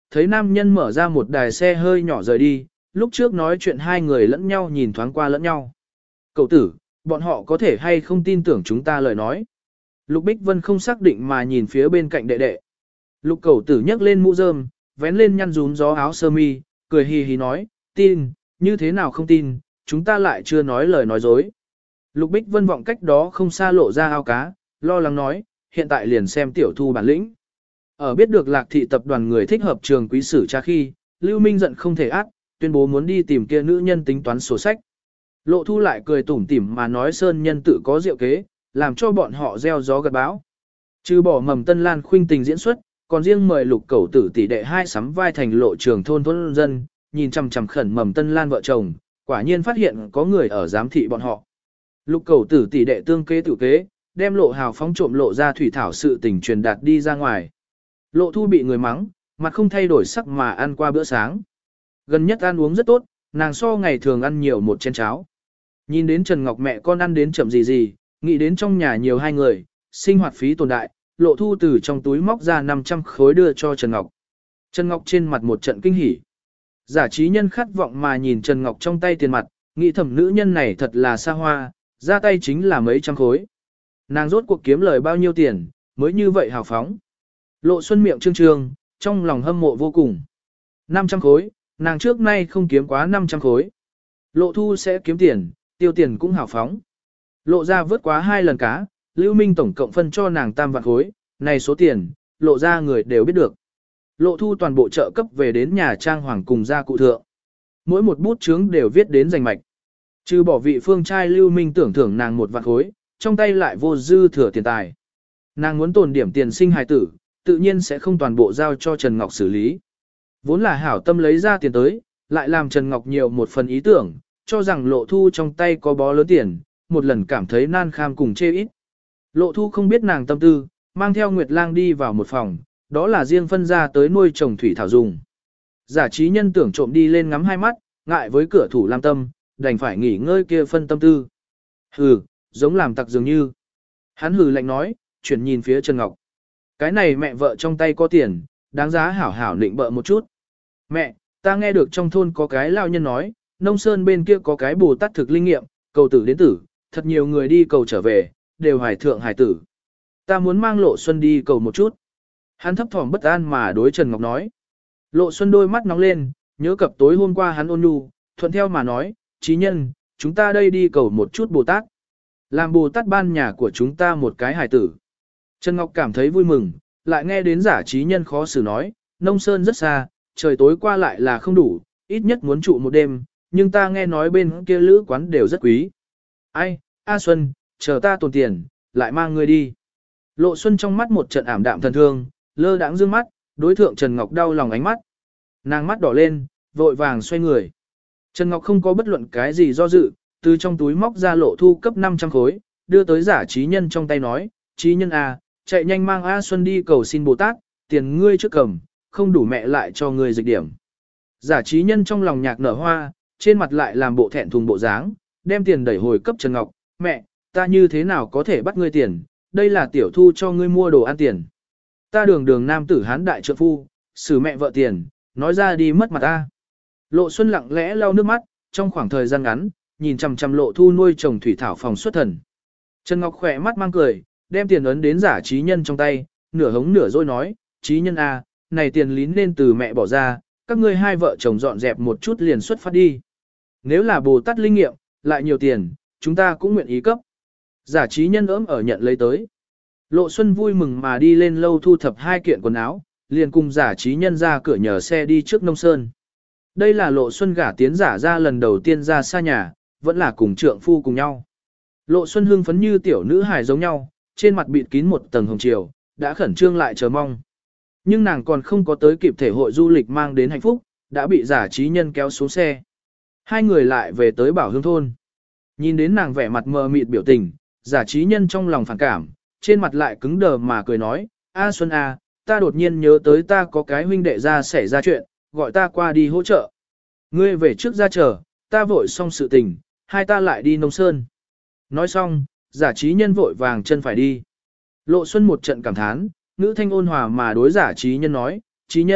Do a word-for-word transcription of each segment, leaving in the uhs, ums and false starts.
thấy nam nhân mở ra một đài xe hơi nhỏ rời đi, lúc trước nói chuyện hai người lẫn nhau nhìn thoáng qua lẫn nhau. Cậu tử, bọn họ có thể hay không tin tưởng chúng ta lời nói. Lục Bích Vân không xác định mà nhìn phía bên cạnh đệ đệ. Lục Cẩu Tử nhấc lên mũ rơm, vén lên nhăn rún gió áo sơ mi, cười hì hì nói, tin, như thế nào không tin, chúng ta lại chưa nói lời nói dối. Lục Bích Vân vọng cách đó không xa lộ ra ao cá, lo lắng nói, hiện tại liền xem tiểu thu bản lĩnh. Ở biết được Lạc thị tập đoàn người thích hợp trường quý sử tra khi, Lưu Minh giận không thể ác, tuyên bố muốn đi tìm kia nữ nhân tính toán sổ sách. Lộ Thu lại cười tủm tỉm mà nói Sơn nhân tự có diệu kế, làm cho bọn họ gieo gió gặt bão. Trừ bỏ Mầm Tân Lan khuynh tình diễn xuất, còn riêng mời Lục Cẩu Tử tỷ đệ hai sắm vai thành lộ trường thôn thôn dân, nhìn chằm chằm khẩn Mầm Tân Lan vợ chồng, quả nhiên phát hiện có người ở giám thị bọn họ. Lục Cẩu Tử tỷ đệ tương kế tự kế, đem Lộ Hào phóng trộm lộ ra thủy thảo sự tình truyền đạt đi ra ngoài. Lộ Thu bị người mắng, mặt không thay đổi sắc mà ăn qua bữa sáng. Gần nhất ăn uống rất tốt, nàng so ngày thường ăn nhiều một chén cháo. Nhìn đến Trần Ngọc mẹ con ăn đến chậm gì gì, nghĩ đến trong nhà nhiều hai người, sinh hoạt phí tồn đại, Lộ Thu từ trong túi móc ra năm trăm khối đưa cho Trần Ngọc. Trần Ngọc trên mặt một trận kinh hỉ. Giả trí nhân khát vọng mà nhìn Trần Ngọc trong tay tiền mặt, nghĩ thầm nữ nhân này thật là xa hoa, ra tay chính là mấy trăm khối. Nàng rốt cuộc kiếm lời bao nhiêu tiền, mới như vậy hào phóng. Lộ Xuân miệng trương trương, trong lòng hâm mộ vô cùng. năm trăm khối, nàng trước nay không kiếm quá năm trăm khối. Lộ Thu sẽ kiếm tiền, tiêu tiền cũng hào phóng. Lộ ra vớt quá hai lần cá, Lưu Minh tổng cộng phân cho nàng tam vạn khối, này số tiền, lộ ra người đều biết được. Lộ Thu toàn bộ trợ cấp về đến nhà trang hoàng cùng gia cụ thượng. Mỗi một bút chướng đều viết đến rành mạch. Trừ bỏ vị phương trai Lưu Minh tưởng thưởng nàng một vạn khối, trong tay lại vô dư thừa tiền tài. Nàng muốn tồn điểm tiền sinh hài tử, tự nhiên sẽ không toàn bộ giao cho Trần Ngọc xử lý. Vốn là hảo tâm lấy ra tiền tới, lại làm Trần Ngọc nhiều một phần ý tưởng, cho rằng Lộ Thu trong tay có bó lớn tiền, một lần cảm thấy nan kham cùng chê ít. Lộ Thu không biết nàng tâm tư, mang theo Nguyệt Lang đi vào một phòng, đó là riêng phân ra tới nuôi trồng thủy thảo dùng. Giả trí nhân tưởng trộm đi lên ngắm hai mắt, ngại với cửa thủ lam tâm, đành phải nghỉ ngơi kia phân tâm tư. Hừ, giống làm tặc dường như. Hắn hừ lạnh nói, chuyển nhìn phía Trần Ngọc. Cái này mẹ vợ trong tay có tiền, đáng giá hảo hảo định bợ một chút. Mẹ, ta nghe được trong thôn có cái lao nhân nói, nông sơn bên kia có cái Bồ Tát thực linh nghiệm, cầu tử đến tử, thật nhiều người đi cầu trở về, đều hoài thượng hải tử. Ta muốn mang Lộ Xuân đi cầu một chút. Hắn thấp thỏm bất an mà đối Trần Ngọc nói. Lộ Xuân đôi mắt nóng lên, nhớ cập tối hôm qua hắn ôn nhu, thuận theo mà nói, trí nhân, chúng ta đây đi cầu một chút Bồ Tát. Làm Bồ Tát ban nhà của chúng ta một cái hải tử. Trần Ngọc cảm thấy vui mừng, lại nghe đến giả trí nhân khó xử nói, nông sơn rất xa, trời tối qua lại là không đủ, ít nhất muốn trụ một đêm, nhưng ta nghe nói bên kia lữ quán đều rất quý. Ai, A Xuân, chờ ta tồn tiền, lại mang ngươi đi. Lộ Xuân trong mắt một trận ảm đạm thần thương, lơ đãng dương mắt, đối thượng Trần Ngọc đau lòng ánh mắt. Nàng mắt đỏ lên, vội vàng xoay người. Trần Ngọc không có bất luận cái gì do dự, từ trong túi móc ra Lộ Thu cấp năm trăm khối, đưa tới giả trí nhân trong tay nói, trí nhân à, chạy nhanh mang A Xuân đi cầu xin Bồ Tát, tiền ngươi trước cầm, không đủ mẹ lại cho ngươi dịch điểm. Giả trí nhân trong lòng nhạc nở hoa, trên mặt lại làm bộ thẹn thùng bộ dáng, đem tiền đẩy hồi cấp Trần Ngọc, mẹ, ta như thế nào có thể bắt ngươi tiền, đây là tiểu thu cho ngươi mua đồ ăn tiền. Ta đường đường nam tử hán đại trượng phu, xử mẹ vợ tiền, nói ra đi mất mặt ta. Lộ Xuân lặng lẽ lau nước mắt, trong khoảng thời gian ngắn, nhìn chằm chằm Lộ Thu nuôi trồng thủy thảo phòng xuất thần. Trần Ngọc khỏe mắt mang cười, đem tiền ấn đến giả trí nhân trong tay, nửa hống nửa dối nói, trí nhân à, này tiền lín nên từ mẹ bỏ ra, các ngươi hai vợ chồng dọn dẹp một chút liền xuất phát đi. Nếu là Bồ Tát linh nghiệm, lại nhiều tiền, chúng ta cũng nguyện ý cấp. Giả trí nhân ấm ở nhận lấy tới. Lộ Xuân vui mừng mà đi lên lâu thu thập hai kiện quần áo, liền cùng giả trí nhân ra cửa nhờ xe đi trước nông sơn. Đây là Lộ Xuân gả tiến giả ra lần đầu tiên ra xa nhà, vẫn là cùng trượng phu cùng nhau. Lộ Xuân hưng phấn như tiểu nữ hài giống nhau, trên mặt bịt kín một tầng hồng chiều, đã khẩn trương lại chờ mong. Nhưng nàng còn không có tới kịp thể hội du lịch mang đến hạnh phúc, đã bị giả trí nhân kéo xuống xe. Hai người lại về tới Bảo Hương thôn. Nhìn đến nàng vẻ mặt mờ mịt biểu tình, giả trí nhân trong lòng phản cảm, trên mặt lại cứng đờ mà cười nói, A Xuân A, ta đột nhiên nhớ tới ta có cái huynh đệ ra xảy ra chuyện, gọi ta qua đi hỗ trợ. Ngươi về trước ra chờ, ta vội xong sự tình, hai ta lại đi nông sơn. Nói xong, giả trí nhân vội vàng chân phải đi. Lộ Xuân một trận cảm thán, nữ thanh ôn hòa mà đối giả trí nhân nói, trí nhân,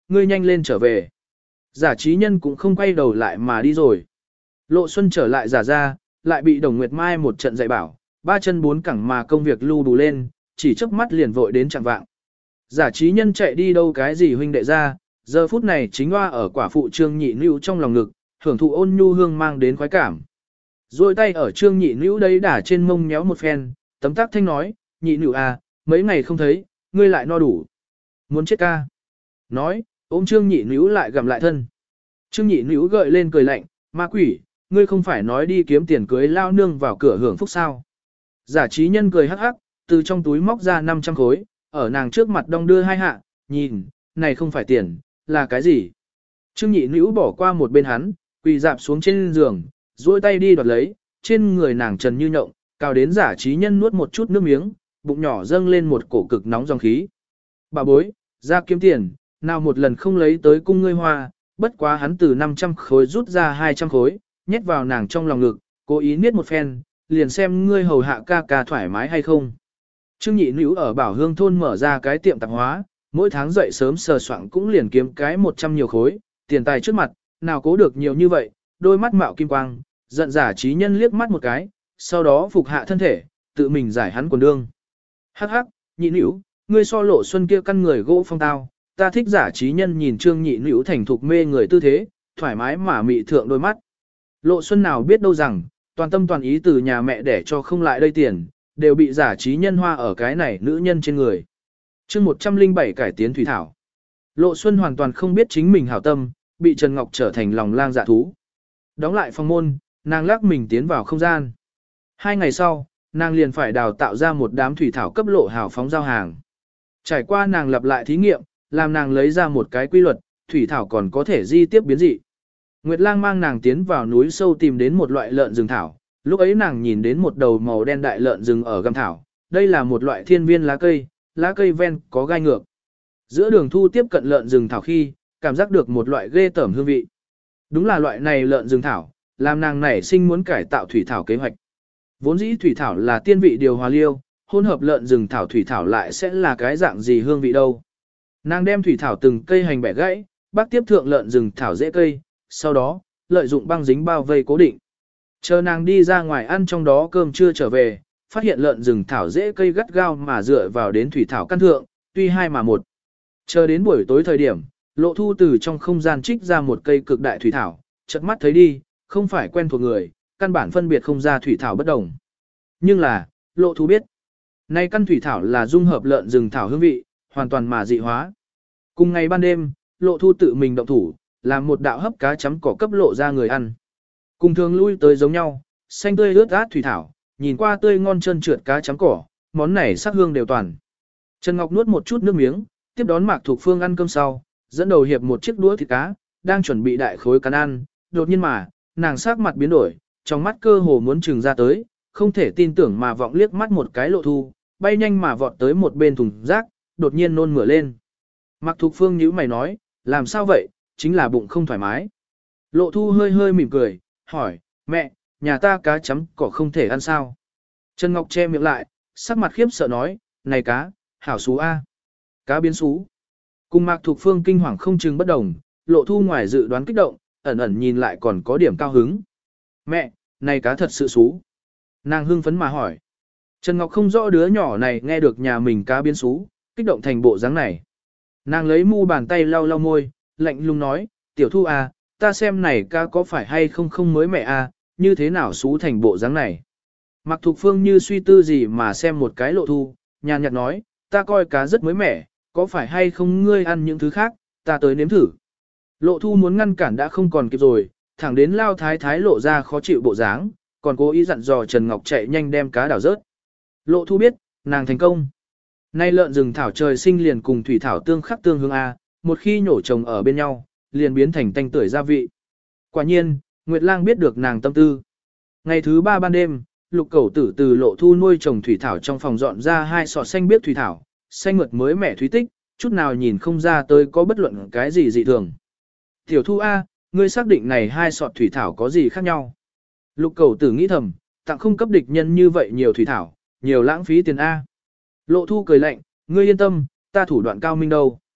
ngươi nhanh lên trở về. Giả trí nhân cũng không quay đầu lại mà đi rồi. Lộ Xuân trở lại giả ra, lại bị Đồng Nguyệt Mai một trận dạy bảo, ba chân bốn cẳng mà công việc lưu đủ lên, chỉ chớp mắt liền vội đến chẳng vạng. Giả trí nhân chạy đi đâu cái gì huynh đệ ra, giờ phút này chính hoa ở quả phụ Trương Nhị Nữu trong lòng ngực, hưởng thụ ôn nhu hương mang đến khoái cảm. Rồi tay ở Trương Nhị Nữu đấy đả trên mông nhéo một phen, tấm tắc thanh nói, Nhị Nữu à, mấy ngày không thấy, ngươi lại no đủ. Muốn chết ca. Nói, ôm Trương Nhị Nữu lại gặm lại thân. Trương Nhị Nữu gợi lên cười lạnh, ma quỷ, ngươi không phải nói đi kiếm tiền cưới lao nương vào cửa hưởng phúc sao. Giả trí nhân cười hắc hắc, từ trong túi móc ra năm trăm khối, ở nàng trước mặt đong đưa hai hạ, nhìn, này không phải tiền, là cái gì? Trương Nhị Nữu bỏ qua một bên hắn, quỳ dạp xuống trên giường, duỗi tay đi đoạt lấy, trên người nàng trần như nhộng, cao đến giả trí nhân nuốt một chút nước miếng, bụng nhỏ dâng lên một cổ cực nóng dòng khí. Bà bối, ra kiếm tiền, nào một lần không lấy tới cung ngươi hoa, bất quá hắn từ năm trăm khối rút ra hai trăm khối, nhét vào nàng trong lòng ngực, cố ý niết một phen, liền xem ngươi hầu hạ ca ca thoải mái hay không. Trương Nhị Nữu ở Bảo Hương thôn mở ra cái tiệm tạp hóa, mỗi tháng dậy sớm sờ soạng cũng liền kiếm cái một trăm nhiều khối, tiền tài trước mặt, nào cố được nhiều như vậy, đôi mắt mạo kim quang, giận giả trí nhân liếc mắt một cái, sau đó phục hạ thân thể, tự mình giải hắn quần đương. Hắc hắc, Nhị Nữu, ngươi so Lộ Xuân kia căn người gỗ phong tao, ta thích giả trí nhân nhìn Trương Nhị Nữu thành thục mê người tư thế, thoải mái mà mị thượng đôi mắt. Lộ Xuân nào biết đâu rằng, toàn tâm toàn ý từ nhà mẹ để cho không lại đây tiền, đều bị giả trí nhân hoa ở cái này nữ nhân trên người. chương một trăm linh bảy cải tiến thủy thảo. Lộ Xuân hoàn toàn không biết chính mình hảo tâm, bị Trần Ngọc trở thành lòng lang dạ thú. Đóng lại phòng môn, nàng lắc mình tiến vào không gian. Hai ngày sau, nàng liền phải đào tạo ra một đám thủy thảo cấp Lộ hào phóng giao hàng. Trải qua nàng lặp lại thí nghiệm, làm nàng lấy ra một cái quy luật, thủy thảo còn có thể di tiếp biến dị. Nguyệt Lang mang nàng tiến vào núi sâu tìm đến một loại lợn rừng thảo, lúc ấy nàng nhìn đến một đầu màu đen đại lợn rừng ở găm thảo, đây là một loại thiên viên lá cây, lá cây ven có gai ngược. Giữa đường thu tiếp cận lợn rừng thảo khi, cảm giác được một loại ghê tởm hương vị. Đúng là loại này lợn rừng thảo, làm nàng nảy sinh muốn cải tạo thủy thảo kế hoạch. Vốn dĩ thủy thảo là tiên vị điều hòa liêu, hỗn hợp lợn rừng thảo thủy thảo lại sẽ là cái dạng gì hương vị đâu. Nàng đem thủy thảo từng cây hành bẻ gãy, bác tiếp thượng lợn rừng thảo dễ cây, sau đó, lợi dụng băng dính bao vây cố định. Chờ nàng đi ra ngoài ăn trong đó cơm trưa trở về, phát hiện lợn rừng thảo dễ cây gắt gao mà dựa vào đến thủy thảo căn thượng, tuy hai mà một. Chờ đến buổi tối thời điểm, Lộ Thu từ trong không gian trích ra một cây cực đại thủy thảo, chợt mắt thấy đi, không phải quen thuộc người, căn bản phân biệt không ra thủy thảo bất đồng. Nhưng là, Lộ Thu biết, nay căn thủy thảo là dung hợp lợn rừng thảo hương vị, hoàn toàn mà dị hóa. Cùng ngày ban đêm, Lộ Thu tự mình động thủ, làm một đạo hấp cá chấm cỏ cấp lộ ra người ăn. Cùng thường lui tới giống nhau, xanh tươi ướt át thủy thảo, nhìn qua tươi ngon chân trượt cá chấm cỏ, món này sắc hương đều toàn. Trần Ngọc nuốt một chút nước miếng, tiếp đón Mạc Thục Phương ăn cơm sau, dẫn đầu hiệp một chiếc đũa thịt cá, đang chuẩn bị đại khối cắn ăn, đột nhiên mà, nàng sắc mặt biến đổi, trong mắt cơ hồ muốn trừng ra tới, không thể tin tưởng mà vọng liếc mắt một cái Lộ Thu, bay nhanh mà vọt tới một bên thùng rác, đột nhiên nôn mửa lên. Mạc Thục Phương nhíu mày nói, làm sao vậy, chính là bụng không thoải mái. Lộ Thu hơi hơi mỉm cười, hỏi, mẹ, nhà ta cá chấm cỏ không thể ăn sao? Trần Ngọc che miệng lại, sắc mặt khiếp sợ nói, này cá, hảo xú a, cá biến xú. Cùng Mạc Thục Phương kinh hoàng không chừng bất đồng, Lộ Thu ngoài dự đoán kích động, ẩn ẩn nhìn lại còn có điểm cao hứng. Mẹ, này cá thật sự xú. Nàng hưng phấn mà hỏi. Trần Ngọc không rõ đứa nhỏ này nghe được nhà mình cá biến xú, kích động thành bộ dáng này. Nàng lấy mu bàn tay lau lau môi, lạnh lùng nói, tiểu Thu à, ta xem này cá có phải hay không không mới mẹ à, như thế nào xú thành bộ dáng này. Mạc Thục Phương như suy tư gì mà xem một cái Lộ Thu, nhàn nhạt nói, ta coi cá rất mới mẻ, có phải hay không ngươi ăn những thứ khác, ta tới nếm thử. Lộ Thu muốn ngăn cản đã không còn kịp rồi, thẳng đến Lao Thái Thái lộ ra khó chịu bộ dáng, còn cố ý dặn dò Trần Ngọc chạy nhanh đem cá đảo rớt. Lộ Thu biết, nàng thành công. Nay lợn rừng thảo trời sinh liền cùng thủy thảo tương khắc tương hương A, một khi nhổ chồng ở bên nhau, liền biến thành tanh tưởi gia vị. Quả nhiên, Nguyệt Lang biết được nàng tâm tư. Ngày thứ ba ban đêm, Lục Cẩu Tử từ Lộ Thu nuôi trồng thủy thảo trong phòng dọn ra hai sọ xanh biếc thủy thảo, xanh mượt mới mẻ thúy tích, chút nào nhìn không ra tới có bất luận cái gì dị thường. Tiểu Thu A, ngươi xác định này hai sọt thủy thảo có gì khác nhau? Lục Cẩu Tử nghĩ thầm, tặng không cấp địch nhân như vậy nhiều thủy thảo, nhiều lãng phí tiền A. Lộ Thu cười lạnh, ngươi yên tâm, ta thủ đoạn cao minh đâu.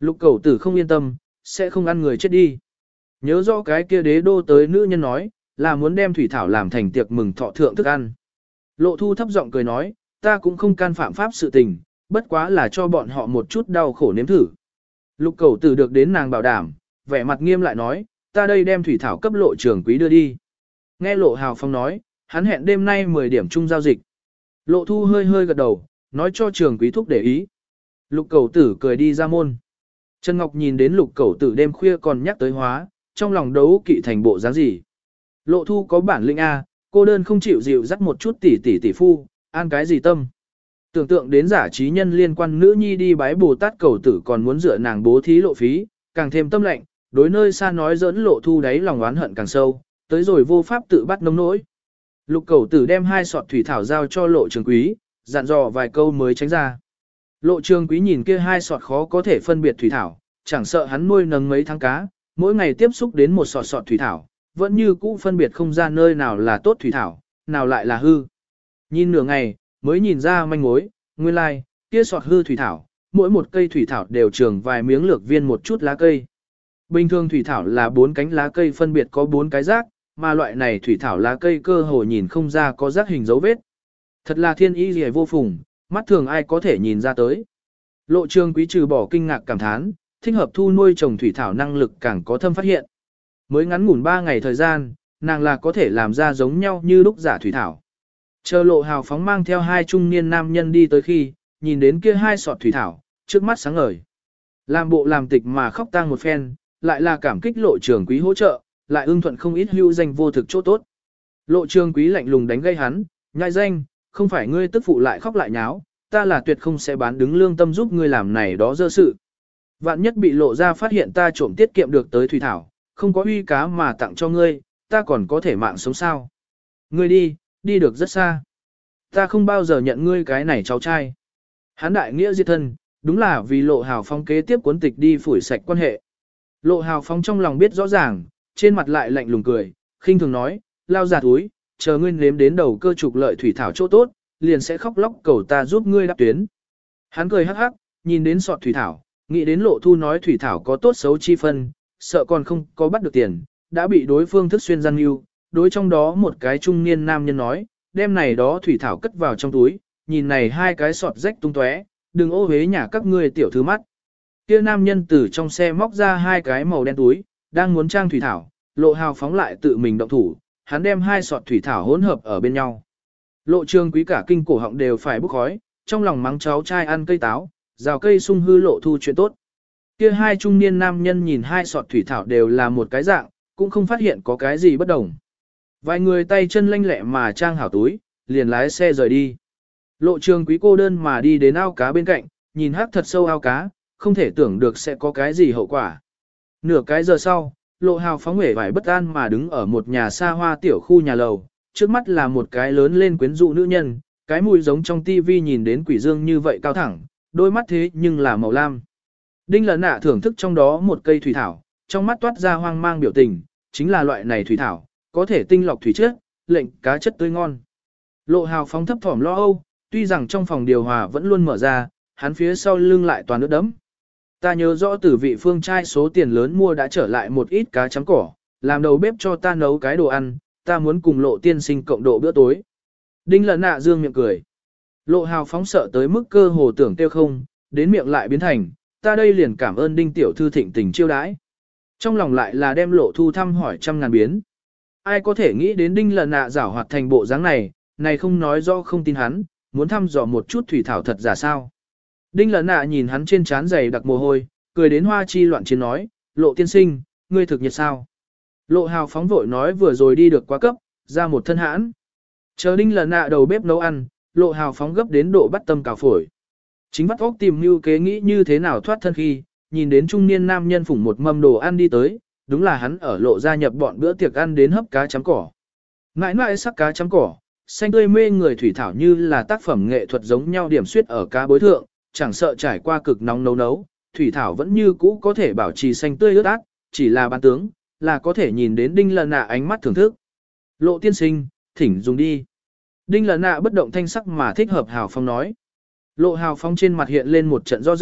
Lục Cẩu Tử không yên tâm, sẽ không ăn người chết đi. Nhớ rõ cái kia đế đô tới nữ nhân nói, là muốn đem thủy thảo làm thành tiệc mừng thọ thượng thức ăn. Lộ Thu thấp giọng cười nói, ta cũng không can phạm pháp sự tình, bất quá là cho bọn họ một chút đau khổ nếm thử. Lục Cẩu Tử được đến nàng bảo đảm, vẻ mặt nghiêm lại nói, ta đây đem thủy thảo cấp Lộ Trường Quý đưa đi. Nghe Lộ Hào Phong nói, hắn hẹn đêm nay mười điểm chung giao dịch. Lộ Thu hơi hơi gật đầu, nói cho Trường Quý thúc để ý. Lục Cẩu Tử cười đi ra môn. Trần Ngọc nhìn đến Lục Cẩu Tử đêm khuya còn nhắc tới hóa, trong lòng đấu kỵ thành bộ dáng gì. Lộ Thu có bản lĩnh A, cô đơn không chịu dịu dắt một chút tỷ tỷ tỷ phu, an cái gì tâm. Tưởng tượng đến giả trí nhân liên quan nữ nhi đi bái Bồ Tát Cẩu Tử còn muốn dựa nàng bố thí lộ phí, càng thêm tâm lệnh, đối nơi xa nói giỡn Lộ Thu đáy lòng oán hận càng sâu, tới rồi vô pháp tự bắt nông nỗi. Lục Cẩu Tử đem hai sọt thủy thảo giao cho Lộ Trường Quý, dặn dò vài câu mới tránh ra. Lộ Trường Quý nhìn kia hai sọt khó có thể phân biệt thủy thảo, chẳng sợ hắn nuôi nấng mấy tháng cá, mỗi ngày tiếp xúc đến một sọt sọt thủy thảo, vẫn như cũ phân biệt không ra nơi nào là tốt thủy thảo, nào lại là hư. Nhìn nửa ngày, mới nhìn ra manh mối, nguyên lai, like, kia sọt hư thủy thảo, mỗi một cây thủy thảo đều trường vài miếng lược viên một chút lá cây. Bình thường thủy thảo là bốn cánh lá cây phân biệt có bốn cái rác, mà loại này thủy thảo lá cây cơ hồ nhìn không ra có rác hình dấu vết. Thật là thiên ý gì vô phùng, mắt thường ai có thể nhìn ra tới. Lộ Trường Quý trừ bỏ kinh ngạc cảm thán, thích hợp thu nuôi trồng thủy thảo năng lực càng có thâm phát hiện. Mới ngắn ngủn ba ngày thời gian, nàng là có thể làm ra giống nhau như lúc giả thủy thảo. Chờ Lộ Hào Phóng mang theo hai trung niên nam nhân đi tới khi, nhìn đến kia hai sọt thủy thảo, trước mắt sáng ngời. Làm bộ làm tịch mà khóc tang một phen, lại là cảm kích Lộ Trường Quý hỗ trợ, lại ưng thuận không ít hữu danh vô thực chỗ tốt. Lộ Trường Quý lạnh lùng đánh gây hắn, nhai danh, không phải ngươi tức phụ lại khóc lại nháo, ta là tuyệt không sẽ bán đứng lương tâm giúp ngươi làm này đó dơ sự. Vạn nhất bị Lộ ra phát hiện ta trộm tiết kiệm được tới thủy thảo, không có uy cá mà tặng cho ngươi, ta còn có thể mạng sống sao. Ngươi đi, đi được rất xa. Ta không bao giờ nhận ngươi cái này cháu trai. Hán đại nghĩa diệt thân, đúng là vì Lộ Hào Phong kế tiếp cuốn tịch đi phủi sạch quan hệ. Lộ Hào Phong trong lòng biết rõ ràng, trên mặt lại lạnh lùng cười, khinh thường nói, lao giả túi, chờ ngươi nếm đến đầu cơ trục lợi thủy thảo chỗ tốt, liền sẽ khóc lóc cầu ta giúp ngươi đáp tuyến. Hắn cười hắc hắc, nhìn đến sọt thủy thảo, nghĩ đến Lộ Thu nói thủy thảo có tốt xấu chi phân, sợ còn không có bắt được tiền, đã bị đối phương thức xuyên gian mưu, đối trong đó một cái trung niên nam nhân nói, đem này đó thủy thảo cất vào trong túi, nhìn này hai cái sọt rách tung tóe, đừng ô hế nhà các ngươi tiểu thư mắt. Kia nam nhân từ trong xe móc ra hai cái màu đen túi, đang muốn trang thủy thảo, Lộ Hào Phóng lại tự mình động thủ, hắn đem hai sọt thủy thảo hỗn hợp ở bên nhau. Lộ Trường Quý cả kinh cổ họng đều phải bốc khói, trong lòng mắng cháu trai ăn cây táo, rào cây sung hư Lộ Thu chuyện tốt. Kia hai trung niên nam nhân nhìn hai sọt thủy thảo đều là một cái dạng, cũng không phát hiện có cái gì bất đồng. Vài người tay chân lanh lẹ mà trang hảo túi, liền lái xe rời đi. Lộ Trường Quý cô đơn mà đi đến ao cá bên cạnh, nhìn hắc thật sâu ao cá, không thể tưởng được sẽ có cái gì hậu quả. Nửa cái giờ sau, Lộ Hào Phóng hể vải bất an mà đứng ở một nhà xa hoa tiểu khu nhà lầu, trước mắt là một cái lớn lên quyến rũ nữ nhân, cái mùi giống trong tivi nhìn đến quỷ dương như vậy cao thẳng, đôi mắt thế nhưng là màu lam. Đinh Lợn Nạ thưởng thức trong đó một cây thủy thảo, trong mắt toát ra hoang mang biểu tình, chính là loại này thủy thảo, có thể tinh lọc thủy chất, lệnh cá chất tươi ngon. Lộ Hào Phóng thấp thỏm lo âu, tuy rằng trong phòng điều hòa vẫn luôn mở ra, hắn phía sau lưng lại toàn nước đẫm. Ta nhớ rõ từ vị phương trai số tiền lớn mua đã trở lại một ít cá chấm cỏ, làm đầu bếp cho ta nấu cái đồ ăn, ta muốn cùng Lộ tiên sinh cộng độ bữa tối. Đinh Lợn Nạ dương miệng cười. Lộ Hào Phóng sợ tới mức cơ hồ tưởng tiêu không, đến miệng lại biến thành, ta đây liền cảm ơn Đinh tiểu thư thịnh tình chiêu đãi. Trong lòng lại là đem Lộ Thu thăm hỏi trăm ngàn biến. Ai có thể nghĩ đến Đinh Lợn Nạ giảo hoạt thành bộ dáng này, này không nói do không tin hắn, muốn thăm dò một chút thủy thảo thật giả sao. Đinh Lợn Nạ nhìn hắn trên trán dày đặc mồ hôi, cười đến hoa chi loạn chiến nói, Lộ tiên sinh, ngươi thực nhiệt sao? Lộ Hào Phóng vội nói vừa rồi đi được quá cấp, ra một thân hãn. Chờ Đinh Lợn Nạ đầu bếp nấu ăn, Lộ Hào Phóng gấp đến độ bắt tâm cào phổi. Chính vắt óc tìm mưu kế nghĩ như thế nào thoát thân khi, nhìn đến trung niên nam nhân phủng một mâm đồ ăn đi tới, đúng là hắn ở Lộ gia nhập bọn bữa tiệc ăn đến hấp cá chấm cỏ. Ngại ngại sắc cá chấm cỏ, xanh tươi mê người thủy thảo như là tác phẩm nghệ thuật giống nhau điểm suyết ở cá bối thượng, chẳng sợ trải qua cực nóng nấu nấu, thủy thảo vẫn như cũ có thể bảo trì xanh tươi ướt át, chỉ là bán tướng, là có thể nhìn đến Đinh Lợn Nạ ánh mắt thưởng thức. Lộ tiên sinh, thỉnh dùng đi. Đinh Lợn Nạ bất động thanh sắc mà thích hợp Hào Phóng nói. Lộ Hào Phóng trên mặt hiện lên một trận do dự,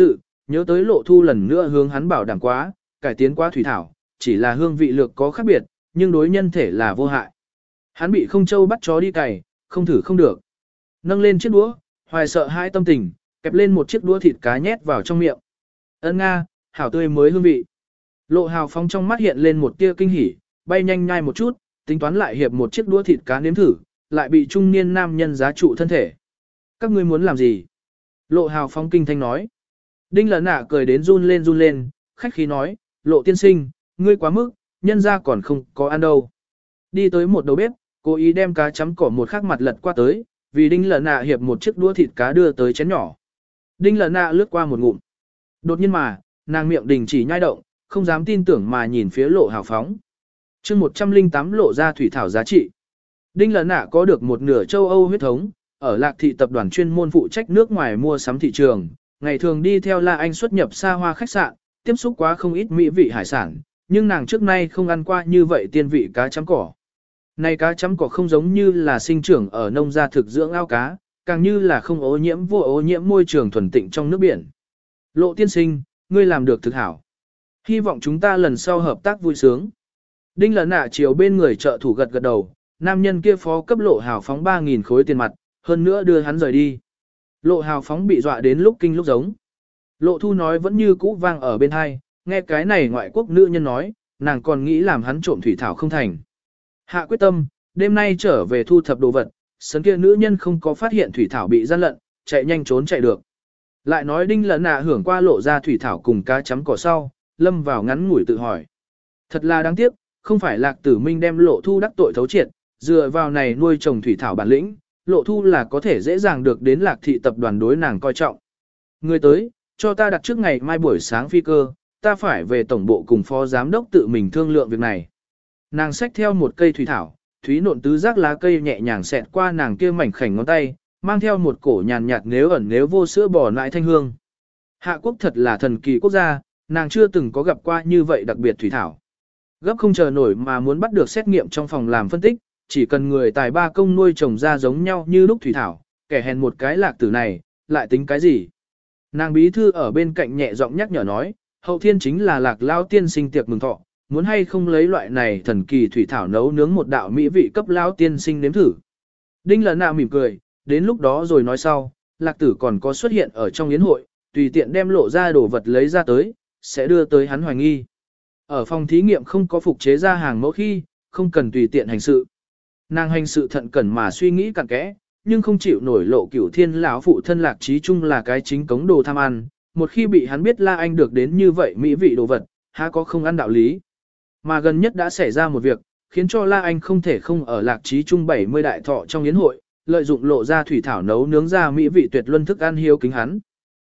Nhớ tới Lộ Thu lần nữa hướng hắn bảo đảm quá, cải tiến quá thủy thảo, chỉ là hương vị lược có khác biệt, nhưng đối nhân thể là vô hại. Hắn bị không châu bắt chó đi cày, không thử không được. Nâng lên chiếc đũa, hoài sợ hai tâm tình, kẹp lên một chiếc đũa thịt cá nhét vào trong miệng. Ân nga, hảo tươi mới hương vị. Lộ Hào Phóng trong mắt hiện lên một tia kinh hỉ, bay nhanh nhai một chút, tính toán lại hiệp một chiếc đũa thịt cá nếm thử, lại bị trung niên nam nhân giá trụ thân thể. Các ngươi muốn làm gì? Lộ Hào Phóng kinh thanh nói. Đinh Lẩn Nạ cười đến run lên run lên, khách khí nói, Lộ tiên sinh, ngươi quá mức, nhân ra còn không có ăn đâu. Đi tới một đầu bếp, cố ý đem cá chấm cỏ một khắc mặt lật qua tới, vì Đinh Lẩn Nạ hiệp một chiếc đũa thịt cá đưa tới chén nhỏ. Đinh Lẩn Nạ lướt qua một ngụm. Đột nhiên mà, nàng miệng đình chỉ nhai động, không dám tin tưởng mà nhìn phía Lộ Hào Phóng. chương một trăm lẻ tám lộ ra thủy thảo giá trị. Đinh Lẩn Nạ có được một nửa châu Âu huyết thống, ở Lạc Thị tập đoàn chuyên môn phụ trách nước ngoài mua sắm thị trường, ngày thường đi theo La Anh xuất nhập xa hoa khách sạn, tiếp xúc quá không ít mỹ vị hải sản, nhưng nàng trước nay không ăn qua như vậy tiên vị cá chấm cỏ. Này cá chấm cỏ không giống như là sinh trưởng ở nông gia thực dưỡng ao cá, càng như là không ô nhiễm vô ô nhiễm môi trường thuần tịnh trong nước biển. Lộ tiên sinh, ngươi làm được thực hảo. Hy vọng chúng ta lần sau hợp tác vui sướng. Đinh Lẩn Nạ chiều bên người trợ thủ gật gật đầu, nam nhân kia phó cấp Lộ Hào Phóng ba nghìn khối tiền mặt, hơn nữa đưa hắn rời đi. Lộ Hào Phóng bị dọa đến lúc kinh lúc giống. Lộ Thu nói vẫn như cũ vang ở bên hai, nghe cái này ngoại quốc nữ nhân nói, nàng còn nghĩ làm hắn trộm thủy thảo không thành. Hạ quyết tâm, đêm nay trở về thu thập đồ vật, sấn kia nữ nhân không có phát hiện thủy thảo bị gian lận, chạy nhanh trốn chạy được. Lại nói Đinh Lẩn Nạ hưởng qua lộ ra thủy thảo cùng cá chấm cỏ sau, lâm vào ngắn ngủi tự hỏi. Thật là đáng tiếc, không phải Lạc Tử Minh đem Lộ Thu đắc tội thấu triệt, dựa vào này nuôi trồng thủy thảo bản lĩnh, Lộ Thu là có thể dễ dàng được đến Lạc Thị tập đoàn đối nàng coi trọng. Người tới, cho ta đặt trước ngày mai buổi sáng phi cơ, ta phải về tổng bộ cùng phó giám đốc tự mình thương lượng việc này. Nàng xách theo một cây thủy thảo, thúy nộn tứ giác lá cây nhẹ nhàng xẹt qua nàng kia mảnh khảnh ngón tay, mang theo một cổ nhàn nhạt nếu ẩn nếu vô sữa bò nãi thanh hương. Hạ quốc thật là thần kỳ quốc gia, nàng chưa từng có gặp qua như vậy đặc biệt thủy thảo. Gấp không chờ nổi mà muốn bắt được xét nghiệm trong phòng làm phân tích, chỉ cần người tài ba công nuôi trồng ra giống nhau như lúc thủy thảo, kẻ hèn một cái Lạc Tử này, lại tính cái gì? Nàng bí thư ở bên cạnh nhẹ giọng nhắc nhở nói, hậu thiên chính là Lạc lao tiên sinh tiệc mừng thọ, muốn hay không lấy loại này thần kỳ thủy thảo nấu nướng một đạo mỹ vị cấp lao tiên sinh nếm thử. Đinh Lẩn Nạ mỉm cười, đến lúc đó rồi nói sau, Lạc Tử còn có xuất hiện ở trong yến hội, tùy tiện đem lộ ra đồ vật lấy ra tới, sẽ đưa tới hắn hoài nghi. Ở phòng thí nghiệm không có phục chế ra hàng mẫu khi, không cần tùy tiện hành sự. Nàng hành sự thận cẩn mà suy nghĩ cặn kẽ, nhưng không chịu nổi Lộ Cửu Thiên lão phụ thân Lạc Trí Trung là cái chính cống đồ tham ăn, một khi bị hắn biết La Anh được đến như vậy mỹ vị đồ vật, há có không ăn đạo lý. Mà gần nhất đã xảy ra một việc, khiến cho La Anh không thể không ở Lạc Trí Trung bảy mươi đại thọ trong yến hội, lợi dụng lộ ra thủy thảo nấu nướng ra mỹ vị tuyệt luân thức ăn hiếu kính hắn.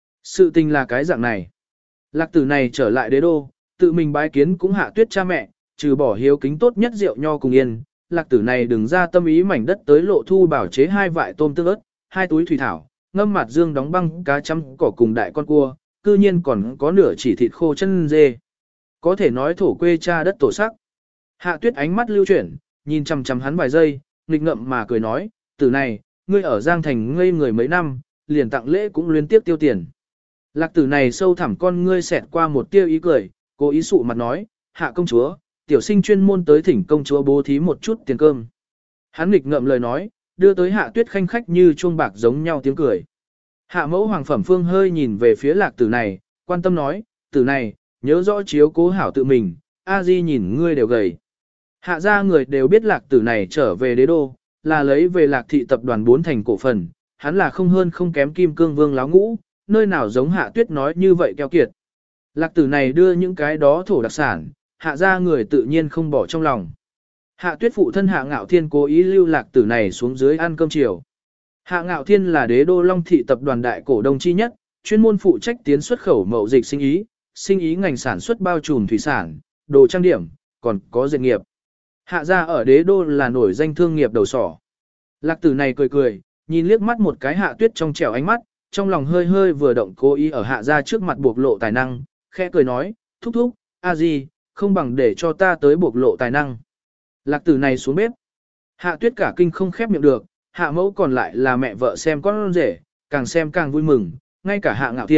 Sự tình là cái dạng này. Lạc Tử này trở lại đế đô, tự mình bái kiến cũng Hạ Tuyết cha mẹ, trừ bỏ hiếu kính tốt nhất rượu nho cùng yên, Lạc Tử này đừng ra tâm ý mảnh đất tới Lộ Thu bảo chế hai vại tôm tương ớt, hai túi thủy thảo, ngâm mặt dương đóng băng cá chấm cỏ cùng đại con cua, cư nhiên còn có nửa chỉ thịt khô chân dê. Có thể nói thổ quê cha đất tổ sắc. Hạ Tuyết ánh mắt lưu chuyển, nhìn chằm chằm hắn vài giây, nghịch ngậm mà cười nói, Tử này, ngươi ở Giang Thành ngây người mấy năm, liền tặng lễ cũng liên tiếp tiêu tiền. Lạc Tử này sâu thẳm con ngươi xẹt qua một tia ý cười, cố ý sụ mặt nói, Hạ công chúa, tiểu sinh chuyên môn tới thỉnh công chúa bố thí một chút tiền cơm. Hắn nghịch ngậm lời nói, đưa tới Hạ Tuyết khanh khách như chuông bạc giống nhau tiếng cười. Hạ mẫu Hoàng Phẩm Phương hơi nhìn về phía Lạc Tử này, quan tâm nói, Tử này, nhớ rõ chiếu cố hảo tự mình, A Di nhìn ngươi đều gầy. Hạ gia người đều biết Lạc Tử này trở về đế đô, là lấy về Lạc Thị tập đoàn bốn thành cổ phần, hắn là không hơn không kém Kim Cương Vương láo ngũ, nơi nào giống Hạ Tuyết nói như vậy keo kiệt. Lạc Tử này đưa những cái đó thổ đặc sản, Hạ gia người tự nhiên không bỏ trong lòng. Hạ Tuyết phụ thân Hạ Ngạo Thiên cố ý lưu Lạc Tử này xuống dưới ăn cơm chiều. Hạ Ngạo Thiên là đế đô Long Thị tập đoàn đại cổ đông chi nhất, chuyên môn phụ trách tiến xuất khẩu mậu dịch sinh ý, sinh ý ngành sản xuất bao trùm thủy sản, đồ trang điểm, còn có dệt nghiệp. Hạ gia ở đế đô là nổi danh thương nghiệp đầu sỏ. Lạc Tử này cười cười, nhìn liếc mắt một cái Hạ Tuyết trong trẻo ánh mắt, trong lòng hơi hơi vừa động cố ý ở Hạ gia trước mặt bộc lộ tài năng, khẽ cười nói, thúc thúc, a gì, không bằng để cho ta tới bộc lộ tài năng. Lạc Tử này xuống bếp. Hạ Tuyết cả kinh không khép miệng được, Hạ mẫu còn lại là mẹ vợ xem con rể, càng xem càng vui mừng, ngay cả Hạ Ngạo Thiên,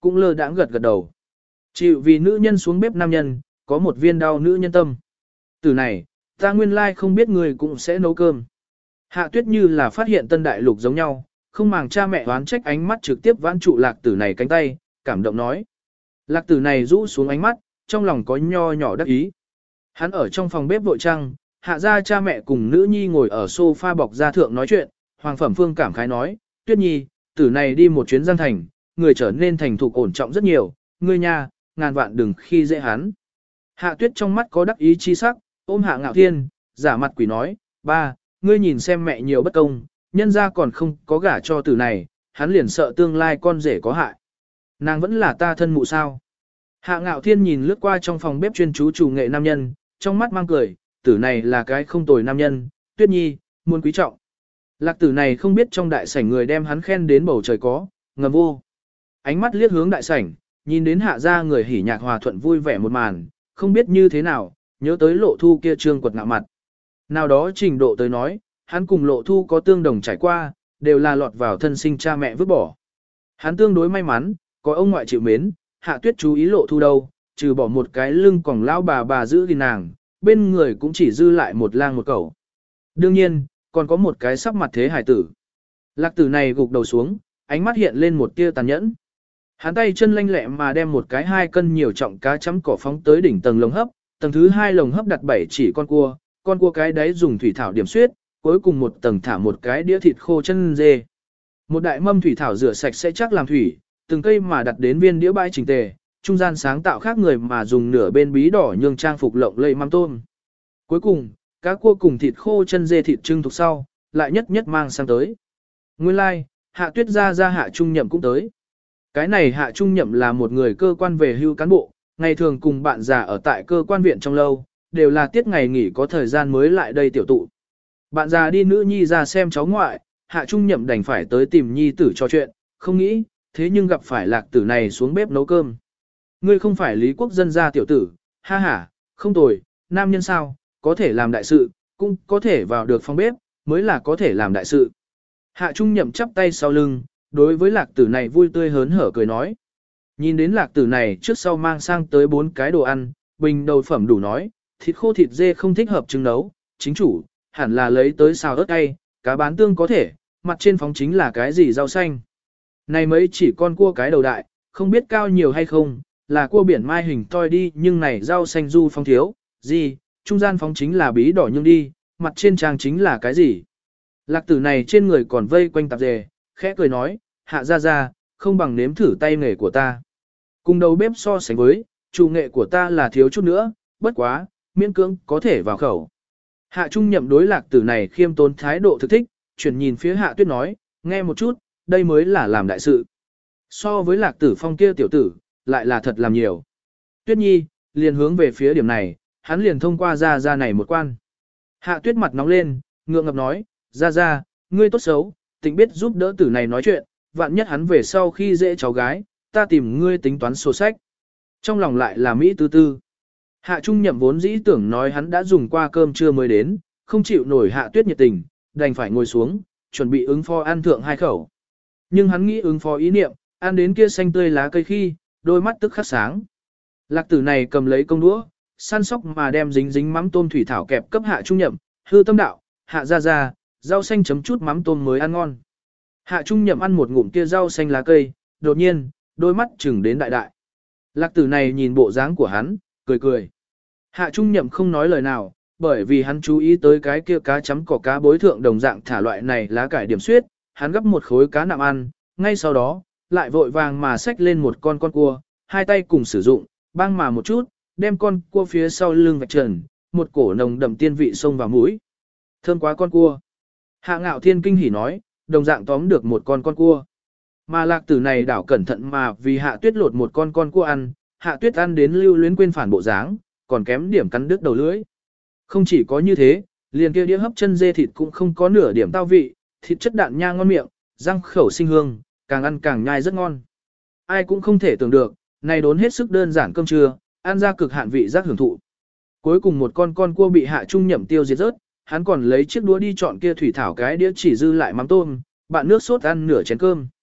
cũng lơ đãng gật gật đầu. Chịu vì nữ nhân xuống bếp nam nhân, có một viên đau nữ nhân tâm. Từ này, ta nguyên lai không biết người cũng sẽ nấu cơm. Hạ tuyết như là phát hiện tân đại lục giống nhau, không màng cha mẹ oán trách ánh mắt trực tiếp vãn trụ lạc tử này cánh tay, cảm động nói. Lạc tử này rũ xuống ánh mắt, trong lòng có nho nhỏ đắc ý. Hắn ở trong phòng bếp vội trăng, hạ ra cha mẹ cùng nữ nhi ngồi ở sofa bọc ra thượng nói chuyện, Hoàng Phẩm Phương cảm khái nói, tuyết nhi, tử này đi một chuyến Giang Thành, người trở nên thành thục ổn trọng rất nhiều, ngươi nha, ngàn vạn đừng khi dễ hắn. Hạ tuyết trong mắt có đắc ý chi sắc, ôm hạ ngạo thiên, giả mặt quỷ nói, ba, ngươi nhìn xem mẹ nhiều bất công, nhân ra còn không có gả cho tử này, hắn liền sợ tương lai con rể có hại. Nàng vẫn là ta thân mụ sao. Hạ ngạo thiên nhìn lướt qua trong phòng bếp chuyên chú chủ nghệ nam nhân, trong mắt mang cười, tử này là cái không tồi nam nhân, tuyết nhi, muốn quý trọng. Lạc tử này không biết trong đại sảnh người đem hắn khen đến bầu trời có, ngầm vô. Ánh mắt liếc hướng đại sảnh, nhìn đến hạ gia người hỉ nhạc hòa thuận vui vẻ một màn, không biết như thế nào, nhớ tới lộ thu kia trương quật ngạo mặt. Nào đó trình độ tới nói, hắn cùng lộ thu có tương đồng trải qua, đều là lọt vào thân sinh cha mẹ vứt bỏ. Hắn tương đối may mắn, có ông ngoại chịu mến, hạ tuyết chú ý lộ thu đâu, trừ bỏ một cái lưng còng lão bà bà giữ gìn nàng, bên người cũng chỉ dư lại một lang một cẩu. Đương nhiên, còn có một cái sắc mặt thế hải tử. Lạc tử này gục đầu xuống, ánh mắt hiện lên một tia tàn nhẫn. Hắn tay chân lanh lẹ mà đem một cái hai cân nhiều trọng cá chấm cỏ phóng tới đỉnh tầng lồng hấp, tầng thứ hai lồng hấp đặt bảy chỉ con cua, con cua cái đáy dùng thủy thảo điểm xuyết, cuối cùng một tầng thả một cái đĩa thịt khô chân dê. Một đại mâm thủy thảo rửa sạch sẽ chắc làm thủy, từng cây mà đặt đến viên đĩa bãi chỉnh tề, trung gian sáng tạo khác người mà dùng nửa bên bí đỏ nhương trang phục lộng lẫy mắm tôm. Cuối cùng, cá cua cùng thịt khô chân dê thịt trưng thuộc sau, lại nhất nhất mang sang tới. Nguyên lai, like, hạ tuyết gia gia hạ trung nhậm cũng tới. Cái này hạ trung nhậm là một người cơ quan về hưu cán bộ, ngày thường cùng bạn già ở tại cơ quan viện trong lâu, đều là tiết ngày nghỉ có thời gian mới lại đây tiểu tụ. Bạn già đi nữ nhi ra xem cháu ngoại, hạ trung nhậm đành phải tới tìm nhi tử trò chuyện, không nghĩ, thế nhưng gặp phải lạc tử này xuống bếp nấu cơm. Ngươi không phải Lý Quốc dân gia tiểu tử, ha ha, không tồi, nam nhân sao, có thể làm đại sự, cũng có thể vào được phòng bếp, mới là có thể làm đại sự. Hạ trung nhậm chắp tay sau lưng, đối với lạc tử này vui tươi hớn hở cười nói. Nhìn đến lạc tử này trước sau mang sang tới bốn cái đồ ăn, bình đầu phẩm đủ nói, thịt khô thịt dê không thích hợp trứng nấu, chính chủ, hẳn là lấy tới xào ớt cay, cá bán tương có thể, mặt trên phóng chính là cái gì rau xanh. Này mấy chỉ con cua cái đầu đại, không biết cao nhiều hay không, là cua biển mai hình toi đi nhưng này rau xanh du phong thiếu, gì, trung gian phóng chính là bí đỏ nhưng đi, mặt trên trang chính là cái gì. Lạc tử này trên người còn vây quanh tạp dề, khẽ cười nói, hạ ra ra, không bằng nếm thử tay nghề của ta. Cùng đầu bếp so sánh với, chủ nghệ của ta là thiếu chút nữa, bất quá, miễn cưỡng có thể vào khẩu. Hạ trung nhậm đối lạc tử này khiêm tốn thái độ thực thích, chuyển nhìn phía hạ tuyết nói, nghe một chút, đây mới là làm đại sự. So với lạc tử phong kia tiểu tử, lại là thật làm nhiều. Tuyết nhi, liền hướng về phía điểm này, hắn liền thông qua ra ra này một quan. Hạ tuyết mặt nóng lên, ngượng ngập nói, ra ra, ngươi tốt xấu, tịnh biết giúp đỡ tử này nói chuyện, vạn nhất hắn về sau khi dễ cháu gái, ta tìm ngươi tính toán sổ sách. Trong lòng lại là Mỹ tư tư. Hạ trung nhậm vốn dĩ tưởng nói hắn đã dùng qua cơm trưa mới đến, không chịu nổi hạ tuyết nhiệt tình, đành phải ngồi xuống, chuẩn bị ứng phó ăn thượng hai khẩu. Nhưng hắn nghĩ ứng phó ý niệm, ăn đến kia xanh tươi lá cây khi, đôi mắt tức khắc sáng. Lạc tử này cầm lấy công đũa, săn sóc mà đem dính dính mắm tôm thủy thảo kẹp cấp hạ trung nhậm, hư tâm đạo, hạ ra ra, rau xanh chấm chút mắm tôm mới ăn ngon. Hạ trung nhậm ăn một ngụm kia rau xanh lá cây, đột nhiên, đôi mắt chừng đến đại đại. Lạc tử này nhìn bộ dáng của hắn, cười cười. Hạ trung nhậm không nói lời nào, bởi vì hắn chú ý tới cái kia cá chấm cỏ cá bối thượng đồng dạng thả loại này lá cải điểm suyết, hắn gấp một khối cá nạm ăn, ngay sau đó, lại vội vàng mà xách lên một con con cua, hai tay cùng sử dụng, băng mà một chút, đem con cua phía sau lưng vạch trần, một cổ nồng đậm tiên vị xông vào mũi. Thơm quá con cua. Hạ ngạo thiên kinh hỉ nói, đồng dạng tóm được một con con cua. Mà lạc tử này đảo cẩn thận mà vì hạ tuyết lột một con con cua ăn, hạ tuyết ăn đến lưu luyến quên phản bộ dáng, còn kém điểm cắn đứt đầu lưỡi. Không chỉ có như thế, liền kia đĩa hấp chân dê thịt cũng không có nửa điểm tao vị, thịt chất đạn nha ngon miệng, răng khẩu sinh hương, càng ăn càng nhai rất ngon. Ai cũng không thể tưởng được, này đốn hết sức đơn giản cơm trưa, ăn ra cực hạn vị giác hưởng thụ. Cuối cùng một con con cua bị hạ trung nhậm tiêu diệt rớt, hắn còn lấy chiếc đũa đi chọn kia thủy thảo cái đĩa chỉ dư lại mắm tôm, bạn nước sốt ăn nửa chén cơm.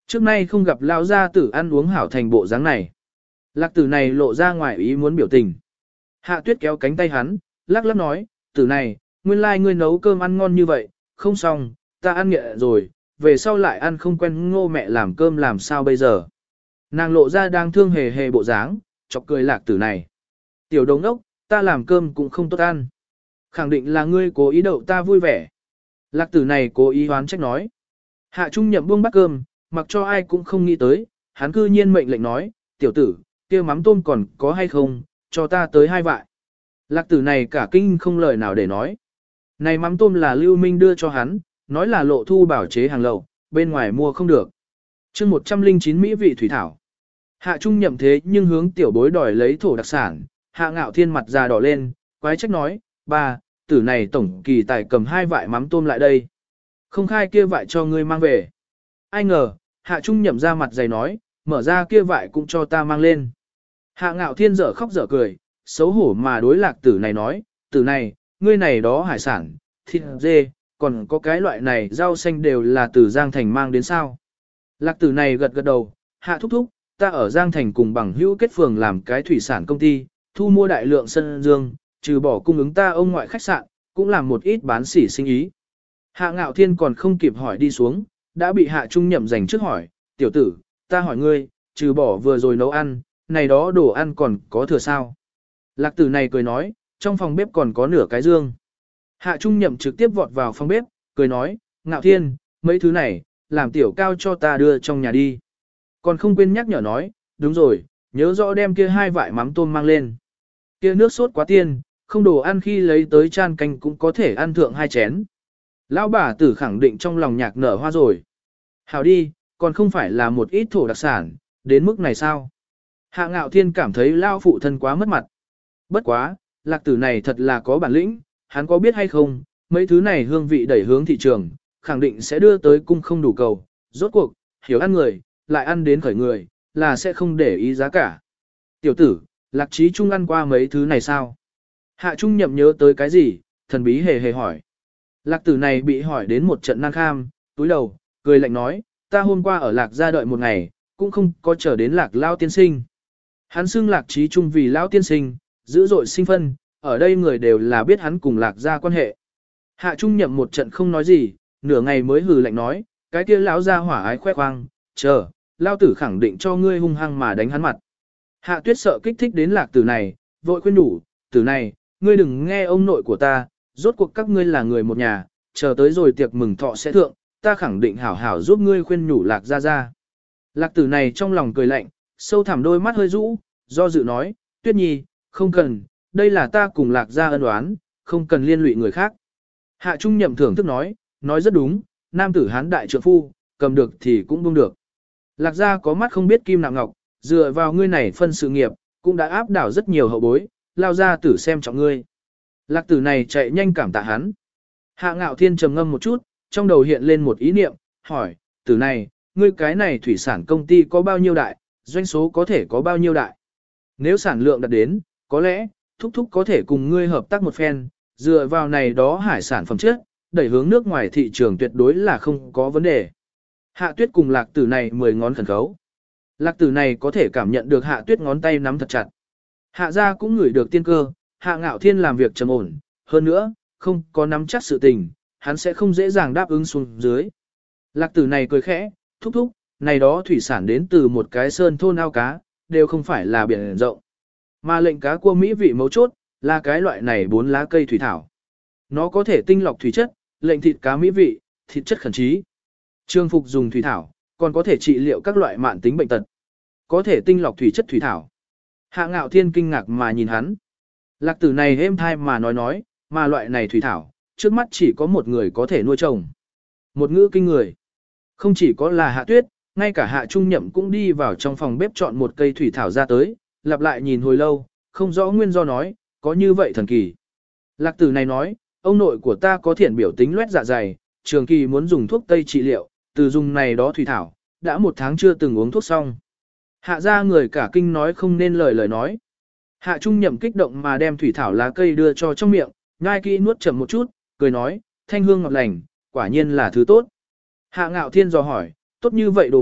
Trước nay không gặp lão gia tử ăn uống hảo thành bộ dáng này. Lạc tử này lộ ra ngoài ý muốn biểu tình. Hạ tuyết kéo cánh tay hắn, lắc lắc nói, tử này, nguyên lai ngươi nấu cơm ăn ngon như vậy, không xong, ta ăn nghệ rồi, về sau lại ăn không quen ngô mẹ làm cơm làm sao bây giờ. Nàng lộ ra đang thương hề hề bộ dáng, chọc cười lạc tử này. Tiểu đồng ốc, ta làm cơm cũng không tốt ăn. Khẳng định là ngươi cố ý đậu ta vui vẻ. Lạc tử này cố ý hoán trách nói. Hạ Trung Nhậm buông bát cơm, mặc cho ai cũng không nghĩ tới, hắn cư nhiên mệnh lệnh nói, tiểu tử, kia mắm tôm còn có hay không, cho ta tới hai vại. Lạc tử này cả kinh không lời nào để nói. Này mắm tôm là Lưu Minh đưa cho hắn, nói là lộ thu bảo chế hàng lậu, bên ngoài mua không được. chương một trăm linh chín Mỹ vị thủy thảo. Hạ Trung Nhậm thế nhưng hướng tiểu bối đòi lấy thổ đặc sản, Hạ Ngạo Thiên mặt già đỏ lên, quái trách nói, ba, tử này tổng kỳ tài cầm hai vại mắm tôm lại đây. Không khai kia vại cho ngươi mang về. Ai ngờ, Hạ Trung Nhậm ra mặt dày nói, mở ra kia vại cũng cho ta mang lên. Hạ Ngạo Thiên dở khóc dở cười, xấu hổ mà đối lạc tử này nói, tử này, ngươi này đó hải sản, thịt dê, còn có cái loại này rau xanh đều là từ Giang Thành mang đến sao. Lạc tử này gật gật đầu, Hạ thúc thúc, ta ở Giang Thành cùng bằng hữu kết phường làm cái thủy sản công ty, thu mua đại lượng sân dương, trừ bỏ cung ứng ta ông ngoại khách sạn, cũng làm một ít bán sỉ sinh ý. Hạ Ngạo Thiên còn không kịp hỏi đi xuống, đã bị Hạ Trung Nhậm giành trước hỏi, tiểu tử, ta hỏi ngươi, trừ bỏ vừa rồi nấu ăn, này đó đồ ăn còn có thừa sao? Lạc tử này cười nói, trong phòng bếp còn có nửa cái dương. Hạ Trung Nhậm trực tiếp vọt vào phòng bếp, cười nói, Ngạo Thiên, mấy thứ này, làm tiểu cao cho ta đưa trong nhà đi. Còn không quên nhắc nhở nói, đúng rồi, nhớ rõ đem kia hai vại mắm tôm mang lên. Kia nước sốt quá tiên, không đồ ăn khi lấy tới chan canh cũng có thể ăn thượng hai chén. Lão bà tử khẳng định trong lòng nhạc nở hoa rồi. Hảo đi, còn không phải là một ít thổ đặc sản, đến mức này sao? Hạ Ngạo Thiên cảm thấy lao phụ thân quá mất mặt. Bất quá, lạc tử này thật là có bản lĩnh, hắn có biết hay không, mấy thứ này hương vị đẩy hướng thị trường, khẳng định sẽ đưa tới cung không đủ cầu. Rốt cuộc, hiểu ăn người, lại ăn đến khởi người, là sẽ không để ý giá cả. Tiểu tử, lạc trí trung ăn qua mấy thứ này sao? Hạ Trung Nhậm nhớ tới cái gì, thần bí hề hề hỏi. Lạc tử này bị hỏi đến một trận năng kham, túi đầu, cười lạnh nói, ta hôm qua ở lạc gia đợi một ngày, cũng không có chờ đến lạc lao tiên sinh. Hắn xưng lạc trí trung vì lao tiên sinh, dữ dội sinh phân, ở đây người đều là biết hắn cùng lạc gia quan hệ. Hạ Trung Nhậm một trận không nói gì, nửa ngày mới hừ lạnh nói, cái kia lão gia hỏa ái khoe khoang, chờ, lao tử khẳng định cho ngươi hung hăng mà đánh hắn mặt. Hạ Tuyết sợ kích thích đến lạc tử này, vội khuyên nhủ, tử này, ngươi đừng nghe ông nội của ta, rốt cuộc các ngươi là người một nhà, chờ tới rồi tiệc mừng thọ sẽ thượng, ta khẳng định hảo hảo giúp ngươi khuyên nhủ lạc gia gia. Lạc tử này trong lòng cười lạnh, sâu thẳm đôi mắt hơi rũ, do dự nói, Tuyết Nhi, không cần, đây là ta cùng lạc gia ân oán, không cần liên lụy người khác. Hạ Trung Nhậm thưởng thức nói, nói rất đúng, nam tử hán đại trượng phu, cầm được thì cũng buông được. Lạc gia có mắt không biết kim nạm ngọc, dựa vào ngươi này phân sự nghiệp, cũng đã áp đảo rất nhiều hậu bối, lao ra tử xem trọng ngươi. Lạc tử này chạy nhanh cảm tạ hắn. Hạ Ngạo Thiên trầm ngâm một chút, trong đầu hiện lên một ý niệm, hỏi, tử này, ngươi cái này thủy sản công ty có bao nhiêu đại, doanh số có thể có bao nhiêu đại. Nếu sản lượng đạt đến, có lẽ, thúc thúc có thể cùng ngươi hợp tác một phen, dựa vào này đó hải sản phẩm chất, đẩy hướng nước ngoài thị trường tuyệt đối là không có vấn đề. Hạ Tuyết cùng lạc tử này mười ngón khẩn khấu. Lạc tử này có thể cảm nhận được Hạ Tuyết ngón tay nắm thật chặt. Hạ gia cũng ngửi được tiên cơ, Hạ Ngạo Thiên làm việc trầm ổn, hơn nữa, không có nắm chắc sự tình, hắn sẽ không dễ dàng đáp ứng xuống dưới. Lạc tử này cười khẽ, thúc thúc, này đó thủy sản đến từ một cái sơn thôn ao cá, đều không phải là biển rộng. Mà lệnh cá cua mỹ vị mấu chốt, là cái loại này bốn lá cây thủy thảo. Nó có thể tinh lọc thủy chất, lệnh thịt cá mỹ vị, thịt chất khẩn trí. Trương phục dùng thủy thảo, còn có thể trị liệu các loại mạn tính bệnh tật. Có thể tinh lọc thủy chất thủy thảo. Hạ Ngạo Thiên kinh ngạc mà nhìn hắn. Lạc tử này êm thai mà nói nói, mà loại này thủy thảo, trước mắt chỉ có một người có thể nuôi trồng. Một ngữ kinh người. Không chỉ có là Hạ Tuyết, ngay cả Hạ Trung Nhậm cũng đi vào trong phòng bếp chọn một cây thủy thảo ra tới, lặp lại nhìn hồi lâu, không rõ nguyên do nói, có như vậy thần kỳ. Lạc tử này nói, ông nội của ta có thiện biểu tính loét dạ dày, trường kỳ muốn dùng thuốc tây trị liệu, từ dùng này đó thủy thảo, đã một tháng chưa từng uống thuốc xong. Hạ ra người cả kinh nói không nên lời lời nói. Hạ Trung Nhậm kích động mà đem thủy thảo lá cây đưa cho trong miệng, nhai kỹ nuốt chậm một chút, cười nói, thanh hương ngọt lành, quả nhiên là thứ tốt. Hạ Ngạo Thiên dò hỏi, tốt như vậy đồ vật,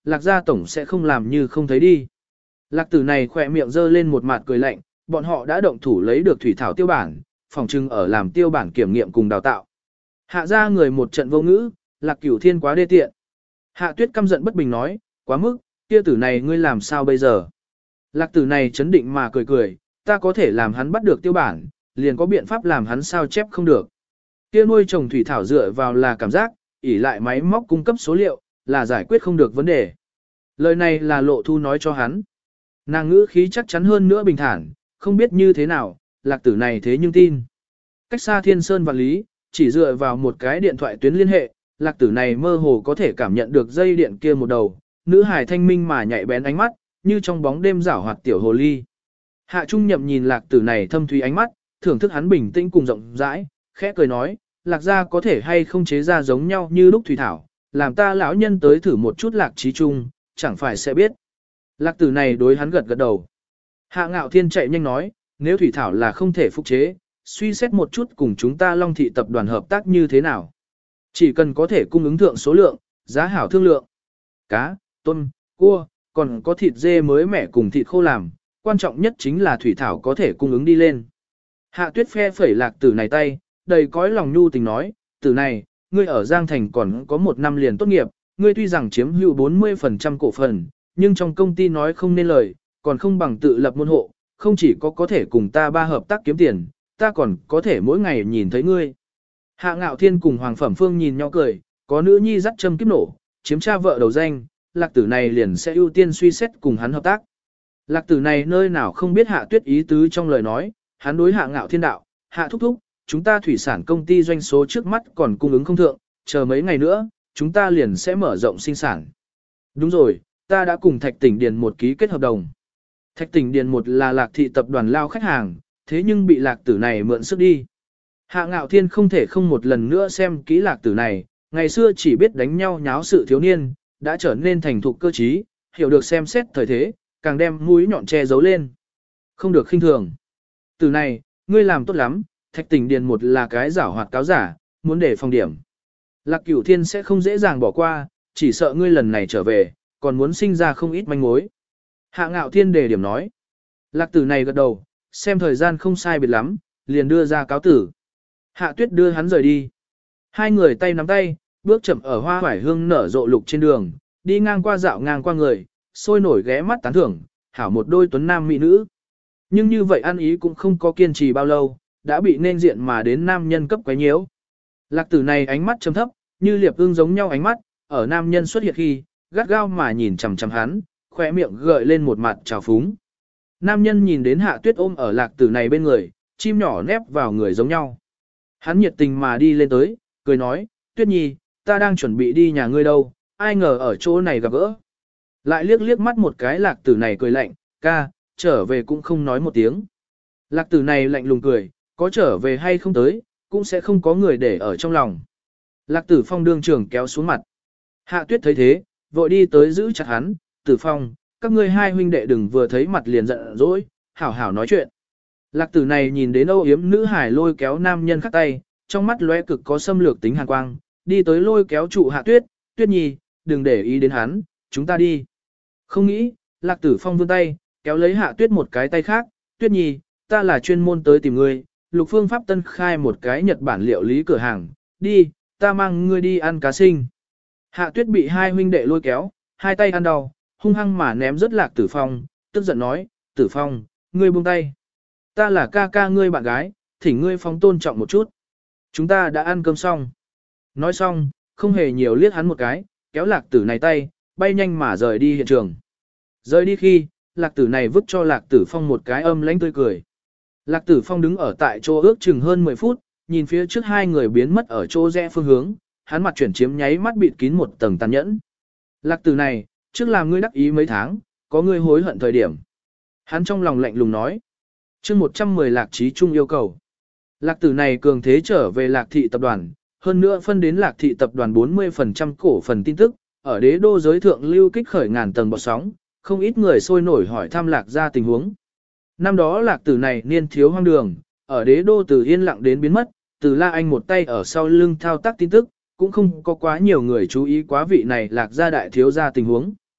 lạc gia tổng sẽ không làm như không thấy đi. Lạc tử này khỏe miệng giơ lên một mặt cười lạnh, bọn họ đã động thủ lấy được thủy thảo tiêu bản, phòng trưng ở làm tiêu bản kiểm nghiệm cùng đào tạo. Hạ ra người một trận vô ngữ, Lạc Cửu Thiên quá đê tiện. Hạ Tuyết căm giận bất bình nói, quá mức, kia tử này ngươi làm sao bây giờ? Lạc tử này chấn định mà cười cười, ta có thể làm hắn bắt được tiêu bản, liền có biện pháp làm hắn sao chép không được. Kia nuôi trồng thủy thảo dựa vào là cảm giác, ỉ lại máy móc cung cấp số liệu, là giải quyết không được vấn đề. Lời này là Lộ Thu nói cho hắn. Nàng ngữ khí chắc chắn hơn nữa bình thản, không biết như thế nào, lạc tử này thế nhưng tin. Cách xa thiên sơn vạn lý, chỉ dựa vào một cái điện thoại tuyến liên hệ, lạc tử này mơ hồ có thể cảm nhận được dây điện kia một đầu, nữ hài thanh minh mà nhạy bén ánh mắt, như trong bóng đêm rảo hoạt tiểu hồ ly. Hạ Trung Nhậm nhìn lạc tử này thâm thúy ánh mắt, thưởng thức hắn bình tĩnh cùng rộng rãi, khẽ cười nói, lạc gia có thể hay không chế ra giống nhau như lúc thủy thảo, làm ta lão nhân tới thử một chút lạc trí trung, chẳng phải sẽ biết. Lạc tử này đối hắn gật gật đầu. Hạ Ngạo Thiên chạy nhanh nói, nếu thủy thảo là không thể phục chế, suy xét một chút cùng chúng ta Long Thị tập đoàn hợp tác như thế nào. Chỉ cần có thể cung ứng thượng số lượng, giá hảo thương lượng. Cá, tôm, cua, còn có thịt dê mới mẻ cùng thịt khô làm, quan trọng nhất chính là thủy thảo có thể cung ứng đi lên. Hạ Tuyết phe phẩy lạc tử này tay, đầy cõi lòng nhu tình nói, tử này, ngươi ở Giang Thành còn có một năm liền tốt nghiệp, ngươi tuy rằng chiếm hữu bốn mươi phần trăm cổ phần, nhưng trong công ty nói không nên lời, còn không bằng tự lập môn hộ, không chỉ có có thể cùng ta ba hợp tác kiếm tiền, ta còn có thể mỗi ngày nhìn thấy ngươi. Hạ Ngạo Thiên cùng Hoàng Phẩm Phương nhìn nhau cười, có nữ nhi dắt châm kiếp nổ, chiếm cha vợ đầu danh, lạc tử này liền sẽ ưu tiên suy xét cùng hắn hợp tác. Lạc tử này nơi nào không biết Hạ Tuyết ý tứ trong lời nói, hắn đối Hạ Ngạo Thiên đạo, Hạ thúc thúc, chúng ta thủy sản công ty doanh số trước mắt còn cung ứng không thượng, chờ mấy ngày nữa, chúng ta liền sẽ mở rộng sinh sản. Đúng rồi, ta đã cùng Thạch Tỉnh Điền một ký kết hợp đồng. Thạch Tỉnh Điền một là Lạc thị tập đoàn lao khách hàng, thế nhưng bị Lạc tử này mượn sức đi. Hạ Ngạo Thiên không thể không một lần nữa xem kỹ Lạc tử này, ngày xưa chỉ biết đánh nhau nháo sự thiếu niên, đã trở nên thành thục cơ trí, hiểu được xem xét thời thế, càng đem mũi nhọn che giấu lên. Không được khinh thường. Tử này, ngươi làm tốt lắm, Thạch Tỉnh Điền một là cái giảo hoạt cáo giả, muốn để phòng điểm. Lạc Cửu Thiên sẽ không dễ dàng bỏ qua, chỉ sợ ngươi lần này trở về, còn muốn sinh ra không ít manh mối. Hạ Ngạo Thiên đề điểm nói. Lạc tử này gật đầu, xem thời gian không sai biệt lắm, liền đưa ra cáo tử. Hạ Tuyết đưa hắn rời đi. Hai người tay nắm tay, bước chậm ở hoa hoải hương nở rộ lục trên đường, đi ngang qua dạo ngang qua người, sôi nổi ghé mắt tán thưởng, hảo một đôi tuấn nam mỹ nữ. Nhưng như vậy ăn ý cũng không có kiên trì bao lâu, đã bị nên diện mà đến nam nhân cấp quấy nhiễu. Lạc tử này ánh mắt trầm thấp, như liệp ương giống nhau ánh mắt, ở nam nhân xuất hiện khi, gắt gao mà nhìn chằm chằm hắn, khỏe miệng gợi lên một mặt trào phúng. Nam nhân nhìn đến Hạ Tuyết ôm ở lạc tử này bên người, chim nhỏ nép vào người giống nhau. Hắn nhiệt tình mà đi lên tới, cười nói, Tuyết Nhi, ta đang chuẩn bị đi nhà ngươi đâu, ai ngờ ở chỗ này gặp gỡ. Lại liếc liếc mắt một cái lạc tử này cười lạnh, ca, trở về cũng không nói một tiếng. Lạc tử này lạnh lùng cười, có trở về hay không tới, cũng sẽ không có người để ở trong lòng. Lạc tử phong đương trưởng kéo xuống mặt. Hạ Tuyết thấy thế, vội đi tới giữ chặt hắn, tử phong, các ngươi hai huynh đệ đừng vừa thấy mặt liền giận dỗi, hảo hảo nói chuyện. Lạc tử này nhìn đến âu yếm nữ hải lôi kéo nam nhân khắc tay, trong mắt lóe cực có xâm lược tính hàn quang, đi tới lôi kéo trụ Hạ Tuyết, Tuyết Nhi, đừng để ý đến hắn, chúng ta đi. Không nghĩ, Lạc tử phong vươn tay, kéo lấy Hạ Tuyết một cái tay khác, Tuyết Nhi, ta là chuyên môn tới tìm ngươi, Lục Phương Pháp tân khai một cái Nhật Bản liệu lý cửa hàng, đi, ta mang ngươi đi ăn cá sinh. Hạ Tuyết bị hai huynh đệ lôi kéo, hai tay ăn đau, hung hăng mà ném rất Lạc Tử Phong, tức giận nói, Tử Phong, ngươi buông tay. Ta là ca ca ngươi bạn gái, thỉnh ngươi phóng tôn trọng một chút. Chúng ta đã ăn cơm xong. Nói xong, không hề nhiều liếc hắn một cái, kéo Lạc Tử này tay, bay nhanh mà rời đi hiện trường. Rời đi khi, Lạc Tử này vứt cho Lạc Tử Phong một cái âm lãnh tươi cười. Lạc Tử Phong đứng ở tại chỗ ước chừng hơn mười phút, nhìn phía trước hai người biến mất ở chỗ rẽ phương hướng, hắn mặt chuyển chiếm nháy mắt bịt kín một tầng tàn nhẫn. Lạc Tử này, trước làm ngươi đắc ý mấy tháng, có ngươi hối hận thời điểm. Hắn trong lòng lạnh lùng nói. Chương một trăm mười Lạc Trí Trung yêu cầu. Lạc Tử này cường thế trở về Lạc thị tập đoàn, hơn nữa phân đến Lạc thị tập đoàn bốn mươi phần trăm cổ phần tin tức, ở đế đô giới thượng lưu kích khởi ngàn tầng bọt sóng, không ít người sôi nổi hỏi thăm Lạc gia tình huống. Năm đó Lạc Tử này niên thiếu hoang đường, ở đế đô từ yên lặng đến biến mất, từ La Anh một tay ở sau lưng thao tác tin tức, cũng không có quá nhiều người chú ý quá vị này Lạc gia đại thiếu gia tình huống.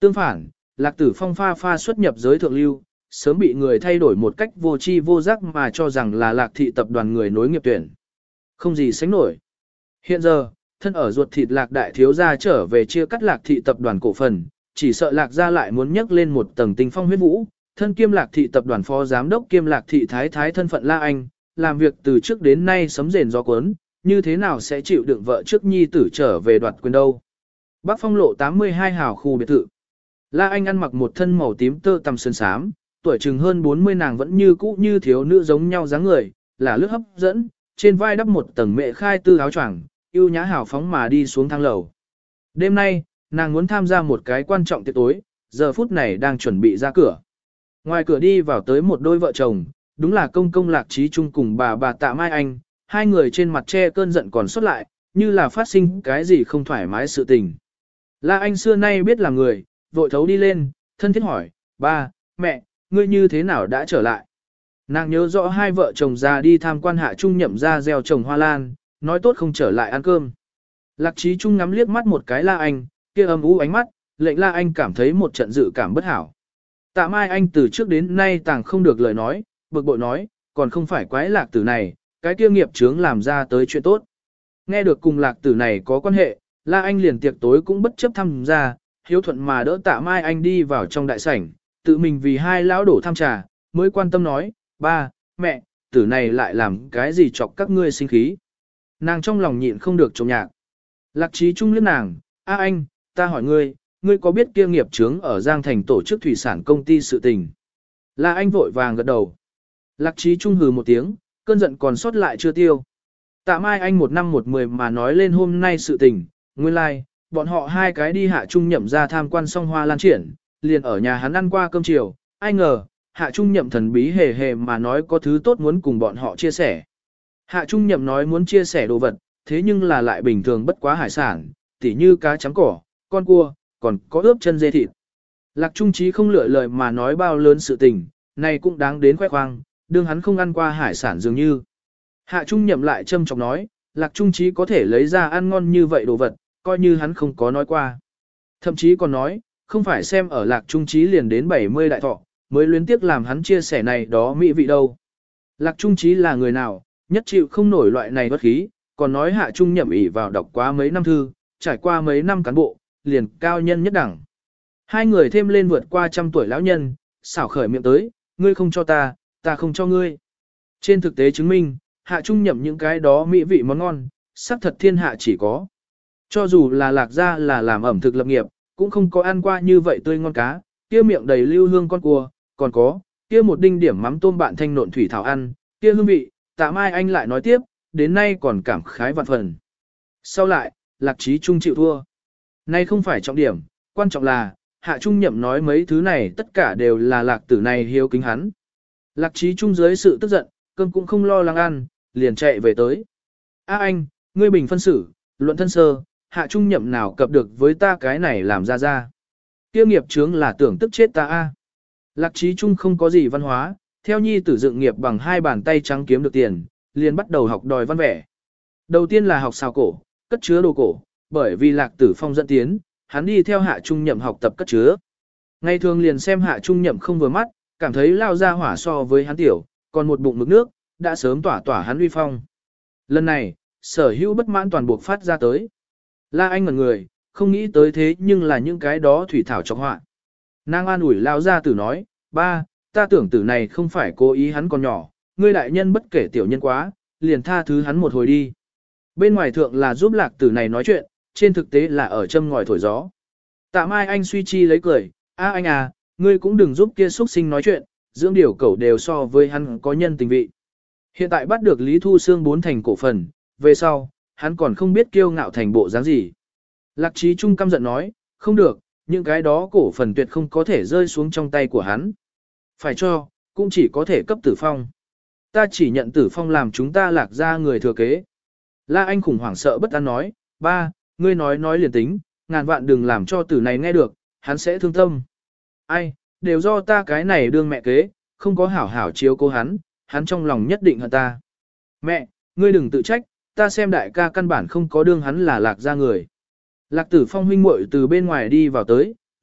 Tương phản, Lạc Tử Phong pha pha xuất nhập giới thượng lưu, sớm bị người thay đổi một cách vô tri vô giác mà cho rằng là Lạc thị tập đoàn người nối nghiệp tuyển. Không gì sánh nổi. Hiện giờ, thân ở ruột thịt Lạc đại thiếu gia trở về chia cắt Lạc thị tập đoàn cổ phần, chỉ sợ Lạc gia lại muốn nhấc lên một tầng tinh phong huyết vũ, thân kiêm Lạc thị tập đoàn phó giám đốc kiêm Lạc thị thái thái thân phận La Anh, làm việc từ trước đến nay sấm rền gió cuốn, như thế nào sẽ chịu đựng vợ trước nhi tử trở về đoạt quyền đâu. Bắc Phong lộ tám mươi hai hào khu biệt thự. La Anh ăn mặc một thân màu tím tơ tằm sơn xám, tuổi chừng hơn bốn mươi nàng vẫn như cũ như thiếu nữ giống nhau dáng người, là lướt hấp dẫn, trên vai đắp một tầng mẹ khai tư áo choàng, yêu nhã hào phóng mà đi xuống thang lầu. Đêm nay, nàng muốn tham gia một cái quan trọng tiệc tối, giờ phút này đang chuẩn bị ra cửa. Ngoài cửa đi vào tới một đôi vợ chồng, đúng là công công Lạc Trí Trung cùng bà bà Tạ Mai Anh, hai người trên mặt che cơn giận còn xuất lại, như là phát sinh cái gì không thoải mái sự tình. La Anh xưa nay biết là người, vội thấu đi lên, thân thiết hỏi, ba, mẹ, ngươi như thế nào đã trở lại? Nàng nhớ rõ hai vợ chồng già đi tham quan Hạ Trung Nhậm ra gieo trồng hoa lan, nói tốt không trở lại ăn cơm. Lạc Trí Trung ngắm liếc mắt một cái La Anh, kia âm u ánh mắt, lệnh La Anh cảm thấy một trận dự cảm bất hảo. Tạ Mai Anh từ trước đến nay tàng không được lời nói, bực bội nói, còn không phải quái Lạc tử này, cái kia nghiệp chướng làm ra tới chuyện tốt. Nghe được cùng Lạc tử này có quan hệ, La Anh liền tiệc tối cũng bất chấp tham gia, hiếu thuận mà đỡ Tạ Mai Anh đi vào trong đại sảnh, tự mình vì hai lão đổ tham trà, mới quan tâm nói, ba, mẹ, tử này lại làm cái gì chọc các ngươi sinh khí. Nàng trong lòng nhịn không được trộm nhạc. Lạc Trí Trung liếc nàng, a anh, ta hỏi ngươi, ngươi có biết kia nghiệp chướng ở Giang Thành tổ chức thủy sản công ty sự tình? La Anh vội vàng gật đầu. Lạc Trí Trung hừ một tiếng, cơn giận còn sót lại chưa tiêu. Tạ Mai Anh một năm một mười mà nói lên hôm nay sự tình, nguyên lai, like, bọn họ hai cái đi Hạ Trung Nhậm ra tham quan song hoa lan triển, liền ở nhà hắn ăn qua cơm chiều, ai ngờ, Hạ Trung Nhậm thần bí hề hề mà nói có thứ tốt muốn cùng bọn họ chia sẻ. Hạ Trung Nhậm nói muốn chia sẻ đồ vật, thế nhưng là lại bình thường bất quá hải sản, tỉ như cá chấm cỏ, con cua, còn có ướp chân dê thịt. Lạc Trung Chí không lựa lời mà nói bao lớn sự tình, này cũng đáng đến khoe khoang, đương hắn không ăn qua hải sản dường như. Hạ Trung Nhậm lại châm chọc nói, Lạc Trung Chí có thể lấy ra ăn ngon như vậy đồ vật, coi như hắn không có nói qua. Thậm chí còn nói, không phải xem ở Lạc Trung Chí liền đến bảy mươi đại thọ, mới luyến tiếc làm hắn chia sẻ này đó mỹ vị đâu. Lạc Trung Chí là người nào, nhất chịu không nổi loại này bất khí, còn nói Hạ Trung Nhậm ỷ vào đọc quá mấy năm thư, trải qua mấy năm cán bộ, liền cao nhân nhất đẳng. Hai người thêm lên vượt qua trăm tuổi lão nhân, xảo khởi miệng tới, ngươi không cho ta, ta không cho ngươi. Trên thực tế chứng minh, Hạ Trung Nhậm những cái đó mỹ vị món ngon, sắc thật thiên hạ chỉ có. Cho dù là Lạc gia là làm ẩm thực lập nghiệp, cũng không có ăn qua như vậy tươi ngon cá, kia miệng đầy lưu hương con cua, còn có, kia một đinh điểm mắm tôm bạn thanh nộn thủy thảo ăn, kia hương vị, Tạ Mai Anh lại nói tiếp, đến nay còn cảm khái vạn phần. Sau lại, Lạc Trí Trung chịu thua. Nay không phải trọng điểm, quan trọng là, Hạ Trung Nhậm nói mấy thứ này tất cả đều là Lạc tử này hiếu kính hắn. Lạc Trí Trung dưới sự tức giận, cơm cũng không lo lắng ăn, liền chạy về tới. A anh, ngươi bình phân xử, luận thân sơ, Hạ Trung Nhậm nào cập được với ta cái này làm ra ra. Kia nghiệp chướng là tưởng tức chết ta a. Lạc Trí Trung không có gì văn hóa, theo nhi tử dựng nghiệp bằng hai bàn tay trắng kiếm được tiền, liền bắt đầu học đòi văn vẻ. Đầu tiên là học xào cổ, cất chứa đồ cổ, bởi vì Lạc Tử Phong dẫn tiến, hắn đi theo Hạ Trung Nhậm học tập cất chứa. Ngày thường liền xem Hạ Trung Nhậm không vừa mắt, cảm thấy lao ra hỏa so với hắn tiểu, còn một bụng mực nước, đã sớm tỏa tỏa hắn uy phong. Lần này, sở hữu bất mãn toàn buộc phát ra tới. La Anh ngẩn người, không nghĩ tới thế nhưng là những cái đó thủy thảo trong họa. Nàng an ủi lao ra tử nói, ba, ta tưởng tử này không phải cố ý hắn còn nhỏ, ngươi đại nhân bất kể tiểu nhân quá, liền tha thứ hắn một hồi đi. Bên ngoài thượng là giúp Lạc tử này nói chuyện, trên thực tế là ở châm ngòi thổi gió. Tạ Mai Anh suy chi lấy cười, a anh à, ngươi cũng đừng giúp kia xuất sinh nói chuyện, dưỡng điều cẩu đều so với hắn có nhân tình vị. Hiện tại bắt được Lý Thu Sương bốn thành cổ phần, về sau, hắn còn không biết kiêu ngạo thành bộ dáng gì. Lạc Trí Trung căm giận nói, không được, những cái đó cổ phần tuyệt không có thể rơi xuống trong tay của hắn. Phải cho, cũng chỉ có thể cấp Tử Phong. Ta chỉ nhận Tử Phong làm chúng ta Lạc ra người thừa kế. La Anh khủng hoảng sợ bất an nói, ba, ngươi nói nói liền tính, ngàn vạn đừng làm cho tử này nghe được, hắn sẽ thương tâm. Ai, đều do ta cái này đương mẹ kế, không có hảo hảo chiếu cố hắn, hắn trong lòng nhất định hận ta. Mẹ, ngươi đừng tự trách, ta xem đại ca căn bản không có đương hắn là Lạc ra người. Lạc Tử Phong huynh muội từ bên ngoài đi vào tới,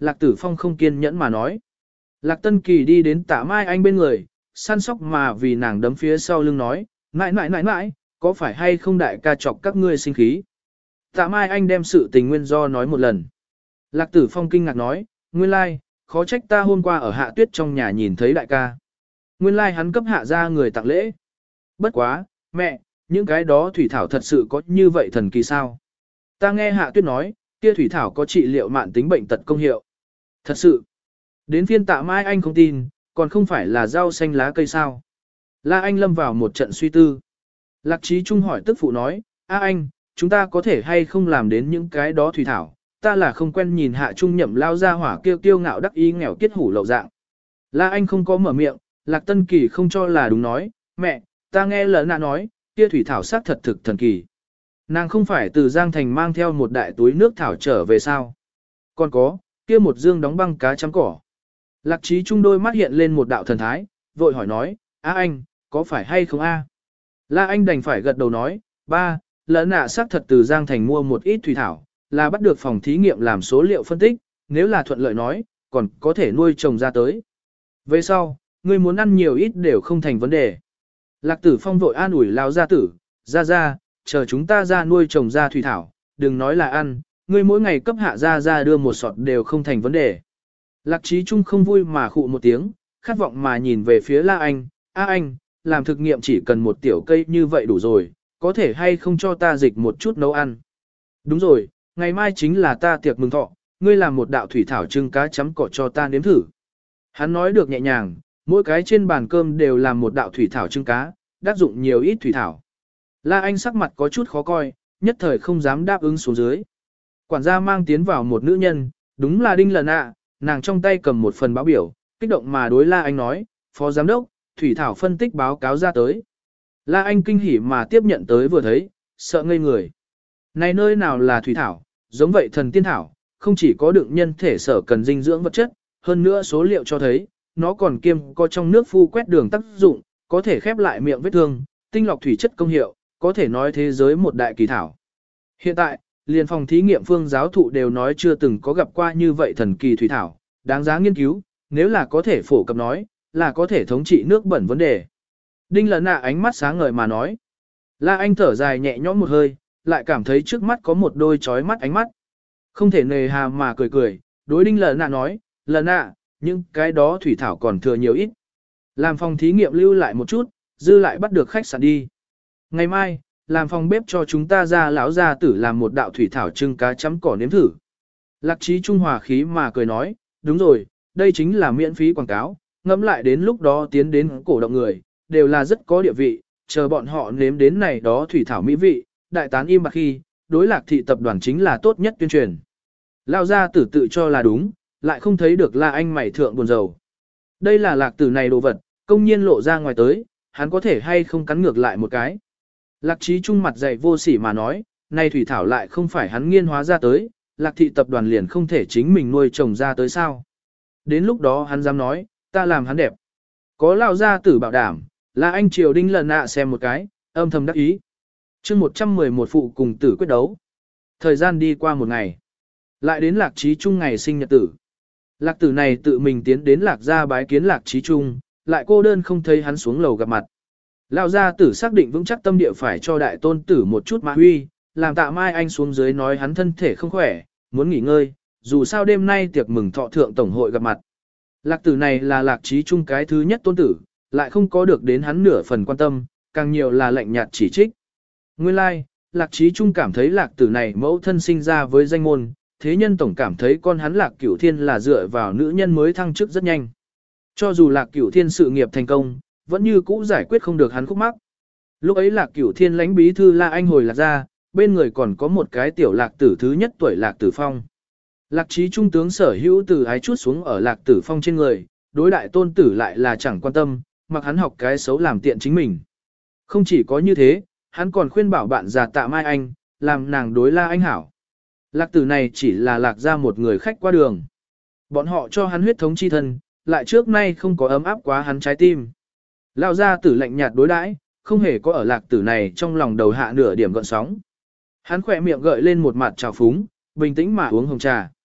Lạc Tử Phong không kiên nhẫn mà nói. Lạc Tân Kỳ đi đến Tạ Mai Anh bên người, săn sóc mà vì nàng đấm phía sau lưng nói, mãi mãi mãi mãi, có phải hay không đại ca chọc các ngươi sinh khí? Tạ Mai Anh đem sự tình nguyên do nói một lần. Lạc Tử Phong kinh ngạc nói, nguyên lai, khó trách ta hôm qua ở Hạ Tuyết trong nhà nhìn thấy đại ca. Nguyên lai hắn cấp hạ ra người tặng lễ. Bất quá, mẹ, những cái đó thủy thảo thật sự có như vậy thần kỳ sao? Ta nghe Hạ Tuyết nói, kia thủy thảo có trị liệu mạn tính bệnh tật công hiệu. Thật sự, đến phiên Tạ Mai Anh không tin, còn không phải là rau xanh lá cây sao? La Anh lâm vào một trận suy tư. Lạc Trí Trung hỏi tức phụ nói, a anh, chúng ta có thể hay không làm đến những cái đó thủy thảo? Ta là không quen nhìn Hạ Trung nhậm lao ra hỏa kêu kiêu ngạo đắc ý nghèo kiết hủ lậu dạng. La Anh không có mở miệng, Lạc Tân Kỳ không cho là đúng nói, mẹ, ta nghe lỡ nạ nói, kia thủy thảo xác thật thực thần kỳ. Nàng không phải từ Giang Thành mang theo một đại túi nước thảo trở về sao? Còn có, kia một dương đóng băng cá chấm cỏ. Lạc Trí Trung đôi mắt hiện lên một đạo thần thái, vội hỏi nói, a anh, có phải hay không a? La Anh đành phải gật đầu nói, ba, lỡ nạ xác thật từ Giang Thành mua một ít thủy thảo, là bắt được phòng thí nghiệm làm số liệu phân tích, nếu là thuận lợi nói, còn có thể nuôi trồng ra tới. Về sau, ngươi muốn ăn nhiều ít đều không thành vấn đề. Lạc Tử Phong vội an ủi lao gia tử, ra ra, chờ chúng ta ra nuôi trồng ra thủy thảo, đừng nói là ăn, ngươi mỗi ngày cấp hạ ra ra đưa một sọt đều không thành vấn đề. Lạc Trí Trung không vui mà khụ một tiếng, khát vọng mà nhìn về phía La Anh, a anh, làm thực nghiệm chỉ cần một tiểu cây như vậy đủ rồi, có thể hay không cho ta dịch một chút nấu ăn. Đúng rồi, ngày mai chính là ta tiệc mừng thọ, ngươi làm một đạo thủy thảo trưng cá chấm cỏ cho ta nếm thử. Hắn nói được nhẹ nhàng, mỗi cái trên bàn cơm đều làm một đạo thủy thảo trưng cá, đắc dụng nhiều ít thủy thảo. La Anh sắc mặt có chút khó coi, nhất thời không dám đáp ứng xuống dưới. Quản gia mang tiến vào một nữ nhân, đúng là Đinh Lần ạ, nàng trong tay cầm một phần báo biểu, kích động mà đối La Anh nói, phó giám đốc, thủy thảo phân tích báo cáo ra tới. La Anh kinh hỉ mà tiếp nhận tới vừa thấy, sợ ngây người. Này nơi nào là thủy thảo, giống vậy thần tiên thảo, không chỉ có đựng nhân thể sở cần dinh dưỡng vật chất, hơn nữa số liệu cho thấy, nó còn kiêm có trong nước phu quét đường tác dụng, có thể khép lại miệng vết thương, tinh lọc thủy chất công hiệu, có thể nói thế giới một đại kỳ thảo. Hiện tại, liền phòng thí nghiệm phương giáo thụ đều nói chưa từng có gặp qua như vậy thần kỳ thủy thảo, đáng giá nghiên cứu, nếu là có thể phổ cập nói, là có thể thống trị nước bẩn vấn đề. Đinh Lần nạ ánh mắt sáng ngời mà nói. La Anh thở dài nhẹ nhõm một hơi, lại cảm thấy trước mắt có một đôi chói mắt ánh mắt. Không thể nề hà mà cười cười, đối Đinh Lần nạ nói, Lần nạ, nhưng cái đó thủy thảo còn thừa nhiều ít. Làm phòng thí nghiệm lưu lại một chút, dư lại bắt được khách sạn đi. Ngày mai, làm phòng bếp cho chúng ta ra lão gia tử làm một đạo thủy thảo trưng cá chấm cỏ nếm thử. Lạc Trí Trung hòa khí mà cười nói, đúng rồi, đây chính là miễn phí quảng cáo, ngẫm lại đến lúc đó tiến đến cổ động người, đều là rất có địa vị, chờ bọn họ nếm đến này đó thủy thảo mỹ vị, đại tán im bạc khi, đối Lạc thị tập đoàn chính là tốt nhất tuyên truyền. Lão gia tử tự cho là đúng, lại không thấy được La Anh mày thượng buồn rầu. Đây là Lạc tử này đồ vật, công nhiên lộ ra ngoài tới, hắn có thể hay không cắn ngược lại một cái. Lạc Trí Trung mặt dày vô sỉ mà nói, này thủy thảo lại không phải hắn nghiên hóa ra tới, Lạc thị tập đoàn liền không thể chính mình nuôi trồng ra tới sao. Đến lúc đó hắn dám nói, ta làm hắn đẹp. Có lão gia tử bảo đảm, là anh Triều Đinh Lần nạ xem một cái, âm thầm đắc ý. chương một trăm mười một phụ cùng tử quyết đấu. Thời gian đi qua một ngày. Lại đến Lạc Trí Trung ngày sinh nhật tử. Lạc tử này tự mình tiến đến Lạc gia bái kiến Lạc Trí Trung, lại cô đơn không thấy hắn xuống lầu gặp mặt. Lão gia tử xác định vững chắc tâm địa phải cho đại tôn tử một chút mã huy, làm Tạ Mai Anh xuống dưới nói hắn thân thể không khỏe, muốn nghỉ ngơi, dù sao đêm nay tiệc mừng thọ thượng tổng hội gặp mặt. Lạc tử này là Lạc Trí Trung cái thứ nhất tôn tử, lại không có được đến hắn nửa phần quan tâm, càng nhiều là lạnh nhạt chỉ trích. Nguyên lai, like, Lạc Trí Trung cảm thấy Lạc tử này mẫu thân sinh ra với danh môn, thế nhân tổng cảm thấy con hắn Lạc Cửu Thiên là dựa vào nữ nhân mới thăng chức rất nhanh. Cho dù Lạc Cửu Thiên sự nghiệp thành công, vẫn như cũ giải quyết không được hắn khúc mắc. Lúc ấy Lạc Cửu Thiên lãnh bí thư La Anh hồi Lạc ra, bên người còn có một cái tiểu Lạc tử thứ nhất tuổi Lạc Tử Phong. Lạc Trí Trung tướng sở hữu từ ái chút xuống ở Lạc Tử Phong trên người, đối đại tôn tử lại là chẳng quan tâm, mặc hắn học cái xấu làm tiện chính mình. Không chỉ có như thế, hắn còn khuyên bảo bạn già Tạ Mai Anh, làm nàng đối La Anh hảo. Lạc tử này chỉ là Lạc ra một người khách qua đường. Bọn họ cho hắn huyết thống chi thân, lại trước nay không có ấm áp quá hắn trái tim. Lão gia tử lạnh nhạt đối đãi, không hề có ở Lạc tử này trong lòng đầu hạ nửa điểm gợn sóng. Hắn khỏe miệng gợi lên một mặt trào phúng, bình tĩnh mà uống hồng trà.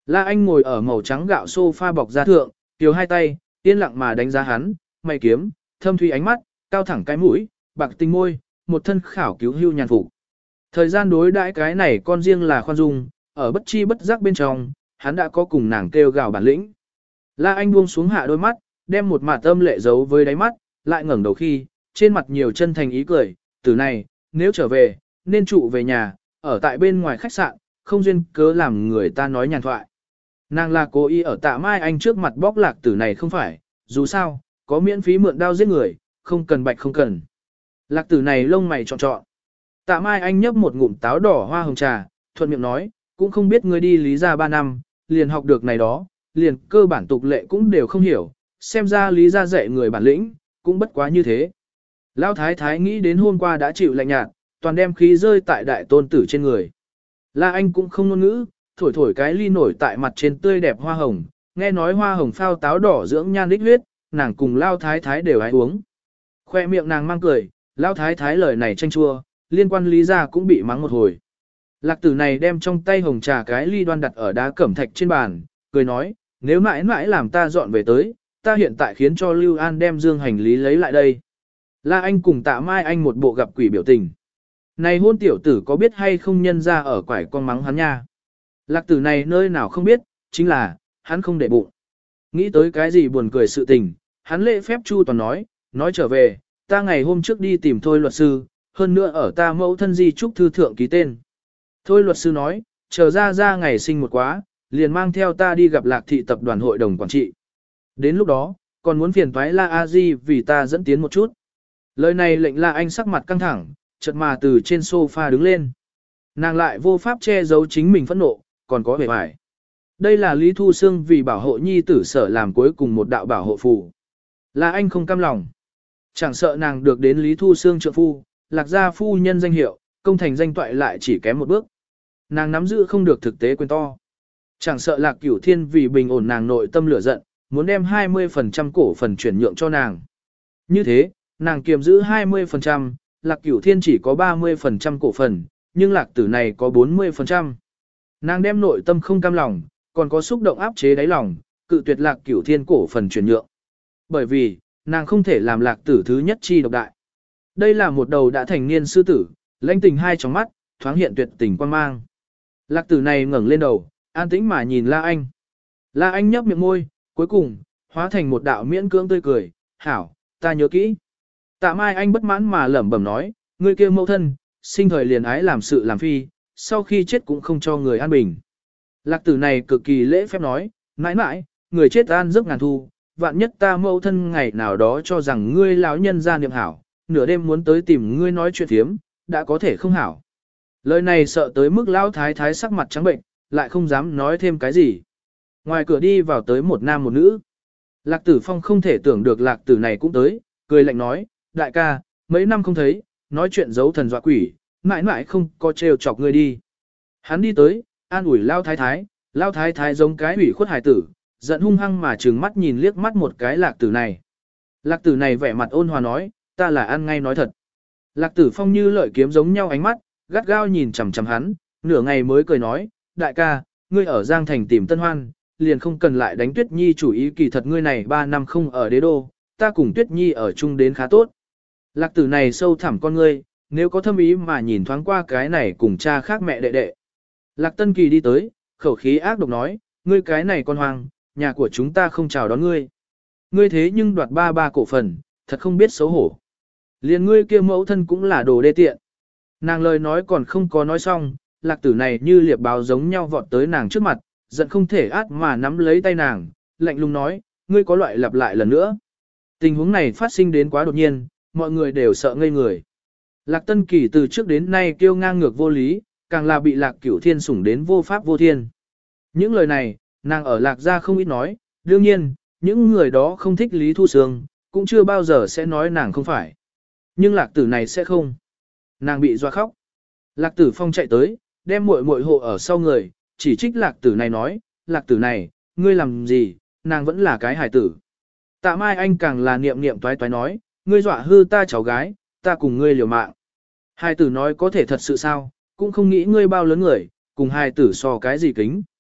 La Anh ngồi ở màu trắng gạo sofa bọc da thượng, tiểu hai tay, yên lặng mà đánh giá hắn, mày kiếm, thâm thủy ánh mắt, cao thẳng cái mũi, bạc tinh môi, một thân khảo cứu hưu nhàn phục. Thời gian đối đãi cái này con riêng là khoan dung, ở bất chi bất giác bên trong, hắn đã có cùng nàng kêu gào bản lĩnh. La Anh buông xuống hạ đôi mắt, đem một mặt âm lệ giấu với đáy mắt, lại ngẩng đầu khi, trên mặt nhiều chân thành ý cười, từ này, nếu trở về, nên trụ về nhà, ở tại bên ngoài khách sạn, không duyên cớ làm người ta nói nhàn thoại. Nàng là cố ý ở Tạ Mai Anh trước mặt bóc lạc tử này không phải, dù sao, có miễn phí mượn đao giết người, không cần bạch không cần. Lạc tử này lông mày trọn trọn. Tạ Mai Anh nhấp một ngụm táo đỏ hoa hồng trà, thuận miệng nói, cũng không biết ngươi đi lý gia ba năm, liền học được này đó, liền cơ bản tục lệ cũng đều không hiểu, xem ra lý gia dạy người bản lĩnh, cũng bất quá như thế. Lão thái thái nghĩ đến hôm qua đã chịu lạnh nhạt, toàn đem khí rơi tại đại tôn tử trên người. La Anh cũng không ngôn ngữ, thổi thổi cái ly nổi tại mặt trên tươi đẹp hoa hồng, nghe nói hoa hồng phao táo đỏ dưỡng nhan đích huyết, nàng cùng Lão thái thái đều hãy uống. Khoe miệng nàng mang cười, Lão thái thái lời này chanh chua, liên quan lý gia cũng bị mắng một hồi. Lạc tử này đem trong tay hồng trà cái ly đoan đặt ở đá cẩm thạch trên bàn, cười nói, nếu mãi mãi làm ta dọn về tới, ta hiện tại khiến cho Lưu An đem dương hành lý lấy lại đây. La Anh cùng Tạ Mai Anh một bộ gặp quỷ biểu tình. Này hôn tiểu tử có biết hay không nhân ra ở quải con mắng hắn nha. Lạc tử này nơi nào không biết, chính là, hắn không để bụng. Nghĩ tới cái gì buồn cười sự tình, hắn lễ phép chu toàn nói, nói trở về, ta ngày hôm trước đi tìm thôi luật sư, hơn nữa ở ta mẫu thân di trúc thư thượng ký tên. Thôi luật sư nói, chờ ra ra ngày sinh một quá, liền mang theo ta đi gặp Lạc thị tập đoàn hội đồng quản trị. Đến lúc đó, còn muốn phiền toái La A Di vì ta dẫn tiến một chút. Lời này lệnh La Anh sắc mặt căng thẳng, chợt mà từ trên sofa đứng lên. Nàng lại vô pháp che giấu chính mình phẫn nộ, còn có vẻ vải. Đây là Lý Thu Sương vì bảo hộ nhi tử sở làm cuối cùng một đạo bảo hộ phù. La Anh không cam lòng. Chẳng sợ nàng được đến Lý Thu Sương trượng phu, Lạc gia phu nhân danh hiệu, công thành danh toại lại chỉ kém một bước. Nàng nắm giữ không được thực tế quyền to. Chẳng sợ Lạc Cửu Thiên vì bình ổn nàng nội tâm lửa giận, muốn đem hai mươi phần trăm cổ phần chuyển nhượng cho nàng. Như thế, nàng kiềm giữ hai mươi phần trăm, Lạc Cửu Thiên chỉ có ba mươi phần trăm cổ phần, nhưng Lạc tử này có bốn mươi phần trăm. Nàng đem nội tâm không cam lòng, còn có xúc động áp chế đáy lòng, cự tuyệt Lạc Cửu Thiên cổ phần chuyển nhượng. Bởi vì, nàng không thể làm Lạc tử thứ nhất chi độc đại. Đây là một đầu đã thành niên sư tử, lãnh tình hai trong mắt, thoáng hiện tuyệt tình quan mang. Lạc tử này ngẩng lên đầu, an tĩnh mà nhìn La Anh. La Anh nhấp miệng môi, cuối cùng, hóa thành một đạo miễn cưỡng tươi cười, hảo, ta nhớ kỹ. Tạ Mai Anh bất mãn mà lẩm bẩm nói, người kia mẫu thân, sinh thời liền ái làm sự làm phi, sau khi chết cũng không cho người an bình. Lạc tử này cực kỳ lễ phép nói, mãi mãi, người chết an giấc ngàn thu, vạn nhất ta mẫu thân ngày nào đó cho rằng ngươi lão nhân ra niệm hảo, nửa đêm muốn tới tìm ngươi nói chuyện thiếm, đã có thể không hảo. Lời này sợ tới mức lão thái thái sắc mặt trắng bệnh, lại không dám nói thêm cái gì. Ngoài cửa đi vào tới một nam một nữ. Lạc tử phong không thể tưởng được lạc tử này cũng tới, cười lạnh nói, đại ca, mấy năm không thấy, nói chuyện giấu thần dọa quỷ, mãi mãi không có trêu chọc ngươi đi. Hắn đi tới, an ủi lao thái thái, lao thái thái giống cái ủy khuất hài tử, giận hung hăng mà trừng mắt nhìn liếc mắt một cái lạc tử này. Lạc tử này vẻ mặt ôn hòa nói, ta là ăn ngay nói thật. Lạc tử phong như lợi kiếm giống nhau ánh mắt, gắt gao nhìn chằm chằm hắn, nửa ngày mới cười nói, đại ca, ngươi ở Giang Thành tìm Tân Hoan, liền không cần lại đánh Tuyết Nhi chủ ý, kỳ thật ngươi này ba năm không ở đế đô, ta cùng Tuyết Nhi ở chung đến khá tốt. Lạc tử này sâu thẳm con ngươi, nếu có thâm ý mà nhìn thoáng qua cái này cùng cha khác mẹ đệ đệ. Lạc Tân Kỳ đi tới, khẩu khí ác độc nói, ngươi cái này con hoang, nhà của chúng ta không chào đón ngươi. Ngươi thế nhưng đoạt ba ba cổ phần, thật không biết xấu hổ. Liền ngươi kia mẫu thân cũng là đồ đê tiện. Nàng lời nói còn không có nói xong, lạc tử này như liệp báo giống nhau vọt tới nàng trước mặt, giận không thể át mà nắm lấy tay nàng, lạnh lùng nói, ngươi có loại lặp lại lần nữa. Tình huống này phát sinh đến quá đột nhiên, mọi người đều sợ ngây người. Lạc Tân Kỳ từ trước đến nay kiêu ngang ngược vô lý, càng là bị Lạc Cửu Thiên sủng đến vô pháp vô thiên. Những lời này, nàng ở Lạc gia không ít nói, đương nhiên, những người đó không thích Lý Thu Sương, cũng chưa bao giờ sẽ nói nàng không phải. Nhưng Lạc tử này sẽ không. Nàng bị doa khóc. Lạc tử phong chạy tới, đem muội muội hộ ở sau người, chỉ trích Lạc tử này nói, Lạc tử này, ngươi làm gì, nàng vẫn là cái hài tử. Tạ Mai Anh càng là niệm niệm toái toái nói, ngươi dọa hư ta cháu gái, ta cùng ngươi liều mạng. Hài tử nói có thể thật sự sao, cũng không nghĩ ngươi bao lớn người, cùng hài tử so cái gì kính.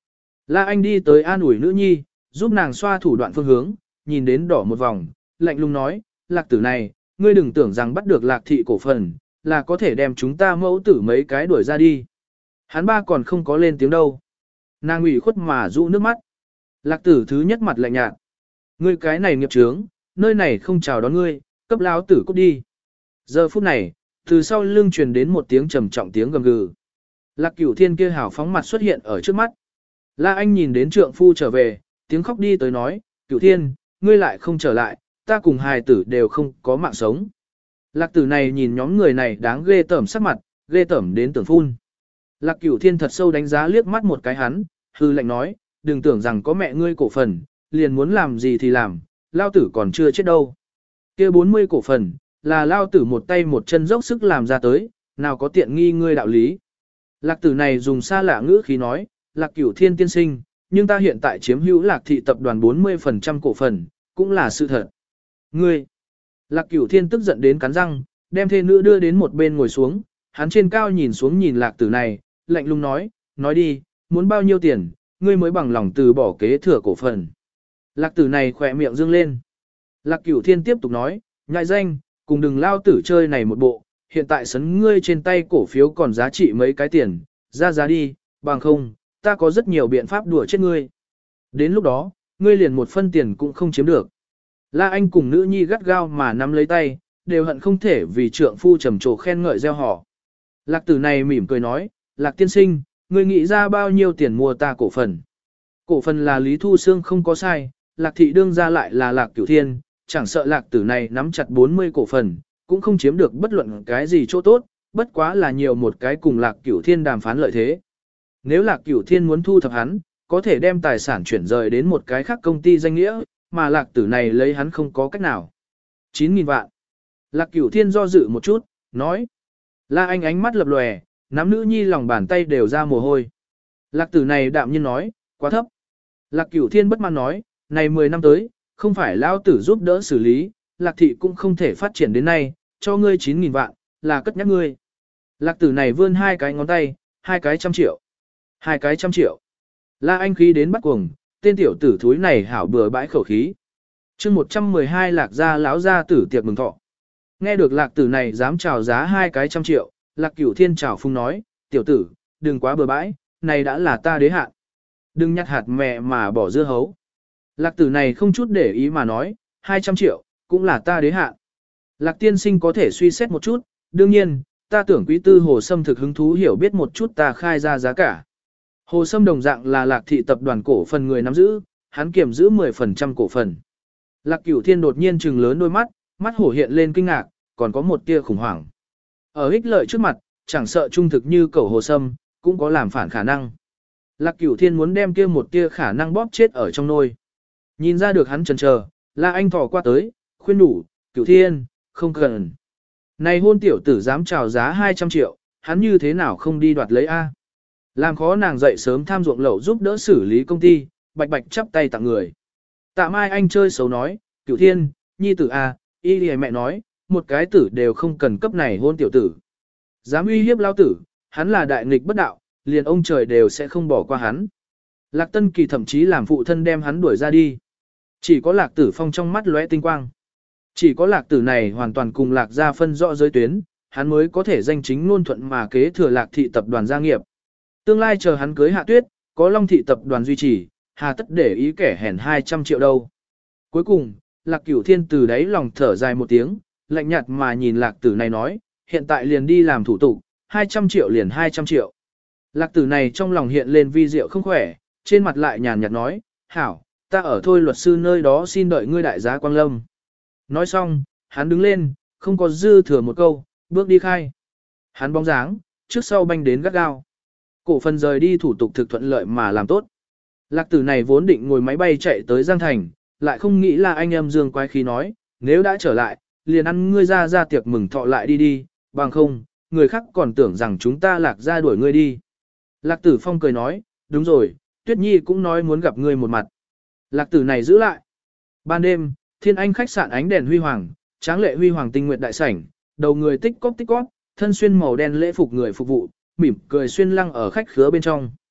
La Anh đi tới an ủi nữ nhi, giúp nàng xoa thủ đoạn phương hướng, nhìn đến đỏ một vòng, lạnh lùng nói, lạc tử này, ngươi đừng tưởng rằng bắt được lạc thị cổ phần, là có thể đem chúng ta mẫu tử mấy cái đuổi ra đi. Hắn ba còn không có lên tiếng đâu. Nàng ủy khuất mà dụ nước mắt. Lạc tử thứ nhất mặt lạnh nhạt. Ngươi cái này nghiệp chướng, nơi này không chào đón ngươi, cấp lão tử cút đi. Giờ phút này, từ sau lưng truyền đến một tiếng trầm trọng tiếng gầm gừ. Lạc Cửu Thiên kia hào phóng mặt xuất hiện ở trước mắt. La Anh nhìn đến trượng phu trở về, tiếng khóc đi tới nói, Cửu Thiên, ngươi lại không trở lại, ta cùng hài tử đều không có mạng sống. Lạc tử này nhìn nhóm người này đáng ghê tởm sắc mặt, ghê tởm đến tưởng phun. Lạc Cửu Thiên thật sâu đánh giá liếc mắt một cái hắn, hư lệnh nói, đừng tưởng rằng có mẹ ngươi cổ phần, liền muốn làm gì thì làm, lao tử còn chưa chết đâu. Kia bốn mươi cổ phần, là lao tử một tay một chân dốc sức làm ra tới, nào có tiện nghi ngươi đạo lý. Lạc tử này dùng xa lạ ngữ khí nói, Lạc Cửu Thiên tiên sinh, nhưng ta hiện tại chiếm hữu Lạc thị tập đoàn bốn mươi phần trăm cổ phần, cũng là sự thật. Ngươi! Lạc Cửu Thiên tức giận đến cắn răng, đem thê nữ đưa đến một bên ngồi xuống, hắn trên cao nhìn xuống nhìn Lạc tử này, lạnh lùng nói, nói đi, muốn bao nhiêu tiền, ngươi mới bằng lòng từ bỏ kế thừa cổ phần. Lạc tử này khỏe miệng dương lên. Lạc Cửu Thiên tiếp tục nói, nhại danh, cùng đừng lao tử chơi này một bộ, hiện tại sấn ngươi trên tay cổ phiếu còn giá trị mấy cái tiền, ra giá đi, bằng không, ta có rất nhiều biện pháp đùa chết ngươi. Đến lúc đó, ngươi liền một phân tiền cũng không chiếm được. La Anh cùng nữ nhi gắt gao mà nắm lấy tay, đều hận không thể vì trượng phu trầm trồ khen ngợi gieo họ. Lạc tử này mỉm cười nói, Lạc tiên sinh, ngươi nghĩ ra bao nhiêu tiền mua ta cổ phần. Cổ phần là Lý Thu Sương không có sai, Lạc thị đương ra lại là Lạc Cửu Thiên, chẳng sợ Lạc tử này nắm chặt bốn mươi cổ phần, cũng không chiếm được bất luận cái gì chỗ tốt, bất quá là nhiều một cái cùng Lạc Cửu Thiên đàm phán lợi thế. Nếu Lạc Cửu Thiên muốn thu thập hắn, có thể đem tài sản chuyển rời đến một cái khác công ty danh nghĩa, mà Lạc tử này lấy hắn không có cách nào. chín nghìn vạn. Lạc Cửu Thiên do dự một chút, nói. La Anh ánh mắt lập lòe, nắm nữ nhi lòng bàn tay đều ra mồ hôi. Lạc tử này đạm nhiên nói, quá thấp. Lạc Cửu Thiên bất mãn nói, này mười năm tới, không phải lao tử giúp đỡ xử lý, Lạc thị cũng không thể phát triển đến nay, cho ngươi chín nghìn vạn, là cất nhắc ngươi. Lạc tử này vươn hai cái ngón tay, hai cái trăm triệu. Hai cái trăm triệu. La Anh khí đến bắt cuồng, tên tiểu tử thúi này hảo bừa bãi khẩu khí. chương một trăm mười hai Lạc gia lão gia tử tiệc mừng thọ. Nghe được Lạc tử này dám chào giá hai cái trăm triệu, Lạc Cửu Thiên chào phung nói, tiểu tử, đừng quá bừa bãi, này đã là ta đế hạn. Đừng nhặt hạt mẹ mà bỏ dưa hấu. Lạc tử này không chút để ý mà nói, hai trăm triệu, cũng là ta đế hạn. Lạc tiên sinh có thể suy xét một chút, đương nhiên, ta tưởng quý tư Hồ Sâm thực hứng thú hiểu biết một chút ta khai ra giá cả. Hồ Sâm đồng dạng là Lạc thị tập đoàn cổ phần người nắm giữ, hắn kiểm giữ mười phần trăm cổ phần. Lạc Cửu Thiên đột nhiên trừng lớn đôi mắt, mắt hổ hiện lên kinh ngạc, còn có một tia khủng hoảng. Ở ích lợi trước mặt, chẳng sợ trung thực như cẩu Hồ Sâm, cũng có làm phản khả năng. Lạc Cửu Thiên muốn đem kia một tia khả năng bóp chết ở trong nôi. Nhìn ra được hắn chần chờ, La Anh thò qua tới, khuyên đủ, Cửu Thiên, không cần. Này hôn tiểu tử dám chào giá hai trăm triệu, hắn như thế nào không đi đoạt lấy A. Làm khó nàng dậy sớm tham ruộng lậu giúp đỡ xử lý công ty, bạch bạch chắp tay tặng người. Tạ Mai Anh chơi xấu nói, Cửu Thiên, nhi tử A, y lìa mẹ nói, một cái tử đều không cần cấp này hôn tiểu tử. Dám uy hiếp lao tử, hắn là đại nghịch bất đạo, liền ông trời đều sẽ không bỏ qua hắn. Lạc Tân Kỳ thậm chí làm phụ thân đem hắn đuổi ra đi. Chỉ có Lạc Tử Phong trong mắt lóe tinh quang. Chỉ có Lạc Tử này hoàn toàn cùng Lạc gia phân rõ giới tuyến, hắn mới có thể danh chính ngôn thuận mà kế thừa Lạc thị tập đoàn gia nghiệp. Tương lai chờ hắn cưới Hạ Tuyết, có Long thị tập đoàn duy trì, hà tất để ý kẻ hèn hai trăm triệu đâu. Cuối cùng, Lạc Cửu Thiên từ đáy lòng thở dài một tiếng, lạnh nhạt mà nhìn Lạc Tử này nói, hiện tại liền đi làm thủ tục, hai trăm triệu liền hai trăm triệu. Lạc Tử này trong lòng hiện lên vi diệu không khỏe, trên mặt lại nhàn nhạt nói, hảo, ta ở thôi luật sư nơi đó xin đợi ngươi đại giá Quang Lâm. Nói xong, hắn đứng lên, không có dư thừa một câu, bước đi khai. Hắn bóng dáng, trước sau banh đến gắt gao. Cổ phần rời đi thủ tục thực thuận lợi mà làm tốt. Lạc Tử này vốn định ngồi máy bay chạy tới Giang Thành, lại không nghĩ là anh em Dương quái khí nói, nếu đã trở lại, liền ăn ngươi ra ra tiệc mừng thọ lại đi đi, bằng không, người khác còn tưởng rằng chúng ta Lạc ra đuổi ngươi đi. Lạc Tử Phong cười nói, đúng rồi, Tuyết Nhi cũng nói muốn gặp ngươi một mặt. Lạc Tử này giữ lại. Ban đêm, Thiên Anh khách sạn ánh đèn huy hoàng, tráng lệ huy hoàng tinh nguyệt đại sảnh, đầu người tích cóp tích cóp, thân xuyên màu đen lễ phục người phục vụ, mỉm cười xuyên lăng ở khách khứa bên trong.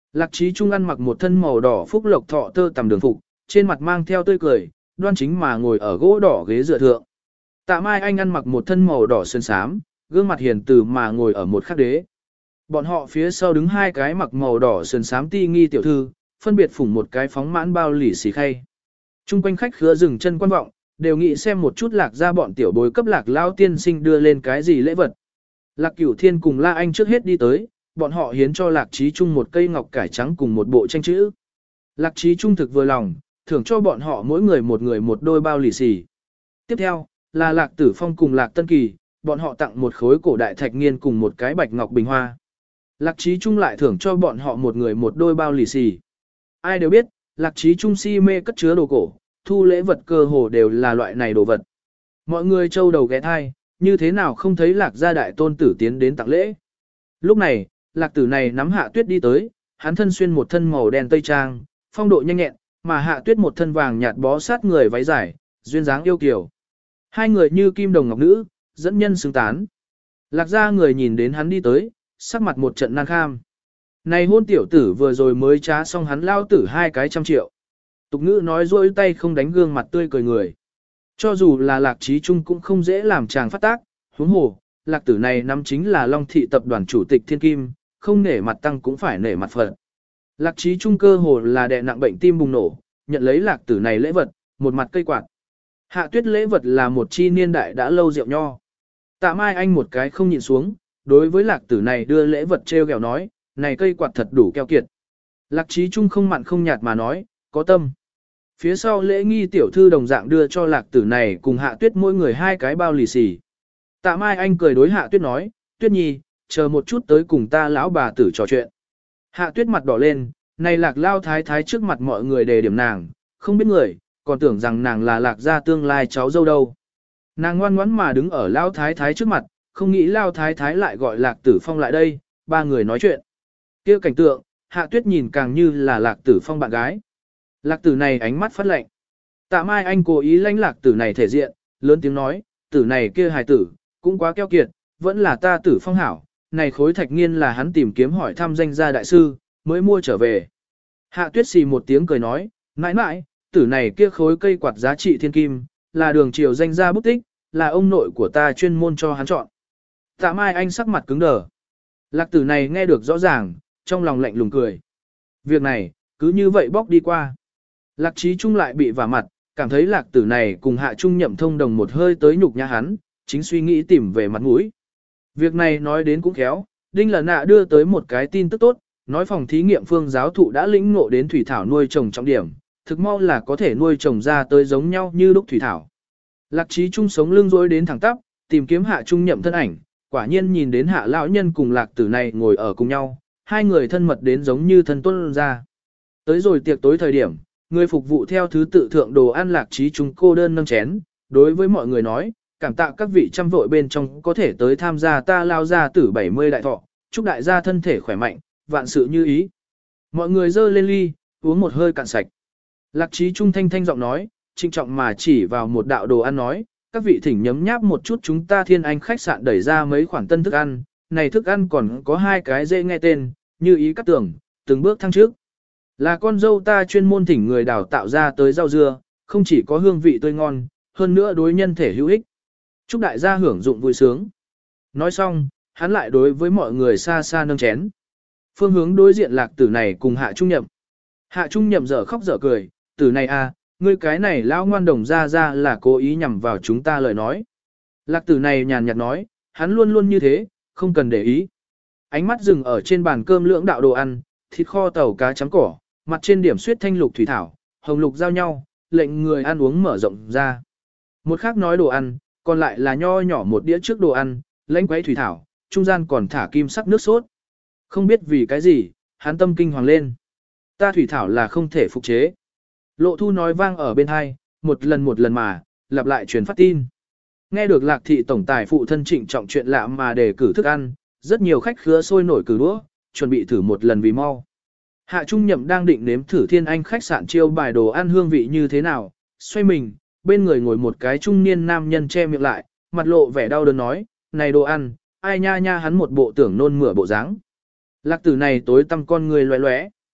Lạc Trí Trung ăn mặc một thân màu đỏ phúc lộc thọ tơ tằm đường phục, trên mặt mang theo tươi cười, đoan chính mà ngồi ở gỗ đỏ ghế dựa thượng. Tạ Mai Anh ăn mặc một thân màu đỏ sơn sám, gương mặt hiền từ mà ngồi ở một khắc đế. Bọn họ phía sau đứng hai cái mặc màu đỏ sơn sám ti nghi tiểu thư, phân biệt phủng một cái phóng mãn bao lì xì khay. Trung quanh khách khứa dừng chân quan vọng, đều nghĩ xem một chút Lạc ra bọn tiểu bối cấp Lạc lao tiên sinh đưa lên cái gì lễ vật. Lạc Cửu Thiên cùng La Anh trước hết đi tới, bọn họ hiến cho Lạc Trí Trung một cây ngọc cải trắng cùng một bộ tranh chữ. Lạc Trí Trung thực vừa lòng, thưởng cho bọn họ mỗi người một người một đôi bao lì xì. Tiếp theo, là Lạc Tử Phong cùng Lạc Tân Kỳ, bọn họ tặng một khối cổ đại thạch nghiên cùng một cái bạch ngọc bình hoa. Lạc Trí Trung lại thưởng cho bọn họ một người một đôi bao lì xì. Ai đều biết, Lạc Trí Trung si mê cất chứa đồ cổ, thu lễ vật cơ hồ đều là loại này đồ vật. Mọi người trâu đầu ghé thai, như thế nào không thấy Lạc gia đại tôn tử tiến đến tặng lễ. Lúc này, Lạc tử này nắm Hạ Tuyết đi tới, hắn thân xuyên một thân màu đen tây trang, phong độ nhanh nhẹn, mà Hạ Tuyết một thân vàng nhạt bó sát người váy dài, duyên dáng yêu kiều. Hai người như kim đồng ngọc nữ, dẫn nhân xứng tán. Lạc gia người nhìn đến hắn đi tới, sắc mặt một trận nan kham. Này hôn tiểu tử vừa rồi mới trá xong hắn lao tử hai cái trăm triệu. Tục ngữ nói dỗi tay không đánh gương mặt tươi cười người. Cho dù là Lạc Trí Trung cũng không dễ làm chàng phát tác, huống hồ, Lạc tử này năm chính là Long Thị tập đoàn chủ tịch Thiên Kim, không nể mặt tăng cũng phải nể mặt Phật. Lạc Trí Trung cơ hồ là đè nặng bệnh tim bùng nổ, nhận lấy Lạc tử này lễ vật, một mặt cây quạt. Hạ Tuyết lễ vật là một chi niên đại đã lâu rượu nho. Tạ Mai Anh một cái không nhịn xuống, đối với Lạc tử này đưa lễ vật treo gẹo nói, này cây quạt thật đủ keo kiệt. Lạc Trí Trung không mặn không nhạt mà nói, có tâm. Phía sau lễ nghi tiểu thư đồng dạng đưa cho Lạc tử này cùng Hạ Tuyết mỗi người hai cái bao lì xì. Tạ Mai Anh cười đối Hạ Tuyết nói, Tuyết Nhi, chờ một chút tới cùng ta lão bà tử trò chuyện. Hạ Tuyết mặt đỏ lên, này Lạc lao thái thái trước mặt mọi người đề điểm nàng, không biết người, còn tưởng rằng nàng là Lạc gia tương lai cháu dâu đâu. Nàng ngoan ngoãn mà đứng ở lao thái thái trước mặt, không nghĩ lao thái thái lại gọi Lạc Tử Phong lại đây, ba người nói chuyện. Kia cảnh tượng, Hạ Tuyết nhìn càng như là Lạc Tử Phong bạn gái. Lạc tử này ánh mắt phát lạnh. Tạ Mai Anh cố ý lánh Lạc tử này thể diện, lớn tiếng nói, tử này kia hài tử, cũng quá keo kiệt, vẫn là ta Tử Phong hảo, này khối thạch nghiên là hắn tìm kiếm hỏi thăm danh gia đại sư, mới mua trở về. Hạ Tuyết xì một tiếng cười nói, mãi mãi, tử này kia khối cây quạt giá trị thiên kim, là đường triều danh gia bút tích, là ông nội của ta chuyên môn cho hắn chọn. Tạ Mai Anh sắc mặt cứng đờ. Lạc tử này nghe được rõ ràng, trong lòng lạnh lùng cười. Việc này, cứ như vậy bóc đi qua. Lạc Trí Trung lại bị vả mặt, cảm thấy lạc tử này cùng Hạ Trung nhậm thông đồng một hơi tới nhục nhã hắn, chính suy nghĩ tìm về mặt mũi. Việc này nói đến cũng khéo, Đinh Lần Nạ đưa tới một cái tin tức tốt, nói phòng thí nghiệm phương giáo thụ đã lĩnh ngộ đến thủy thảo nuôi trồng trọng điểm, thực mau là có thể nuôi trồng ra tới giống nhau như đúc thủy thảo. Lạc Trí Trung sống lưng rối đến thẳng tắp, tìm kiếm Hạ Trung nhậm thân ảnh, quả nhiên nhìn đến Hạ lão nhân cùng lạc tử này ngồi ở cùng nhau, hai người thân mật đến giống như thân tuân ra. Tới rồi tiệc tối thời điểm, người phục vụ theo thứ tự thượng đồ ăn Lạc Trí Trung cô đơn nâng chén, đối với mọi người nói, cảm tạ các vị trăm vội bên trong có thể tới tham gia ta lao gia tử bảy mươi đại thọ, chúc đại gia thân thể khỏe mạnh, vạn sự như ý. Mọi người dơ lên ly, uống một hơi cạn sạch. Lạc Trí Trung thanh thanh giọng nói, trinh trọng mà chỉ vào một đạo đồ ăn nói, các vị thỉnh nhấm nháp một chút chúng ta Thiên Anh khách sạn đẩy ra mấy khoản tân thức ăn, này thức ăn còn có hai cái dễ nghe tên, như ý cắt tưởng, từng bước thăng trước. Là con dâu ta chuyên môn thỉnh người đào tạo ra tới rau dưa, không chỉ có hương vị tươi ngon, hơn nữa đối nhân thể hữu ích. Chúc đại gia hưởng dụng vui sướng. Nói xong, hắn lại đối với mọi người xa xa nâng chén. Phương hướng đối diện lạc tử này cùng Hạ Trung Nhậm. Hạ Trung Nhậm dở khóc dở cười, tử này à, ngươi cái này lão ngoan đồng ra ra là cố ý nhằm vào chúng ta lời nói. Lạc tử này nhàn nhạt nói, hắn luôn luôn như thế, không cần để ý. Ánh mắt dừng ở trên bàn cơm lưỡng đạo đồ ăn, thịt kho tàu cá chấm cỏ, mặt trên điểm suyết thanh lục thủy thảo, hồng lục giao nhau, lệnh người ăn uống mở rộng ra. Một khác nói đồ ăn, còn lại là nho nhỏ một đĩa trước đồ ăn, lãnh quấy thủy thảo, trung gian còn thả kim sắc nước sốt. Không biết vì cái gì, hắn tâm kinh hoàng lên. Ta thủy thảo là không thể phục chế. Lộ Thu nói vang ở bên hai, một lần một lần mà, lặp lại truyền phát tin. Nghe được Lạc thị tổng tài phụ thân trịnh trọng chuyện lạ mà đề cử thức ăn, rất nhiều khách khứa sôi nổi cử đũa, chuẩn bị thử một lần vì mau. Hạ Trung Nhậm đang định nếm thử Thiên Anh khách sạn chiêu bài đồ ăn hương vị như thế nào, xoay mình, bên người ngồi một cái trung niên nam nhân che miệng lại, mặt lộ vẻ đau đớn nói, này đồ ăn, ai nha nha hắn một bộ tưởng nôn mửa bộ dáng. Lạc tử này tối tăm con người loé loé.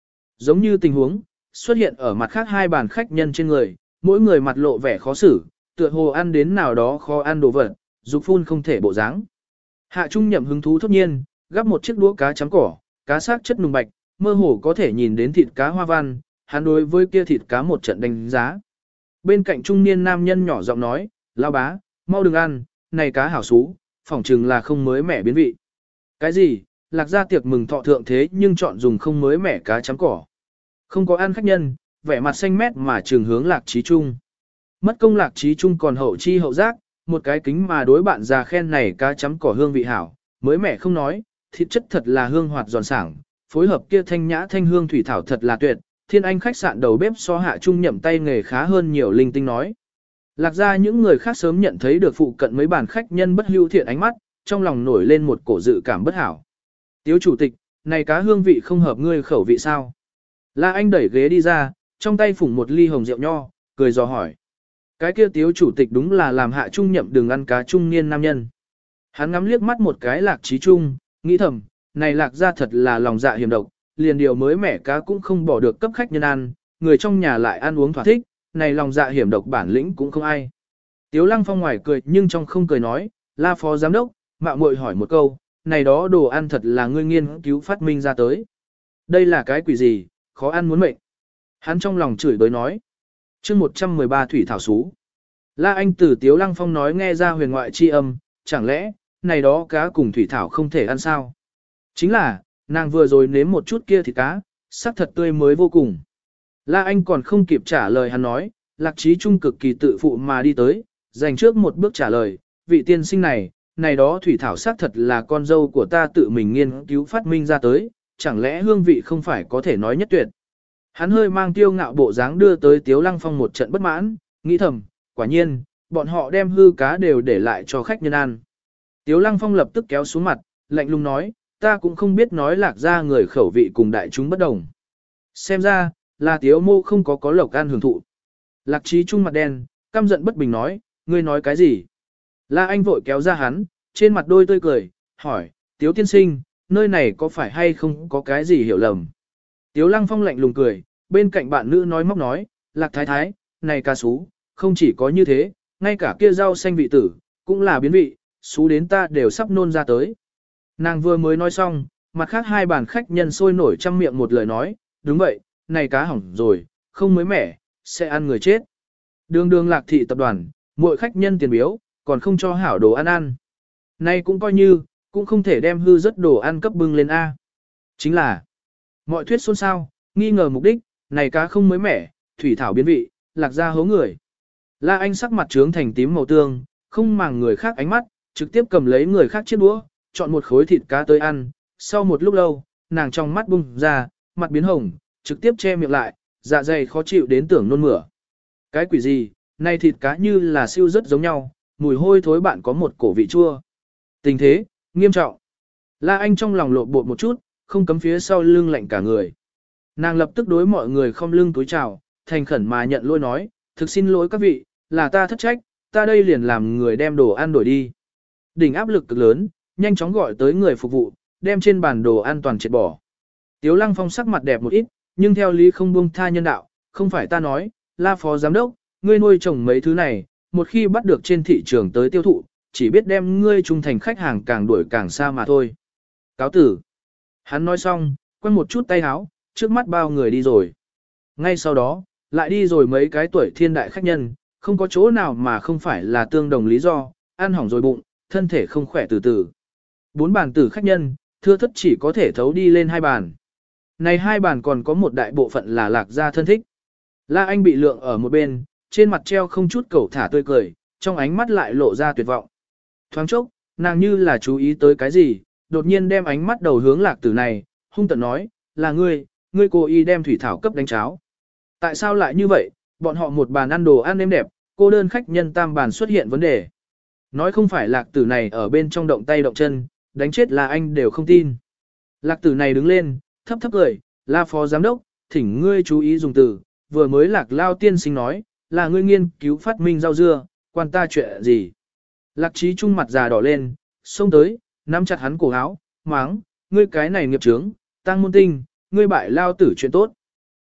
Giống như tình huống, xuất hiện ở mặt khác hai bàn khách nhân trên người, mỗi người mặt lộ vẻ khó xử, tựa hồ ăn đến nào đó khó ăn đồ vật, dục phun không thể bộ dáng. Hạ Trung Nhậm hứng thú thốt nhiên, gắp một chiếc đũa cá chấm cỏ, cá sắc chất nùng bạch, mơ hồ có thể nhìn đến thịt cá hoa văn, hắn đối với kia thịt cá một trận đánh giá. Bên cạnh trung niên nam nhân nhỏ giọng nói, lao bá, mau đừng ăn, này cá hảo xú, phỏng chừng là không mới mẻ biến vị. Cái gì, lạc gia tiệc mừng thọ thượng thế nhưng chọn dùng không mới mẻ cá chấm cỏ. Không có ăn khách nhân, vẻ mặt xanh mét mà trường hướng lạc trí trung. Mất công lạc trí trung còn hậu chi hậu giác, một cái kính mà đối bạn già khen này cá chấm cỏ hương vị hảo, mới mẻ không nói, thịt chất thật là hương hoạt giòn sảng, phối hợp kia thanh nhã thanh hương thủy thảo thật là tuyệt, thiên anh khách sạn đầu bếp so Hạ Trung Nhậm tay nghề khá hơn nhiều, linh tinh nói. Lạc ra những người khác sớm nhận thấy được phụ cận mấy bàn khách nhân bất hưu thiện ánh mắt, trong lòng nổi lên một cổ dự cảm bất hảo. Tiếu chủ tịch, này cá hương vị không hợp ngươi khẩu vị sao? La Anh đẩy ghế đi ra, trong tay phủng một ly hồng rượu nho, cười dò hỏi. Cái kia tiếu chủ tịch đúng là làm Hạ Trung Nhậm đừng ăn cá trung niên nam nhân. Hắn ngắm liếc mắt một cái Lạc Trí Trung, nghĩ thầm, này Lạc ra thật là lòng dạ hiểm độc, liền điều mới mẻ cá cũng không bỏ được cấp khách nhân ăn, người trong nhà lại ăn uống thỏa thích, này lòng dạ hiểm độc bản lĩnh cũng không ai. Tiếu Lăng Phong ngoài cười nhưng trong không cười nói, La phó giám đốc, mạo muội hỏi một câu, này đó đồ ăn thật là ngươi nghiên cứu phát minh ra tới. Đây là cái quỷ gì, khó ăn muốn mệnh. Hắn trong lòng chửi bới nói. chương một trăm mười ba thủy thảo sú. La Anh từ Tiếu Lăng Phong nói nghe ra huyền ngoại chi âm, chẳng lẽ, này đó cá cùng thủy thảo không thể ăn sao? Chính là, nàng vừa rồi nếm một chút kia thịt cá, sắc thật tươi mới vô cùng. La Anh còn không kịp trả lời hắn nói, Lạc Trí Trung cực kỳ tự phụ mà đi tới, dành trước một bước trả lời, vị tiên sinh này, này đó thủy thảo sắc thật là con dâu của ta tự mình nghiên cứu phát minh ra tới, chẳng lẽ hương vị không phải có thể nói nhất tuyệt. Hắn hơi mang tiêu ngạo bộ dáng đưa tới Tiếu Lăng Phong một trận bất mãn, nghĩ thầm, quả nhiên, bọn họ đem hư cá đều để lại cho khách nhân ăn. Tiếu Lăng Phong lập tức kéo xuống mặt, lạnh lùng nói, ta cũng không biết nói Lạc ra người khẩu vị cùng đại chúng bất đồng. Xem ra, là Tiếu mô không có có lộc ăn hưởng thụ. Lạc Trí Trung mặt đen, căm giận bất bình nói, ngươi nói cái gì? La Anh vội kéo ra hắn, trên mặt đôi tươi cười, hỏi, Tiếu tiên sinh, nơi này có phải hay không có cái gì hiểu lầm? Tiếu Lăng Phong lạnh lùng cười, bên cạnh bạn nữ nói móc nói, Lạc thái thái, này ca sú, không chỉ có như thế, ngay cả kia rau xanh vị tử, cũng là biến vị, sú đến ta đều sắp nôn ra tới. Nàng vừa mới nói xong, mặt khác hai bàn khách nhân sôi nổi trăm miệng một lời nói, đúng vậy, này cá hỏng rồi, không mới mẻ, sẽ ăn người chết. Đường đường Lạc thị tập đoàn, mỗi khách nhân tiền biếu, còn không cho hảo đồ ăn ăn. Này cũng coi như, cũng không thể đem hư rất đồ ăn cấp bưng lên A. Chính là, mọi thuyết xôn xao, nghi ngờ mục đích, này cá không mới mẻ, thủy thảo biến vị, Lạc ra hố người. La Anh sắc mặt trướng thành tím màu tương, không màng người khác ánh mắt, trực tiếp cầm lấy người khác chiếc đũa, chọn một khối thịt cá tới ăn. Sau một lúc lâu, nàng trong mắt bung ra, mặt biến hồng, trực tiếp che miệng lại, dạ dày khó chịu đến tưởng nôn mửa. Cái quỷ gì, này thịt cá như là siêu rất giống nhau, mùi hôi thối bạn có một cổ vị chua. Tình thế, nghiêm trọng. La Anh trong lòng lộn bột một chút, không cấm phía sau lưng lạnh cả người. Nàng lập tức đối mọi người không lưng túi chào, thành khẩn mà nhận lỗi nói, thực xin lỗi các vị, là ta thất trách, ta đây liền làm người đem đồ ăn đổi đi. Đỉnh áp lực cực lớn, nhanh chóng gọi tới người phục vụ, đem trên bàn đồ an toàn triệt bỏ. Tiếu Lăng Phong sắc mặt đẹp một ít, nhưng theo lý không buông tha nhân đạo, không phải ta nói, La phó giám đốc, ngươi nuôi trồng mấy thứ này, một khi bắt được trên thị trường tới tiêu thụ, chỉ biết đem ngươi trung thành khách hàng càng đuổi càng xa mà thôi. Cáo tử. Hắn nói xong, quăng một chút tay áo, trước mắt bao người đi rồi. Ngay sau đó, lại đi rồi mấy cái tuổi thiên đại khách nhân, không có chỗ nào mà không phải là tương đồng lý do, ăn hỏng rồi bụng, thân thể không khỏe từ từ. Bốn bàn tử khách nhân, thưa thất chỉ có thể thấu đi lên hai bàn. Này hai bàn còn có một đại bộ phận là Lạc gia thân thích. La Anh bị lượng ở một bên, trên mặt treo không chút cẩu thả tươi cười, trong ánh mắt lại lộ ra tuyệt vọng. Thoáng chốc, nàng như là chú ý tới cái gì, đột nhiên đem ánh mắt đầu hướng Lạc tử này, hung tợn nói, là ngươi, ngươi cố ý đem thủy thảo cấp đánh cháo. Tại sao lại như vậy, bọn họ một bàn ăn đồ ăn êm đẹp, cô đơn khách nhân tam bàn xuất hiện vấn đề. Nói không phải Lạc tử này ở bên trong động tay động chân, đánh chết là anh đều không tin. Lạc tử này đứng lên, thấp thấp cười, La phó giám đốc, thỉnh ngươi chú ý dùng từ, vừa mới Lạc lao tiên sinh nói, là ngươi nghiên cứu phát minh rau dưa, quan ta chuyện gì. Lạc Trí Trung mặt già đỏ lên, xông tới, nắm chặt hắn cổ áo, máng, ngươi cái này nghiệp chướng, tăng môn tinh, ngươi bại lao tử chuyện tốt.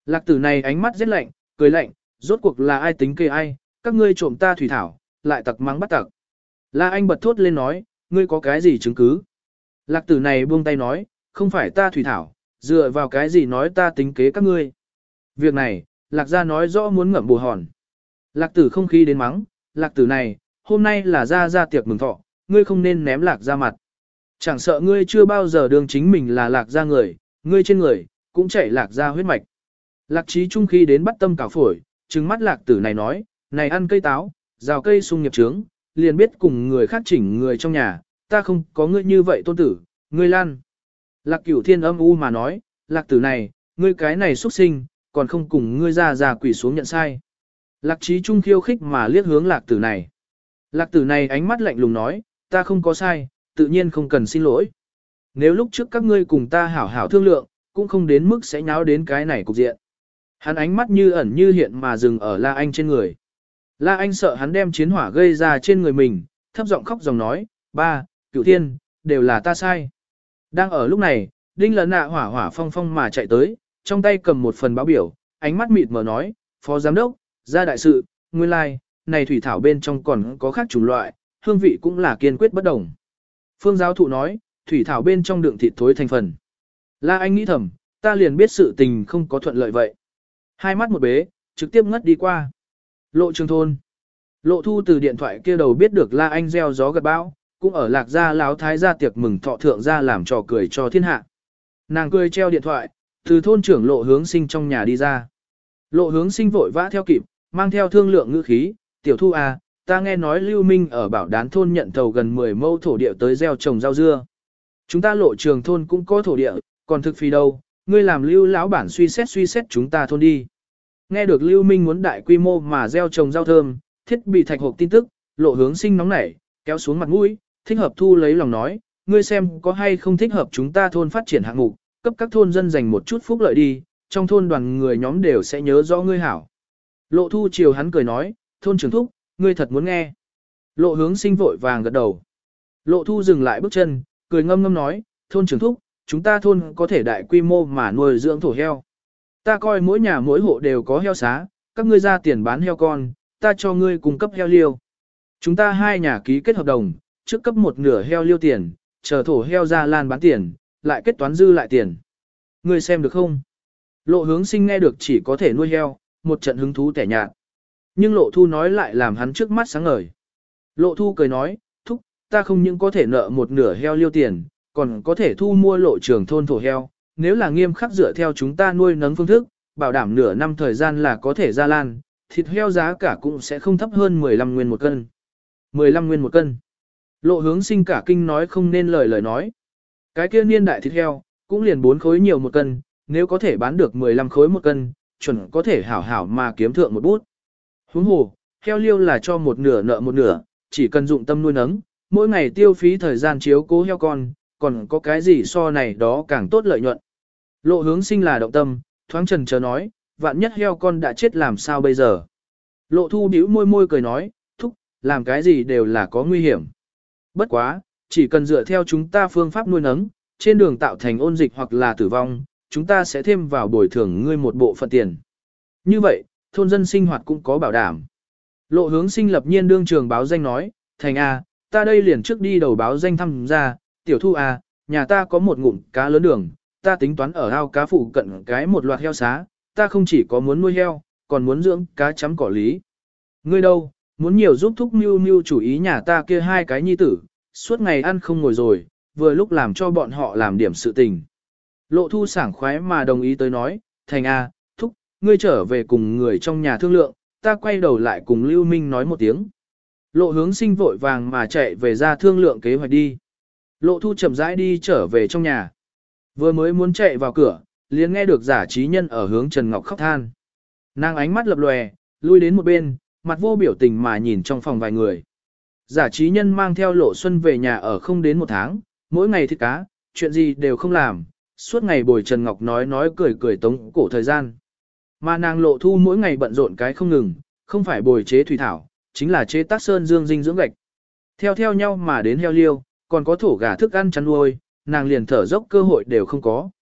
Lạc tử này ánh mắt rất lạnh, cười lạnh, rốt cuộc là ai tính kê ai, các ngươi trộm ta thủy thảo, lại tặc mắng bắt tặc. La Anh bật thốt lên nói, ngươi có cái gì chứng cứ? Lạc tử này buông tay nói, không phải ta thủy thảo, dựa vào cái gì nói ta tính kế các ngươi. Việc này, Lạc gia nói rõ muốn ngậm bù hòn. Lạc tử không khí đến mắng, Lạc tử này, hôm nay là ra ra tiệc mừng thọ, ngươi không nên ném Lạc gia mặt. Chẳng sợ ngươi chưa bao giờ đương chính mình là Lạc gia người, ngươi trên người, cũng chảy Lạc gia huyết mạch. Lạc trí trung khi đến bắt tâm cào phổi, trừng mắt Lạc tử này nói, này ăn cây táo, rào cây sung nghiệp trướng, liền biết cùng người khác chỉnh người trong nhà, ta không có ngươi như vậy tôn tử, ngươi lan. Lạc cửu thiên âm u mà nói, Lạc tử này, ngươi cái này xuất sinh, còn không cùng ngươi ra ra quỷ xuống nhận sai. Lạc trí trung khiêu khích mà liếc hướng lạc tử này. Lạc tử này ánh mắt lạnh lùng nói, ta không có sai, tự nhiên không cần xin lỗi. Nếu lúc trước các ngươi cùng ta hảo hảo thương lượng, cũng không đến mức sẽ nháo đến cái này cục diện. Hắn ánh mắt như ẩn như hiện mà dừng ở La Anh trên người. La Anh sợ hắn đem chiến hỏa gây ra trên người mình, thấp giọng khóc dòng nói, ba, cửu thiên, đều là ta sai. Đang ở lúc này, Đinh Lấn Nạ hỏa hỏa phong phong mà chạy tới, trong tay cầm một phần báo biểu, ánh mắt mịt mờ nói, phó giám đốc, ra đại sự, nguyên lai, like, này thủy thảo bên trong còn có khác chủng loại, hương vị cũng là kiên quyết bất đồng. Phương giáo thụ nói, thủy thảo bên trong đựng thịt thối thành phần. La Anh nghĩ thầm, ta liền biết sự tình không có thuận lợi vậy. Hai mắt một bế, trực tiếp ngất đi qua. Lộ Trường thôn. Lộ Thu từ điện thoại kia đầu biết được La Anh gieo gió gặt bão, cũng ở Lạc gia láo thái gia tiệc mừng thọ thượng gia làm trò cười cho thiên hạ. Nàng cười treo điện thoại, từ thôn trưởng Lộ Hướng Sinh trong nhà đi ra. Lộ Hướng Sinh vội vã theo kịp, mang theo thương lượng ngữ khí, tiểu Thu à, ta nghe nói Lưu Minh ở Bảo Đán thôn nhận thầu gần mười mẫu thổ địa tới gieo trồng rau dưa. Chúng ta Lộ Trường thôn cũng có thổ địa, còn thực phi đâu, ngươi làm Lưu lão bản suy xét suy xét chúng ta thôn đi. Nghe được Lưu Minh muốn đại quy mô mà gieo trồng rau thơm, thiết bị thạch hộp tin tức, Lộ Hướng Sinh nóng nảy, kéo xuống mặt mũi, thích hợp thu lấy lòng nói, ngươi xem có hay không thích hợp chúng ta thôn phát triển hạng mục, cấp các thôn dân dành một chút phúc lợi đi, trong thôn đoàn người nhóm đều sẽ nhớ rõ ngươi hảo. Lộ Thu chiều hắn cười nói, thôn trưởng thúc, ngươi thật muốn nghe. Lộ Hướng Sinh vội vàng gật đầu. Lộ Thu dừng lại bước chân, cười ngâm ngâm nói, thôn trưởng thúc, chúng ta thôn có thể đại quy mô mà nuôi dưỡng thổ heo. Ta coi mỗi nhà mỗi hộ đều có heo xá, các ngươi ra tiền bán heo con, ta cho ngươi cung cấp heo liêu. Chúng ta hai nhà ký kết hợp đồng, trước cấp một nửa heo liêu tiền, chờ thổ heo ra lan bán tiền, lại kết toán dư lại tiền. Ngươi xem được không? Lộ Hướng Sinh nghe được chỉ có thể nuôi heo, một trận hứng thú tẻ nhạt. Nhưng Lộ Thu nói lại làm hắn trước mắt sáng ngời. Lộ Thu cười nói, thúc, ta không những có thể nợ một nửa heo liêu tiền, còn có thể thu mua Lộ Trường thôn thổ heo. Nếu là nghiêm khắc dựa theo chúng ta nuôi nấng phương thức, bảo đảm nửa năm thời gian là có thể ra lan, thịt heo giá cả cũng sẽ không thấp hơn mười lăm nguyên một cân. mười lăm nguyên một cân. Lộ Hướng Sinh cả kinh nói không nên lời lời nói. Cái kia niên đại thịt heo, cũng liền bốn khối nhiều một cân, nếu có thể bán được mười lăm khối một cân, chuẩn có thể hảo hảo mà kiếm thượng một bút. Huống hồ, heo liêu là cho một nửa nợ một nửa, chỉ cần dụng tâm nuôi nấng, mỗi ngày tiêu phí thời gian chiếu cố heo con, còn có cái gì so này đó càng tốt lợi nhuận. Lộ Hướng Sinh là động tâm, thoáng chần chờ nói, vạn nhất heo con đã chết làm sao bây giờ. Lộ Thu bĩu môi môi cười nói, thúc, làm cái gì đều là có nguy hiểm. Bất quá, chỉ cần dựa theo chúng ta phương pháp nuôi nấng, trên đường tạo thành ôn dịch hoặc là tử vong, chúng ta sẽ thêm vào bồi thường ngươi một bộ phận tiền. Như vậy, thôn dân sinh hoạt cũng có bảo đảm. Lộ Hướng Sinh lập nhiên đương trường báo danh nói, thành A, ta đây liền trước đi đầu báo danh thăm ra, tiểu Thu A, nhà ta có một ngụm cá lớn đường, ta tính toán ở ao cá phụ cận cái một loạt heo xá, ta không chỉ có muốn nuôi heo, còn muốn dưỡng cá chấm cỏ lý. Ngươi đâu, muốn nhiều giúp thúc mưu mưu chủ ý nhà ta kia hai cái nhi tử, suốt ngày ăn không ngồi rồi, vừa lúc làm cho bọn họ làm điểm sự tình. Lộ Thu sảng khoái mà đồng ý tới nói, thành A, thúc, ngươi trở về cùng người trong nhà thương lượng, ta quay đầu lại cùng Lưu Minh nói một tiếng. Lộ Hướng Sinh vội vàng mà chạy về ra thương lượng kế hoạch đi. Lộ Thu chậm rãi đi trở về trong nhà. Vừa mới muốn chạy vào cửa, liền nghe được Giả Trí Nhân ở hướng Trần Ngọc khóc than. Nàng ánh mắt lập lòe, lui đến một bên, mặt vô biểu tình mà nhìn trong phòng vài người. Giả Trí Nhân mang theo Lộ Xuân về nhà ở không đến một tháng, mỗi ngày thịt cá, chuyện gì đều không làm, suốt ngày bồi Trần Ngọc nói nói cười cười tống cổ thời gian. Mà nàng Lộ Thu mỗi ngày bận rộn cái không ngừng, không phải bồi chế thủy thảo, chính là chế tác sơn dương dinh dưỡng gạch. Theo theo nhau mà đến heo liêu, còn có thổ gà thức ăn chăn nuôi, nàng liền thở dốc cơ hội đều không có.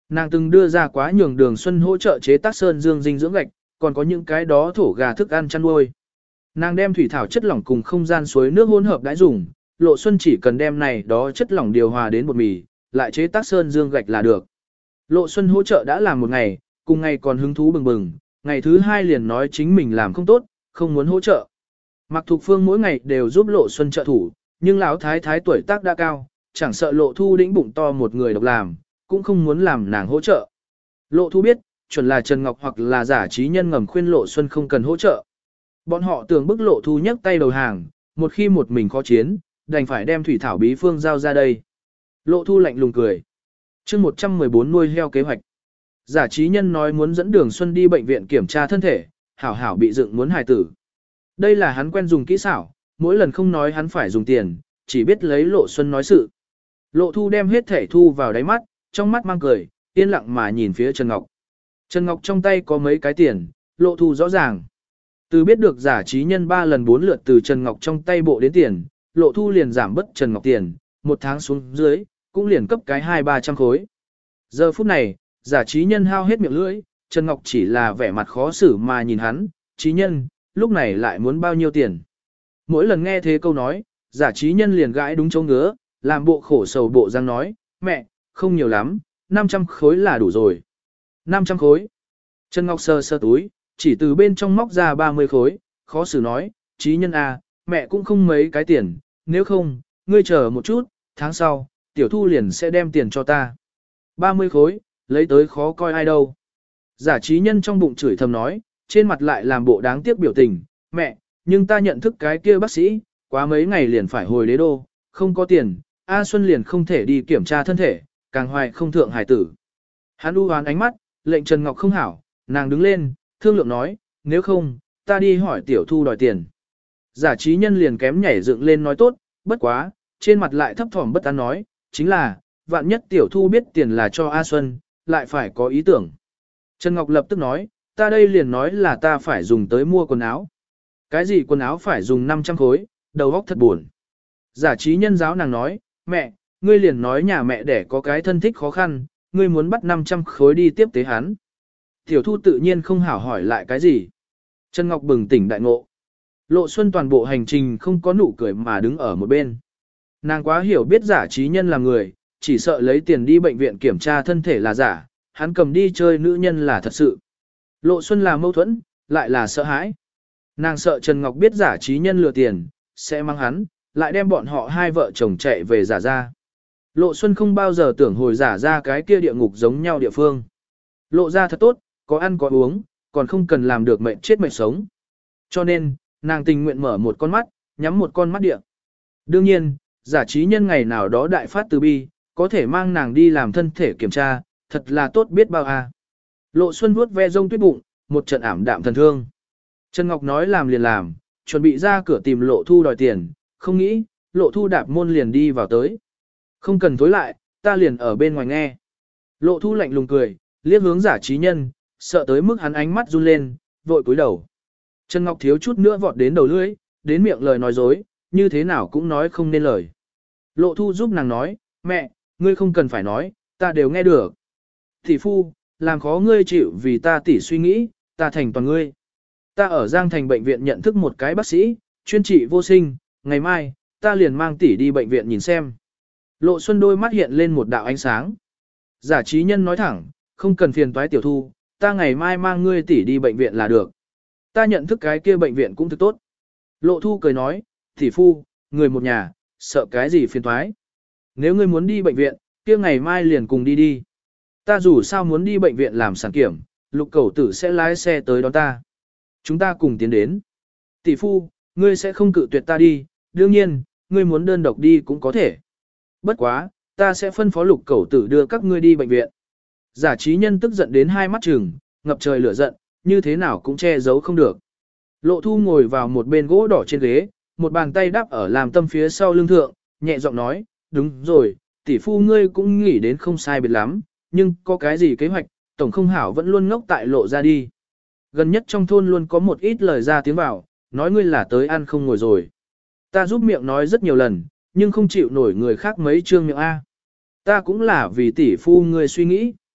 Nàng từng đưa ra quá nhường Đường Xuân hỗ trợ chế tác sơn dương dinh dưỡng gạch, còn có những cái đó thổ gà thức ăn chăn nuôi. Nàng đem thủy thảo chất lỏng cùng không gian suối nước hỗn hợp đãi dùng, Lộ Xuân chỉ cần đem này đó chất lỏng điều hòa đến bột mì, lại chế tác sơn dương gạch là được. Lộ Xuân hỗ trợ đã làm một ngày, cùng ngày còn hứng thú bừng bừng, ngày thứ hai liền nói chính mình làm không tốt, không muốn hỗ trợ. Mạc Thục Phương mỗi ngày đều giúp Lộ Xuân trợ thủ, nhưng lão thái thái tuổi tác đã cao, chẳng sợ Lộ Thu đĩnh bụng to một người độc làm, cũng không muốn làm nàng hỗ trợ. Lộ Thu biết, chuẩn là Trần Ngọc hoặc là giả trí nhân ngầm khuyên Lộ Xuân không cần hỗ trợ. Bọn họ tưởng bức Lộ Thu nhấc tay đầu hàng, một khi một mình khó chiến, đành phải đem thủy thảo bí phương giao ra đây. Lộ Thu lạnh lùng cười. chương một trăm mười bốn nuôi heo kế hoạch. Giả trí nhân nói muốn dẫn Đường Xuân đi bệnh viện kiểm tra thân thể, hảo hảo bị dựng muốn hài tử. Đây là hắn quen dùng kỹ xảo, mỗi lần không nói hắn phải dùng tiền, chỉ biết lấy Lộ Xuân nói sự. Lộ Thu đem hết thể thu vào đáy mắt, trong mắt mang cười, yên lặng mà nhìn phía Trần Ngọc. Trần Ngọc trong tay có mấy cái tiền, Lộ Thu rõ ràng. Từ biết được giả trí nhân ba lần bốn lượt từ Trần Ngọc trong tay bộ đến tiền, Lộ Thu liền giảm bớt Trần Ngọc tiền, một tháng xuống dưới, cũng liền cấp cái hai ba trăm khối. Giờ phút này, giả trí nhân hao hết miệng lưỡi, Trần Ngọc chỉ là vẻ mặt khó xử mà nhìn hắn, trí nhân, lúc này lại muốn bao nhiêu tiền. Mỗi lần nghe thế câu nói, giả trí nhân liền gãi đúng chỗ ngứa, làm bộ khổ sầu bộ răng nói, mẹ, không nhiều lắm, năm trăm khối là đủ rồi. năm trăm khối. Trần Ngọc sơ sơ túi, chỉ từ bên trong móc ra ba mươi khối, khó xử nói, trí nhân à, mẹ cũng không mấy cái tiền, nếu không, ngươi chờ một chút, tháng sau, tiểu thu liền sẽ đem tiền cho ta. ba mươi khối, lấy tới khó coi ai đâu. Giả trí nhân trong bụng chửi thầm nói, trên mặt lại làm bộ đáng tiếc biểu tình, mẹ, nhưng ta nhận thức cái kia bác sĩ, quá mấy ngày liền phải hồi đế đô, không có tiền, A Xuân liền không thể đi kiểm tra thân thể, càng hoài không thượng hải tử. Hắn u hoán ánh mắt, lệnh Trần Ngọc không hảo, nàng đứng lên, thương lượng nói, nếu không, ta đi hỏi tiểu thu đòi tiền. Giả trí nhân liền kém nhảy dựng lên nói tốt, bất quá, trên mặt lại thấp thỏm bất an nói, chính là, vạn nhất tiểu thu biết tiền là cho A Xuân, lại phải có ý tưởng. Trần Ngọc lập tức nói, ta đây liền nói là ta phải dùng tới mua quần áo. Cái gì quần áo phải dùng năm trăm khối, đầu óc thật buồn. Giả trí nhân giáo nàng nói, mẹ, ngươi liền nói nhà mẹ để có cái thân thích khó khăn, ngươi muốn bắt năm trăm khối đi tiếp tế hắn. Tiểu thu tự nhiên không hảo hỏi lại cái gì. Trần Ngọc bừng tỉnh đại ngộ. Lộ Xuân toàn bộ hành trình không có nụ cười mà đứng ở một bên. Nàng quá hiểu biết giả trí nhân là người, chỉ sợ lấy tiền đi bệnh viện kiểm tra thân thể là giả, hắn cầm đi chơi nữ nhân là thật sự. Lộ Xuân là mâu thuẫn, lại là sợ hãi. Nàng sợ Trần Ngọc biết giả trí nhân lừa tiền, sẽ mang hắn, lại đem bọn họ hai vợ chồng chạy về giả ra. Lộ Xuân không bao giờ tưởng hồi giả ra cái kia địa ngục giống nhau địa phương. Lộ ra thật tốt, có ăn có uống, còn không cần làm được mệnh chết mệnh sống. Cho nên, nàng tình nguyện mở một con mắt, nhắm một con mắt địa. Đương nhiên, giả trí nhân ngày nào đó đại phát từ bi, có thể mang nàng đi làm thân thể kiểm tra, thật là tốt biết bao à. Lộ Xuân vuốt ve rông tuyết bụng, một trận ảm đạm thần thương. Trần Ngọc nói làm liền làm, chuẩn bị ra cửa tìm Lộ Thu đòi tiền, không nghĩ, Lộ Thu đạp môn liền đi vào tới. Không cần thối lại, ta liền ở bên ngoài nghe. Lộ Thu lạnh lùng cười, liếc hướng giả trí nhân, sợ tới mức hắn ánh mắt run lên, vội cúi đầu. Trần Ngọc thiếu chút nữa vọt đến đầu lưỡi, đến miệng lời nói dối, như thế nào cũng nói không nên lời. Lộ Thu giúp nàng nói, mẹ, ngươi không cần phải nói, ta đều nghe được. Tỷ phu, làm khó ngươi chịu vì ta tỉ suy nghĩ, ta thành toàn ngươi. Ta ở Giang Thành bệnh viện nhận thức một cái bác sĩ, chuyên trị vô sinh, ngày mai, ta liền mang tỷ đi bệnh viện nhìn xem. Lộ Xuân đôi mắt hiện lên một đạo ánh sáng. Giả trí nhân nói thẳng, không cần phiền toái tiểu thu, ta ngày mai mang ngươi tỷ đi bệnh viện là được. Ta nhận thức cái kia bệnh viện cũng thực tốt. Lộ Thu cười nói, tỷ phu, người một nhà, sợ cái gì phiền toái. Nếu ngươi muốn đi bệnh viện, kia ngày mai liền cùng đi đi. Ta dù sao muốn đi bệnh viện làm sản kiểm, Lục Cẩu Tử sẽ lái xe tới đón ta. Chúng ta cùng tiến đến. Tỷ phu, ngươi sẽ không cự tuyệt ta đi, đương nhiên, ngươi muốn đơn độc đi cũng có thể. Bất quá, ta sẽ phân phó Lục Cẩu Tử đưa các ngươi đi bệnh viện. Giả trí nhân tức giận đến hai mắt trừng, ngập trời lửa giận, như thế nào cũng che giấu không được. Lộ Thu ngồi vào một bên gỗ đỏ trên ghế, một bàn tay đắp ở làm tâm phía sau lưng thượng, nhẹ giọng nói, đúng rồi, tỷ phu ngươi cũng nghĩ đến không sai biệt lắm, nhưng có cái gì kế hoạch, tổng không hảo vẫn luôn ngốc tại lộ ra đi. Gần nhất trong thôn luôn có một ít lời ra tiếng vào, nói ngươi là tới ăn không ngồi rồi. Ta giúp miệng nói rất nhiều lần, nhưng không chịu nổi người khác mấy chương miệng A. Ta cũng là vì tỷ phu ngươi suy nghĩ.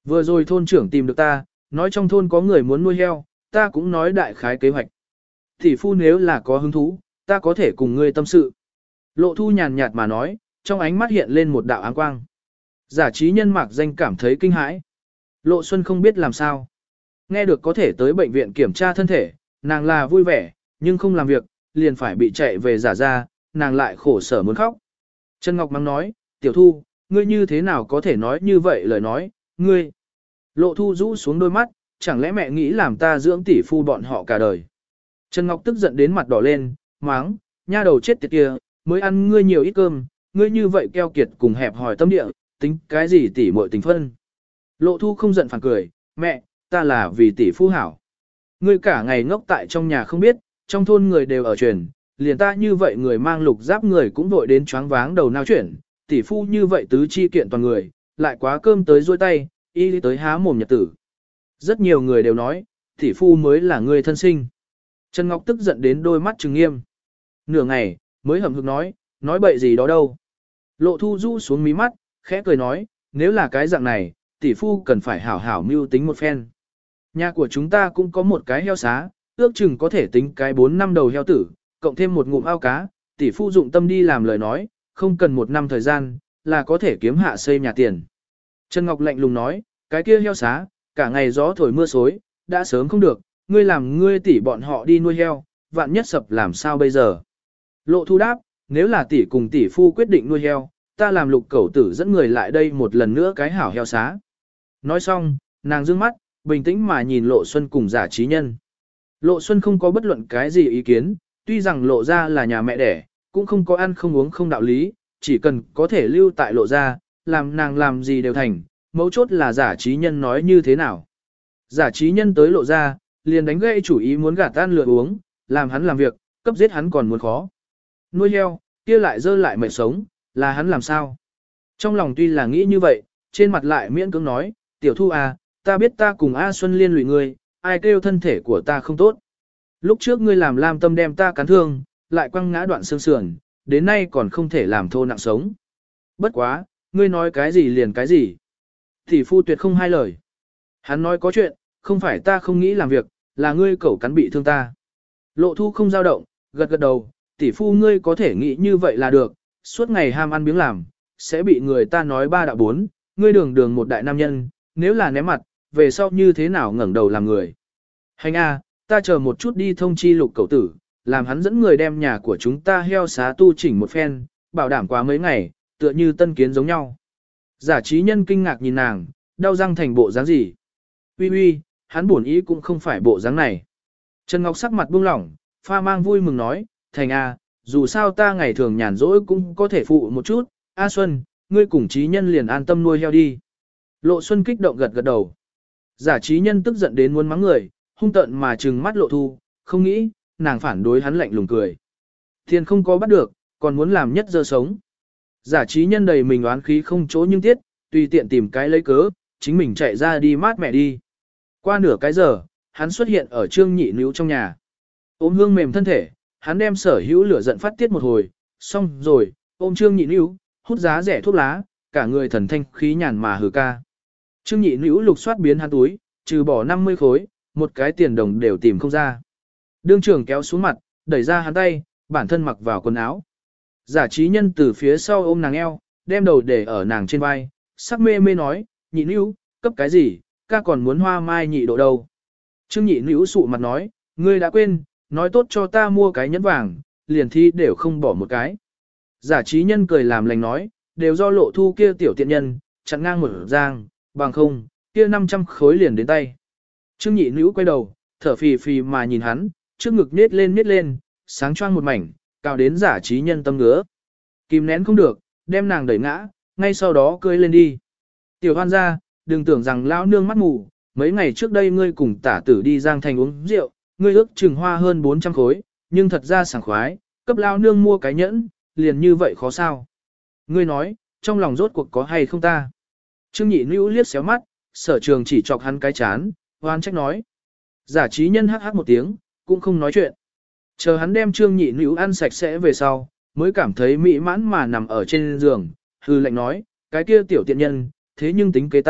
Vừa rồi thôn trưởng tìm được ta, nói trong thôn có người muốn nuôi heo, ta cũng nói đại khái kế hoạch. Tỷ phu nếu là có hứng thú, ta có thể cùng ngươi tâm sự. Lộ Thu nhàn nhạt mà nói, trong ánh mắt hiện lên một đạo áng quang. Giả trí nhân mạc danh cảm thấy kinh hãi. Lộ Xuân không biết làm sao. Nghe được có thể tới bệnh viện kiểm tra thân thể, nàng là vui vẻ, nhưng không làm việc, liền phải bị chạy về giả ra, nàng lại khổ sở muốn khóc. Trần Ngọc Mắng nói, tiểu thu, ngươi như thế nào có thể nói như vậy lời nói, ngươi. Lộ Thu rũ xuống đôi mắt, chẳng lẽ mẹ nghĩ làm ta dưỡng tỷ phu bọn họ cả đời. Trần Ngọc tức giận đến mặt đỏ lên, máng, nha đầu chết tiệt kia, mới ăn ngươi nhiều ít cơm, ngươi như vậy keo kiệt cùng hẹp hỏi tâm địa, tính cái gì tỷ muội tình phân. Lộ Thu không giận phản cười, mẹ, ta là vì tỷ phu hảo. Ngươi cả ngày ngốc tại trong nhà không biết, trong thôn người đều ở truyền, liền ta như vậy người mang lục giáp người cũng vội đến choáng váng đầu nao chuyển, tỷ phu như vậy tứ chi kiện toàn người, lại quá cơm tới dôi tay, y tới há mồm nhật tử. Rất nhiều người đều nói, tỷ phu mới là người thân sinh. Trần Ngọc tức giận đến đôi mắt trừng nghiêm. Nửa ngày, mới hầm hực nói, nói bậy gì đó đâu. Lộ Thu rũ xuống mí mắt, khẽ cười nói, nếu là cái dạng này, tỷ phu cần phải hảo hảo mưu tính một phen. Nhà của chúng ta cũng có một cái heo xá, ước chừng có thể tính cái bốn năm đầu heo tử, cộng thêm một ngụm ao cá, tỷ phu dụng tâm đi làm lời nói, không cần một năm thời gian, là có thể kiếm hạ xây nhà tiền. Trần Ngọc lạnh lùng nói, cái kia heo xá, cả ngày gió thổi mưa xối, đã sớm không được, ngươi làm ngươi tỷ bọn họ đi nuôi heo, vạn nhất sập làm sao bây giờ. Lộ Thu đáp, nếu là tỷ cùng tỷ phu quyết định nuôi heo, ta làm lục cẩu tử dẫn người lại đây một lần nữa cái hảo heo xá. Nói xong, nàng dương mắt, bình tĩnh mà nhìn Lộ Xuân cùng giả trí nhân. Lộ Xuân không có bất luận cái gì ý kiến, tuy rằng Lộ ra là nhà mẹ đẻ, cũng không có ăn không uống không đạo lý, chỉ cần có thể lưu tại Lộ ra, làm nàng làm gì đều thành, mấu chốt là giả trí nhân nói như thế nào. Giả trí nhân tới Lộ ra, liền đánh gây chủ ý muốn gạt tan lừa uống, làm hắn làm việc, cấp giết hắn còn muốn khó. Nuôi heo, kia lại dơ lại mệt sống, là hắn làm sao? Trong lòng tuy là nghĩ như vậy, trên mặt lại miễn cưỡng nói, tiểu thu à, ta biết ta cùng A Xuân liên lụy ngươi, ai kêu thân thể của ta không tốt. Lúc trước ngươi làm lam tâm đem ta cắn thương, lại quăng ngã đoạn xương sườn, đến nay còn không thể làm thô nặng sống. Bất quá, ngươi nói cái gì liền cái gì. Tỷ phu tuyệt không hai lời. Hắn nói có chuyện, không phải ta không nghĩ làm việc, là ngươi cẩu cắn bị thương ta. Lộ Thu không dao động, gật gật đầu, tỷ phu ngươi có thể nghĩ như vậy là được, suốt ngày ham ăn biếng làm, sẽ bị người ta nói ba đạo bốn, ngươi đường đường một đại nam nhân, nếu là ném mặt, về sau như thế nào ngẩng đầu làm người. Hành a, ta chờ một chút đi thông chi lục cẩu tử, làm hắn dẫn người đem nhà của chúng ta heo xá tu chỉnh một phen, bảo đảm quá mấy ngày, tựa như tân kiến giống nhau. Giả trí nhân kinh ngạc nhìn nàng, đau răng thành bộ dáng gì. Uy uy, hắn buồn ý cũng không phải bộ dáng này. Trần Ngọc sắc mặt buông lỏng, pha mang vui mừng nói, thành a, dù sao ta ngày thường nhàn rỗi cũng có thể phụ một chút, A Xuân, ngươi cùng trí nhân liền an tâm nuôi heo đi. Lộ Xuân kích động gật gật đầu. Giả trí nhân tức giận đến muốn mắng người, hung tợn mà trừng mắt Lộ Thu, không nghĩ, nàng phản đối hắn lạnh lùng cười. Thiên không có bắt được, còn muốn làm nhất giờ sống. Giả trí nhân đầy mình oán khí không chỗ nhưng tiết, tùy tiện tìm cái lấy cớ, chính mình chạy ra đi mát mẹ đi. Qua nửa cái giờ, hắn xuất hiện ở Trương Nhị Níu trong nhà. Ôm hương mềm thân thể, hắn đem sở hữu lửa giận phát tiết một hồi, xong rồi, ôm Trương Nhị Níu, hút giá rẻ thuốc lá, cả người thần thanh khí nhàn mà hừ ca. Trương Nhị Níu lục soát biến hắn túi, trừ bỏ năm mươi khối, một cái tiền đồng đều tìm không ra. Đương trưởng kéo xuống mặt, đẩy ra hắn tay, bản thân mặc vào quần áo. Giả trí nhân từ phía sau ôm nàng eo, đem đầu để ở nàng trên vai, sắc mê mê nói, Nhị Níu, cấp cái gì, ca còn muốn hoa mai nhị độ đâu. Trương Nhị Níu sụ mặt nói, ngươi đã quên, nói tốt cho ta mua cái nhẫn vàng, liền thi đều không bỏ một cái. Giả trí nhân cười làm lành nói, đều do Lộ Thu kia tiểu tiện nhân, chặn ngang một giang, bằng không, kia năm trăm khối liền đến tay. Trương Nhị Níu quay đầu, thở phì phì mà nhìn hắn, trước ngực nết lên nết lên, sáng choang một mảnh, cao đến giả trí nhân tâm ngứa. Kìm nén không được, đem nàng đẩy ngã, ngay sau đó cưỡi lên đi. Tiểu hoan gia, đừng tưởng rằng lão nương mắt mù, mấy ngày trước đây ngươi cùng tả tử đi Giang Thành uống rượu, ngươi ước chừng hoa hơn bốn trăm khối, nhưng thật ra sảng khoái, cấp lão nương mua cái nhẫn, liền như vậy khó sao. Ngươi nói, trong lòng rốt cuộc có hay không ta? Trương Nhị Níu liếc xéo mắt, sở trường chỉ chọc hắn cái chán, hoan trách nói. Giả trí nhân hắc hắc một tiếng, cũng không nói chuyện. Chờ hắn đem Trương Nhị Níu ăn sạch sẽ về sau, mới cảm thấy mỹ mãn mà nằm ở trên giường, hư lệnh nói, cái kia tiểu tiện nhân, thế nhưng tính kế ta,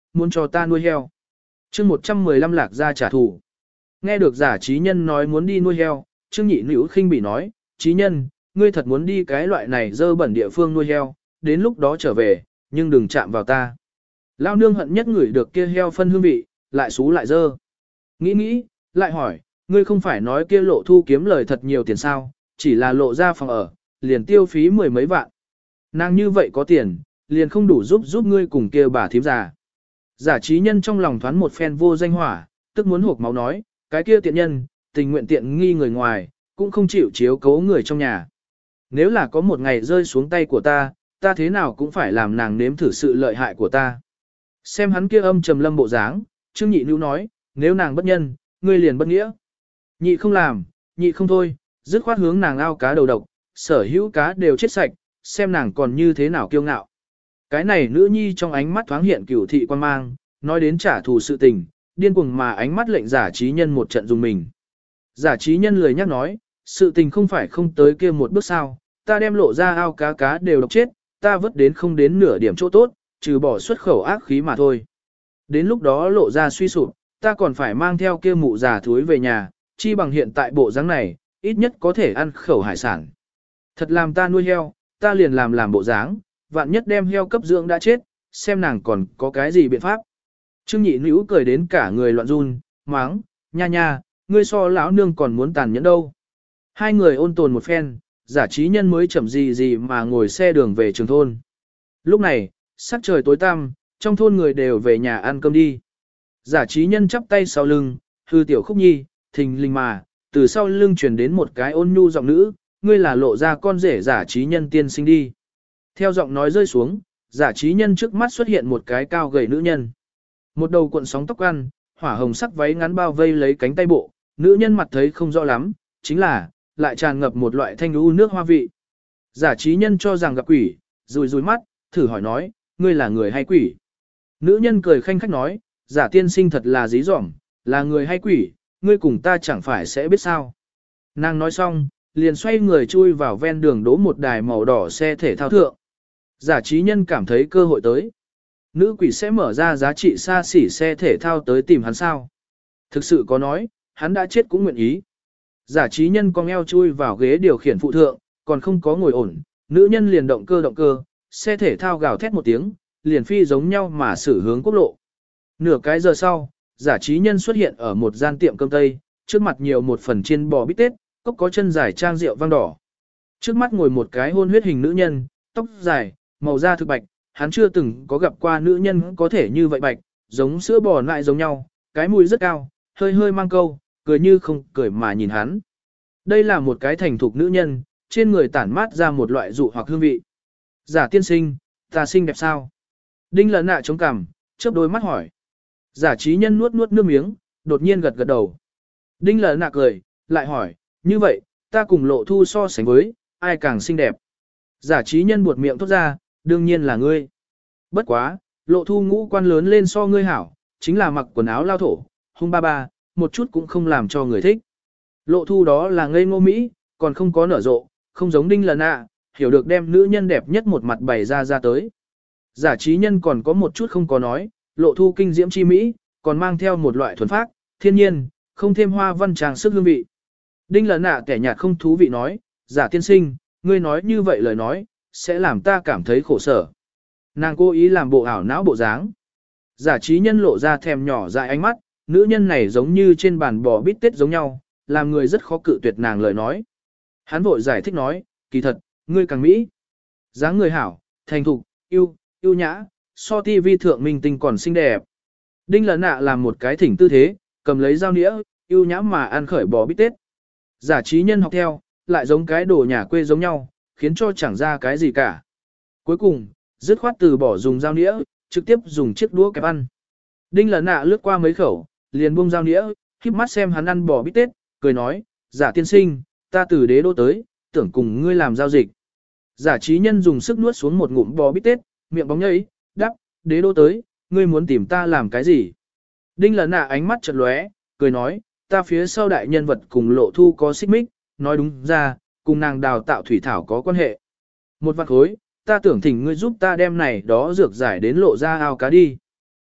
muốn cho ta nuôi heo. chương một trăm mười lăm lạc ra trả thù. Nghe được giả trí nhân nói muốn đi nuôi heo, Trương Nhị Nữ khinh bỉ nói, trí nhân, ngươi thật muốn đi cái loại này dơ bẩn địa phương nuôi heo, đến lúc đó trở về, nhưng đừng chạm vào ta. Lao nương hận nhất ngửi được kia heo phân hương vị, lại xú lại dơ. Nghĩ nghĩ, lại hỏi, ngươi không phải nói kia lộ thu kiếm lời thật nhiều tiền sao, chỉ là lộ ra phòng ở, liền tiêu phí mười mấy vạn. Nàng như vậy có tiền, liền không đủ giúp giúp ngươi cùng kia bà thím già. Giả trí nhân trong lòng thoáng một phen vô danh hỏa, tức muốn hộp máu nói, cái kia tiện nhân, tình nguyện tiện nghi người ngoài, cũng không chịu chiếu cố người trong nhà. Nếu là có một ngày rơi xuống tay của ta, ta thế nào cũng phải làm nàng nếm thử sự lợi hại của ta. Xem hắn kia âm trầm lâm bộ dáng, Trương Nhị Nữ nói, nếu nàng bất nhân, ngươi liền bất nghĩa. Nhị không làm, nhị không thôi, dứt khoát hướng nàng ao cá đầu độc, sở hữu cá đều chết sạch, xem nàng còn như thế nào kiêu ngạo. Cái này nữ nhi trong ánh mắt thoáng hiện cửu thị quan mang, nói đến trả thù sự tình, điên cuồng mà ánh mắt lệnh giả trí nhân một trận dùng mình. Giả trí nhân lười nhắc nói, sự tình không phải không tới kia một bước sao, ta đem lộ ra ao cá cá đều độc chết, ta vớt đến không đến nửa điểm chỗ tốt, trừ bỏ xuất khẩu ác khí mà thôi. Đến lúc đó lộ ra suy sụp, ta còn phải mang theo kia mụ già thúi về nhà, chi bằng hiện tại bộ dáng này, ít nhất có thể ăn khẩu hải sản. Thật làm ta nuôi heo, ta liền làm làm bộ dáng, vạn nhất đem heo cấp dưỡng đã chết, xem nàng còn có cái gì biện pháp. Trương Nhị Nữ cười đến cả người loạn run, máng, nha nha, ngươi so lão nương còn muốn tàn nhẫn đâu. Hai người ôn tồn một phen, giả trí nhân mới chậm gì gì mà ngồi xe đường về trường thôn. Lúc này, sắc trời tối tăm, trong thôn người đều về nhà ăn cơm đi. Giả trí nhân chắp tay sau lưng, hư tiểu khúc nhi, thình lình mà, từ sau lưng truyền đến một cái ôn nhu giọng nữ, ngươi là lộ ra con rể giả trí nhân tiên sinh đi. Theo giọng nói rơi xuống, giả trí nhân trước mắt xuất hiện một cái cao gầy nữ nhân. Một đầu cuộn sóng tóc ăn, hỏa hồng sắc váy ngắn bao vây lấy cánh tay bộ, nữ nhân mặt thấy không rõ lắm, chính là, lại tràn ngập một loại thanh u nước hoa vị. Giả trí nhân cho rằng gặp quỷ, rùi rùi mắt, thử hỏi nói, ngươi là người hay quỷ? Nữ nhân cười khanh khách nói, giả tiên sinh thật là dí dỏm, là người hay quỷ, ngươi cùng ta chẳng phải sẽ biết sao. Nàng nói xong, liền xoay người chui vào ven đường đỗ một đài màu đỏ xe thể thao thượng. Giả trí nhân cảm thấy cơ hội tới. Nữ quỷ sẽ mở ra giá trị xa xỉ xe thể thao tới tìm hắn sao. Thực sự có nói, hắn đã chết cũng nguyện ý. Giả trí nhân cong eo chui vào ghế điều khiển phụ thượng, còn không có ngồi ổn, nữ nhân liền động cơ động cơ, xe thể thao gào thét một tiếng, liền phi giống nhau mà xử hướng quốc lộ. Nửa cái giờ sau, giả trí nhân xuất hiện ở một gian tiệm cơm tây, trước mặt nhiều một phần chiên bò bít tết, cốc có chân dài trang rượu vang đỏ. Trước mắt ngồi một cái hôn huyết hình nữ nhân, tóc dài, màu da thực bạch, hắn chưa từng có gặp qua nữ nhân có thể như vậy bạch, giống sữa bò lại giống nhau, cái mùi rất cao, hơi hơi mang câu, cười như không cười mà nhìn hắn. Đây là một cái thành thục nữ nhân, trên người tản mát ra một loại dụ hoặc hương vị. Giả tiên sinh, ta xinh đẹp sao? Đinh Lợn Nạ chống cằm, chớp đôi mắt hỏi. Giả trí nhân nuốt nuốt nước miếng, đột nhiên gật gật đầu. Đinh Lợn Nạ cười, lại hỏi, như vậy, ta cùng Lộ Thu so sánh với, ai càng xinh đẹp? Giả trí nhân buột miệng thốt ra, đương nhiên là ngươi. Bất quá, Lộ Thu ngũ quan lớn lên so ngươi hảo, chính là mặc quần áo lao thổ, hung ba ba, một chút cũng không làm cho người thích. Lộ Thu đó là ngây ngô Mỹ, còn không có nở rộ, không giống Đinh Lợn Nạ, hiểu được đem nữ nhân đẹp nhất một mặt bày ra ra tới. Giả trí nhân còn có một chút không có nói, Lộ Thu kinh diễm chi Mỹ, còn mang theo một loại thuần phác, thiên nhiên, không thêm hoa văn trang sức hương vị. Đinh Lợn Nạ kẻ nhạt không thú vị nói, giả tiên sinh, ngươi nói như vậy lời nói, sẽ làm ta cảm thấy khổ sở. Nàng cố ý làm bộ ảo não bộ dáng. Giả trí nhân lộ ra thèm nhỏ dại ánh mắt, nữ nhân này giống như trên bàn bò bít tết giống nhau, làm người rất khó cự tuyệt nàng lời nói. Hắn vội giải thích nói, kỳ thật, ngươi càng Mỹ. Dáng người hảo, thành thục, yêu, yêu nhã, so ti vi thượng minh tinh còn xinh đẹp. Đinh Lợn Nạ làm một cái thỉnh tư thế, cầm lấy dao nĩa, yêu nhã mà ăn khởi bò bít tết. Giả trí nhân học theo, lại giống cái đồ nhà quê giống nhau, khiến cho chẳng ra cái gì cả. Cuối cùng, dứt khoát từ bỏ dùng dao nĩa, trực tiếp dùng chiếc đũa kẹp ăn. Đinh Lợn Nạ lướt qua mấy khẩu, liền buông dao nĩa, khép mắt xem hắn ăn bò bít tết, cười nói, giả tiên sinh, ta từ đế đô tới, tưởng cùng ngươi làm giao dịch. Giả trí nhân dùng sức nuốt xuống một ngụm bò bít tết, miệng bóng nhây, đắp, đế đô tới, ngươi muốn tìm ta làm cái gì? Đinh Lợn Nạ ánh mắt chợt lóe, cười nói, ta phía sau đại nhân vật cùng Lộ Thu có xích mích, nói đúng ra, cùng nàng đào tạo thủy thảo có quan hệ. Một vạn khối, ta tưởng thỉnh ngươi giúp ta đem này đó dược giải đến lộ ra ao cá đi.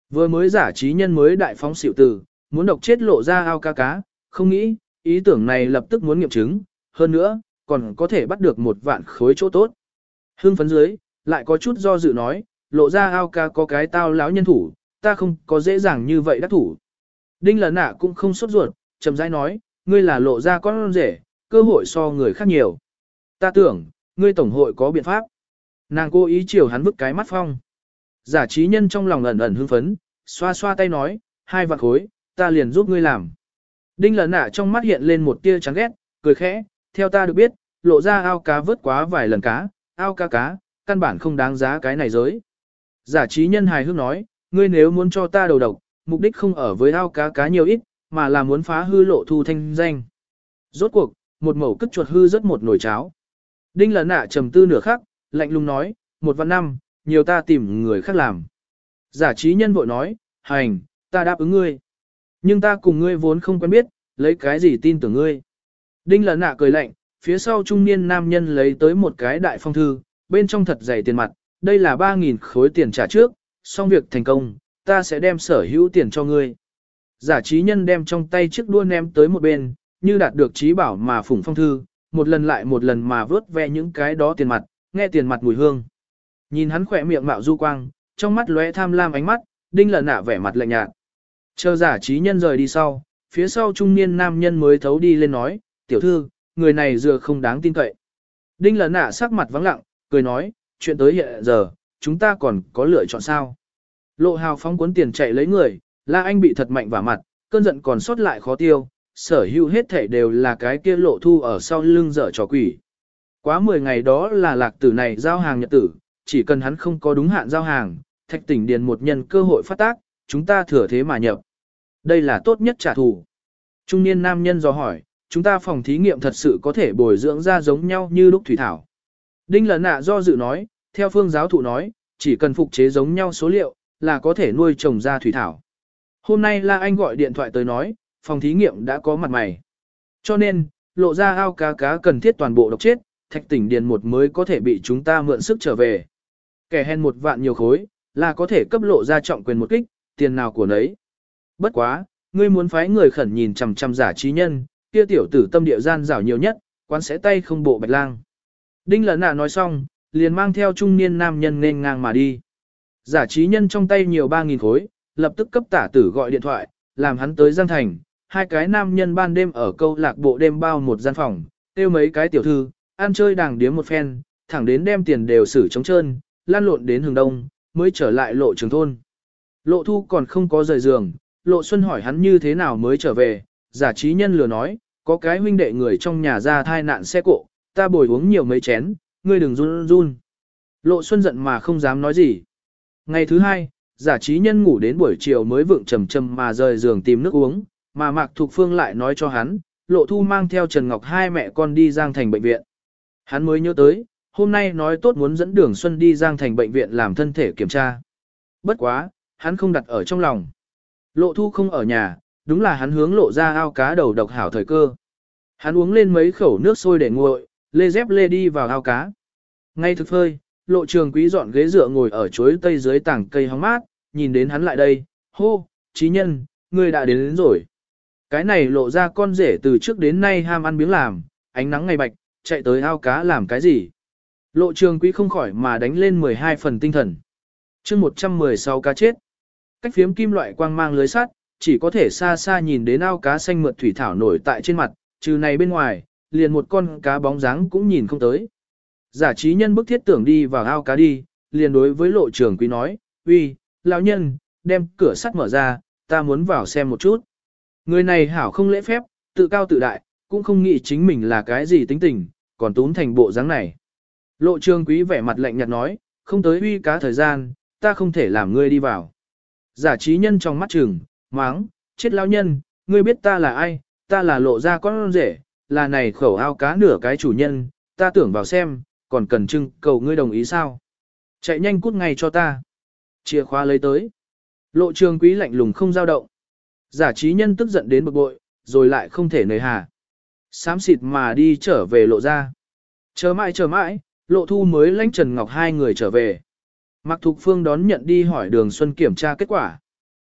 Vừa mới giả trí nhân mới đại phóng xỉu tử, muốn độc chết lộ ra ao cá cá, không nghĩ, ý tưởng này lập tức muốn nghiệm chứng, hơn nữa, còn có thể bắt được một vạn khối chỗ tốt. Hưng phấn dưới, lại có chút do dự nói, lộ ra ao cá có cái tao láo nhân thủ, ta không có dễ dàng như vậy đắc thủ. Đinh Lẩn Nạ cũng không sốt ruột, chậm rãi nói, ngươi là lộ ra con rể, cơ hội so người khác nhiều. Ta tưởng, ngươi tổng hội có biện pháp. Nàng cố ý chiều hắn vứt cái mắt phong. Giả trí nhân trong lòng ẩn ẩn hưng phấn, xoa xoa tay nói, hai vạn khối, ta liền giúp ngươi làm. Đinh Lẩn Nạ trong mắt hiện lên một tia chán ghét, cười khẽ, theo ta được biết, lộ ra ao cá vớt quá vài lần cá, ao cá cá, căn bản không đáng giá cái này giới. Giả trí nhân hài hước nói, ngươi nếu muốn cho ta đầu độc, mục đích không ở với ao cá cá nhiều ít, mà là muốn phá hư lộ thu thanh danh. Rốt cuộc, một mẩu cất chuột hư rất một nồi cháo. Đinh Lẩn Nạ trầm tư nửa khắc, lạnh lùng nói, một vạn năm, nhiều ta tìm người khác làm. Giả trí nhân vội nói, hành, ta đáp ứng ngươi. Nhưng ta cùng ngươi vốn không quen biết, lấy cái gì tin tưởng ngươi. Đinh Lẩn Nạ cười lạnh, phía sau trung niên nam nhân lấy tới một cái đại phong thư, bên trong thật dày tiền mặt, đây là ba nghìn khối tiền trả trước, xong việc thành công, ta sẽ đem sở hữu tiền cho ngươi. Giả trí nhân đem trong tay chiếc đua ném tới một bên, như đạt được trí bảo mà phủng phong thư, một lần lại một lần mà vớt ve những cái đó tiền mặt, nghe tiền mặt mùi hương. Nhìn hắn khỏe miệng mạo du quang, trong mắt lóe tham lam ánh mắt, Đinh Lẩn Nạ vẻ mặt lạnh nhạt. Chờ giả trí nhân rời đi sau, phía sau trung niên nam nhân mới thấu đi lên nói, tiểu thư, người này dừa không đáng tin cậy. Đinh Lẩn Nạ sắc mặt vắng lặng, cười nói, chuyện tới hiện giờ, chúng ta còn có lựa chọn sao. Lộ hào phóng cuốn tiền chạy lấy người, La Anh bị thật mạnh vào mặt, cơn giận còn sót lại khó tiêu, sở hữu hết thảy đều là cái kia lộ thu ở sau lưng dở trò quỷ. Quá mười ngày đó là lạc tử này giao hàng nhật tử, chỉ cần hắn không có đúng hạn giao hàng, thạch tỉnh điền một nhân cơ hội phát tác, chúng ta thừa thế mà nhập. Đây là tốt nhất trả thù. Trung niên nam nhân dò hỏi, chúng ta phòng thí nghiệm thật sự có thể bồi dưỡng ra giống nhau như lúc thủy thảo. Đinh Lẩn Nạ do dự nói, theo phương giáo thụ nói, chỉ cần phục chế giống nhau số liệu, là có thể nuôi trồng ra thủy thảo. Hôm nay La Anh gọi điện thoại tới nói, phòng thí nghiệm đã có mặt mày. Cho nên, lộ ra ao cá cá cần thiết toàn bộ độc chết, thạch tỉnh điền một mới có thể bị chúng ta mượn sức trở về. Kẻ hèn một vạn nhiều khối, là có thể cấp lộ ra trọng quyền một kích, tiền nào của nấy. Bất quá, ngươi muốn phái người khẩn nhìn chằm chằm giả trí nhân, kia tiểu tử tâm địa gian rảo nhiều nhất, quán sẽ tay không bộ bạch lang. Đinh Lẩn Nạ nói xong, liền mang theo trung niên nam nhân nên ngang mà đi. Giả trí nhân trong tay nhiều ba nghìn khối, lập tức cấp tả tử gọi điện thoại, làm hắn tới Giang Thành. Hai cái nam nhân ban đêm ở câu lạc bộ đêm bao một gian phòng, tiêu mấy cái tiểu thư, ăn chơi đàng điếm một phen, thẳng đến đem tiền đều xử trống trơn, lan lộn đến hướng đông, mới trở lại lộ trường thôn. Lộ thu còn không có rời giường, lộ xuân hỏi hắn như thế nào mới trở về, giả trí nhân lừa nói, có cái huynh đệ người trong nhà ra thai nạn xe cộ, ta bồi uống nhiều mấy chén, ngươi đừng run run. Lộ xuân giận mà không dám nói gì. Ngày thứ hai, giả trí nhân ngủ đến buổi chiều mới vượng trầm trầm mà rời giường tìm nước uống, mà Mạc Thục Phương lại nói cho hắn, Lộ Thu mang theo Trần Ngọc hai mẹ con đi Giang Thành bệnh viện. Hắn mới nhớ tới, hôm nay nói tốt muốn dẫn Đường Xuân đi Giang Thành bệnh viện làm thân thể kiểm tra. Bất quá, hắn không đặt ở trong lòng. Lộ Thu không ở nhà, đúng là hắn hướng lộ ra ao cá đầu độc hảo thời cơ. Hắn uống lên mấy khẩu nước sôi để nguội, lê dép lê đi vào ao cá. Ngay thực phơi, Lộ Trường Quý dọn ghế dựa ngồi ở chuối tây dưới tảng cây hóng mát, nhìn đến hắn lại đây, hô, trí nhân, ngươi đã đến, đến rồi. Cái này lộ ra con rể từ trước đến nay ham ăn biếng làm, ánh nắng ngày bạch, chạy tới ao cá làm cái gì. Lộ Trường Quý không khỏi mà đánh lên mười hai phần tinh thần. chương một trăm mười sáu cá chết. Cách phiếm kim loại quang mang lưới sắt, chỉ có thể xa xa nhìn đến ao cá xanh mượt thủy thảo nổi tại trên mặt, trừ này bên ngoài, liền một con cá bóng dáng cũng nhìn không tới. Giả trí nhân bức thiết tưởng đi vào ao cá đi, liền đối với Lộ Trường Quý nói, uy, lão nhân, đem cửa sắt mở ra, ta muốn vào xem một chút. Người này hảo không lễ phép, tự cao tự đại, cũng không nghĩ chính mình là cái gì tính tình, còn túm thành bộ dáng này. Lộ Trường Quý vẻ mặt lạnh nhạt nói, không tới uy cá thời gian, ta không thể làm ngươi đi vào. Giả trí nhân trong mắt trừng, máng, chết lão nhân, ngươi biết ta là ai, ta là lộ ra con rể, là này khẩu ao cá nửa cái chủ nhân, ta tưởng vào xem, còn cần trưng cầu ngươi đồng ý sao. Chạy nhanh cút ngay cho ta. Chìa khóa lấy tới. Lộ Trường Quý lạnh lùng không dao động. Giả trí nhân tức giận đến bực bội, rồi lại không thể nề hà. Xám xịt mà đi trở về lộ ra. Chờ mãi chờ mãi, Lộ Thu mới lãnh Trần Ngọc hai người trở về. Mạc Thục Phương đón nhận đi hỏi Đường Xuân kiểm tra kết quả.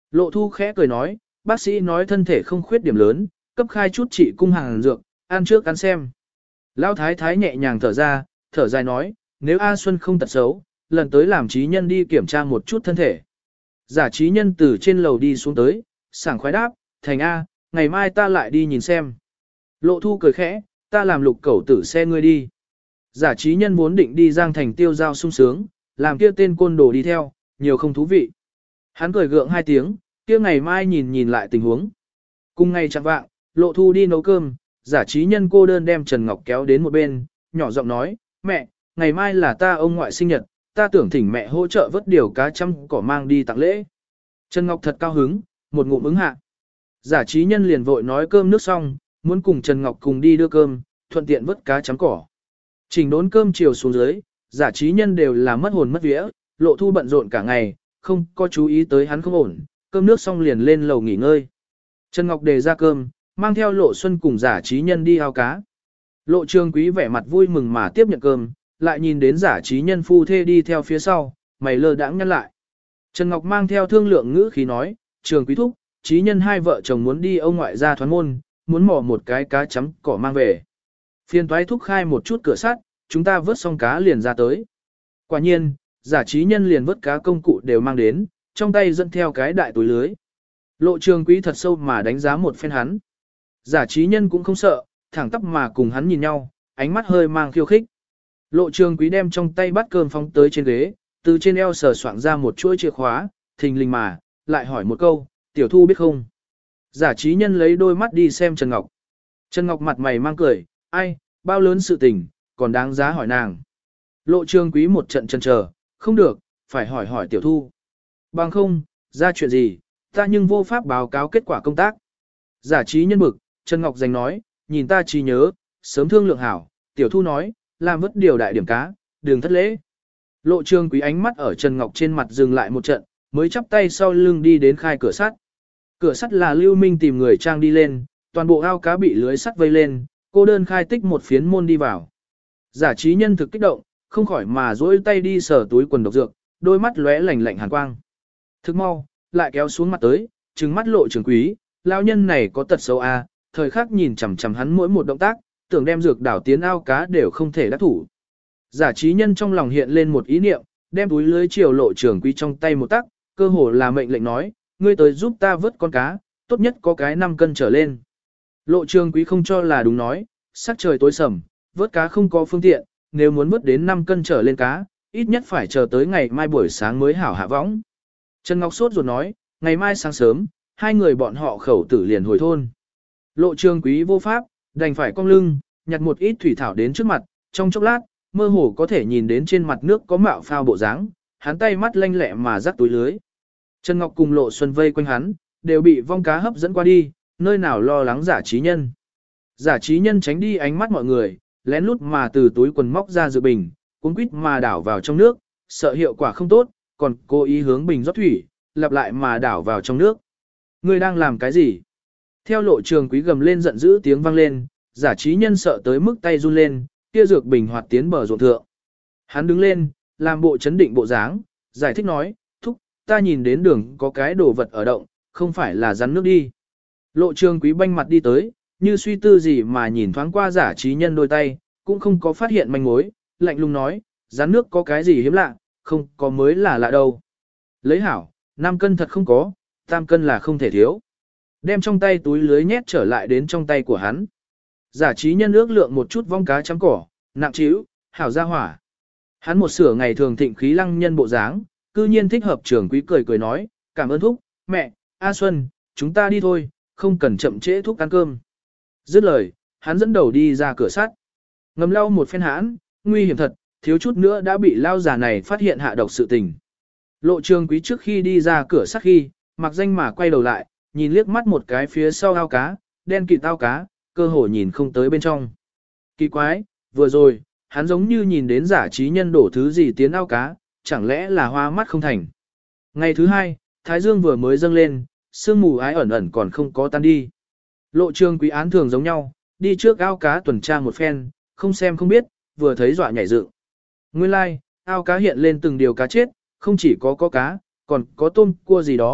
Lộ Thu khẽ cười nói, bác sĩ nói thân thể không khuyết điểm lớn, cấp khai chút trị cung hàng dược, ăn trước ăn xem. Lão thái thái nhẹ nhàng thở ra, thở dài nói, nếu A Xuân không tật xấu, lần tới làm trí nhân đi kiểm tra một chút thân thể. Giả trí nhân từ trên lầu đi xuống tới, sảng khoái đáp, thành A, ngày mai ta lại đi nhìn xem. Lộ Thu cười khẽ, ta làm lục cẩu tử xe ngươi đi. Giả trí nhân muốn định đi Giang Thành tiêu giao sung sướng, làm kia tên côn đồ đi theo, nhiều không thú vị. Hắn cười gượng hai tiếng, kia ngày mai nhìn nhìn lại tình huống. Cùng ngày chẳng vạng, Lộ Thu đi nấu cơm, giả trí nhân cô đơn đem Trần Ngọc kéo đến một bên, nhỏ giọng nói, mẹ, ngày mai là ta ông ngoại sinh nhật, ta tưởng thỉnh mẹ hỗ trợ vớt điều cá trăm cỏ mang đi tặng lễ. Trần Ngọc thật cao hứng, một ngụm ứng hạ. Giả trí nhân liền vội nói cơm nước xong, muốn cùng Trần Ngọc cùng đi đưa cơm, thuận tiện vớt cá chấm cỏ. Trình đốn cơm chiều xuống dưới, giả trí nhân đều là mất hồn mất vía, Lộ Thu bận rộn cả ngày, không có chú ý tới hắn không ổn, cơm nước xong liền lên lầu nghỉ ngơi. Trần Ngọc đề ra cơm, mang theo Lộ Xuân cùng giả trí nhân đi ao cá. Lộ Trường Quý vẻ mặt vui mừng mà tiếp nhận cơm, lại nhìn đến giả trí nhân phu thê đi theo phía sau, mày lơ đãng nhăn lại. Trần Ngọc mang theo thương lượng ngữ khí nói, Trường Quý thúc, trí nhân hai vợ chồng muốn đi ông ngoại gia thoán môn, muốn mò một cái cá chấm cỏ mang về. Phiên toái thúc khai một chút cửa sắt, chúng ta vớt xong cá liền ra tới. Quả nhiên, giả trí nhân liền vớt cá công cụ đều mang đến, trong tay dẫn theo cái đại túi lưới. Lộ Trường Quý thật sâu mà đánh giá một phen hắn. Giả trí nhân cũng không sợ, thẳng tắp mà cùng hắn nhìn nhau, ánh mắt hơi mang khiêu khích. Lộ Trường Quý đem trong tay bát cơm phóng tới trên ghế, từ trên eo sờ soạng ra một chuỗi chìa khóa, thình lình mà, lại hỏi một câu, tiểu thu biết không? Giả trí nhân lấy đôi mắt đi xem Trần Ngọc. Trần Ngọc mặt mày mang cười, ai, bao lớn sự tình, còn đáng giá hỏi nàng. Lộ Trường Quý một trận chần chờ, không được, phải hỏi hỏi tiểu thu. Bằng không, ra chuyện gì, ta nhưng vô pháp báo cáo kết quả công tác. Giả trí nhân bực, Trần Ngọc giành nói, nhìn ta trí nhớ, sớm thương lượng hảo, tiểu thu nói, làm vất điều đại điểm cá, đường thất lễ. Lộ Trường Quý ánh mắt ở Trần Ngọc trên mặt dừng lại một trận, mới chắp tay sau lưng đi đến khai cửa sắt. Cửa sắt là Lưu Minh tìm người trang đi lên, toàn bộ ao cá bị lưới sắt vây lên, cô đơn khai tích một phiến môn đi vào. Giả trí nhân thực kích động, không khỏi mà duỗi tay đi sờ túi quần độc dược, đôi mắt lóe lạnh lạnh hàn quang. Thức mau, lại kéo xuống mặt tới, trừng mắt Lộ Trường Quý, lão nhân này có tật xấu à, thời khắc nhìn chằm chằm hắn mỗi một động tác, tưởng đem dược đảo tiến ao cá đều không thể đắc thủ. Giả trí nhân trong lòng hiện lên một ý niệm, đem túi lưới chiều Lộ Trường Quý trong tay một tắc, cơ hồ là mệnh lệnh nói, ngươi tới giúp ta vớt con cá, tốt nhất có cái năm cân trở lên. Lộ Trường Quý không cho là đúng nói, sắc trời tối sầm, vớt cá không có phương tiện, nếu muốn vớt đến năm cân trở lên cá, ít nhất phải chờ tới ngày mai buổi sáng mới hảo hạ võng. Trần Ngọc sốt ruột nói, ngày mai sáng sớm, hai người bọn họ khẩu tử liền hồi thôn. Lộ Trường Quý vô pháp, đành phải cong lưng, nhặt một ít thủy thảo đến trước mặt, trong chốc lát, mơ hồ có thể nhìn đến trên mặt nước có mạo phao bộ dáng, hắn tay mắt lanh lẹ mà rắc túi lưới. Trần Ngọc cùng Lộ Xuân vây quanh hắn, đều bị vong cá hấp dẫn qua đi, nơi nào lo lắng giả trí nhân. Giả trí nhân tránh đi ánh mắt mọi người, lén lút mà từ túi quần móc ra dự bình, cuống quýt mà đảo vào trong nước, sợ hiệu quả không tốt, còn cố ý hướng bình rót thủy, lặp lại mà đảo vào trong nước. Ngươi đang làm cái gì? Theo Lộ Trường Quý gầm lên giận dữ tiếng vang lên, giả trí nhân sợ tới mức tay run lên, kia dược bình hoạt tiến bờ ruộng thượng. Hắn đứng lên, làm bộ chấn định bộ dáng, giải thích nói, thúc, ta nhìn đến đường có cái đồ vật ở động, không phải là rắn nước đi. Lộ Trường Quý banh mặt đi tới, như suy tư gì mà nhìn thoáng qua giả trí nhân đôi tay, cũng không có phát hiện manh mối, lạnh lùng nói, rắn nước có cái gì hiếm lạ, không có mới là lạ đâu. Lấy hảo, năm cân thật không có, tam cân là không thể thiếu. Đem trong tay túi lưới nhét trở lại đến trong tay của hắn. Giả trí nhân ước lượng một chút vong cá chấm cỏ, nặng trĩu, hảo ra hỏa. Hắn một sửa ngày thường thịnh khí lăng nhân bộ dáng, cư nhiên thích hợp Trường Quý cười cười nói, cảm ơn thúc, mẹ, A Xuân, chúng ta đi thôi, không cần chậm trễ thúc ăn cơm. Dứt lời, hắn dẫn đầu đi ra cửa sắt. Ngầm lau một phen hãn, nguy hiểm thật, thiếu chút nữa đã bị lao già này phát hiện hạ độc sự tình. Lộ Trường Quý trước khi đi ra cửa sắt khi, mặc danh mà quay đầu lại, nhìn liếc mắt một cái phía sau ao cá, đen kịt ao cá, cơ hồ nhìn không tới bên trong. Kỳ quái, vừa rồi, hắn giống như nhìn đến giả trí nhân đổ thứ gì tiến ao cá, chẳng lẽ là hoa mắt không thành. Ngày thứ hai, Thái Dương vừa mới dâng lên, sương mù ái ẩn ẩn còn không có tan đi. Lộ Trường Quý án thường giống nhau, đi trước ao cá tuần tra một phen, không xem không biết, vừa thấy dọa nhảy dựng. Nguyên lai, like, ao cá hiện lên từng điều cá chết, không chỉ có có cá, còn có tôm, cua gì đó,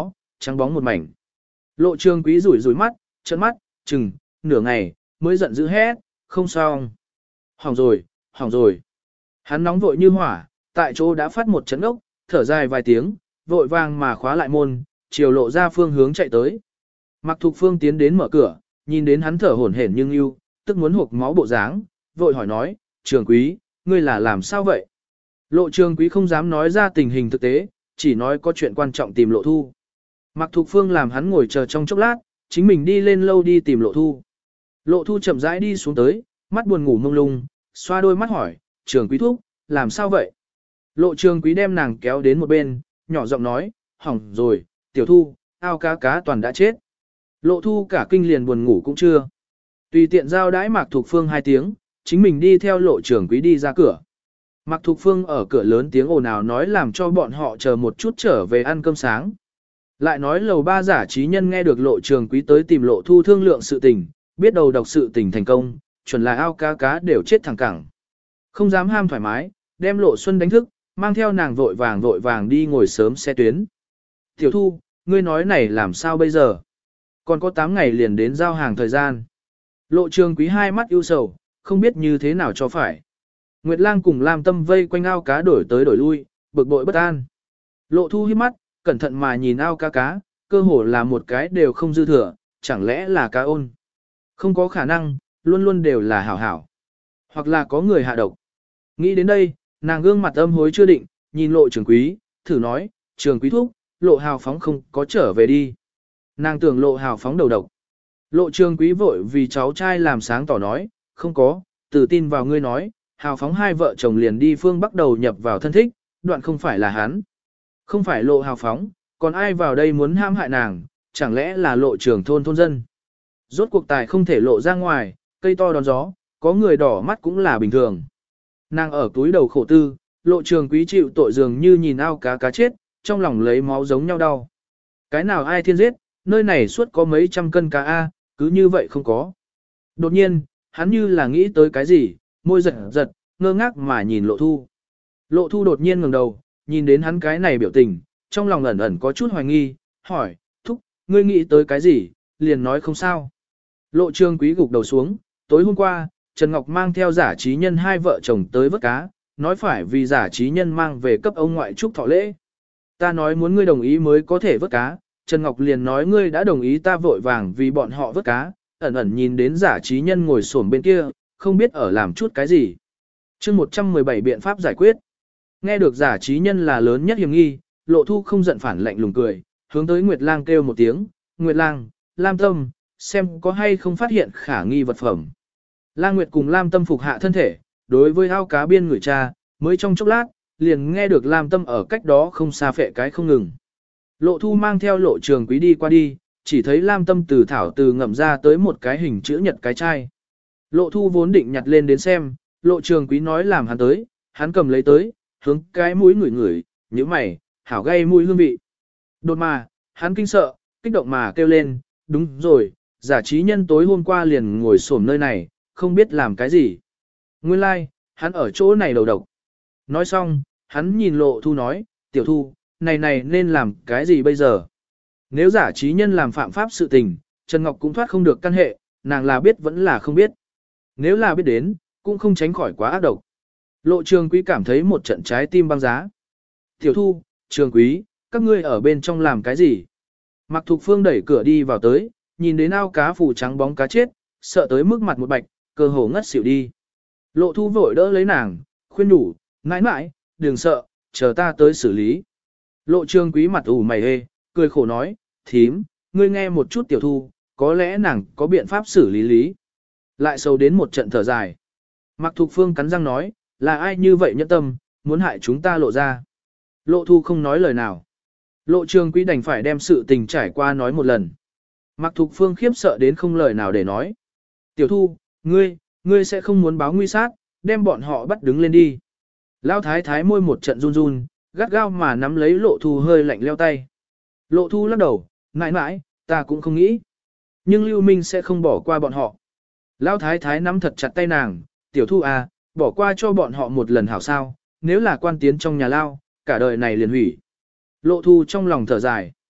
trắng bóng một mảnh. Lộ trường quý rủi rủi mắt, trợn mắt, chừng, nửa ngày, mới giận dữ hét, không xong. Hỏng rồi, hỏng rồi. Hắn nóng vội như hỏa, tại chỗ đã phát một chấn ốc, thở dài vài tiếng, vội vàng mà khóa lại môn, chiều lộ ra phương hướng chạy tới. Mạc Thục Phương tiến đến mở cửa, nhìn đến hắn thở hổn hển nhưng yêu, tức muốn hộc máu bộ dáng, vội hỏi nói, trường quý, ngươi là làm sao vậy? Lộ trường quý không dám nói ra tình hình thực tế, chỉ nói có chuyện quan trọng tìm lộ thu. Mạc Thục Phương làm hắn ngồi chờ trong chốc lát, chính mình đi lên lâu đi tìm lộ thu. Lộ thu chậm rãi đi xuống tới, mắt buồn ngủ mông lung, xoa đôi mắt hỏi, trường quý thúc, làm sao vậy? Lộ trường quý đem nàng kéo đến một bên, nhỏ giọng nói, hỏng rồi, tiểu thu, ao cá cá toàn đã chết. Lộ thu cả kinh liền buồn ngủ cũng chưa. Tùy tiện giao đãi Mạc Thục Phương hai tiếng, chính mình đi theo lộ trường quý đi ra cửa. Mạc Thục Phương ở cửa lớn tiếng ồn ào nói làm cho bọn họ chờ một chút trở về ăn cơm sáng. Lại nói lầu ba giả trí nhân nghe được lộ trường quý tới tìm lộ thu thương lượng sự tình, biết đầu độc sự tình thành công, chuẩn là ao cá cá đều chết thẳng cẳng. Không dám ham thoải mái, đem lộ xuân đánh thức, mang theo nàng vội vàng vội vàng đi ngồi sớm xe tuyến. Tiểu thu, ngươi nói này làm sao bây giờ? Còn có tám ngày liền đến giao hàng thời gian. Lộ trường quý hai mắt ưu sầu, không biết như thế nào cho phải. Nguyệt Lang cùng Lam Tâm vây quanh ao cá đổi tới đổi lui, bực bội bất an. Lộ thu hiếp mắt, cẩn thận mà nhìn ao cá cá, cơ hồ là một cái đều không dư thừa, chẳng lẽ là cá ôn. Không có khả năng, luôn luôn đều là hảo hảo. Hoặc là có người hạ độc. Nghĩ đến đây, nàng gương mặt âm hối chưa định, nhìn lộ trường quý, thử nói, trường quý thúc, lộ hào phóng không có trở về đi. Nàng tưởng lộ hào phóng đầu độc. Lộ trường quý vội vì cháu trai làm sáng tỏ nói, không có, tự tin vào ngươi nói, hào phóng hai vợ chồng liền đi phương Bắc đầu nhập vào thân thích, đoạn không phải là hắn. Không phải lộ hào phóng, còn ai vào đây muốn ham hại nàng, chẳng lẽ là lộ trường thôn thôn dân. Rốt cuộc tài không thể lộ ra ngoài, cây to đón gió, có người đỏ mắt cũng là bình thường. Nàng ở túi đầu khổ tư, lộ trường quý chịu tội dường như nhìn ao cá cá chết, trong lòng lấy máu giống nhau đau. Cái nào ai thiên giết, nơi này suốt có mấy trăm cân cá A, cứ như vậy không có. Đột nhiên, hắn như là nghĩ tới cái gì, môi giật giật, ngơ ngác mà nhìn lộ thu. Lộ thu đột nhiên ngẩng đầu, nhìn đến hắn cái này biểu tình, trong lòng ẩn ẩn có chút hoài nghi, hỏi, thúc, ngươi nghĩ tới cái gì, liền nói không sao. Lộ trường quý gục đầu xuống, tối hôm qua, Trần Ngọc mang theo giả trí nhân hai vợ chồng tới vớt cá, nói phải vì giả trí nhân mang về cấp ông ngoại chúc thọ lễ. Ta nói muốn ngươi đồng ý mới có thể vớt cá, Trần Ngọc liền nói ngươi đã đồng ý ta vội vàng vì bọn họ vớt cá, ẩn ẩn nhìn đến giả trí nhân ngồi xổm bên kia, không biết ở làm chút cái gì. chương một trăm mười bảy biện pháp giải quyết. Nghe được giả trí nhân là lớn nhất hiểm nghi, lộ thu không giận phản lạnh lùng cười, hướng tới Nguyệt Lang kêu một tiếng, Nguyệt Lang, Lam Tâm, xem có hay không phát hiện khả nghi vật phẩm. Lang Nguyệt cùng Lam Tâm phục hạ thân thể, đối với ao cá biên người cha, mới trong chốc lát, liền nghe được Lam Tâm ở cách đó không xa phệ cái không ngừng. Lộ thu mang theo lộ trường quý đi qua đi, chỉ thấy Lam Tâm từ thảo từ ngậm ra tới một cái hình chữ nhật cái chai. Lộ thu vốn định nhặt lên đến xem, lộ trường quý nói làm hắn tới, hắn cầm lấy tới, hướng cái mũi ngửi ngửi, như mày, hảo gây mũi hương vị. Đột mà, hắn kinh sợ, kích động mà kêu lên, đúng rồi, giả trí nhân tối hôm qua liền ngồi xổm nơi này, không biết làm cái gì. Nguyên lai, like, hắn ở chỗ này đầu độc. Nói xong, hắn nhìn lộ thu nói, tiểu thu, này này nên làm cái gì bây giờ? Nếu giả trí nhân làm phạm pháp sự tình, Trần Ngọc cũng thoát không được căn hệ, nàng là biết vẫn là không biết. Nếu là biết đến, cũng không tránh khỏi quá ác độc. Lộ trường quý cảm thấy một trận trái tim băng giá. Tiểu thu, trường quý, các ngươi ở bên trong làm cái gì? Mạc Thục Phương đẩy cửa đi vào tới, nhìn đến ao cá phủ trắng bóng cá chết, sợ tới mức mặt một bạch, cơ hồ ngất xỉu đi. Lộ thu vội đỡ lấy nàng, khuyên nhủ, mãi mãi, đừng sợ, chờ ta tới xử lý. Lộ trường quý mặt ủ mày hê, cười khổ nói, thím, ngươi nghe một chút tiểu thu, có lẽ nàng có biện pháp xử lý lý. Lại sâu đến một trận thở dài. Mạc Thục Phương cắn răng nói, là ai như vậy nhẫn tâm, muốn hại chúng ta lộ ra. Lộ thu không nói lời nào. Lộ trường quý đành phải đem sự tình trải qua nói một lần. Mạc Thục Phương khiếp sợ đến không lời nào để nói. Tiểu thu, ngươi, ngươi sẽ không muốn báo nguy sát, đem bọn họ bắt đứng lên đi. Lão thái thái môi một trận run run, gắt gao mà nắm lấy lộ thu hơi lạnh leo tay. Lộ thu lắc đầu, mãi mãi, ta cũng không nghĩ. Nhưng Lưu Minh sẽ không bỏ qua bọn họ. Lão thái thái nắm thật chặt tay nàng, tiểu thu à, bỏ qua cho bọn họ một lần hảo sao, nếu là quan tiến trong nhà lao, cả đời này liền hủy. Lộ thu trong lòng thở dài.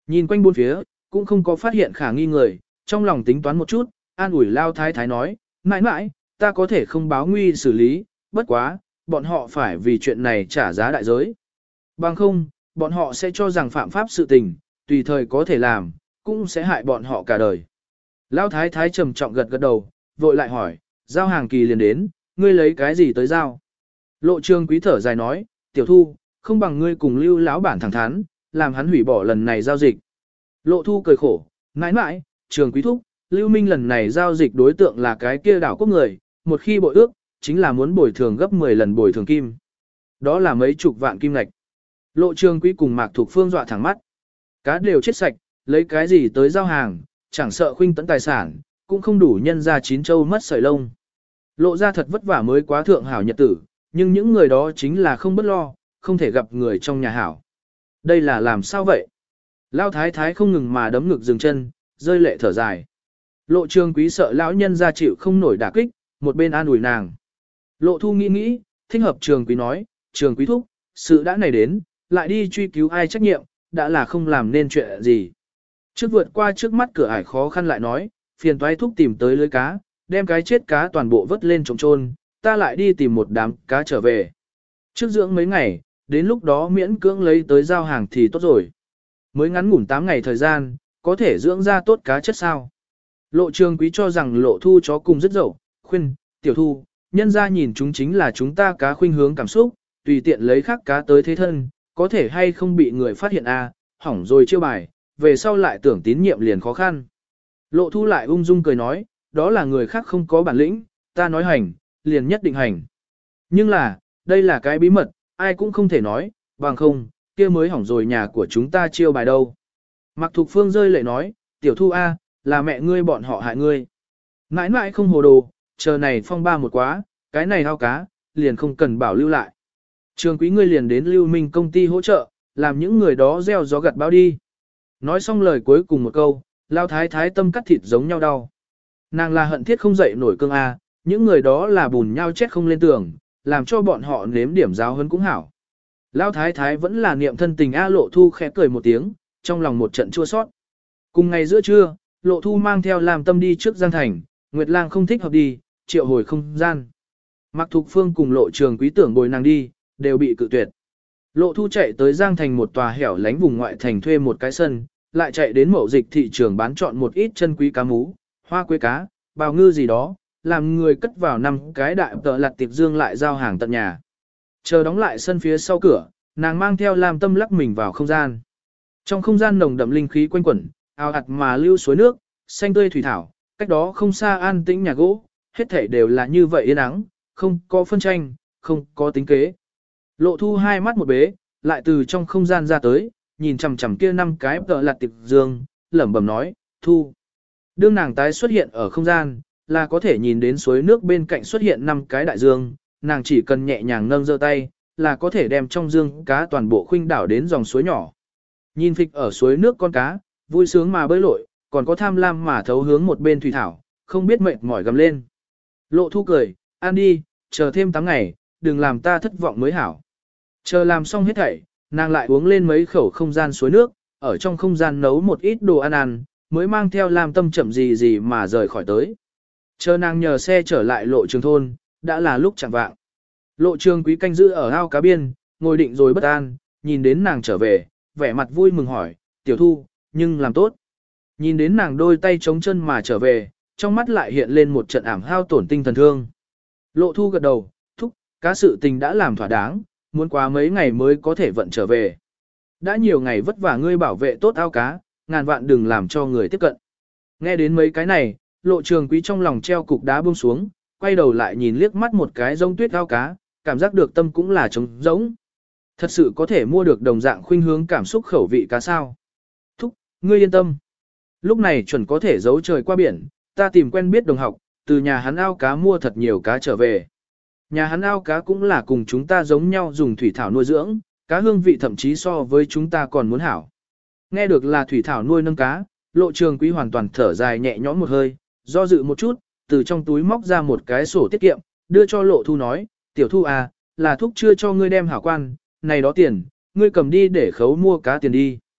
Nhìn quanh bốn phía, cũng không có phát hiện khả nghi người, trong lòng tính toán một chút, an ủi lao thái thái nói, mãi mãi, ta có thể không báo nguy xử lý, bất quá, bọn họ phải vì chuyện này trả giá đại giới. Bằng không, bọn họ sẽ cho rằng phạm pháp sự tình, tùy thời có thể làm, cũng sẽ hại bọn họ cả đời. Lao thái thái trầm trọng gật gật đầu, vội lại hỏi, giao hàng kỳ liền đến, ngươi lấy cái gì tới giao? Lộ Trường Quý thở dài nói, tiểu thu, không bằng ngươi cùng lưu lão bản thẳng thắn, làm hắn hủy bỏ lần này giao dịch. Lộ Thu cười khổ, mãi mãi, Trường Quý thúc, Lưu Minh lần này giao dịch đối tượng là cái kia đảo quốc người, một khi bội ước, chính là muốn bồi thường gấp mười lần bồi thường kim. Đó là mấy chục vạn kim lạch. Lộ Trường Quý cùng Mạc Thục Phương dọa thẳng mắt. Cá đều chết sạch, lấy cái gì tới giao hàng, chẳng sợ khuynh tấn tài sản, cũng không đủ nhân ra chín châu mất sợi lông. Lộ ra thật vất vả mới quá thượng hảo nhật tử, nhưng những người đó chính là không bất lo, không thể gặp người trong nhà hảo. Đây là làm sao vậy? Lão thái thái không ngừng mà đấm ngực dừng chân, rơi lệ thở dài. Lộ Trường Quý sợ lão nhân ra chịu không nổi đả kích, một bên an ủi nàng. Lộ Thu nghĩ nghĩ, thích hợp Trường Quý nói, Trường Quý thúc, sự đã này đến, lại đi truy cứu ai trách nhiệm, đã là không làm nên chuyện gì. Trước vượt qua trước mắt cửa ải khó khăn lại nói, phiền toái thúc tìm tới lưới cá, đem cái chết cá toàn bộ vớt lên trống trôn, ta lại đi tìm một đám cá trở về. Trước dưỡng mấy ngày, đến lúc đó miễn cưỡng lấy tới giao hàng thì tốt rồi. Mới ngắn ngủn tám ngày thời gian, có thể dưỡng ra tốt cá chất sao. Lộ Trường Quý cho rằng Lộ Thu chó cùng rất dậu, khuyên, tiểu thu, nhân ra nhìn chúng chính là chúng ta cá khuynh hướng cảm xúc, tùy tiện lấy khác cá tới thế thân, có thể hay không bị người phát hiện a, hỏng rồi chiêu bài, về sau lại tưởng tín nhiệm liền khó khăn. Lộ Thu lại ung dung cười nói, đó là người khác không có bản lĩnh, ta nói hành, liền nhất định hành. Nhưng là, đây là cái bí mật, ai cũng không thể nói, bằng không, kia mới hỏng rồi nhà của chúng ta chiêu bài đâu. Mạc Thục Phương rơi lệ nói, tiểu thu A, là mẹ ngươi bọn họ hại ngươi. Mãi mãi không hồ đồ, chờ này phong ba một quá, cái này hao cá, liền không cần bảo lưu lại. Trường Quý ngươi liền đến Lưu Minh công ty hỗ trợ, làm những người đó gieo gió gặt bão đi. Nói xong lời cuối cùng một câu, lao thái thái tâm cắt thịt giống nhau đau. Nàng là hận thiết không dậy nổi cương A, những người đó là bùn nhau chết không lên tường, làm cho bọn họ nếm điểm giáo hơn cũng hảo. Lao thái thái vẫn là niệm thân tình A. Lộ Thu khẽ cười một tiếng, trong lòng một trận chua sót. Cùng ngày giữa trưa, Lộ Thu mang theo làm tâm đi trước Giang Thành, Nguyệt Lang không thích hợp đi, triệu hồi không gian. Mạc Thục Phương cùng Lộ Trường Quý tưởng bồi nàng đi, đều bị cự tuyệt. Lộ Thu chạy tới Giang Thành một tòa hẻo lánh vùng ngoại thành thuê một cái sân, lại chạy đến mậu dịch thị trường bán chọn một ít chân quý cá mú, hoa quế cá, bào ngư gì đó, làm người cất vào năm cái đại tợ lặt tiệp dương lại giao hàng tận nhà. Chờ đóng lại sân phía sau cửa, nàng mang theo Lam Tâm lắc mình vào không gian. Trong không gian nồng đậm linh khí quanh quẩn, ào ạt mà lưu suối nước, xanh tươi thủy thảo, cách đó không xa an tĩnh nhà gỗ, hết thảy đều là như vậy yên ắng, không có phân tranh, không có tính kế. Lộ Thu hai mắt một bế, lại từ trong không gian ra tới, nhìn chằm chằm kia năm cái tợ lặt tiệp dương, lẩm bẩm nói, Thu. Đương nàng tái xuất hiện ở không gian, là có thể nhìn đến suối nước bên cạnh xuất hiện năm cái đại dương, nàng chỉ cần nhẹ nhàng nâng giơ tay, là có thể đem trong dương cá toàn bộ khuynh đảo đến dòng suối nhỏ. Nhìn phịch ở suối nước con cá, vui sướng mà bơi lội, còn có tham lam mà thấu hướng một bên thủy thảo, không biết mệt mỏi gầm lên. Lộ Thu cười, ăn đi, chờ thêm tám ngày, đừng làm ta thất vọng mới hảo. Chờ làm xong hết thảy, nàng lại uống lên mấy khẩu không gian suối nước, ở trong không gian nấu một ít đồ ăn ăn, mới mang theo Lam Tâm chậm gì gì mà rời khỏi tới. Chờ nàng nhờ xe trở lại Lộ Trường thôn, đã là lúc chẳng vạng. Lộ Trường Quý canh giữ ở ao cá biên, ngồi định rồi bất an, nhìn đến nàng trở về, vẻ mặt vui mừng hỏi, tiểu thu, nhưng làm tốt. Nhìn đến nàng đôi tay chống chân mà trở về, trong mắt lại hiện lên một trận ảm hao tổn tinh thần thương. Lộ Thu gật đầu, thúc, cá sự tình đã làm thỏa đáng, muốn quá mấy ngày mới có thể vận trở về. Đã nhiều ngày vất vả ngươi bảo vệ tốt ao cá, ngàn vạn đừng làm cho người tiếp cận. Nghe đến mấy cái này, Lộ Trường Quý trong lòng treo cục đá buông xuống, quay đầu lại nhìn liếc mắt một cái rông tuyết ao cá, cảm giác được tâm cũng là trống rỗng. Thật sự có thể mua được đồng dạng khuynh hướng cảm xúc khẩu vị cá sao. Thúc, ngươi yên tâm. Lúc này chuẩn có thể giấu trời qua biển, ta tìm quen biết đồng học, từ nhà hắn ao cá mua thật nhiều cá trở về. Nhà hắn ao cá cũng là cùng chúng ta giống nhau dùng thủy thảo nuôi dưỡng, cá hương vị thậm chí so với chúng ta còn muốn hảo. Nghe được là thủy thảo nuôi nâng cá, Lộ Trường Quý hoàn toàn thở dài nhẹ nhõm một hơi, do dự một chút, từ trong túi móc ra một cái sổ tiết kiệm, đưa cho Lộ Thu nói, tiểu Thu à, là thúc chưa cho ngươi đem hảo quan, này đó tiền, ngươi cầm đi để khấu mua cá tiền đi.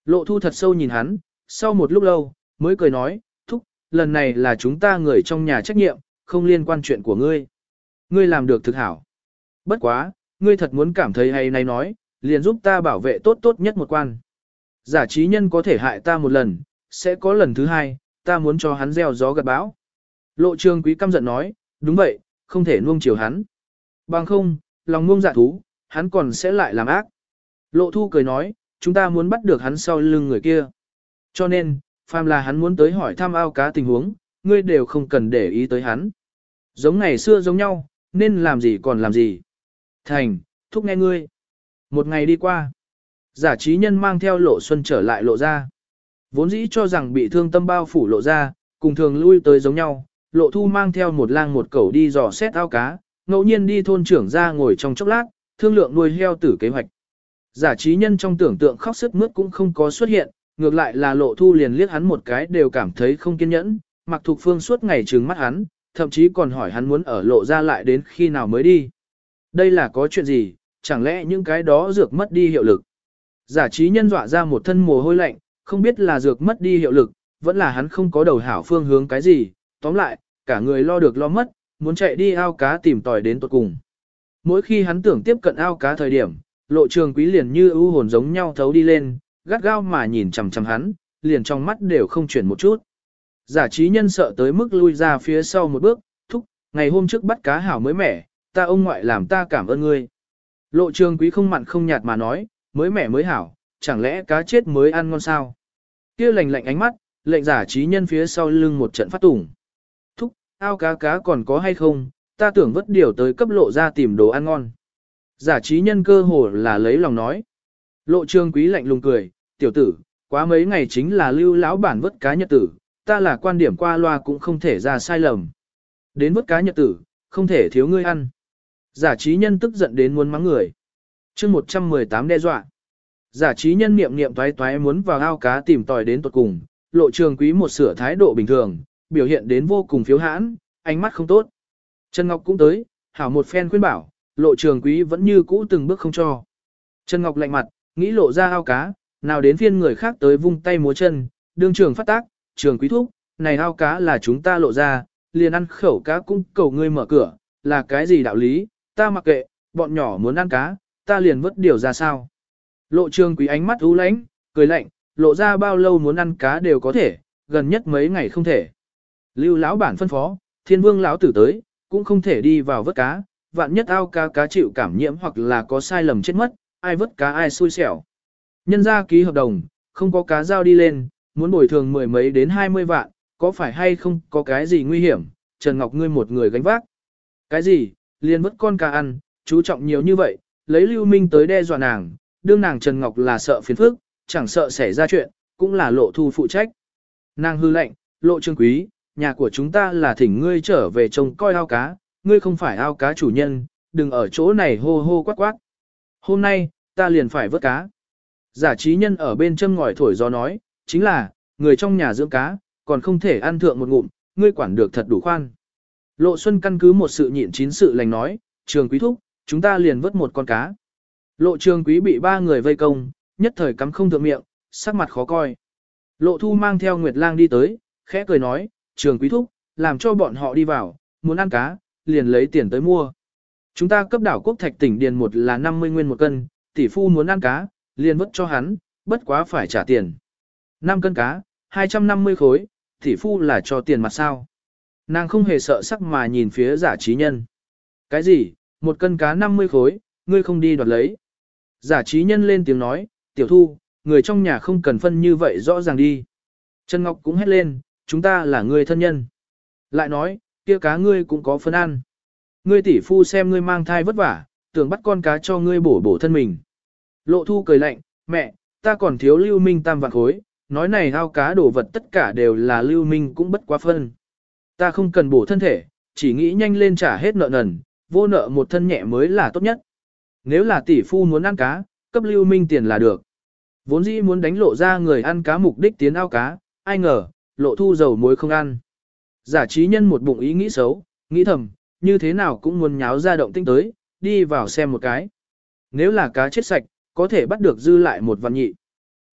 Lộ thu thật sâu nhìn hắn, sau một lúc lâu, mới cười nói, thúc, lần này là chúng ta người trong nhà trách nhiệm, không liên quan chuyện của ngươi. Ngươi làm được thực hảo. Bất quá, ngươi thật muốn cảm thấy hay này nói, liền giúp ta bảo vệ tốt tốt nhất một quan. Giả trí nhân có thể hại ta một lần, sẽ có lần thứ hai, ta muốn cho hắn gieo gió gặt bão. Lộ trường quý căm giận nói, đúng vậy, không thể nuông chiều hắn. Bằng không, lòng nuông dạ thú, hắn còn sẽ lại làm ác. Lộ thu cười nói, chúng ta muốn bắt được hắn sau lưng người kia. Cho nên, phàm là hắn muốn tới hỏi thăm ao cá tình huống, ngươi đều không cần để ý tới hắn. Giống ngày xưa giống nhau, nên làm gì còn làm gì. Thành, thúc nghe ngươi. Một ngày đi qua, giả trí nhân mang theo lộ xuân trở lại lộ ra. Vốn dĩ cho rằng bị thương tâm bao phủ lộ ra, cùng thường lui tới giống nhau, lộ thu mang theo một lang một cẩu đi dò xét ao cá, ngẫu nhiên đi thôn trưởng ra ngồi trong chốc lát, thương lượng nuôi heo tử kế hoạch. Giả trí nhân trong tưởng tượng khóc sức mướt cũng không có xuất hiện, ngược lại là lộ thu liền liếc hắn một cái đều cảm thấy không kiên nhẫn, mặc thục phương suốt ngày trừng mắt hắn, thậm chí còn hỏi hắn muốn ở lộ ra lại đến khi nào mới đi. Đây là có chuyện gì, chẳng lẽ những cái đó dược mất đi hiệu lực. Giả trí nhân dọa ra một thân mồ hôi lạnh, không biết là dược mất đi hiệu lực, vẫn là hắn không có đầu hảo phương hướng cái gì, tóm lại, cả người lo được lo mất, muốn chạy đi ao cá tìm tòi đến tuột cùng. Mỗi khi hắn tưởng tiếp cận ao cá thời điểm, lộ trường quý liền như ưu hồn giống nhau thấu đi lên, gắt gao mà nhìn chằm chằm hắn, liền trong mắt đều không chuyển một chút. Giả trí nhân sợ tới mức lui ra phía sau một bước, thúc, ngày hôm trước bắt cá hảo mới mẻ, ta ông ngoại làm ta cảm ơn ngươi. Lộ trường quý không mặn không nhạt mà nói, mới mẻ mới hảo, chẳng lẽ cá chết mới ăn ngon sao? Kia lạnh lạnh ánh mắt, lệnh giả trí nhân phía sau lưng một trận phát tủng. Thúc, ao cá cá còn có hay không, ta tưởng vất điều tới cấp lộ ra tìm đồ ăn ngon. Giả trí nhân cơ hồ là lấy lòng nói. Lộ trường quý lạnh lùng cười, tiểu tử, quá mấy ngày chính là lưu lão bản vất cá nhật tử, ta là quan điểm qua loa cũng không thể ra sai lầm. Đến vất cá nhật tử, không thể thiếu ngươi ăn. Giả trí nhân tức giận đến muốn mắng người. chương một trăm mười tám đe dọa. Giả trí nhân niệm niệm toái toái muốn vào ao cá tìm tòi đến tuột cùng, lộ trường quý một sửa thái độ bình thường, biểu hiện đến vô cùng phiếu hãn, ánh mắt không tốt. Trần Ngọc cũng tới, hảo một phen khuyên bảo, lộ trường quý vẫn như cũ từng bước không cho. Trần Ngọc lạnh mặt, nghĩ lộ ra ao cá, nào đến phiên người khác tới vung tay múa chân, đương trường phát tác, trường quý thúc, này ao cá là chúng ta lộ ra, liền ăn khẩu cá cũng cầu ngươi mở cửa, là cái gì đạo lý, ta mặc kệ, bọn nhỏ muốn ăn cá, ta liền vứt điều ra sao. Lộ trường quý ánh mắt u lãnh, cười lạnh, lộ ra bao lâu muốn ăn cá đều có thể, gần nhất mấy ngày không thể. Lưu lão bản phân phó, thiên vương lão tử tới, cũng không thể đi vào vớt cá, vạn nhất ao cá cá chịu cảm nhiễm hoặc là có sai lầm chết mất, ai vớt cá ai xui xẻo. Nhân ra ký hợp đồng, không có cá giao đi lên, muốn bồi thường mười mấy đến hai mươi vạn, có phải hay không có cái gì nguy hiểm, Trần Ngọc ngươi một người gánh vác. Cái gì, liền vớt con cá ăn, chú trọng nhiều như vậy, lấy Lưu Minh tới đe dọa nàng, đương nàng Trần Ngọc là sợ phiền phức, chẳng sợ xảy ra chuyện, cũng là lộ thu phụ trách. Nàng hư lệnh, lộ trường quý, nhà của chúng ta là thỉnh ngươi trở về trông coi ao cá, ngươi không phải ao cá chủ nhân, đừng ở chỗ này hô hô quát quát. Hôm nay, ta liền phải vớt cá. Giả trí nhân ở bên châm ngòi thổi gió nói, chính là, người trong nhà dưỡng cá, còn không thể ăn thượng một ngụm, ngươi quản được thật đủ khoan. Lộ Xuân căn cứ một sự nhịn chín sự lành nói, trường quý thúc, chúng ta liền vớt một con cá. Lộ trường quý bị ba người vây công, nhất thời cắm không thượng miệng, sắc mặt khó coi. Lộ thu mang theo Nguyệt Lang đi tới, khẽ cười nói, trường quý thúc, làm cho bọn họ đi vào, muốn ăn cá, liền lấy tiền tới mua. Chúng ta cấp đảo quốc thạch tỉnh điền một là năm mươi nguyên một cân, tỷ phu muốn ăn cá, liền vất cho hắn, bất quá phải trả tiền. năm cân cá, hai trăm năm mươi khối, tỷ phu là cho tiền mặt sao. Nàng không hề sợ sắc mà nhìn phía giả trí nhân. Cái gì, một cân cá năm mươi khối, ngươi không đi đoạt lấy. Giả trí nhân lên tiếng nói, tiểu thu, người trong nhà không cần phân như vậy rõ ràng đi. Trần Ngọc cũng hét lên, chúng ta là người thân nhân. Lại nói, kia cá ngươi cũng có phân ăn. Ngươi tỷ phu xem ngươi mang thai vất vả, tưởng bắt con cá cho ngươi bổ bổ thân mình. Lộ thu cười lạnh, mẹ, ta còn thiếu Lưu Minh tam vạn khối, nói này ao cá đổ vật tất cả đều là Lưu Minh cũng bất quá phân. Ta không cần bổ thân thể, chỉ nghĩ nhanh lên trả hết nợ nần, vô nợ một thân nhẹ mới là tốt nhất. Nếu là tỷ phu muốn ăn cá, cấp Lưu Minh tiền là được. Vốn dĩ muốn đánh lộ ra người ăn cá mục đích tiến ao cá, ai ngờ, lộ thu dầu muối không ăn. Giả trí nhân một bụng ý nghĩ xấu, nghĩ thầm, như thế nào cũng muốn nháo ra động tinh tới, đi vào xem một cái. Nếu là cá chết sạch, có thể bắt được dư lại một vạn nhị.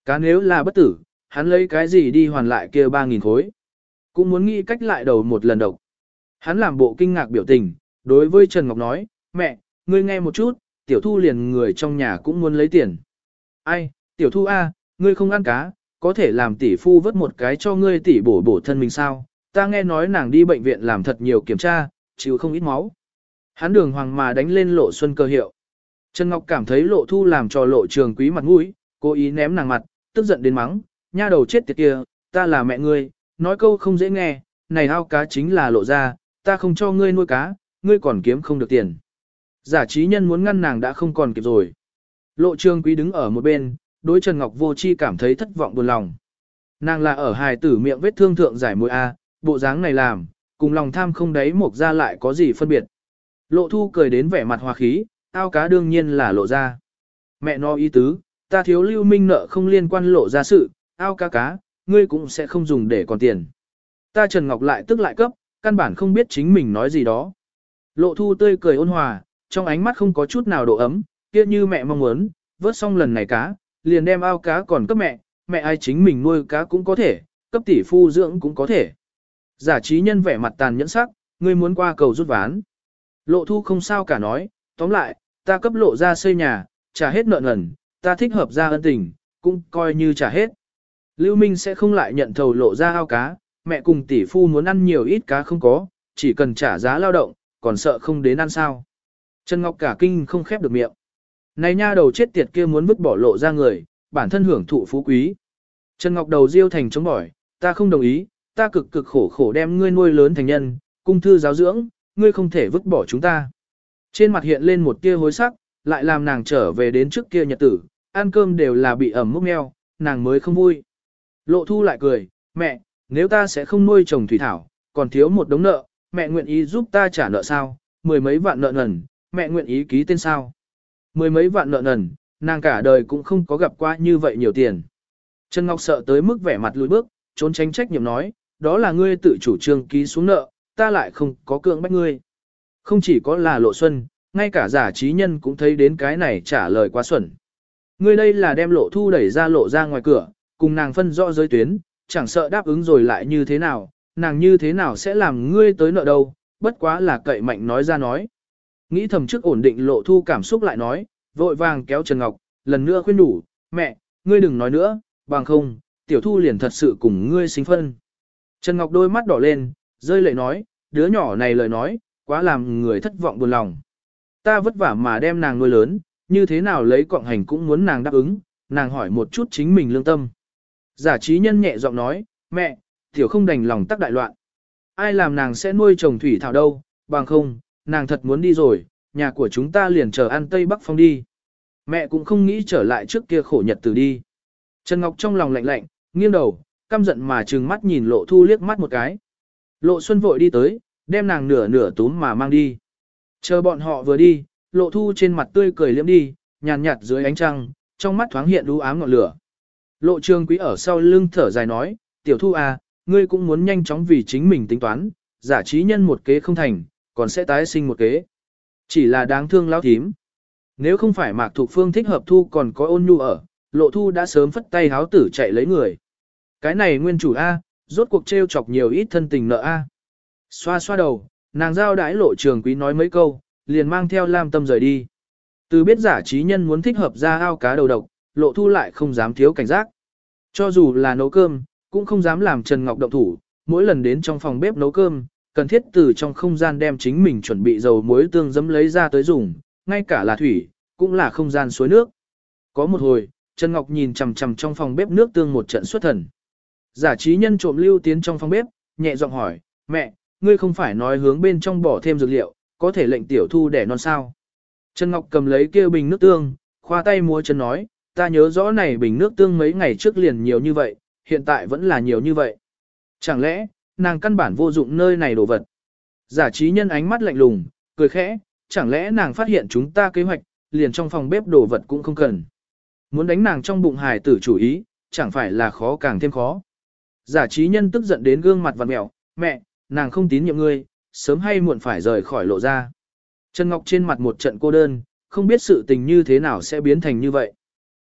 Cá nếu là bất tử, hắn lấy cái gì đi hoàn lại kia ba nghìn khối. Cũng muốn nghĩ cách lại đầu một lần độc. Hắn làm bộ kinh ngạc biểu tình, đối với Trần Ngọc nói, mẹ, ngươi nghe một chút, tiểu thu liền người trong nhà cũng muốn lấy tiền. Ai, tiểu thu a, ngươi không ăn cá, có thể làm tỷ phu vớt một cái cho ngươi tỷ bổ bổ thân mình sao? Ta nghe nói nàng đi bệnh viện làm thật nhiều kiểm tra, chịu không ít máu. Hắn đường hoàng mà đánh lên Lộ Xuân cơ hiệu. Trần Ngọc cảm thấy Lộ Thu làm cho Lộ Trường Quý mặt mũi, cố ý ném nàng mặt, tức giận đến mắng, nha đầu chết tiệt kia, ta là mẹ ngươi, nói câu không dễ nghe, này ao cá chính là Lộ ra, ta không cho ngươi nuôi cá, ngươi còn kiếm không được tiền. Giả trí nhân muốn ngăn nàng đã không còn kịp rồi. Lộ Trường Quý đứng ở một bên, đối Trần Ngọc vô chi cảm thấy thất vọng buồn lòng. Nàng là ở hài tử miệng vết thương thượng giải môi A, bộ dáng này làm, cùng lòng tham không đáy mộc ra lại có gì phân biệt. Lộ Thu cười đến vẻ mặt hòa khí, ao cá đương nhiên là Lộ ra. Mẹ nói ý tứ, ta thiếu lưu minh nợ không liên quan Lộ ra sự, ao cá cá, ngươi cũng sẽ không dùng để còn tiền. Ta Trần Ngọc lại tức lại cấp, căn bản không biết chính mình nói gì đó. Lộ Thu tươi cười ôn hòa, trong ánh mắt không có chút nào độ ấm, kia như mẹ mong muốn, vớt xong lần này cá, liền đem ao cá còn cấp mẹ, mẹ ai chính mình nuôi cá cũng có thể, cấp tỷ phu dưỡng cũng có thể. Giả trí nhân vẻ mặt tàn nhẫn sắc, ngươi muốn qua cầu rút ván. Lộ Thu không sao cả nói, tóm lại, ta cấp Lộ ra xây nhà, trả hết nợ nần, ta thích hợp ra ân tình, cũng coi như trả hết. Lưu Minh sẽ không lại nhận thầu Lộ ra ao cá, mẹ cùng tỷ phu muốn ăn nhiều ít cá không có, chỉ cần trả giá lao động, còn sợ không đến ăn sao. Trần Ngọc cả kinh không khép được miệng. Này nha đầu chết tiệt kia muốn vứt bỏ Lộ ra người, bản thân hưởng thụ phú quý. Trần Ngọc đầu riêu thành chống bỏi, ta không đồng ý, ta cực cực khổ khổ đem ngươi nuôi lớn thành nhân, cung thư giáo dưỡng, ngươi không thể vứt bỏ chúng ta. Trên mặt hiện lên một tia hối sắc, lại làm nàng trở về đến trước kia nhật tử, ăn cơm đều là bị ẩm múc meo, nàng mới không vui. Lộ Thu lại cười, mẹ, nếu ta sẽ không nuôi trồng thủy thảo, còn thiếu một đống nợ, mẹ nguyện ý giúp ta trả nợ sao, mười mấy vạn nợ nần, mẹ nguyện ý ký tên sao. Mười mấy vạn nợ nần, nàng cả đời cũng không có gặp qua như vậy nhiều tiền. Trần Ngọc sợ tới mức vẻ mặt lùi bước, trốn tránh trách nhiệm nói, đó là ngươi tự chủ trương ký xuống nợ, ta lại không có cưỡng bách ngươi. Không chỉ có là Lộ Xuân, ngay cả giả trí nhân cũng thấy đến cái này trả lời quá xuẩn. Ngươi đây là đem Lộ Thu đẩy ra Lộ ra ngoài cửa, cùng nàng phân rõ giới tuyến, chẳng sợ đáp ứng rồi lại như thế nào, nàng như thế nào sẽ làm ngươi tới nợ đâu, bất quá là cậy mạnh nói ra nói. Nghĩ thầm trước ổn định Lộ Thu cảm xúc lại nói, vội vàng kéo Trần Ngọc, lần nữa khuyên đủ, mẹ, ngươi đừng nói nữa, bằng không, tiểu Thu liền thật sự cùng ngươi sinh phân. Trần Ngọc đôi mắt đỏ lên, rơi lệ nói, đứa nhỏ này lời nói, quá làm người thất vọng buồn lòng. Ta vất vả mà đem nàng nuôi lớn, như thế nào lấy quọng hành cũng muốn nàng đáp ứng, nàng hỏi một chút chính mình lương tâm. Giả trí nhân nhẹ giọng nói, mẹ, tiểu không đành lòng tắc đại loạn. Ai làm nàng sẽ nuôi trồng thủy thảo đâu, bằng không, nàng thật muốn đi rồi, nhà của chúng ta liền chờ ăn Tây Bắc Phong đi. Mẹ cũng không nghĩ trở lại trước kia khổ nhật từ đi. Trần Ngọc trong lòng lạnh lạnh, nghiêng đầu, căm giận mà trừng mắt nhìn Lộ Thu liếc mắt một cái. Lộ Xuân vội đi tới, đem nàng nửa nửa túm mà mang đi. Chờ bọn họ vừa đi, Lộ Thu trên mặt tươi cười liếm đi, nhàn nhạt dưới ánh trăng, trong mắt thoáng hiện đú ám ngọn lửa. Lộ Trường Quý ở sau lưng thở dài nói, tiểu Thu à, ngươi cũng muốn nhanh chóng vì chính mình tính toán, giả trí nhân một kế không thành, còn sẽ tái sinh một kế. Chỉ là đáng thương lão thím. Nếu không phải Mạc Thục Phương thích hợp Thu còn có Ôn Nhu ở, Lộ Thu đã sớm phất tay háo tử chạy lấy người. Cái này nguyên chủ A, rốt cuộc trêu chọc nhiều ít thân tình nợ A. Xoa xoa đầu, nàng giao đãi Lộ Trường Quý nói mấy câu, liền mang theo Lam Tâm rời đi. Từ biết giả trí nhân muốn thích hợp ra ao cá đầu độc, Lộ Thu lại không dám thiếu cảnh giác. Cho dù là nấu cơm, cũng không dám làm Trần Ngọc động thủ, mỗi lần đến trong phòng bếp nấu cơm, cần thiết từ trong không gian đem chính mình chuẩn bị dầu muối tương giấm lấy ra tới dùng, ngay cả là thủy, cũng là không gian suối nước. Có một hồi, Trần Ngọc nhìn chằm chằm trong phòng bếp nước tương một trận xuất thần. Giả trí nhân trộm lưu tiến trong phòng bếp, nhẹ giọng hỏi, mẹ, ngươi không phải nói hướng bên trong bỏ thêm dược liệu, có thể lệnh tiểu Thu đẻ non sao? Trần Ngọc cầm lấy kia bình nước tương, khoa tay múa chân nói, ta nhớ rõ này bình nước tương mấy ngày trước liền nhiều như vậy, hiện tại vẫn là nhiều như vậy. Chẳng lẽ, nàng căn bản vô dụng nơi này đồ vật? Giả trí nhân ánh mắt lạnh lùng, cười khẽ, chẳng lẽ nàng phát hiện chúng ta kế hoạch, liền trong phòng bếp đồ vật cũng không cần. Muốn đánh nàng trong bụng hài tử chủ ý, chẳng phải là khó càng thêm khó. Giả trí nhân tức giận đến gương mặt vặn mẹo, mẹ, nàng không tín nhiệm ngươi, sớm hay muộn phải rời khỏi Lộ ra. Trần Ngọc trên mặt một trận cô đơn, không biết sự tình như thế nào sẽ biến thành như vậy.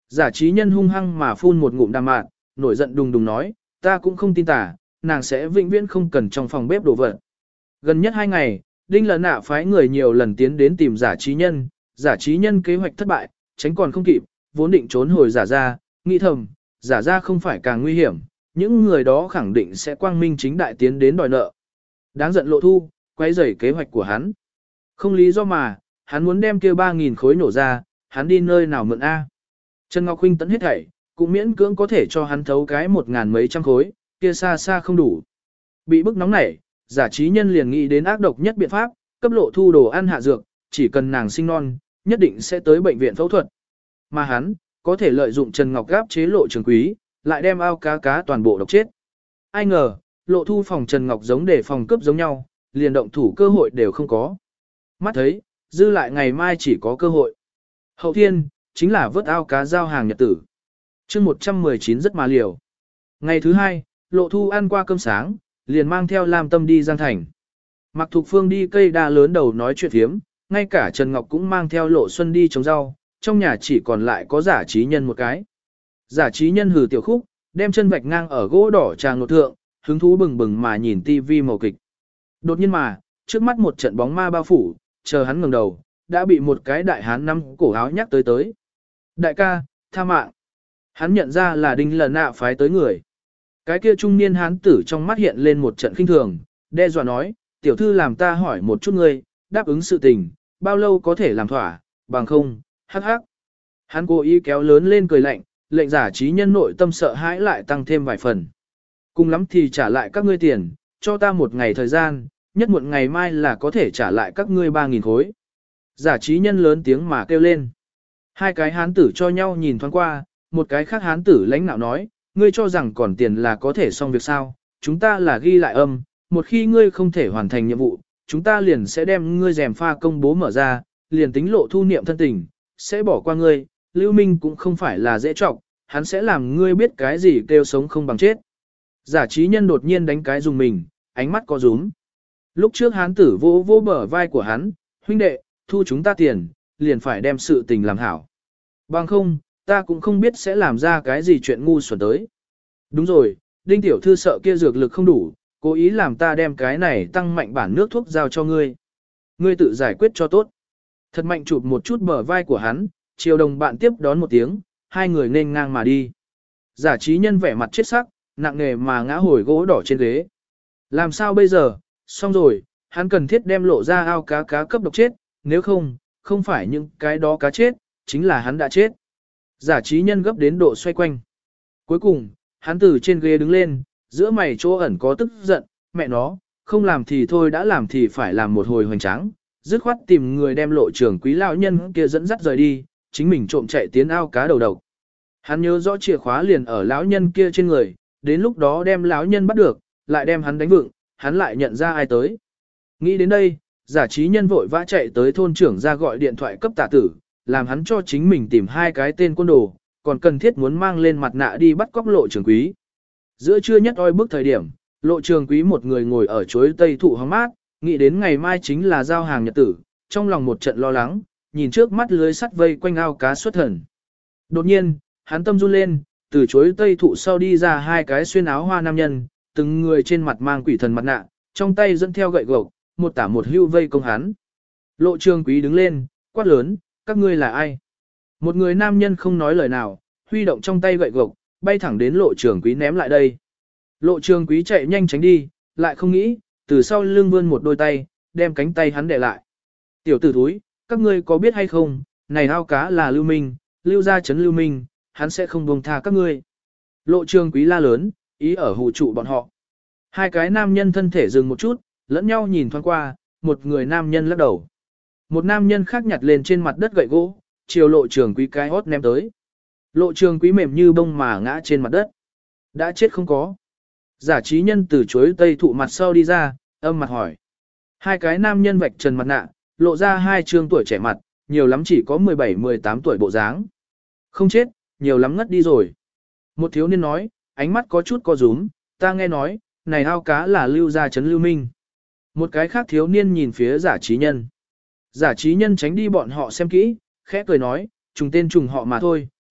Giả trí nhân hung hăng mà phun một ngụm đàm mạn, nổi giận đùng đùng nói, ta cũng không tin tả, nàng sẽ vĩnh viễn không cần trong phòng bếp đổ vật. Gần nhất hai ngày, Đinh Lợn Nạ phái người nhiều lần tiến đến tìm giả trí nhân, giả trí nhân kế hoạch thất bại, tránh còn không kịp, vốn định trốn hồi giả ra, nghĩ thầm, giả ra không phải càng nguy hiểm, những người đó khẳng định sẽ quang minh chính đại tiến đến đòi nợ. Đáng giận Lộ Thu, quay rầy kế hoạch của hắn. Không lý do mà, hắn muốn đem kia ba nghìn khối nổ ra, hắn đi nơi nào mượn A. Trần Ngọc Huynh tận hết thảy, cũng miễn cưỡng có thể cho hắn thấu cái một ngàn mấy trăm khối, kia xa xa không đủ. Bị bức nóng nảy, giả trí nhân liền nghĩ đến ác độc nhất biện pháp, cấp Lộ Thu đồ ăn hạ dược, chỉ cần nàng sinh non, nhất định sẽ tới bệnh viện phẫu thuật. Mà hắn, có thể lợi dụng Trần Ngọc gáp chế Lộ Trường Quý, lại đem ao cá cá toàn bộ độc chết. Ai ngờ, Lộ Thu phòng Trần Ngọc giống để phòng cướp giống nhau, liền động thủ cơ hội đều không có. Mắt thấy, dư lại ngày mai chỉ có cơ hội. Hậu thiên, chính là vớt ao cá giao hàng nhật tử. chương một trăm mười chín rất mà liều. Ngày thứ hai, Lộ Thu ăn qua cơm sáng, liền mang theo Lam Tâm đi Giang Thành. Mạc Thục Phương đi cây đa lớn đầu nói chuyện thiếm, ngay cả Trần Ngọc cũng mang theo Lộ Xuân đi trồng rau, trong nhà chỉ còn lại có giả trí nhân một cái. Giả trí nhân hừ tiểu khúc, đem chân vạch ngang ở gỗ đỏ tràng ngột thượng, hứng thú bừng bừng mà nhìn tivi màu kịch. Đột nhiên mà, trước mắt một trận bóng ma bao phủ, chờ hắn ngẩng đầu, đã bị một cái đại hán nắm cổ áo nhắc tới tới. Đại ca, tha mạng. Hắn nhận ra là Đinh Lợn Nạ phái tới người. Cái kia trung niên hán tử trong mắt hiện lên một trận khinh thường, đe dọa nói, tiểu thư làm ta hỏi một chút ngươi, đáp ứng sự tình, bao lâu có thể làm thỏa, bằng không, hắc hắc. Hắn cố ý kéo lớn lên cười lạnh, lệnh giả trí nhân nội tâm sợ hãi lại tăng thêm vài phần. Cùng lắm thì trả lại các ngươi tiền, cho ta một ngày thời gian, nhất muộn ngày mai là có thể trả lại các ngươi ba nghìn khối. Giả trí nhân lớn tiếng mà kêu lên. Hai cái hán tử cho nhau nhìn thoáng qua, một cái khác hán tử lãnh nạo nói, ngươi cho rằng còn tiền là có thể xong việc sao, chúng ta là ghi lại âm, một khi ngươi không thể hoàn thành nhiệm vụ, chúng ta liền sẽ đem ngươi rèm pha công bố mở ra, liền tính Lộ Thu niệm thân tình, sẽ bỏ qua ngươi, Lưu Minh cũng không phải là dễ trọng, hắn sẽ làm ngươi biết cái gì kêu sống không bằng chết. Giả trí nhân đột nhiên đánh cái dùng mình, ánh mắt có rúm. Lúc trước hán tử vô vô bờ vai của hắn, huynh đệ, thu chúng ta tiền, liền phải đem sự tình làm hảo. Bằng không, ta cũng không biết sẽ làm ra cái gì chuyện ngu xuẩn tới. Đúng rồi, Đinh tiểu thư sợ kia dược lực không đủ, cố ý làm ta đem cái này tăng mạnh bản nước thuốc giao cho ngươi. Ngươi tự giải quyết cho tốt. Thật mạnh chụp một chút bờ vai của hắn, chiều đồng bạn tiếp đón một tiếng, hai người nên ngang mà đi. Giả trí nhân vẻ mặt chết sắc, nặng nề mà ngã hồi gỗ đỏ trên ghế. Làm sao bây giờ, xong rồi, hắn cần thiết đem Lộ ra ao cá cá cấp độc chết, nếu không, không phải những cái đó cá chết, chính là hắn đã chết. Giả trí nhân gấp đến độ xoay quanh. Cuối cùng, hắn từ trên ghế đứng lên, giữa mày chỗ ẩn có tức giận, mẹ nó, không làm thì thôi đã làm thì phải làm một hồi hoành tráng, dứt khoát tìm người đem Lộ Trường Quý lão nhân kia dẫn dắt rời đi, chính mình trộm chạy tiến ao cá đầu độc. Hắn nhớ rõ chìa khóa liền ở lão nhân kia trên người, đến lúc đó đem lão nhân bắt được, lại đem hắn đánh vựng, hắn lại nhận ra ai tới. Nghĩ đến đây, giả trí nhân vội vã chạy tới thôn trưởng ra gọi điện thoại cấp tả tử, làm hắn cho chính mình tìm hai cái tên côn đồ, còn cần thiết muốn mang lên mặt nạ đi bắt cóc Lộ Trường Quý. Giữa trưa nhất oi bức thời điểm, Lộ Trường Quý một người ngồi ở chuối tây thụ hóng mát, nghĩ đến ngày mai chính là giao hàng nhật tử, trong lòng một trận lo lắng, nhìn trước mắt lưới sắt vây quanh ao cá xuất thần. Đột nhiên, hắn tâm run lên, từ chuối tây thụ sau đi ra hai cái xuyên áo hoa nam nhân, từng người trên mặt mang quỷ thần mặt nạ, trong tay dẫn theo gậy gộc, một tả một hưu vây công hắn. Lộ Trường Quý đứng lên, quát lớn, các ngươi là ai? Một người nam nhân không nói lời nào, huy động trong tay gậy gộc, bay thẳng đến Lộ Trường Quý ném lại đây. Lộ Trường Quý chạy nhanh tránh đi, lại không nghĩ, từ sau lưng vươn một đôi tay, đem cánh tay hắn để lại. Tiểu tử thúi, các ngươi có biết hay không, này ao cá là Lưu Minh, Lưu gia trấn Lưu Minh, hắn sẽ không buông tha các ngươi. Lộ Trường Quý la lớn, ý ở hù trụ bọn họ. Hai cái nam nhân thân thể dừng một chút, lẫn nhau nhìn thoáng qua, một người nam nhân lắc đầu. Một nam nhân khác nhặt lên trên mặt đất gậy gỗ, chiều Lộ Trường Quý cái hót ném tới. Lộ Trường Quý mềm như bông mà ngã trên mặt đất. Đã chết không có. Giả trí nhân từ chuối tây thụ mặt sau đi ra, âm mặt hỏi. Hai cái nam nhân vạch trần mặt nạ, lộ ra hai trương tuổi trẻ mặt, nhiều lắm chỉ có mười bảy mười tám tuổi bộ dáng. Không chết, nhiều lắm ngất đi rồi. Một thiếu niên nói, ánh mắt có chút co rúm, ta nghe nói, này ao cá là Lưu gia trấn Lưu Minh. Một cái khác thiếu niên nhìn phía giả trí nhân. Giả trí nhân tránh đi bọn họ xem kỹ, khẽ cười nói, trùng tên trùng họ mà thôi,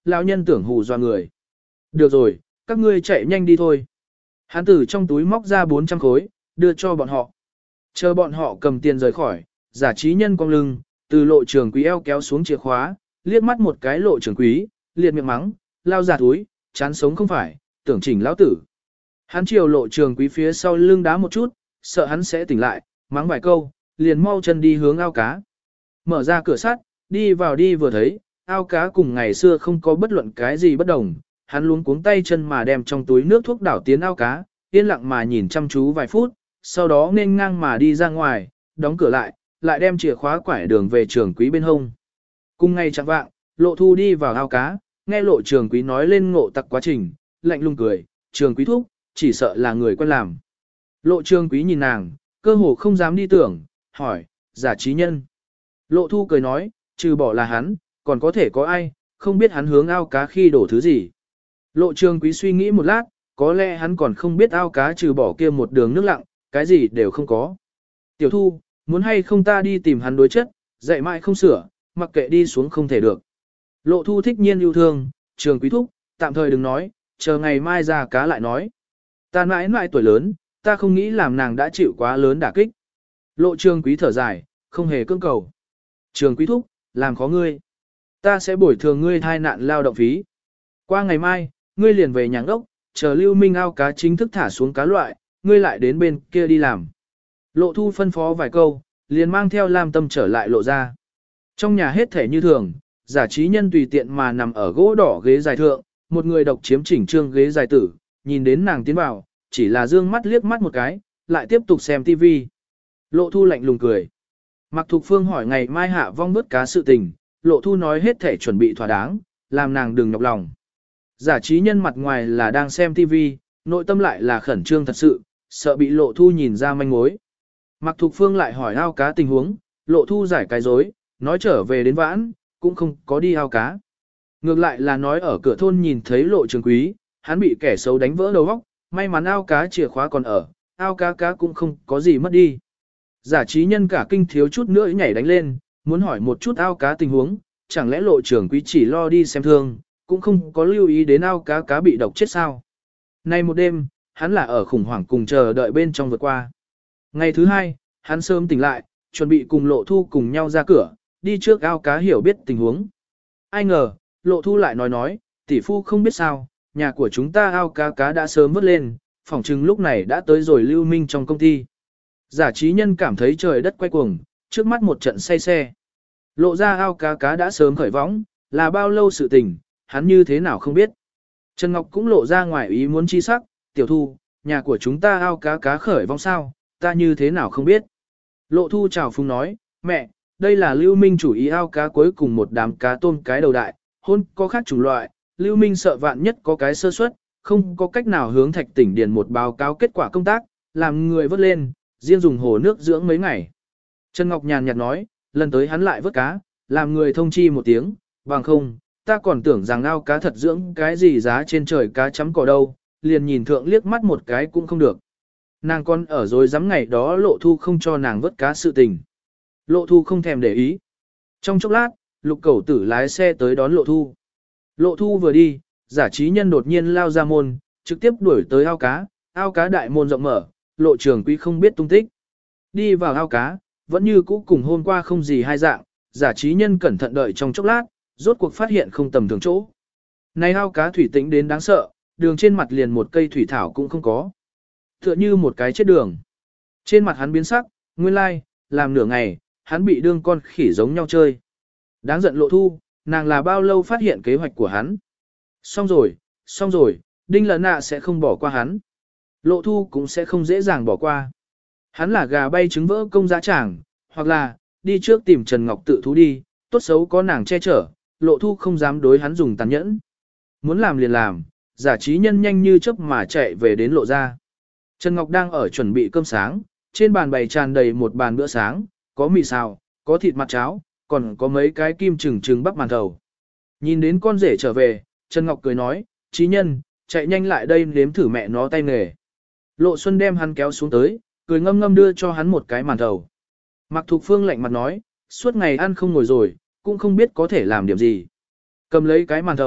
lão nhân tưởng hù dọa người. Được rồi, các ngươi chạy nhanh đi thôi. Hắn từ trong túi móc ra bốn trăm khối, đưa cho bọn họ. Chờ bọn họ cầm tiền rời khỏi, giả trí nhân cong lưng, từ lộ trường quý eo kéo xuống chìa khóa, liếc mắt một cái lộ trường quý, liệt miệng mắng, lao giả túi, chán sống không phải, tưởng chỉnh lão tử. Hắn chiều lộ trường quý phía sau lưng đá một chút, sợ hắn sẽ tỉnh lại, mắng vài câu, liền mau chân đi hướng ao cá. Mở ra cửa sắt, đi vào đi vừa thấy, ao cá cùng ngày xưa không có bất luận cái gì bất đồng, hắn luống cuống tay chân mà đem trong túi nước thuốc đảo tiến ao cá, yên lặng mà nhìn chăm chú vài phút, sau đó nên ngang mà đi ra ngoài, đóng cửa lại, lại đem chìa khóa quải đường về trường quý bên hông. Cùng ngày chẳng vạng, lộ thu đi vào ao cá, nghe lộ trường quý nói lên ngộ tặc quá trình, lạnh lùng cười, trường quý thúc, chỉ sợ là người quen làm. Lộ trường quý nhìn nàng, cơ hồ không dám đi tưởng, hỏi, giả trí nhân. Lộ thu cười nói, trừ bỏ là hắn, còn có thể có ai, không biết hắn hướng ao cá khi đổ thứ gì. Lộ trường quý suy nghĩ một lát, có lẽ hắn còn không biết ao cá trừ bỏ kia một đường nước lặng, cái gì đều không có. Tiểu thu, muốn hay không ta đi tìm hắn đối chất, dạy mãi không sửa, mặc kệ đi xuống không thể được. Lộ thu thích nhiên yêu thương, trường quý thúc, tạm thời đừng nói, chờ ngày mai ra cá lại nói. Ta mãi mãi tuổi lớn, ta không nghĩ làm nàng đã chịu quá lớn đả kích. Lộ trường quý thở dài, không hề cưỡng cầu. Trường quý thúc, làm khó ngươi. Ta sẽ bồi thường ngươi thai nạn lao động phí. Qua ngày mai, ngươi liền về nhà ốc, chờ lưu minh ao cá chính thức thả xuống cá loại, ngươi lại đến bên kia đi làm. Lộ thu phân phó vài câu, liền mang theo Lam Tâm trở lại lộ ra. Trong nhà hết thể như thường, giả trí nhân tùy tiện mà nằm ở gỗ đỏ ghế dài thượng, một người độc chiếm chỉnh trương ghế dài tử, nhìn đến nàng tiến vào, chỉ là dương mắt liếc mắt một cái, lại tiếp tục xem tivi. Lộ thu lạnh lùng cười. Mạc Thục Phương hỏi ngày mai hạ vong bớt cá sự tình, lộ thu nói hết thể chuẩn bị thỏa đáng, làm nàng đừng nhọc lòng. Giả trí nhân mặt ngoài là đang xem tivi, nội tâm lại là khẩn trương thật sự, sợ bị lộ thu nhìn ra manh mối. Mạc Thục Phương lại hỏi ao cá tình huống, lộ thu giải cái dối, nói trở về đến vãn, cũng không có đi ao cá. Ngược lại là nói ở cửa thôn nhìn thấy lộ trường quý, hắn bị kẻ xấu đánh vỡ đầu óc, may mắn ao cá chìa khóa còn ở, ao cá cá cũng không có gì mất đi. Giả trí nhân cả kinh thiếu chút nữa nhảy đánh lên, muốn hỏi một chút ao cá tình huống, chẳng lẽ lộ trường quý chỉ lo đi xem thương, cũng không có lưu ý đến ao cá cá bị độc chết sao. Nay một đêm, hắn là ở khủng hoảng cùng chờ đợi bên trong vượt qua. Ngày thứ hai, hắn sớm tỉnh lại, chuẩn bị cùng lộ thu cùng nhau ra cửa, đi trước ao cá hiểu biết tình huống. Ai ngờ, lộ thu lại nói nói, tỷ phu không biết sao, nhà của chúng ta ao cá cá đã sớm vớt lên, phỏng chừng lúc này đã tới rồi lưu minh trong công ty. Giả trí nhân cảm thấy trời đất quay cuồng, trước mắt một trận say xe. Lộ ra ao cá cá đã sớm khởi võng, là bao lâu sự tình, hắn như thế nào không biết. Trần Ngọc cũng lộ ra ngoài ý muốn chi sắc, tiểu thu, nhà của chúng ta ao cá cá khởi vong sao, ta như thế nào không biết. Lộ thu chào phung nói, mẹ, đây là lưu minh chủ ý ao cá cuối cùng một đám cá tôm cái đầu đại, hôn có khác chủng loại, lưu minh sợ vạn nhất có cái sơ suất, không có cách nào hướng thạch tỉnh điền một báo cáo kết quả công tác, làm người vớt lên, riêng dùng hồ nước dưỡng mấy ngày. Trần Ngọc nhàn nhạt nói, lần tới hắn lại vớt cá, làm người thông chi một tiếng, bằng không, ta còn tưởng rằng ao cá thật dưỡng cái gì giá trên trời cá chấm cỏ đâu, liền nhìn thượng liếc mắt một cái cũng không được. Nàng con ở rồi dám ngày đó lộ thu không cho nàng vớt cá sự tình. Lộ thu không thèm để ý. Trong chốc lát, lục cẩu tử lái xe tới đón lộ thu. Lộ thu vừa đi, giả trí nhân đột nhiên lao ra môn, trực tiếp đuổi tới ao cá, ao cá đại môn rộng mở, lộ trường quý không biết tung tích. Đi vào ao cá, vẫn như cũ cùng hôm qua không gì hai dạng, giả trí nhân cẩn thận đợi trong chốc lát, rốt cuộc phát hiện không tầm thường chỗ. Này ao cá thủy tĩnh đến đáng sợ, đường trên mặt liền một cây thủy thảo cũng không có. Tựa như một cái chết đường. Trên mặt hắn biến sắc, nguyên lai, làm nửa ngày, hắn bị đương con khỉ giống nhau chơi. Đáng giận lộ thu, nàng là bao lâu phát hiện kế hoạch của hắn. Xong rồi, xong rồi, đinh lần nạ sẽ không bỏ qua hắn. Lộ thu cũng sẽ không dễ dàng bỏ qua. Hắn là gà bay trứng vỡ công giá tràng, hoặc là, đi trước tìm Trần Ngọc tự thú đi, tốt xấu có nàng che chở, lộ thu không dám đối hắn dùng tàn nhẫn. Muốn làm liền làm, giả trí nhân nhanh như chớp mà chạy về đến lộ ra. Trần Ngọc đang ở chuẩn bị cơm sáng, trên bàn bày tràn đầy một bàn bữa sáng, có mì xào, có thịt mặt cháo, còn có mấy cái kim trừng trừng bắp màn thầu. Nhìn đến con rể trở về, Trần Ngọc cười nói, trí nhân, chạy nhanh lại đây nếm thử mẹ nó tay nghề. Lộ Xuân đem hắn kéo xuống tới, cười ngâm ngâm đưa cho hắn một cái màn thầu. Mạc Thục Phương lạnh mặt nói, suốt ngày ăn không ngồi rồi, cũng không biết có thể làm điểm gì. Cầm lấy cái màn thầu,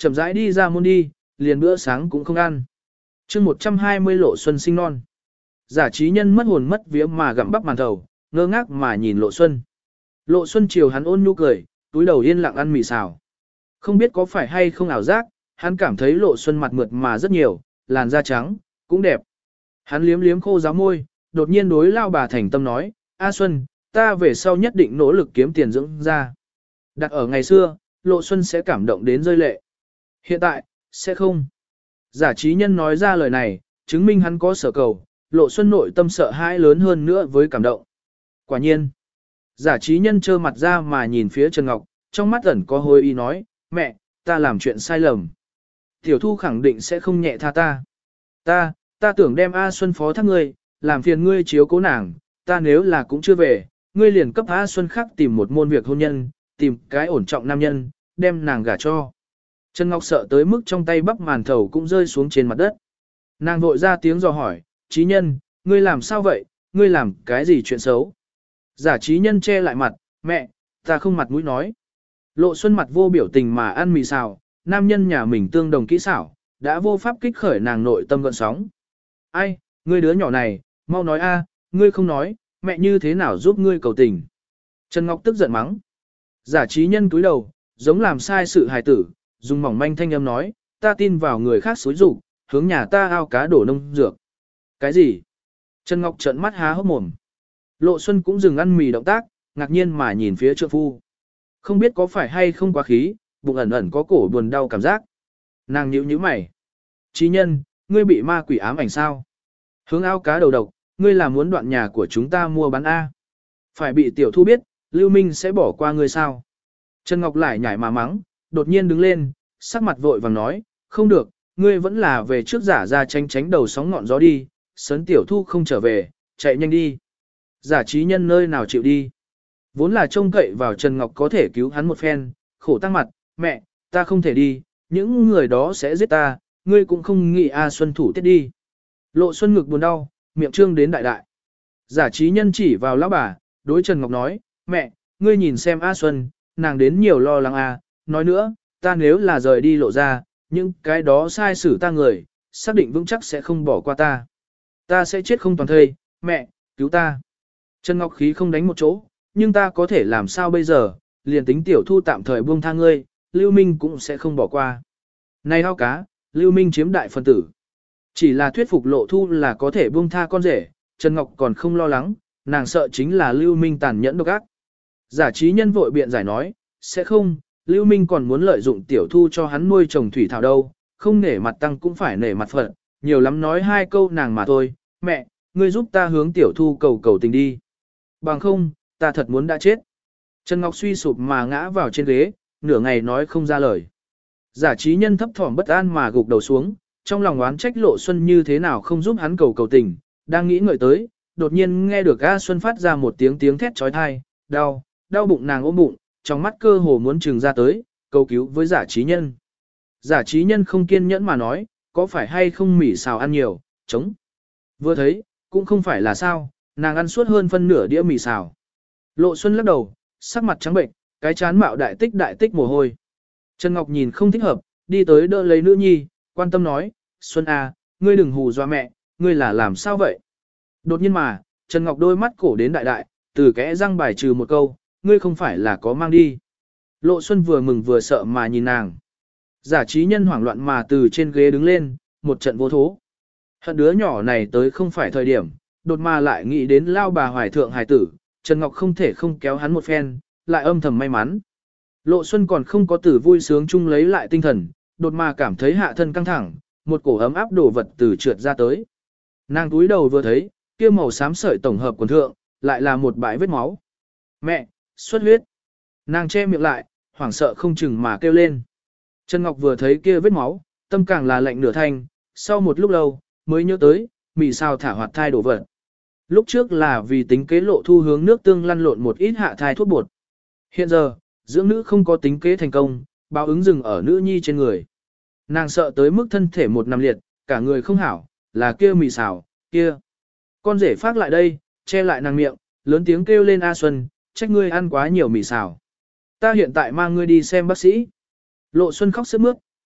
chậm rãi đi ra môn đi, liền bữa sáng cũng không ăn. chương một trăm hai mươi Lộ Xuân sinh non. Giả trí nhân mất hồn mất vía mà gặm bắp màn thầu, ngơ ngác mà nhìn Lộ Xuân. Lộ Xuân chiều hắn ôn nhu cười, túi đầu yên lặng ăn mì xào. Không biết có phải hay không ảo giác, hắn cảm thấy Lộ Xuân mặt mượt mà rất nhiều, làn da trắng, cũng đẹp. Hắn liếm liếm khô giáo môi, đột nhiên đối lao bà thành tâm nói, A Xuân, ta về sau nhất định nỗ lực kiếm tiền dưỡng ra. Đặt ở ngày xưa, Lộ Xuân sẽ cảm động đến rơi lệ. Hiện tại, sẽ không. Giả trí nhân nói ra lời này, chứng minh hắn có sở cầu, Lộ Xuân nội tâm sợ hãi lớn hơn nữa với cảm động. Quả nhiên, giả trí nhân trơ mặt ra mà nhìn phía Trần Ngọc, trong mắt ẩn có hối ý nói, mẹ, ta làm chuyện sai lầm. Tiểu Thu khẳng định sẽ không nhẹ tha ta. Ta, ta tưởng đem A Xuân phó thác ngươi, làm phiền ngươi chiếu cố nàng, ta nếu là cũng chưa về, ngươi liền cấp A Xuân khác tìm một môn việc hôn nhân, tìm cái ổn trọng nam nhân, đem nàng gả cho. Trần Ngọc sợ tới mức trong tay bắp màn thầu cũng rơi xuống trên mặt đất. Nàng vội ra tiếng dò hỏi, trí nhân, ngươi làm sao vậy, ngươi làm cái gì chuyện xấu? Giả trí nhân che lại mặt, mẹ, ta không mặt mũi nói. Lộ Xuân mặt vô biểu tình mà ăn mì xào, nam nhân nhà mình tương đồng kỹ xảo, đã vô pháp kích khởi nàng nội tâm gợn sóng. Ai, ngươi đứa nhỏ này, mau nói a, ngươi không nói, mẹ như thế nào giúp ngươi cầu tình? Trần Ngọc tức giận mắng. Giả trí nhân túi đầu, giống làm sai sự hài tử, dùng mỏng manh thanh âm nói, ta tin vào người khác xúi rụng, hướng nhà ta ao cá đổ nông dược. Cái gì? Trần Ngọc trợn mắt há hốc mồm. Lộ Xuân cũng dừng ăn mì động tác, ngạc nhiên mà nhìn phía trượng phu. Không biết có phải hay không quá khí, bụng ẩn ẩn có cổ buồn đau cảm giác. Nàng nhíu nhíu mày. Trí nhân, ngươi bị ma quỷ ám ảnh sao? Hướng ao cá đầu độc, ngươi là muốn đoạn nhà của chúng ta mua bán A. Phải bị tiểu thu biết, Lưu Minh sẽ bỏ qua ngươi sao? Trần Ngọc lại nhảy mà mắng, đột nhiên đứng lên, sắc mặt vội vàng nói, không được, ngươi vẫn là về trước giả ra tránh tránh đầu sóng ngọn gió đi, sấn tiểu thu không trở về, chạy nhanh đi. Giả trí nhân nơi nào chịu đi. Vốn là trông cậy vào Trần Ngọc có thể cứu hắn một phen, khổ tăng mặt, mẹ, ta không thể đi, những người đó sẽ giết ta, ngươi cũng không nghĩ A Xuân thủ tiết đi. Lộ Xuân ngực buồn đau, miệng trương đến đại đại. Giả trí nhân chỉ vào lão bà, đối Trần Ngọc nói, mẹ, ngươi nhìn xem A Xuân, nàng đến nhiều lo lắng A, nói nữa, ta nếu là rời đi lộ ra, những cái đó sai xử ta người, xác định vững chắc sẽ không bỏ qua ta. Ta sẽ chết không toàn thây, mẹ, cứu ta. Trần Ngọc khí không đánh một chỗ, nhưng ta có thể làm sao bây giờ, liền tính tiểu thu tạm thời buông tha ngươi, Lưu Minh cũng sẽ không bỏ qua. Này ao cá, Lưu Minh chiếm đại phân tử. Chỉ là thuyết phục lộ thu là có thể buông tha con rể, Trần Ngọc còn không lo lắng, nàng sợ chính là Lưu Minh tàn nhẫn độc ác. Giả trí nhân vội biện giải nói, sẽ không, Lưu Minh còn muốn lợi dụng tiểu thu cho hắn nuôi trồng thủy thảo đâu, không nể mặt tăng cũng phải nể mặt phận, nhiều lắm nói hai câu nàng mà thôi, mẹ, ngươi giúp ta hướng tiểu thu cầu cầu tình đi. Bằng không, ta thật muốn đã chết. Trần Ngọc suy sụp mà ngã vào trên ghế, nửa ngày nói không ra lời. Giả trí nhân thấp thỏm bất an mà gục đầu xuống, trong lòng oán trách Lộ Xuân như thế nào không giúp hắn cầu cầu tình, đang nghĩ ngợi tới, đột nhiên nghe được A Xuân phát ra một tiếng tiếng thét trói thai, đau, đau bụng nàng ôm bụng, trong mắt cơ hồ muốn trừng ra tới, cầu cứu với giả trí nhân. Giả trí nhân không kiên nhẫn mà nói, có phải hay không mỉ xào ăn nhiều, chống. Vừa thấy, cũng không phải là sao, nàng ăn suốt hơn phân nửa đĩa mì xào. Lộ Xuân lắc đầu, sắc mặt trắng bệnh, cái chán mạo đại tích đại tích mồ hôi. Trần Ngọc nhìn không thích hợp, đi tới đỡ lấy nữ nhi, quan tâm nói, Xuân à, ngươi đừng hù dọa mẹ, ngươi là làm sao vậy? Đột nhiên mà, Trần Ngọc đôi mắt cổ đến đại đại, từ kẽ răng bài trừ một câu, ngươi không phải là có mang đi. Lộ Xuân vừa mừng vừa sợ mà nhìn nàng. Giả trí nhân hoảng loạn mà từ trên ghế đứng lên, một trận vô thố. Hận đứa nhỏ này tới không phải thời điểm, đột mà lại nghĩ đến lao bà hoài thượng hài tử, Trần Ngọc không thể không kéo hắn một phen, lại âm thầm may mắn. Lộ Xuân còn không có tử vui sướng chung lấy lại tinh thần, đột mà cảm thấy hạ thân căng thẳng, một cổ ấm áp đổ vật từ trượt ra tới. Nàng túi đầu vừa thấy, kia màu xám sợi tổng hợp quần thượng, lại là một bãi vết máu. Mẹ, xuất huyết. Nàng che miệng lại, hoảng sợ không chừng mà kêu lên. Trần Ngọc vừa thấy kia vết máu, tâm càng là lạnh nửa thanh, sau một lúc lâu, mới nhớ tới, mì xào thả hoạt thai đổ vật. Lúc trước là vì tính kế lộ thu hướng nước tương lăn lộn một ít hạ thai thuốc bột. Hiện giờ, dưỡng nữ không có tính kế thành công, báo ứng dừng ở nữ nhi trên người. Nàng sợ tới mức thân thể một nằm liệt, cả người không hảo, là kia mì xào, kia. Con rể phát lại đây, che lại nàng miệng, lớn tiếng kêu lên A Xuân, trách ngươi ăn quá nhiều mì xào. Ta hiện tại mang ngươi đi xem bác sĩ. Lộ Xuân khóc sướt mướt,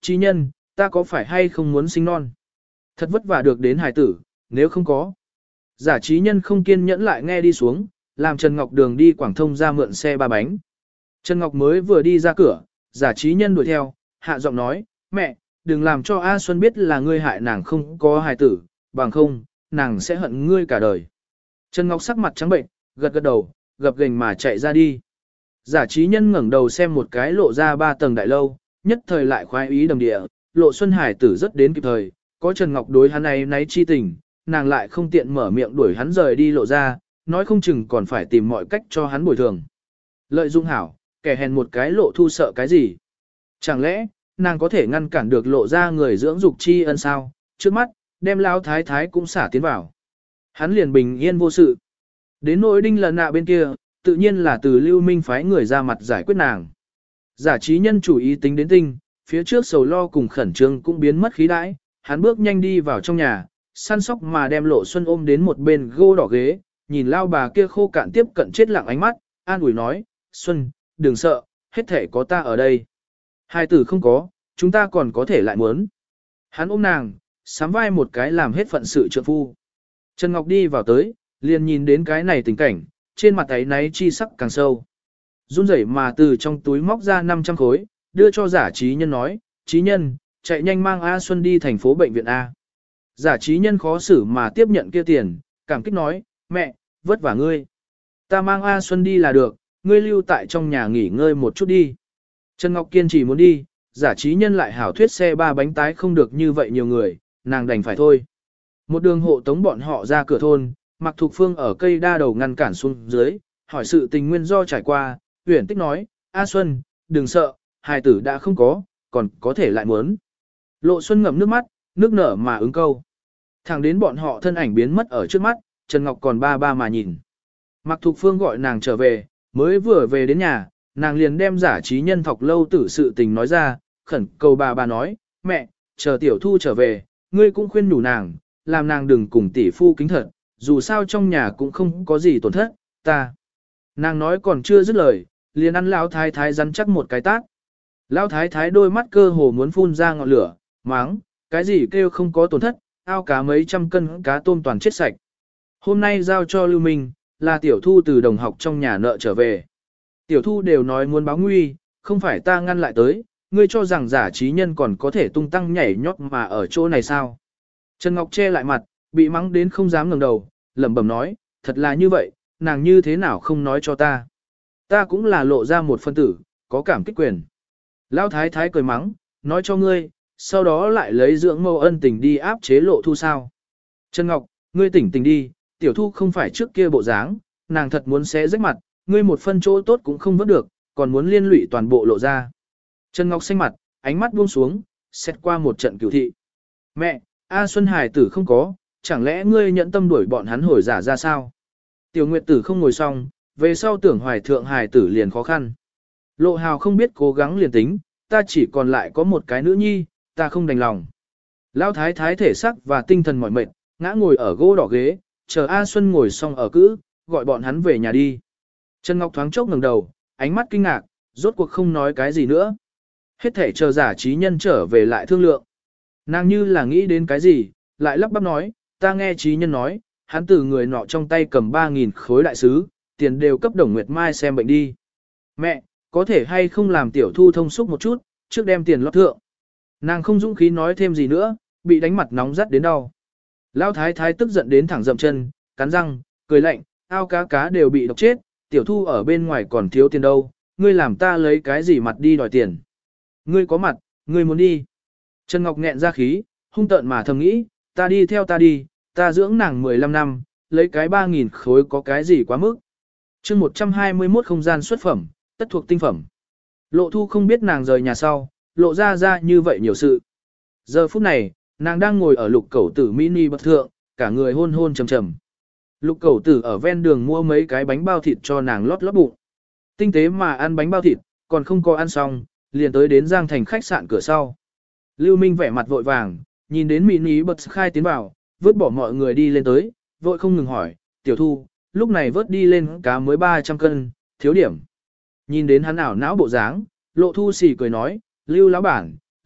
Trí nhân, ta có phải hay không muốn sinh non? Thật vất vả được đến hải tử, nếu không có. Giả trí nhân không kiên nhẫn lại nghe đi xuống, làm Trần Ngọc Đường đi Quảng Thông ra mượn xe ba bánh. Trần Ngọc mới vừa đi ra cửa, giả trí nhân đuổi theo, hạ giọng nói, mẹ, đừng làm cho A Xuân biết là ngươi hại nàng không có hài tử, bằng không, nàng sẽ hận ngươi cả đời. Trần Ngọc sắc mặt trắng bệnh, gật gật đầu, gập gềnh mà chạy ra đi. Giả trí nhân ngẩng đầu xem một cái lộ ra ba tầng đại lâu, nhất thời lại khoái ý đầm địa, lộ xuân hải tử rất đến kịp thời, có Trần Ngọc đối hắn này náy chi tình, nàng lại không tiện mở miệng đuổi hắn rời đi lộ ra, nói không chừng còn phải tìm mọi cách cho hắn bồi thường. Lợi dụng hảo, kẻ hèn một cái lộ thu sợ cái gì? Chẳng lẽ, nàng có thể ngăn cản được lộ ra người dưỡng dục chi ân sao? Trước mắt, đem lão thái thái cũng xả tiến vào. Hắn liền bình yên vô sự. Đến nỗi đinh lần nạ bên kia, tự nhiên là từ Lưu Minh phái người ra mặt giải quyết nàng. Giả trí nhân chủ ý tính đến tinh, phía trước sầu lo cùng khẩn trương cũng biến mất khí đãi, hắn bước nhanh đi vào trong nhà, săn sóc mà đem Lộ Xuân ôm đến một bên gô đỏ ghế, nhìn lao bà kia khô cạn tiếp cận chết lặng ánh mắt, an ủi nói, Xuân, đừng sợ, hết thể có ta ở đây. Hai tử không có, chúng ta còn có thể lại muốn. Hắn ôm nàng, sắm vai một cái làm hết phận sự trượng phu. Trần Ngọc đi vào tới, liền nhìn đến cái này tình cảnh, trên mặt ấy náy chi sắc càng sâu. Run rẩy mà từ trong túi móc ra năm trăm khối, đưa cho giả trí nhân nói, trí nhân, chạy nhanh mang A Xuân đi thành phố bệnh viện A. Giả trí nhân khó xử mà tiếp nhận kia tiền, cảm kích nói, mẹ, vất vả ngươi. Ta mang A Xuân đi là được, ngươi lưu tại trong nhà nghỉ ngơi một chút đi. Trần Ngọc kiên trì muốn đi, giả trí nhân lại hảo thuyết xe ba bánh tái không được như vậy nhiều người, nàng đành phải thôi. Một đường hộ tống bọn họ ra cửa thôn, Mạc Thục Phương ở cây đa đầu ngăn cản xuống dưới, hỏi sự tình nguyên do trải qua, Uyển Tích nói, A Xuân, đừng sợ, hài tử đã không có, còn có thể lại muốn. Lộ Xuân ngậm nước mắt, nước nở mà ứng câu. Thẳng đến bọn họ thân ảnh biến mất ở trước mắt, Trần Ngọc còn ba ba mà nhìn. Mạc Thục Phương gọi nàng trở về, mới vừa về đến nhà, nàng liền đem giả trí nhân thọc lâu tử sự tình nói ra, khẩn cầu bà bà nói, mẹ, chờ tiểu thu trở về, ngươi cũng khuyên nhủ nàng, làm nàng đừng cùng tỷ phu kính thật, dù sao trong nhà cũng không có gì tổn thất, ta. Nàng nói còn chưa dứt lời, liền ăn lão thái thái rắn chắc một cái tát. Lão thái thái đôi mắt cơ hồ muốn phun ra ngọn lửa, máng, cái gì kêu không có tổn thất, ao cá mấy trăm cân cá tôm toàn chết sạch. Hôm nay giao cho Lưu Minh, là tiểu thu từ đồng học trong nhà nợ trở về. Tiểu thu đều nói muốn báo nguy, không phải ta ngăn lại tới, ngươi cho rằng giả trí nhân còn có thể tung tăng nhảy nhót mà ở chỗ này sao. Trần Ngọc che lại mặt, bị mắng đến không dám ngẩng đầu, lẩm bẩm nói, thật là như vậy, nàng như thế nào không nói cho ta. Ta cũng là lộ ra một phân tử, có cảm kích quyền. Lão thái thái cười mắng, nói cho ngươi, sau đó lại lấy dưỡng mâu ân tình đi áp chế lộ thu sao. Trần Ngọc, ngươi tỉnh tỉnh đi, tiểu thu không phải trước kia bộ dáng, nàng thật muốn xé rách mặt, ngươi một phân chỗ tốt cũng không vớt được, còn muốn liên lụy toàn bộ lộ ra. Trần Ngọc xanh mặt, ánh mắt buông xuống, xét qua một trận cửu thị. Mẹ, A Xuân Hải tử không có, chẳng lẽ ngươi nhận tâm đuổi bọn hắn hồi giả ra sao? Tiểu Nguyệt tử không ngồi xong, về sau tưởng hoài thượng Hải tử liền khó khăn. Lộ Hào không biết cố gắng liền tính, ta chỉ còn lại có một cái nữ nhi, ta không đành lòng. Lão thái thái thể sắc và tinh thần mỏi mệt, ngã ngồi ở gỗ đỏ ghế, chờ A Xuân ngồi xong ở cữ, gọi bọn hắn về nhà đi. Trần Ngọc thoáng chốc ngẩng đầu, ánh mắt kinh ngạc, rốt cuộc không nói cái gì nữa. Hết thể chờ giả trí nhân trở về lại thương lượng. Nàng như là nghĩ đến cái gì, lại lắp bắp nói, ta nghe trí nhân nói, hắn từ người nọ trong tay cầm ba nghìn khối đại sứ, tiền đều cấp Đồng Nguyệt Mai xem bệnh đi. Mẹ, có thể hay không làm tiểu thu thông xúc một chút, trước đem tiền lót thượng. Nàng không dũng khí nói thêm gì nữa, bị đánh mặt nóng rát đến đau. Lão thái thái tức giận đến thẳng dậm chân, cắn răng, cười lạnh, ao cá cá đều bị độc chết, tiểu thu ở bên ngoài còn thiếu tiền đâu, ngươi làm ta lấy cái gì mặt đi đòi tiền. Ngươi có mặt, ngươi muốn đi. Trần Ngọc nghẹn ra khí, hung tợn mà thầm nghĩ, ta đi theo ta đi, ta dưỡng nàng mười lăm năm, lấy cái ba nghìn khối có cái gì quá mức. chương một trăm hai mươi mốt không gian xuất phẩm, tất thuộc tinh phẩm. Lộ thu không biết nàng rời nhà sau, lộ ra ra như vậy nhiều sự. Giờ phút này, nàng đang ngồi ở lục cẩu tử mini bậc thượng, cả người hôn hôn trầm trầm. Lục cẩu tử ở ven đường mua mấy cái bánh bao thịt cho nàng lót lót bụng. Tinh tế mà ăn bánh bao thịt, còn không có ăn xong, liền tới đến Giang Thành khách sạn cửa sau. Lưu Minh vẻ mặt vội vàng, nhìn đến mini bật khai tiến vào, vớt bỏ mọi người đi lên tới, vội không ngừng hỏi, tiểu thu, lúc này vớt đi lên cá mới ba trăm cân, thiếu điểm. Nhìn đến hắn ảo não bộ dáng, lộ thu xì cười nói, Lưu lão bản,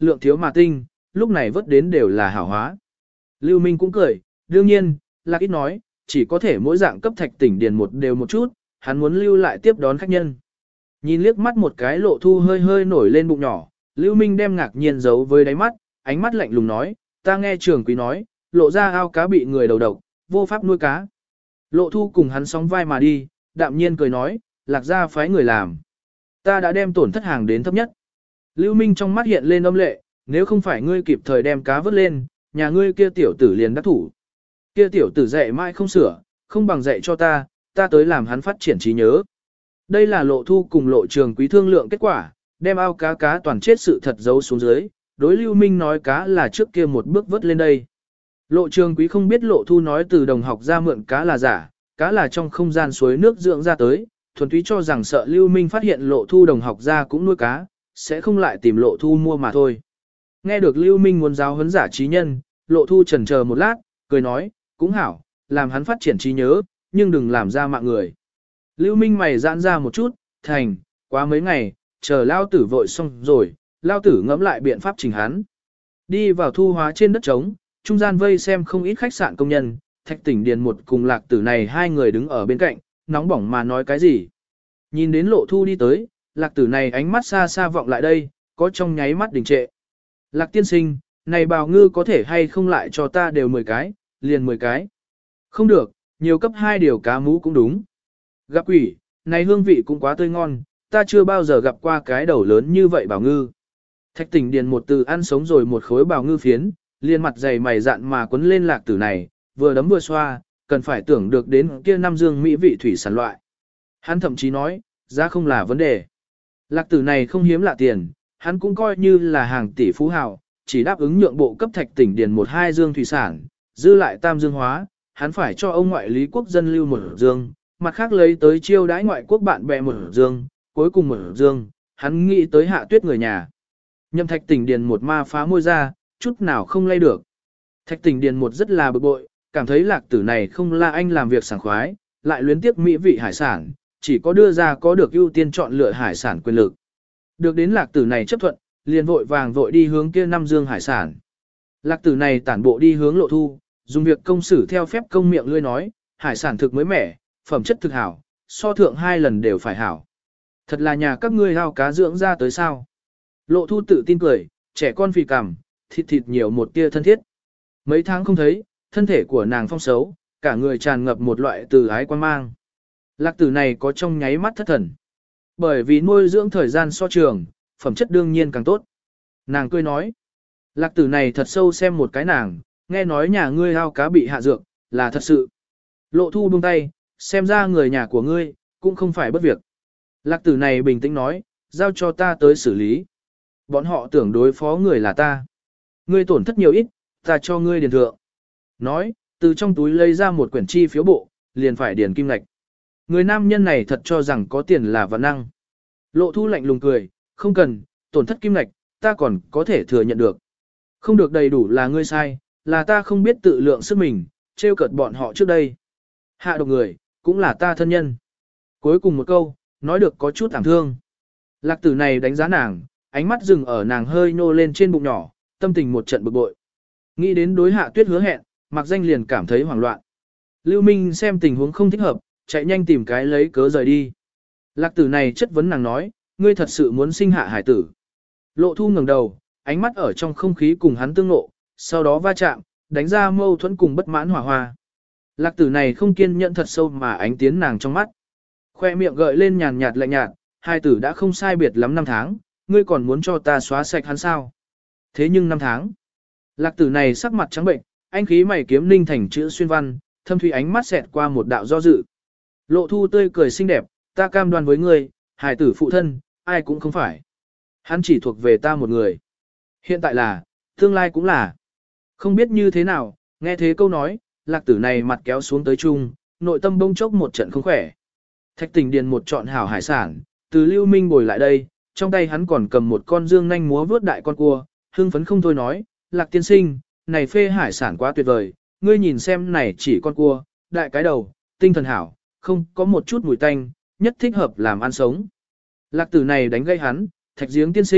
lượng thiếu mà tinh, lúc này vớt đến đều là hảo hóa. Lưu Minh cũng cười, đương nhiên, Lạc Ít nói, chỉ có thể mỗi dạng cấp thạch tỉnh điền một đều một chút, hắn muốn lưu lại tiếp đón khách nhân. Nhìn liếc mắt một cái Lộ Thu hơi hơi nổi lên bụng nhỏ, Lưu Minh đem ngạc nhiên giấu với đáy mắt, ánh mắt lạnh lùng nói, ta nghe trưởng quý nói, Lộ ra ao cá bị người đầu độc, vô pháp nuôi cá. Lộ Thu cùng hắn sóng vai mà đi, đạm nhiên cười nói, Lạc gia phái người làm. Ta đã đem tổn thất hàng đến thấp nhất. Lưu Minh trong mắt hiện lên âm lệ, nếu không phải ngươi kịp thời đem cá vớt lên, nhà ngươi kia tiểu tử liền đắc thủ. Kia tiểu tử dạy mãi không sửa, không bằng dạy cho ta, ta tới làm hắn phát triển trí nhớ. Đây là Lộ Thu cùng Lộ Trường Quý thương lượng kết quả, đem ao cá cá toàn chết sự thật giấu xuống dưới, đối Lưu Minh nói cá là trước kia một bước vớt lên đây. Lộ Trường Quý không biết Lộ Thu nói từ đồng học ra mượn cá là giả, cá là trong không gian suối nước dưỡng ra tới, thuần túy cho rằng sợ Lưu Minh phát hiện Lộ Thu đồng học ra cũng nuôi cá, sẽ không lại tìm Lộ Thu mua mà thôi. Nghe được Lưu Minh muốn giáo huấn giả trí nhân, Lộ Thu chần chờ một lát, cười nói, cũng hảo, làm hắn phát triển trí nhớ, nhưng đừng làm ra mạng người. Lưu Minh mày giãn ra một chút, thành, quá mấy ngày, chờ lao tử vội xong rồi, lao tử ngẫm lại biện pháp chỉnh hắn. Đi vào thu hóa trên đất trống, trung gian vây xem không ít khách sạn công nhân, Thạch Tỉnh Điền một cùng Lạc Tử này hai người đứng ở bên cạnh, nóng bỏng mà nói cái gì. Nhìn đến Lộ Thu đi tới, Lạc Tử này ánh mắt xa xa vọng lại đây, có trong nháy mắt đình trệ. Lạc tiên sinh, này bào ngư có thể hay không lại cho ta đều mười cái, liền mười cái. Không được, nhiều cấp hai điều cá mú cũng đúng. Gặp quỷ, này hương vị cũng quá tươi ngon, ta chưa bao giờ gặp qua cái đầu lớn như vậy bào ngư. Thạch Tỉnh Điền một từ ăn sống rồi một khối bào ngư phiến, liền mặt dày mày dạn mà quấn lên Lạc Tử này, vừa đấm vừa xoa, cần phải tưởng được đến kia năm dương mỹ vị thủy sản loại. Hắn thậm chí nói, giá không là vấn đề. Lạc Tử này không hiếm lạ tiền, hắn cũng coi như là hàng tỷ phú hào, chỉ đáp ứng nhượng bộ cấp Thạch Tỉnh Điền một hai dương thủy sản, dư lại tam dương hóa, hắn phải cho ông ngoại Lý Quốc dân lưu một dương, mặt khác lấy tới chiêu đãi ngoại quốc bạn bè một dương, cuối cùng một dương, hắn nghĩ tới Hạ Tuyết người nhà. Nhậm Thạch Tỉnh Điền một ma phá môi ra, chút nào không lay được. Thạch Tỉnh Điền một rất là bực bội, cảm thấy Lạc Tử này không la anh làm việc sảng khoái, lại luyến tiếc mỹ vị hải sản, chỉ có đưa ra có được ưu tiên chọn lựa hải sản quyền lực. Được đến Lạc Tử này chấp thuận, liền vội vàng vội đi hướng kia năm dương hải sản. Lạc Tử này tản bộ đi hướng Lộ Thu, dùng việc công xử theo phép công miệng lươi nói, hải sản thực mới mẻ, phẩm chất thực hảo, so thượng hai lần đều phải hảo. Thật là nhà các ngươi ao cá dưỡng ra tới sao. Lộ Thu tự tin cười, trẻ con phì cằm, thịt thịt nhiều một tia thân thiết. Mấy tháng không thấy, thân thể của nàng phong xấu, cả người tràn ngập một loại từ ái quan mang. Lạc Tử này có trong nháy mắt thất thần. Bởi vì nuôi dưỡng thời gian so trường, phẩm chất đương nhiên càng tốt. Nàng cười nói. Lạc Tử này thật sâu xem một cái nàng, nghe nói nhà ngươi ao cá bị hạ dược, là thật sự. Lộ Thu buông tay, xem ra người nhà của ngươi, cũng không phải bất việc. Lạc Tử này bình tĩnh nói, giao cho ta tới xử lý. Bọn họ tưởng đối phó người là ta. Ngươi tổn thất nhiều ít, ta cho ngươi điền thượng. Nói, từ trong túi lấy ra một quyển chi phiếu bộ, liền phải điền kim lạch. Người nam nhân này thật cho rằng có tiền là vạn năng. Lộ Thu lạnh lùng cười, không cần, tổn thất kim lạch, ta còn có thể thừa nhận được. Không được đầy đủ là ngươi sai, là ta không biết tự lượng sức mình, trêu cợt bọn họ trước đây. Hạ độc người, cũng là ta thân nhân. Cuối cùng một câu, nói được có chút thảm thương. Lạc Tử này đánh giá nàng, ánh mắt dừng ở nàng hơi nô lên trên bụng nhỏ, tâm tình một trận bực bội. Nghĩ đến đối Hạ Tuyết hứa hẹn, Mạc Danh liền cảm thấy hoảng loạn. Lưu Minh xem tình huống không thích hợp, chạy nhanh tìm cái lấy cớ rời đi. Lạc Tử này chất vấn nàng nói, ngươi thật sự muốn sinh hạ hải tử. Lộ Thu ngẩng đầu, ánh mắt ở trong không khí cùng hắn tương ngộ, sau đó va chạm, đánh ra mâu thuẫn cùng bất mãn hỏa hoa. Lạc Tử này không kiên nhẫn thật sâu mà ánh tiến nàng trong mắt. Khoe miệng gợi lên nhàn nhạt lạnh nhạt, hai tử đã không sai biệt lắm năm tháng, ngươi còn muốn cho ta xóa sạch hắn sao? Thế nhưng năm tháng. Lạc Tử này sắc mặt trắng bệnh, anh khí mày kiếm ninh thành chữ xuyên văn, thâm thủy ánh mắt xẹt qua một đạo do dự. Lộ Thu tươi cười xinh đẹp, ta cam đoan với ngươi, hài tử phụ thân, ai cũng không phải. Hắn chỉ thuộc về ta một người. Hiện tại là, tương lai cũng là. Không biết như thế nào, nghe thế câu nói, Lạc Tử này mặt kéo xuống tới chung, nội tâm bông chốc một trận không khỏe. Thạch Tỉnh Điền một trọn hảo hải sản, từ Lưu Minh bồi lại đây, trong tay hắn còn cầm một con dương nhanh múa vướt đại con cua, hưng phấn không thôi nói, Lạc tiên sinh, này phê hải sản quá tuyệt vời, ngươi nhìn xem này chỉ con cua, đại cái đầu, tinh thần hảo, không có một chút mùi tanh, nhất thích hợp làm ăn sống. Lạc Tử này đánh gây hắn, Thạch Giếng tiên sinh,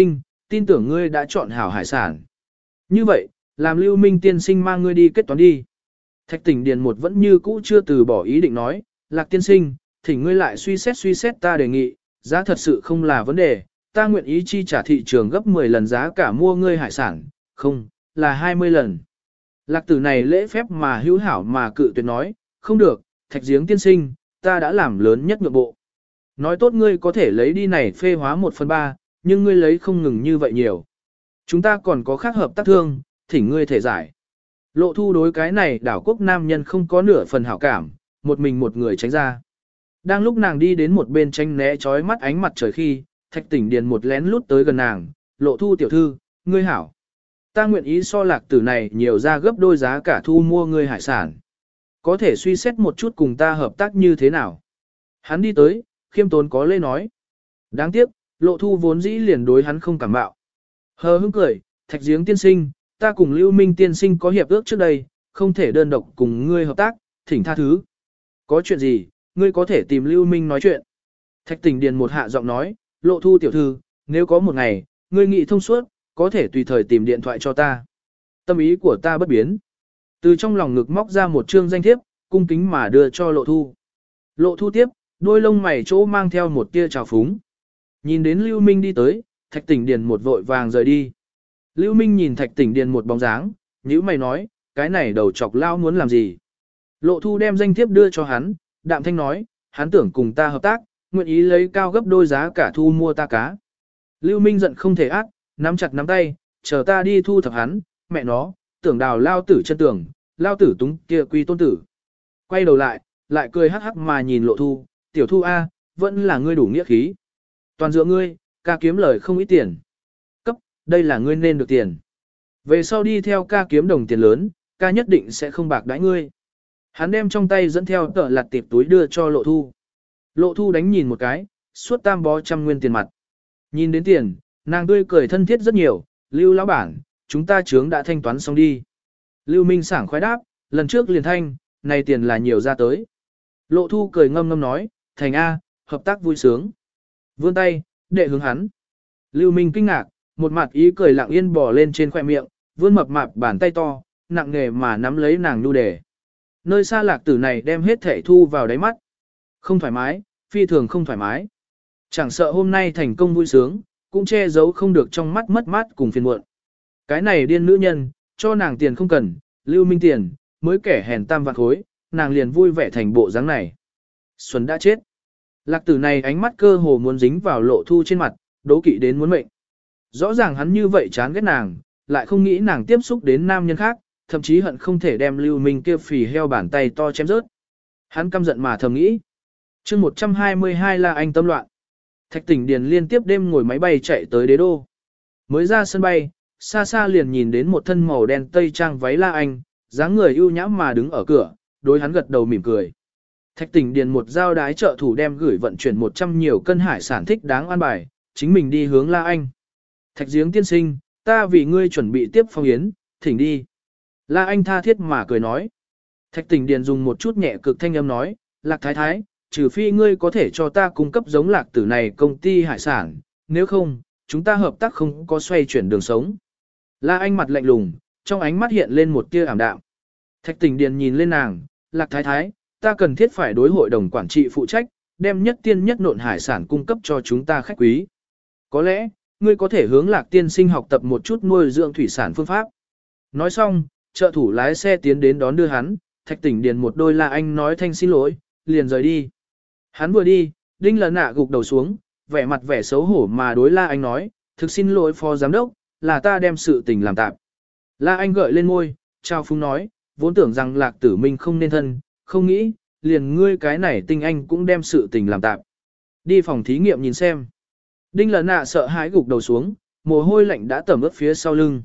tin tưởng ngươi đã chọn hảo hải sản. Như vậy, làm Lưu Minh tiên sinh mang ngươi đi kết toán đi. Thạch Tỉnh Điền một vẫn như cũ chưa từ bỏ ý định nói, Lạc tiên sinh, thỉnh ngươi lại suy xét suy xét ta đề nghị, giá thật sự không là vấn đề, ta nguyện ý chi trả thị trường gấp mười lần giá cả mua ngươi hải sản, không, là hai mươi lần. Lạc tử này lễ phép mà hữu hảo mà cự tuyệt nói, không được, Thạch Giếng tiên sinh, ta đã làm lớn nhất nhượng bộ. Nói tốt ngươi có thể lấy đi này phê hóa một phần ba, nhưng ngươi lấy không ngừng như vậy nhiều. Chúng ta còn có khác hợp tác thương, thỉnh ngươi thể giải. Lộ Thu đối cái này đảo quốc nam nhân không có nửa phần hảo cảm, một mình một người tránh ra. Đang lúc nàng đi đến một bên tranh né chói mắt ánh mặt trời khi, Thạch Tỉnh Điền một lén lút tới gần nàng, Lộ Thu tiểu thư, ngươi hảo. Ta nguyện ý so lạc tử này nhiều ra gấp đôi giá cả thu mua ngươi hải sản. Có thể suy xét một chút cùng ta hợp tác như thế nào. Hắn đi tới, khiêm tốn có lễ nói. Đáng tiếc, Lộ Thu vốn dĩ liền đối hắn không cảm bạo. Hờ hững cười, Thạch Giếng tiên sinh, ta cùng Lưu Minh tiên sinh có hiệp ước trước đây, không thể đơn độc cùng ngươi hợp tác, thỉnh tha thứ. Có chuyện gì, ngươi có thể tìm Lưu Minh nói chuyện. Thạch Tỉnh Điền một hạ giọng nói, Lộ Thu tiểu thư, nếu có một ngày, ngươi nghĩ thông suốt, có thể tùy thời tìm điện thoại cho ta. Tâm ý của ta bất biến. Từ trong lòng ngực móc ra một chương danh thiếp, cung kính mà đưa cho Lộ Thu. Lộ Thu tiếp, đôi lông mày chỗ mang theo một tia trào phúng. Nhìn đến Lưu Minh đi tới, Thạch Tỉnh Điền một vội vàng rời đi. Lưu Minh nhìn Thạch Tỉnh Điền một bóng dáng, nhíu mày nói, cái này đầu chọc lao muốn làm gì? Lộ Thu đem danh thiếp đưa cho hắn, đạm thanh nói, hắn tưởng cùng ta hợp tác, nguyện ý lấy cao gấp đôi giá cả thu mua ta cá. Lưu Minh giận không thể ác, nắm chặt nắm tay, chờ ta đi thu thập hắn, mẹ nó, tưởng đào lao tử chân tưởng, lao tử túng kia quy tôn tử. Quay đầu lại, lại cười hắc hắc mà nhìn Lộ Thu, tiểu Thu A, vẫn là ngươi đủ nghĩa khí. Toàn dựa ngươi, ca kiếm lời không ít tiền. Cấp, đây là ngươi nên được tiền. Về sau đi theo ca kiếm đồng tiền lớn, ca nhất định sẽ không bạc đãi ngươi. Hắn đem trong tay dẫn theo tờ lặt tiệp túi đưa cho Lộ Thu. Lộ Thu đánh nhìn một cái, suốt tam bó trăm nguyên tiền mặt. Nhìn đến tiền, nàng tươi cười thân thiết rất nhiều, Lưu lão bản, chúng ta chướng đã thanh toán xong đi. Lưu Minh sảng khoái đáp, lần trước liền thanh, này tiền là nhiều ra tới. Lộ Thu cười ngâm ngâm nói, thành A, hợp tác vui sướng. Vươn tay, đệ hướng hắn. Lưu Minh kinh ngạc, một mặt ý cười lặng yên bò lên trên khoẻ miệng, vươn mập mạp bàn tay to, nặng nề mà nắm lấy nàng nhu đề. Nơi xa lạc tử này đem hết thể thu vào đáy mắt. Không thoải mái, phi thường không thoải mái. Chẳng sợ hôm nay thành công vui sướng, cũng che giấu không được trong mắt mất mát cùng phiền muộn. Cái này điên nữ nhân, cho nàng tiền không cần, Lưu Minh tiền, mới kẻ hèn tam vạn khối, nàng liền vui vẻ thành bộ dáng này. Xuân đã chết. Lạc tử này ánh mắt cơ hồ muốn dính vào Lộ Thu trên mặt, đố kỵ đến muốn mệnh. Rõ ràng hắn như vậy chán ghét nàng, lại không nghĩ nàng tiếp xúc đến nam nhân khác, thậm chí hận không thể đem Lưu Minh kia phì heo bàn tay to chém rớt. Hắn căm giận mà thầm nghĩ. Chương một trăm hai mươi hai là anh tâm loạn. Thạch Tỉnh Điền liên tiếp đêm ngồi máy bay chạy tới đế đô. Mới ra sân bay, xa xa liền nhìn đến một thân màu đen tây trang váy La Anh, dáng người ưu nhã mà đứng ở cửa, đối hắn gật đầu mỉm cười. Thạch Tỉnh Điền một giao đái trợ thủ đem gửi vận chuyển một trăm nhiều cân hải sản thích đáng an bài, chính mình đi hướng La Anh. Thạch Giếng tiên sinh, ta vì ngươi chuẩn bị tiếp phong yến, thỉnh đi. La Anh tha thiết mà cười nói. Thạch Tỉnh Điền dùng một chút nhẹ cực thanh âm nói, Lạc Thái Thái, trừ phi ngươi có thể cho ta cung cấp giống lạc tử này công ty hải sản, nếu không, chúng ta hợp tác không có xoay chuyển đường sống. La Anh mặt lạnh lùng, trong ánh mắt hiện lên một tia ảm đạm. Thạch Tỉnh Điền nhìn lên nàng, Lạc Thái Thái, ta cần thiết phải đối hội đồng quản trị phụ trách, đem nhất tiên nhất nộn hải sản cung cấp cho chúng ta khách quý. Có lẽ, ngươi có thể hướng Lạc tiên sinh học tập một chút nuôi dưỡng thủy sản phương pháp. Nói xong, trợ thủ lái xe tiến đến đón đưa hắn, Thạch Tỉnh Điền một đôi La Anh nói thanh xin lỗi, liền rời đi. Hắn vừa đi, Đinh Lần Nạ gục đầu xuống, vẻ mặt vẻ xấu hổ mà đối La Anh nói, thực xin lỗi phó giám đốc, là ta đem sự tình làm tạm. La Anh gợi lên môi, trao phúng nói, vốn tưởng rằng Lạc Tử Minh không nên thân, không nghĩ, liền ngươi cái này tinh anh cũng đem sự tình làm tạm. Đi phòng thí nghiệm nhìn xem. Đinh Lần Nạ sợ hãi gục đầu xuống, mồ hôi lạnh đã tẩm ướt phía sau lưng.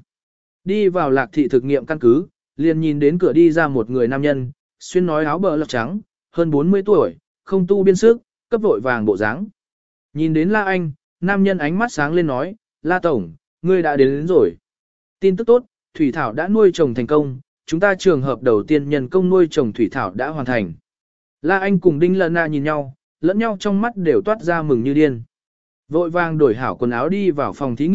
Đi vào Lạc thị thực nghiệm căn cứ, liền nhìn đến cửa đi ra một người nam nhân, xuyên nói áo bờ lọc trắng, hơn bốn mươi tuổi, không tu biên sức, cấp vội vàng bộ dáng. Nhìn đến La Anh, nam nhân ánh mắt sáng lên nói, La Tổng, ngươi đã đến, đến rồi. Tin tức tốt, thủy thảo đã nuôi trồng thành công, chúng ta trường hợp đầu tiên nhân công nuôi trồng thủy thảo đã hoàn thành. La Anh cùng Đinh Lân Na nhìn nhau, lẫn nhau trong mắt đều toát ra mừng như điên. Vội vàng đổi hảo quần áo đi vào phòng thí nghiệm,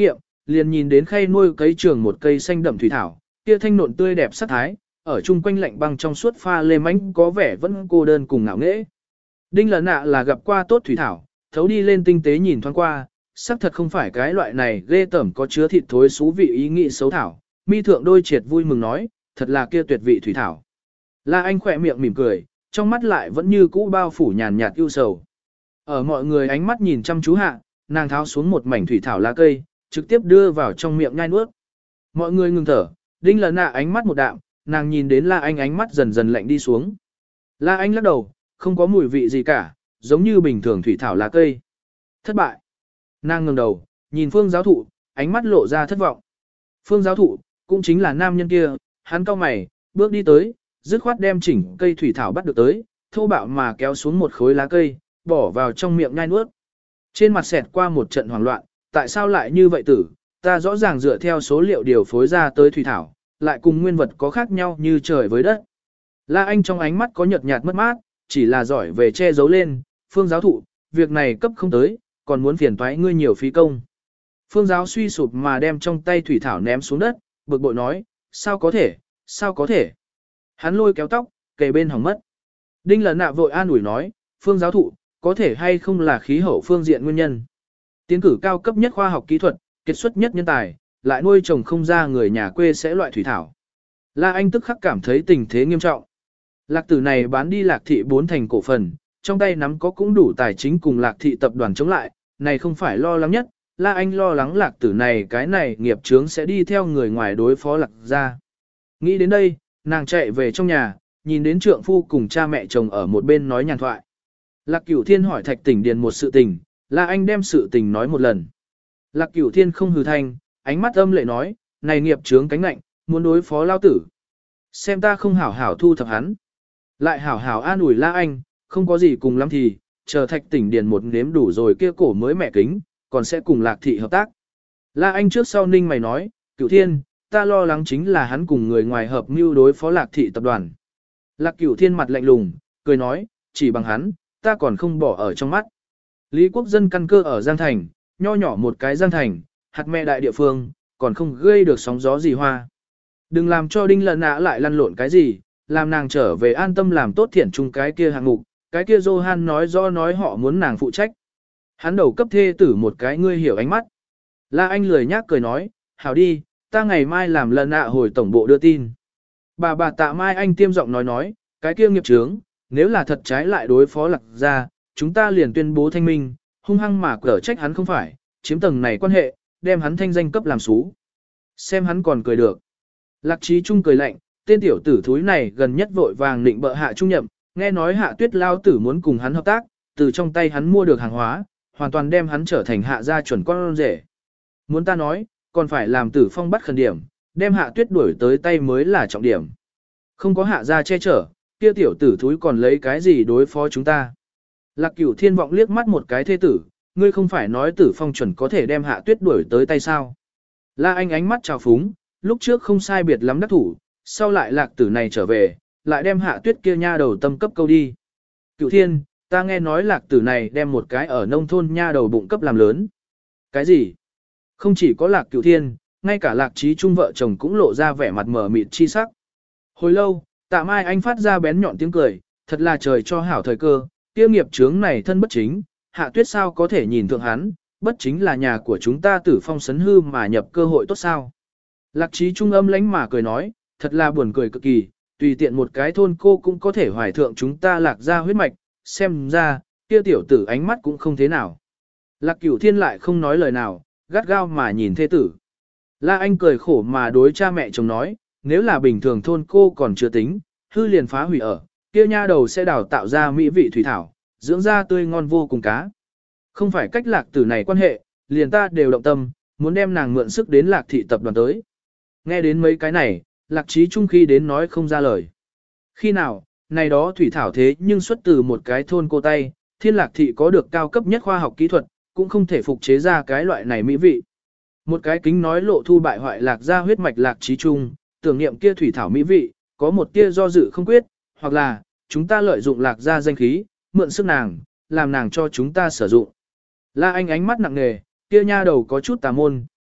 liền nhìn đến khay nuôi cấy trường một cây xanh đậm thủy thảo, kia thanh nộn tươi đẹp sắc thái, ở chung quanh lạnh băng trong suốt pha lê mánh có vẻ vẫn cô đơn cùng ngạo nghễ. Đinh Lợn Nạ là gặp qua tốt thủy thảo, thấu đi lên tinh tế nhìn thoáng qua, sắc thật không phải cái loại này ghê tởm có chứa thịt thối xú vị ý nghĩ xấu thảo, mi thượng đôi triệt vui mừng nói, thật là kia tuyệt vị thủy thảo. La Anh khỏe miệng mỉm cười, trong mắt lại vẫn như cũ bao phủ nhàn nhạt ưu sầu. Ở mọi người ánh mắt nhìn chăm chú hạ, nàng tháo xuống một mảnh thủy thảo lá cây, trực tiếp đưa vào trong miệng nhai nuốt. Mọi người ngừng thở, Đinh Lợn Nạ ánh mắt một đạm, nàng nhìn đến La Anh ánh mắt dần dần lạnh đi xuống. La Anh lắc đầu, không có mùi vị gì cả, giống như bình thường thủy thảo lá cây. Thất bại. Nàng ngẩng đầu, nhìn Phương giáo thụ, ánh mắt lộ ra thất vọng. Phương giáo thụ, cũng chính là nam nhân kia, hắn cau mày, bước đi tới, dứt khoát đem chỉnh cây thủy thảo bắt được tới, thô bạo mà kéo xuống một khối lá cây, bỏ vào trong miệng nhai nuốt. Trên mặt xẹt qua một trận hoảng loạn, tại sao lại như vậy tử, ta rõ ràng dựa theo số liệu điều phối ra tới thủy thảo, lại cùng nguyên vật có khác nhau như trời với đất. La Anh trong ánh mắt có nhợt nhạt mất mát, chỉ là giỏi về che giấu lên, Phương giáo thụ, việc này cấp không tới, còn muốn phiền toái ngươi nhiều phí công. Phương giáo suy sụp mà đem trong tay thủy thảo ném xuống đất, bực bội nói, sao có thể, sao có thể. Hắn lôi kéo tóc, kề bên hỏng mất. Đinh Lợn Nạ vội an ủi nói, Phương giáo thụ, có thể hay không là khí hậu phương diện nguyên nhân. Tiến cử cao cấp nhất khoa học kỹ thuật, kiệt xuất nhất nhân tài, lại nuôi trồng không ra người nhà quê sẽ loại thủy thảo. La Anh tức khắc cảm thấy tình thế nghiêm trọng. Lạc tử này bán đi Lạc thị bốn thành cổ phần, trong tay nắm có cũng đủ tài chính cùng Lạc thị tập đoàn chống lại, này không phải lo lắng nhất, La Anh lo lắng Lạc tử này cái này nghiệp chướng sẽ đi theo người ngoài đối phó Lạc gia. Nghĩ đến đây, nàng chạy về trong nhà, nhìn đến trượng phu cùng cha mẹ chồng ở một bên nói nhàn thoại. Lạc Cửu Thiên hỏi Thạch Tỉnh Điền một sự tình, La Anh đem sự tình nói một lần. Lạc Cửu Thiên không hừ thanh, ánh mắt âm lệ nói, này nghiệp chướng cánh nạnh, muốn đối phó lao tử. Xem ta không hảo hảo thu thập hắn. Lại hảo hảo an ủi La Anh, không có gì cùng lắm thì, chờ Thạch Tỉnh Điền một nếm đủ rồi kia cổ mới mẹ kính, còn sẽ cùng Lạc thị hợp tác. La Anh trước sau ninh mày nói, Cửu Thiên, ta lo lắng chính là hắn cùng người ngoài hợp mưu đối phó Lạc thị tập đoàn. Lạc Cửu Thiên mặt lạnh lùng, cười nói, chỉ bằng hắn, ta còn không bỏ ở trong mắt. Lý Quốc Dân căn cơ ở Giang Thành, nho nhỏ một cái Giang Thành, hạt mẹ đại địa phương, còn không gây được sóng gió gì hoa. Đừng làm cho Đinh Lợn Nạ lại lăn lộn cái gì, làm nàng trở về an tâm làm tốt thiện chung cái kia hạng mục, cái kia Johan nói do nói họ muốn nàng phụ trách. Hắn đầu cấp thê tử một cái ngươi hiểu ánh mắt. La Anh lười nhác cười nói, hảo đi, ta ngày mai làm Lợn Nạ hồi tổng bộ đưa tin. Bà bà Tạ Mai Anh tiêm giọng nói nói, cái kia nghiệp chướng, nếu là thật trái lại đối phó Lạc gia, chúng ta liền tuyên bố thanh minh, hung hăng mà cở trách hắn không phải, chiếm tầng này quan hệ, đem hắn thanh danh cấp làm xú. Xem hắn còn cười được. Lạc Trí Trung cười lạnh, tên tiểu tử thúi này gần nhất vội vàng định bợ Hạ Trung Nhậm, nghe nói Hạ Tuyết lao tử muốn cùng hắn hợp tác, từ trong tay hắn mua được hàng hóa, hoàn toàn đem hắn trở thành Hạ gia chuẩn con rể. Muốn ta nói, còn phải làm Tử Phong bắt khẩn điểm, đem Hạ Tuyết đuổi tới tay mới là trọng điểm. Không có Hạ gia che chở, kia tiểu tử thúi còn lấy cái gì đối phó chúng ta. Lạc Cửu Thiên vọng liếc mắt một cái thê tử, ngươi không phải nói Tử Phong chuẩn có thể đem Hạ Tuyết đuổi tới tay sao. La Anh ánh mắt trào phúng, lúc trước không sai biệt lắm đắc thủ, sau lại Lạc tử này trở về, lại đem Hạ Tuyết kia nha đầu tâm cấp câu đi. Cửu Thiên, ta nghe nói Lạc tử này đem một cái ở nông thôn nha đầu bụng cấp làm lớn. Cái gì? Không chỉ có Lạc Cửu Thiên, ngay cả Lạc Trí Trung vợ chồng cũng lộ ra vẻ mặt mở mịt chi sắc. Hồi lâu, Tạ Mai Anh phát ra bén nhọn tiếng cười, thật là trời cho hảo thời cơ, kia nghiệp chướng này thân bất chính, Hạ Tuyết sao có thể nhìn thượng hắn, bất chính là nhà của chúng ta Tử Phong sấn hư mà nhập cơ hội tốt sao. Lạc Trí Trung âm lánh mà cười nói, thật là buồn cười cực kỳ, tùy tiện một cái thôn cô cũng có thể hoài thượng chúng ta Lạc gia huyết mạch, xem ra, kia tiểu tử ánh mắt cũng không thế nào. Lạc Cửu Thiên lại không nói lời nào, gắt gao mà nhìn thê tử. La Anh cười khổ mà đối cha mẹ chồng nói, nếu là bình thường thôn cô còn chưa tính, hư liền phá hủy ở, kia nha đầu sẽ đào tạo ra mỹ vị thủy thảo, dưỡng ra tươi ngon vô cùng cá. Không phải cách Lạc tử này quan hệ, liền ta đều động tâm, muốn đem nàng mượn sức đến Lạc thị tập đoàn tới. Nghe đến mấy cái này, Lạc Trí Trung khi đến nói không ra lời. Khi nào, này đó thủy thảo thế nhưng xuất từ một cái thôn cô tay, Thiên Lạc thị có được cao cấp nhất khoa học kỹ thuật, cũng không thể phục chế ra cái loại này mỹ vị. Một cái kính nói lộ thu bại hoại Lạc gia huyết mạch Lạc Trí Trung, tưởng niệm kia thủy thảo mỹ vị, có một tia do dự không quyết, hoặc là, chúng ta lợi dụng Lạc gia danh khí, mượn sức nàng, làm nàng cho chúng ta sử dụng. La Anh ánh mắt nặng nề, kia nha đầu có chút tà môn,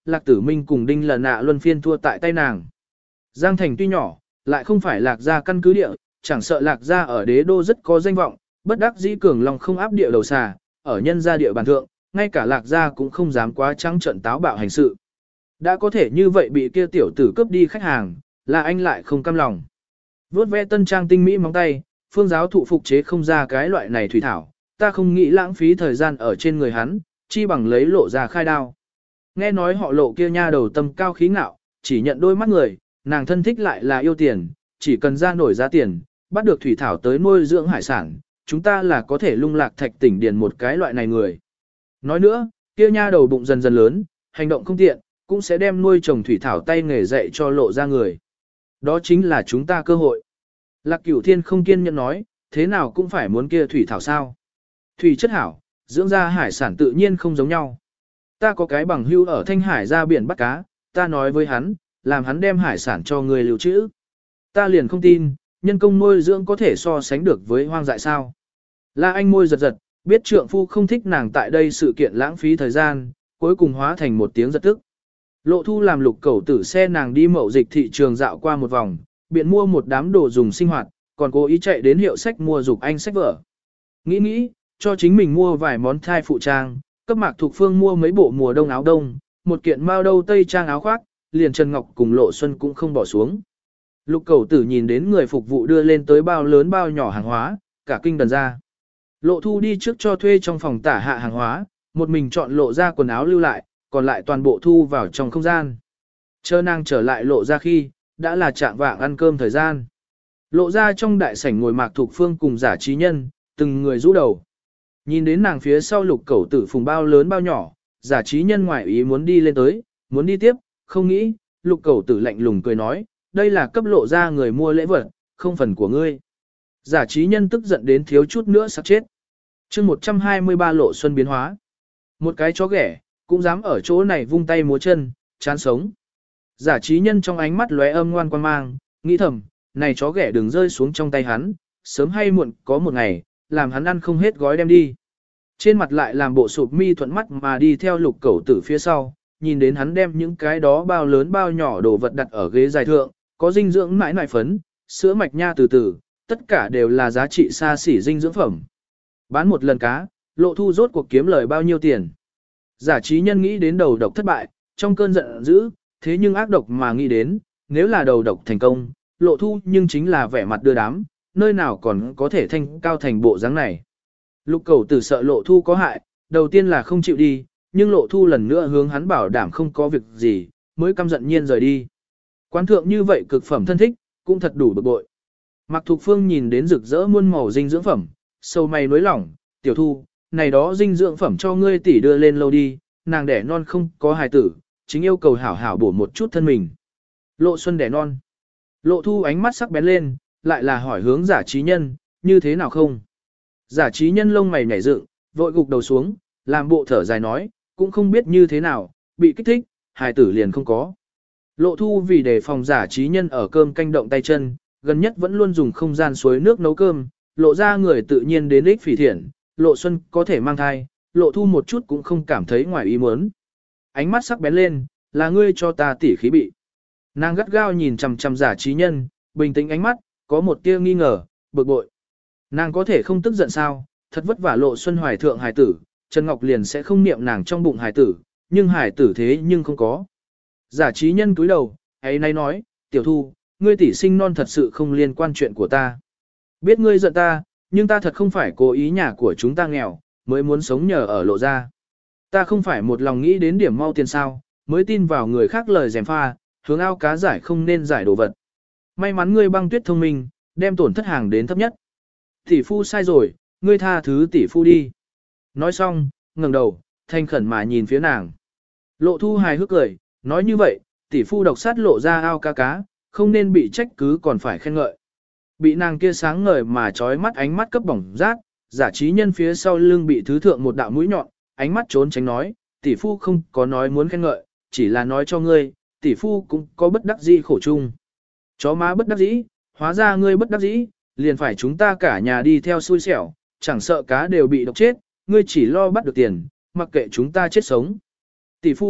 Lạc Tử Minh cùng Đinh Lần Nạ luân phiên thua tại tay nàng. Giang Thành tuy nhỏ, lại không phải Lạc gia căn cứ địa, chẳng sợ Lạc gia ở đế đô rất có danh vọng, bất đắc dĩ cường lòng không áp địa đầu xà, ở nhân gia địa bàn thượng, ngay cả Lạc gia cũng không dám quá trắng trợn táo bạo hành sự. Đã có thể như vậy bị kia tiểu tử cướp đi khách hàng, là anh lại không cam lòng. Vốt ve tân trang tinh mỹ móng tay, phương giáo thụ phục chế không ra cái loại này thủy thảo, ta không nghĩ lãng phí thời gian ở trên người hắn, chi bằng lấy lộ ra khai đao. Nghe nói họ lộ kia nha đầu tâm cao khí ngạo, chỉ nhận đôi mắt người, nàng thân thích lại là yêu tiền, chỉ cần ra nổi giá tiền, bắt được thủy thảo tới nuôi dưỡng hải sản, chúng ta là có thể lung lạc thạch tỉnh điền một cái loại này người. Nói nữa, kia nha đầu bụng dần dần lớn, hành động không tiện, cũng sẽ đem nuôi trồng thủy thảo tay nghề dạy cho lộ ra người. Đó chính là chúng ta cơ hội. Lạc Cửu Thiên không kiên nhẫn nói, thế nào cũng phải muốn kia thủy thảo sao. Thủy chất hảo, dưỡng ra hải sản tự nhiên không giống nhau. Ta có cái bằng hưu ở Thanh Hải ra biển bắt cá, ta nói với hắn, làm hắn đem hải sản cho người lưu trữ. Ta liền không tin, nhân công nuôi dưỡng có thể so sánh được với hoang dại sao. La Anh môi giật giật, biết trượng phu không thích nàng tại đây sự kiện lãng phí thời gian, cuối cùng hóa thành một tiếng giật tức. Lộ Thu làm Lục Cẩu Tử xe nàng đi mậu dịch thị trường dạo qua một vòng, biện mua một đám đồ dùng sinh hoạt, còn cố ý chạy đến hiệu sách mua dục anh sách vở. Nghĩ nghĩ, cho chính mình mua vài món thai phụ trang, cấp Mạc Thục Phương mua mấy bộ mùa đông áo đông, một kiện mao đâu tây trang áo khoác, liền Trần Ngọc cùng Lộ Xuân cũng không bỏ xuống. Lục Cẩu Tử nhìn đến người phục vụ đưa lên tới bao lớn bao nhỏ hàng hóa, cả kinh đần ra. Lộ Thu đi trước cho thuê trong phòng tả hạ hàng hóa, một mình chọn lộ ra quần áo lưu lại, còn lại toàn bộ thu vào trong không gian. Chờ nàng trở lại lộ ra khi, đã là trạng vạng ăn cơm thời gian. Lộ ra trong đại sảnh ngồi Mạc Thục Phương cùng Giả Trí Nhân, từng người rũ đầu. Nhìn đến nàng phía sau Lục Cẩu Tử phùng bao lớn bao nhỏ, Giả Trí Nhân ngoại ý muốn đi lên tới, muốn đi tiếp, không nghĩ, Lục Cẩu Tử lạnh lùng cười nói, đây là cấp lộ ra người mua lễ vật, không phần của ngươi. Giả Trí Nhân tức giận đến thiếu chút nữa sắp chết. chương một trăm hai mươi ba Lộ Xuân biến hóa. Một cái chó ghẻ, cũng dám ở chỗ này vung tay múa chân, chán sống. Giả Trí Nhân trong ánh mắt lóe âm ngoan quan mang, nghĩ thầm, này chó ghẻ đừng rơi xuống trong tay hắn, sớm hay muộn có một ngày, làm hắn ăn không hết gói đem đi. Trên mặt lại làm bộ sụp mi thuận mắt mà đi theo Lục Cẩu Tử phía sau, nhìn đến hắn đem những cái đó bao lớn bao nhỏ đồ vật đặt ở ghế dài thượng, có dinh dưỡng mãi mãi phấn, sữa mạch nha từ từ, tất cả đều là giá trị xa xỉ dinh dưỡng phẩm. Bán một lần cá, Lộ Thu rốt cuộc kiếm lời bao nhiêu tiền. Giả Trí Nhân nghĩ đến đầu độc thất bại, trong cơn giận dữ, thế nhưng ác độc mà nghĩ đến, nếu là đầu độc thành công, Lộ Thu nhưng chính là vẻ mặt đưa đám, nơi nào còn có thể thanh cao thành bộ dáng này. Lục Cẩu Tử sợ Lộ Thu có hại, đầu tiên là không chịu đi, nhưng Lộ Thu lần nữa hướng hắn bảo đảm không có việc gì, mới căm giận nhiên rời đi. Quán thượng như vậy cực phẩm thân thích, cũng thật đủ bực bội. Mạc Thục Phương nhìn đến rực rỡ muôn màu dinh dưỡng phẩm, sâu mày nối lỏng, tiểu Thu, này đó dinh dưỡng phẩm cho ngươi tỷ đưa lên lâu đi, nàng đẻ non không có hài tử, chính yêu cầu hảo hảo bổ một chút thân mình. Lộ Xuân đẻ non. Lộ Thu ánh mắt sắc bén lên, lại là hỏi hướng Giả Trí Nhân, như thế nào không? Giả Trí Nhân lông mày nhảy dựng, vội gục đầu xuống, làm bộ thở dài nói, cũng không biết như thế nào, bị kích thích, hài tử liền không có. Lộ Thu vì đề phòng Giả Trí Nhân ở cơm canh động tay chân, gần nhất vẫn luôn dùng không gian suối nước nấu cơm, lộ ra người tự nhiên đến ích phỉ thiện, Lộ Xuân có thể mang thai, Lộ Thu một chút cũng không cảm thấy ngoài ý muốn. Ánh mắt sắc bén lên, là ngươi cho ta tỉ khí bị. Nàng gắt gao nhìn chằm chằm Giả Trí Nhân, bình tĩnh ánh mắt, có một tia nghi ngờ, bực bội. Nàng có thể không tức giận sao, thật vất vả Lộ Xuân hoài thượng hài tử, Trần Ngọc liền sẽ không niệm nàng trong bụng hài tử, nhưng hài tử thế nhưng không có. Giả Trí Nhân cúi đầu, ấy nay nói, tiểu Thu, ngươi tỷ sinh non thật sự không liên quan chuyện của ta. Biết ngươi giận ta, nhưng ta thật không phải cố ý nhà của chúng ta nghèo, mới muốn sống nhờ ở Lộ ra. Ta không phải một lòng nghĩ đến điểm mau tiền sao, mới tin vào người khác lời dèm pha, hướng ao cá giải không nên giải đồ vật. May mắn ngươi băng tuyết thông minh, đem tổn thất hàng đến thấp nhất. Tỷ phu sai rồi, ngươi tha thứ tỷ phu đi. Nói xong, ngẩng đầu, thanh khẩn mà nhìn phía nàng. Lộ Thu hài hước cười, nói như vậy, tỷ phu độc sát Lộ ra ao cá cá, không nên bị trách cứ còn phải khen ngợi. Bị nàng kia sáng ngời mà trói mắt ánh mắt cấp bỏng rát, Giả Trí Nhân phía sau lưng bị thứ thượng một đạo mũi nhọn, ánh mắt trốn tránh nói, tỷ phu không có nói muốn khen ngợi, chỉ là nói cho ngươi, tỷ phu cũng có bất đắc dĩ khổ chung. Chó má bất đắc dĩ, hóa ra ngươi bất đắc dĩ, liền phải chúng ta cả nhà đi theo xui xẻo, chẳng sợ cá đều bị độc chết, ngươi chỉ lo bắt được tiền, mặc kệ chúng ta chết sống. Tỷ phu,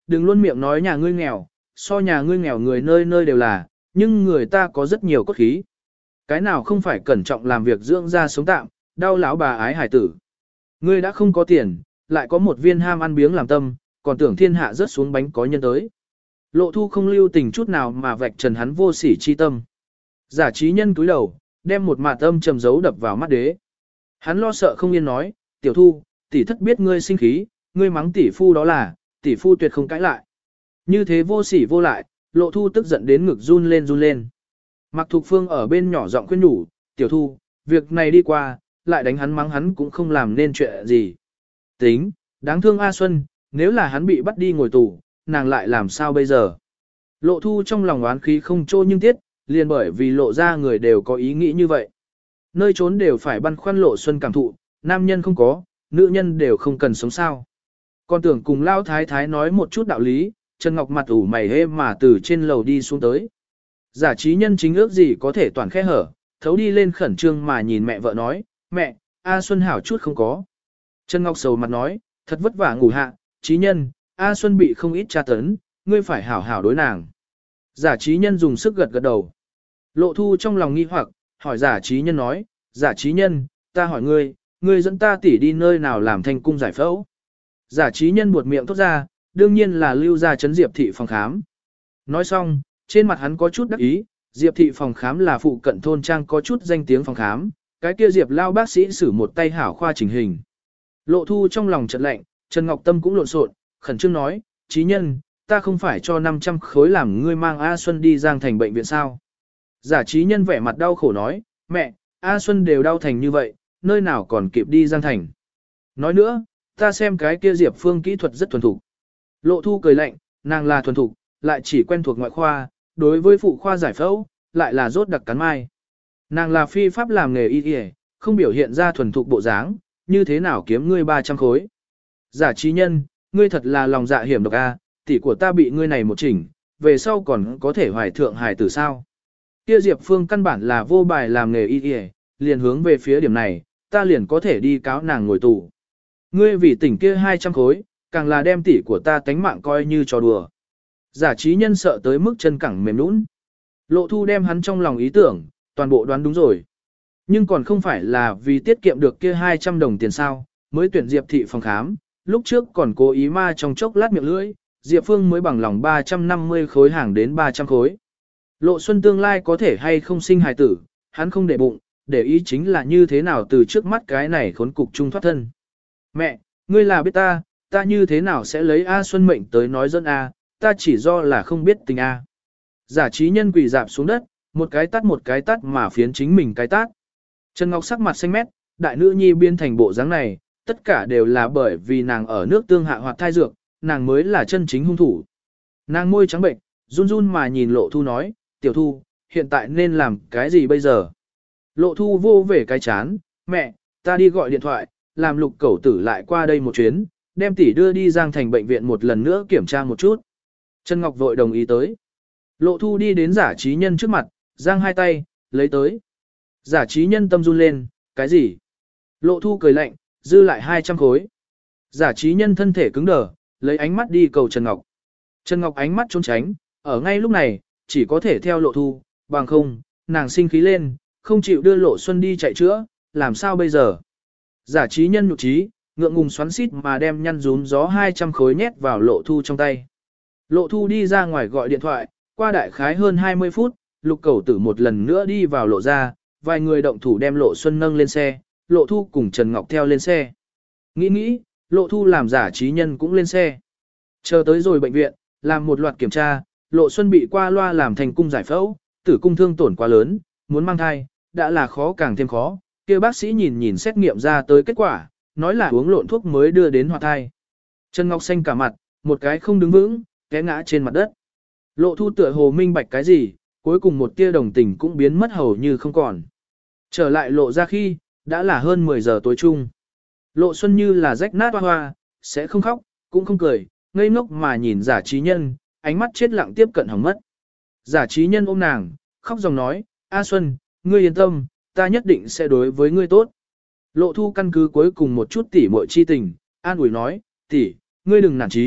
đừng luôn miệng nói nhà ngươi nghèo, so nhà ngươi nghèo người nơi nơi đều là, nhưng người ta có rất nhiều cốt khí. Cái nào không phải cẩn trọng làm việc dưỡng ra sống tạm, đau lão bà ái hải tử. Ngươi đã không có tiền, lại có một viên ham ăn biếng làm tâm, còn tưởng thiên hạ rớt xuống bánh có nhân tới. Lộ Thu không lưu tình chút nào mà vạch trần hắn vô sỉ chi tâm. Giả trí nhân cúi đầu, đem một mạt âm trầm dấu đập vào mắt đế. Hắn lo sợ không yên nói, tiểu Thu, tỷ thất biết ngươi sinh khí, ngươi mắng tỷ phu đó là, tỷ phu tuyệt không cãi lại. Như thế vô sỉ vô lại, Lộ Thu tức giận đến ngực run lên run lên. Mạc Thục Phương ở bên nhỏ giọng khuyên nhủ, tiểu Thu, việc này đi qua, lại đánh hắn mắng hắn cũng không làm nên chuyện gì. Tính, đáng thương A Xuân, nếu là hắn bị bắt đi ngồi tù, nàng lại làm sao bây giờ? Lộ Thu trong lòng oán khí không trô nhưng tiết, liền bởi vì lộ ra người đều có ý nghĩ như vậy. Nơi trốn đều phải băn khoăn Lộ Xuân cảm thụ, nam nhân không có, nữ nhân đều không cần sống sao. Còn tưởng cùng Lao Thái Thái nói một chút đạo lý, Trần Ngọc mặt ủ mày hê mà từ trên lầu đi xuống tới. Giả trí nhân chính ước gì có thể toàn khe hở, thấu đi lên khẩn trương mà nhìn mẹ vợ nói, mẹ, A Xuân hảo chút không có. Trần Ngọc sầu mặt nói, thật vất vả ngủ hạ, trí nhân, A Xuân bị không ít tra tấn, ngươi phải hảo hảo đối nàng. Giả trí nhân dùng sức gật gật đầu. Lộ Thu trong lòng nghi hoặc, hỏi giả trí nhân nói, giả trí nhân, ta hỏi ngươi, ngươi dẫn ta tỉ đi nơi nào làm thành cung giải phẫu. Giả trí nhân buột miệng thốt ra, đương nhiên là lưu ra chấn Diệp thị phòng khám. Nói xong, trên mặt hắn có chút đắc ý, Diệp thị phòng khám là phụ cận thôn trang có chút danh tiếng phòng khám, cái kia Diệp lao bác sĩ xử một tay hảo khoa chỉnh hình. Lộ Thu trong lòng chợt lạnh, Trần Ngọc Tâm cũng lộn xộn, khẩn trương nói, trí nhân, ta không phải cho năm trăm khối làm ngươi mang A Xuân đi Giang Thành bệnh viện sao. Giả trí nhân vẻ mặt đau khổ nói, mẹ, A Xuân đều đau thành như vậy, nơi nào còn kịp đi Giang Thành. Nói nữa, ta xem cái kia Diệp Phương kỹ thuật rất thuần thục. Lộ Thu cười lạnh, nàng là thuần thục, lại chỉ quen thuộc ngoại khoa, đối với phụ khoa giải phẫu, lại là rốt đặc cắn mai. Nàng là phi pháp làm nghề y y, không biểu hiện ra thuần thục bộ dáng, như thế nào kiếm ngươi ba trăm khối. Giả trí nhân, ngươi thật là lòng dạ hiểm độc a, tỷ của ta bị ngươi này một chỉnh, về sau còn có thể hoài thượng hài tử sao. Kia Diệp Phương căn bản là vô bài làm nghề y y, liền hướng về phía điểm này, ta liền có thể đi cáo nàng ngồi tù. Ngươi vì tỉnh kia hai trăm khối, càng là đem tỷ của ta tánh mạng coi như trò đùa. Giả trí nhân sợ tới mức chân cẳng mềm nũng. Lộ Thu đem hắn trong lòng ý tưởng, toàn bộ đoán đúng rồi. Nhưng còn không phải là vì tiết kiệm được kia hai trăm đồng tiền sao, mới tuyển Diệp thị phòng khám, lúc trước còn cố ý ma trong chốc lát miệng lưỡi, Diệp Phương mới bằng lòng ba trăm năm mươi khối hàng đến ba trăm khối. Lộ Xuân tương lai có thể hay không sinh hài tử, hắn không để bụng, để ý chính là như thế nào từ trước mắt cái này khốn cục chung thoát thân. Mẹ, ngươi là biết ta, ta như thế nào sẽ lấy A Xuân mệnh tới nói dẫn A, ta chỉ do là không biết tình A. Giả trí nhân quỳ dạp xuống đất, một cái tát một cái tát mà phiến chính mình cái tát. Trần Ngọc sắc mặt xanh mét, đại nữ nhi biên thành bộ dáng này, tất cả đều là bởi vì nàng ở nước tương hạ hoạt thai dược, nàng mới là chân chính hung thủ. Nàng môi trắng bệnh, run run mà nhìn Lộ Thu nói, tiểu Thu, hiện tại nên làm cái gì bây giờ? Lộ Thu vô về cái chán, mẹ, ta đi gọi điện thoại, làm Lục Cẩu Tử lại qua đây một chuyến, đem tỷ đưa đi Giang Thành bệnh viện một lần nữa kiểm tra một chút. Trần Ngọc vội đồng ý tới. Lộ Thu đi đến giả trí nhân trước mặt, giang hai tay, lấy tới. Giả trí nhân tâm run lên, cái gì? Lộ Thu cười lạnh, dư lại hai trăm khối. Giả trí nhân thân thể cứng đờ, lấy ánh mắt đi cầu Trần Ngọc. Trần Ngọc ánh mắt trốn tránh, ở ngay lúc này, chỉ có thể theo Lộ Thu, bằng không, nàng sinh khí lên, không chịu đưa Lộ Xuân đi chạy chữa, làm sao bây giờ? Giả trí nhân nhục trí, ngượng ngùng xoắn xít mà đem nhăn rún gió hai trăm khối nhét vào Lộ Thu trong tay. Lộ Thu đi ra ngoài gọi điện thoại, qua đại khái hơn hai mươi phút, Lục Cẩu Tử một lần nữa đi vào lộ ra, vài người động thủ đem Lộ Xuân nâng lên xe, Lộ Thu cùng Trần Ngọc theo lên xe. Nghĩ nghĩ, Lộ Thu làm giả trí nhân cũng lên xe. Chờ tới rồi bệnh viện, làm một loạt kiểm tra, Lộ Xuân bị qua loa làm thành cung giải phẫu, tử cung thương tổn quá lớn, muốn mang thai, đã là khó càng thêm khó. Kia bác sĩ nhìn nhìn xét nghiệm ra tới kết quả, nói là uống lộn thuốc mới đưa đến hoạt thai. Trần Ngọc xanh cả mặt, một cái không đứng vững, té ngã trên mặt đất. Lộ Thu tựa hồ minh bạch cái gì, cuối cùng một tia đồng tình cũng biến mất hầu như không còn. Trở lại lộ ra khi, đã là hơn mười giờ tối chung. Lộ Xuân như là rách nát hoa hoa, sẽ không khóc, cũng không cười, ngây ngốc mà nhìn giả trí nhân, ánh mắt chết lặng tiếp cận hỏng mất. Giả trí nhân ôm nàng, khóc dòng nói, A Xuân, ngươi yên tâm, ta nhất định sẽ đối với ngươi tốt. Lộ Thu căn cứ cuối cùng một chút tỉ muội chi tình, an ủi nói, tỷ, ngươi đừng nản chí,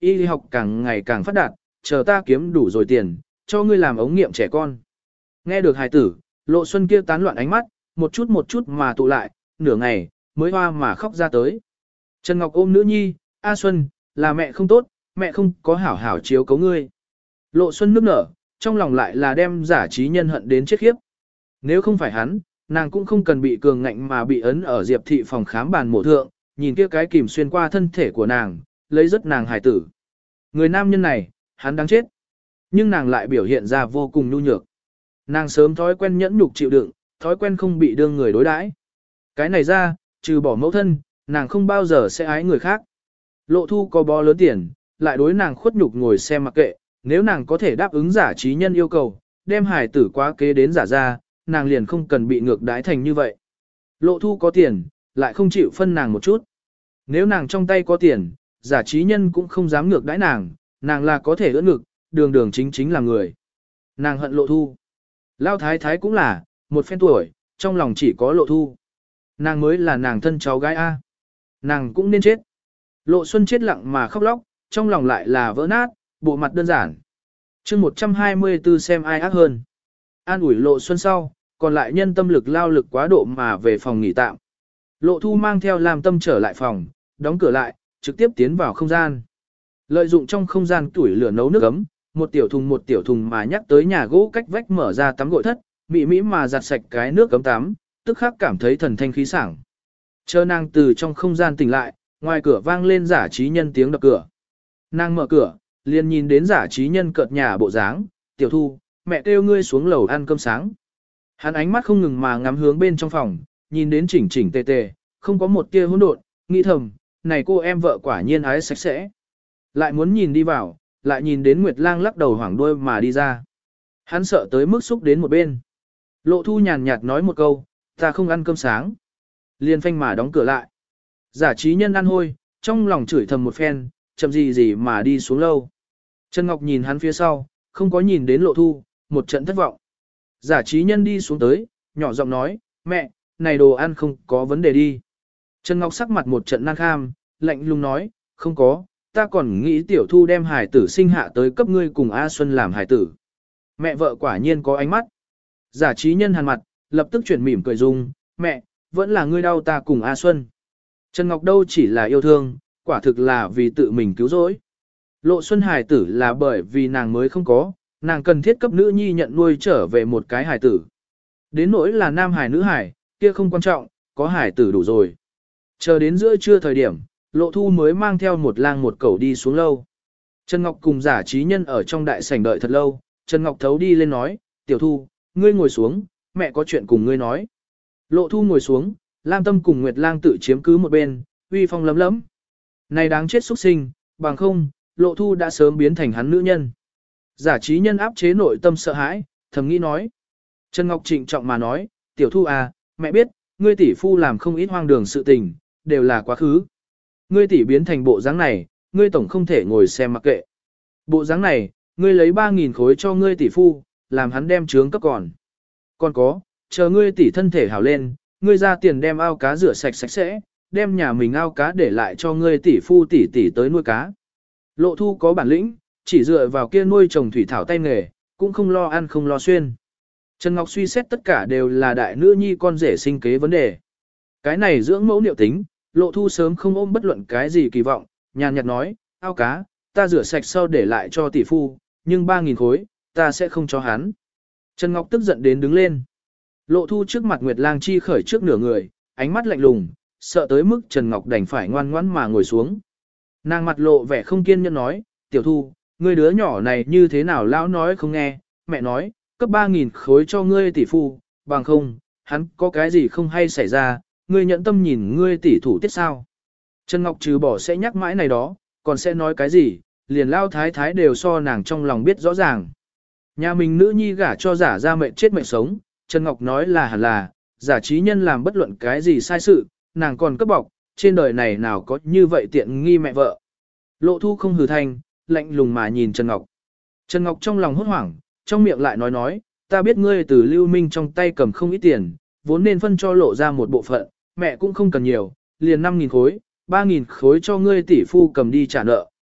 y học càng ngày càng phát đạt, chờ ta kiếm đủ rồi tiền, cho ngươi làm ống nghiệm trẻ con. Nghe được hài tử, Lộ Xuân kia tán loạn ánh mắt, một chút một chút mà tụ lại, nửa ngày, mới hoa mà khóc ra tới. Trần Ngọc ôm nữ nhi, A Xuân, là mẹ không tốt, mẹ không có hảo hảo chiếu cấu ngươi. Lộ Xuân nước nở, trong lòng lại là đem giả trí nhân hận đến chết khiếp. Nếu không phải hắn, nàng cũng không cần bị cường ngạnh mà bị ấn ở Diệp thị phòng khám bàn mổ thượng, nhìn kia cái kìm xuyên qua thân thể của nàng, lấy rất nàng hài tử. Người nam nhân này, hắn đáng chết. Nhưng nàng lại biểu hiện ra vô cùng nhu nhược. Nàng sớm thói quen nhẫn nhục chịu đựng, thói quen không bị đương người đối đãi. Cái này ra, trừ bỏ mẫu thân, nàng không bao giờ sẽ ái người khác. Lộ Thu có bó lớn tiền, lại đối nàng khuất nhục ngồi xem mặc kệ, nếu nàng có thể đáp ứng giả trí nhân yêu cầu, đem hài tử quá kế đến giả ra, nàng liền không cần bị ngược đái thành như vậy. Lộ Thu có tiền, lại không chịu phân nàng một chút. Nếu nàng trong tay có tiền, giả trí nhân cũng không dám ngược đãi nàng, nàng là có thể ưỡn ngực, đường đường chính chính là người. Nàng hận Lộ Thu. Lao thái thái cũng là, một phen tuổi, trong lòng chỉ có Lộ Thu. Nàng mới là nàng thân cháu gái A. Nàng cũng nên chết. Lộ Xuân chết lặng mà khóc lóc, trong lòng lại là vỡ nát, bộ mặt đơn giản. chương một trăm hai mươi tư xem ai ác hơn. An ủi Lộ Xuân sau, còn lại nhân tâm lực lao lực quá độ mà về phòng nghỉ tạm. Lộ Thu mang theo làm tâm trở lại phòng, đóng cửa lại, trực tiếp tiến vào không gian. Lợi dụng trong không gian tuổi lửa nấu nước ấm, một tiểu thùng một tiểu thùng mà nhắc tới nhà gỗ cách vách mở ra tắm gội thất, mị mỹ mà giặt sạch cái nước cấm tắm, tức khắc cảm thấy thần thanh khí sảng. Chờ nàng từ trong không gian tỉnh lại, ngoài cửa vang lên giả trí nhân tiếng đập cửa. Nàng mở cửa, liền nhìn đến giả trí nhân cợt nhà bộ dáng, tiểu thu, mẹ kêu ngươi xuống lầu ăn cơm sáng. Hắn ánh mắt không ngừng mà ngắm hướng bên trong phòng, nhìn đến chỉnh chỉnh tề tề, không có một tia hỗn độn, nghĩ thầm, này cô em vợ quả nhiên ái sạch sẽ. Lại muốn nhìn đi vào, lại nhìn đến Nguyệt Lang lắc đầu hoảng đuôi mà đi ra. Hắn sợ tới mức xúc đến một bên. Lộ Thu nhàn nhạt nói một câu, ta không ăn cơm sáng. Liền phanh mà đóng cửa lại. Giả trí nhân ăn hôi, trong lòng chửi thầm một phen, chậm gì gì mà đi xuống lâu. Trần Ngọc nhìn hắn phía sau, không có nhìn đến Lộ Thu, một trận thất vọng. Giả trí nhân đi xuống tới, nhỏ giọng nói, mẹ, này đồ ăn không có vấn đề đi. Trần Ngọc sắc mặt một trận nan kham, lạnh lùng nói, không có, ta còn nghĩ tiểu thu đem hải tử sinh hạ tới cấp ngươi cùng A Xuân làm hải tử. Mẹ vợ quả nhiên có ánh mắt. Giả trí nhân hàn mặt, lập tức chuyển mỉm cười dung, mẹ, vẫn là ngươi đau ta cùng A Xuân. Trần Ngọc đâu chỉ là yêu thương, quả thực là vì tự mình cứu rỗi. Lộ Xuân hải tử là bởi vì nàng mới không có, nàng cần thiết cấp nữ nhi nhận nuôi trở về một cái hải tử. Đến nỗi là nam hải nữ hải, kia không quan trọng, có hải tử đủ rồi. Chờ đến giữa trưa thời điểm, Lộ Thu mới mang theo một lang một cẩu đi xuống lâu. Trần Ngọc cùng giả trí nhân ở trong đại sảnh đợi thật lâu, Trần Ngọc thấu đi lên nói, tiểu Thu, ngươi ngồi xuống, mẹ có chuyện cùng ngươi nói. Lộ Thu ngồi xuống, Lam Tâm cùng Nguyệt Lang tự chiếm cứ một bên, uy phong lấm lấm. Này đáng chết xuất sinh, bằng không, Lộ Thu đã sớm biến thành hắn nữ nhân. Giả trí nhân áp chế nội tâm sợ hãi, thầm nghĩ nói. Trần Ngọc trịnh trọng mà nói, tiểu Thu à, mẹ biết, ngươi tỷ phu làm không ít hoang đường sự tình, đều là quá khứ. Ngươi tỷ biến thành bộ dáng này, ngươi tổng không thể ngồi xem mặc kệ. Bộ dáng này, ngươi lấy ba nghìn khối cho ngươi tỷ phu, làm hắn đem trướng cấp còn. Còn có, chờ ngươi tỷ thân thể hảo lên, ngươi ra tiền đem ao cá rửa sạch sạch sẽ, đem nhà mình ao cá để lại cho ngươi tỷ phu tỷ tỷ tới nuôi cá. Lộ Thu có bản lĩnh, chỉ dựa vào kia nuôi trồng thủy thảo tay nghề, cũng không lo ăn không lo xuyên. Trần Ngọc suy xét tất cả đều là đại nữ nhi con rể sinh kế vấn đề. Cái này dưỡng mẫu niệu tính, Lộ Thu sớm không ôm bất luận cái gì kỳ vọng, nhàn nhạt nói, ao cá, ta rửa sạch sau để lại cho tỷ phu, nhưng ba nghìn khối, ta sẽ không cho hắn. Trần Ngọc tức giận đến đứng lên. Lộ Thu trước mặt Nguyệt Lang chi khởi trước nửa người, ánh mắt lạnh lùng, sợ tới mức Trần Ngọc đành phải ngoan ngoãn mà ngồi xuống. Nàng mặt lộ vẻ không kiên nhẫn nói, tiểu Thu, ngươi đứa nhỏ này như thế nào lão nói không nghe, mẹ nói, cấp ba nghìn khối cho ngươi tỷ phu, bằng không, hắn có cái gì không hay xảy ra, ngươi nhận tâm nhìn ngươi tỷ thủ tiết sao. Trần Ngọc trừ bỏ sẽ nhắc mãi này đó, còn sẽ nói cái gì, liền lao thái thái đều so nàng trong lòng biết rõ ràng. Nhà mình nữ nhi gả cho giả ra mệnh chết mệnh sống, Trần Ngọc nói là hẳn là, giả trí nhân làm bất luận cái gì sai sự, nàng còn cấp bọc, trên đời này nào có như vậy tiện nghi mẹ vợ. Lộ Thu không hừ thanh, lạnh lùng mà nhìn Trần Ngọc. Trần Ngọc trong lòng hốt hoảng, trong miệng lại nói nói, ta biết ngươi từ Lưu Minh trong tay cầm không ít tiền, vốn nên phân cho Lộ ra một bộ phận, mẹ cũng không cần nhiều, liền năm nghìn khối, ba nghìn khối cho ngươi tỷ phu cầm đi trả nợ,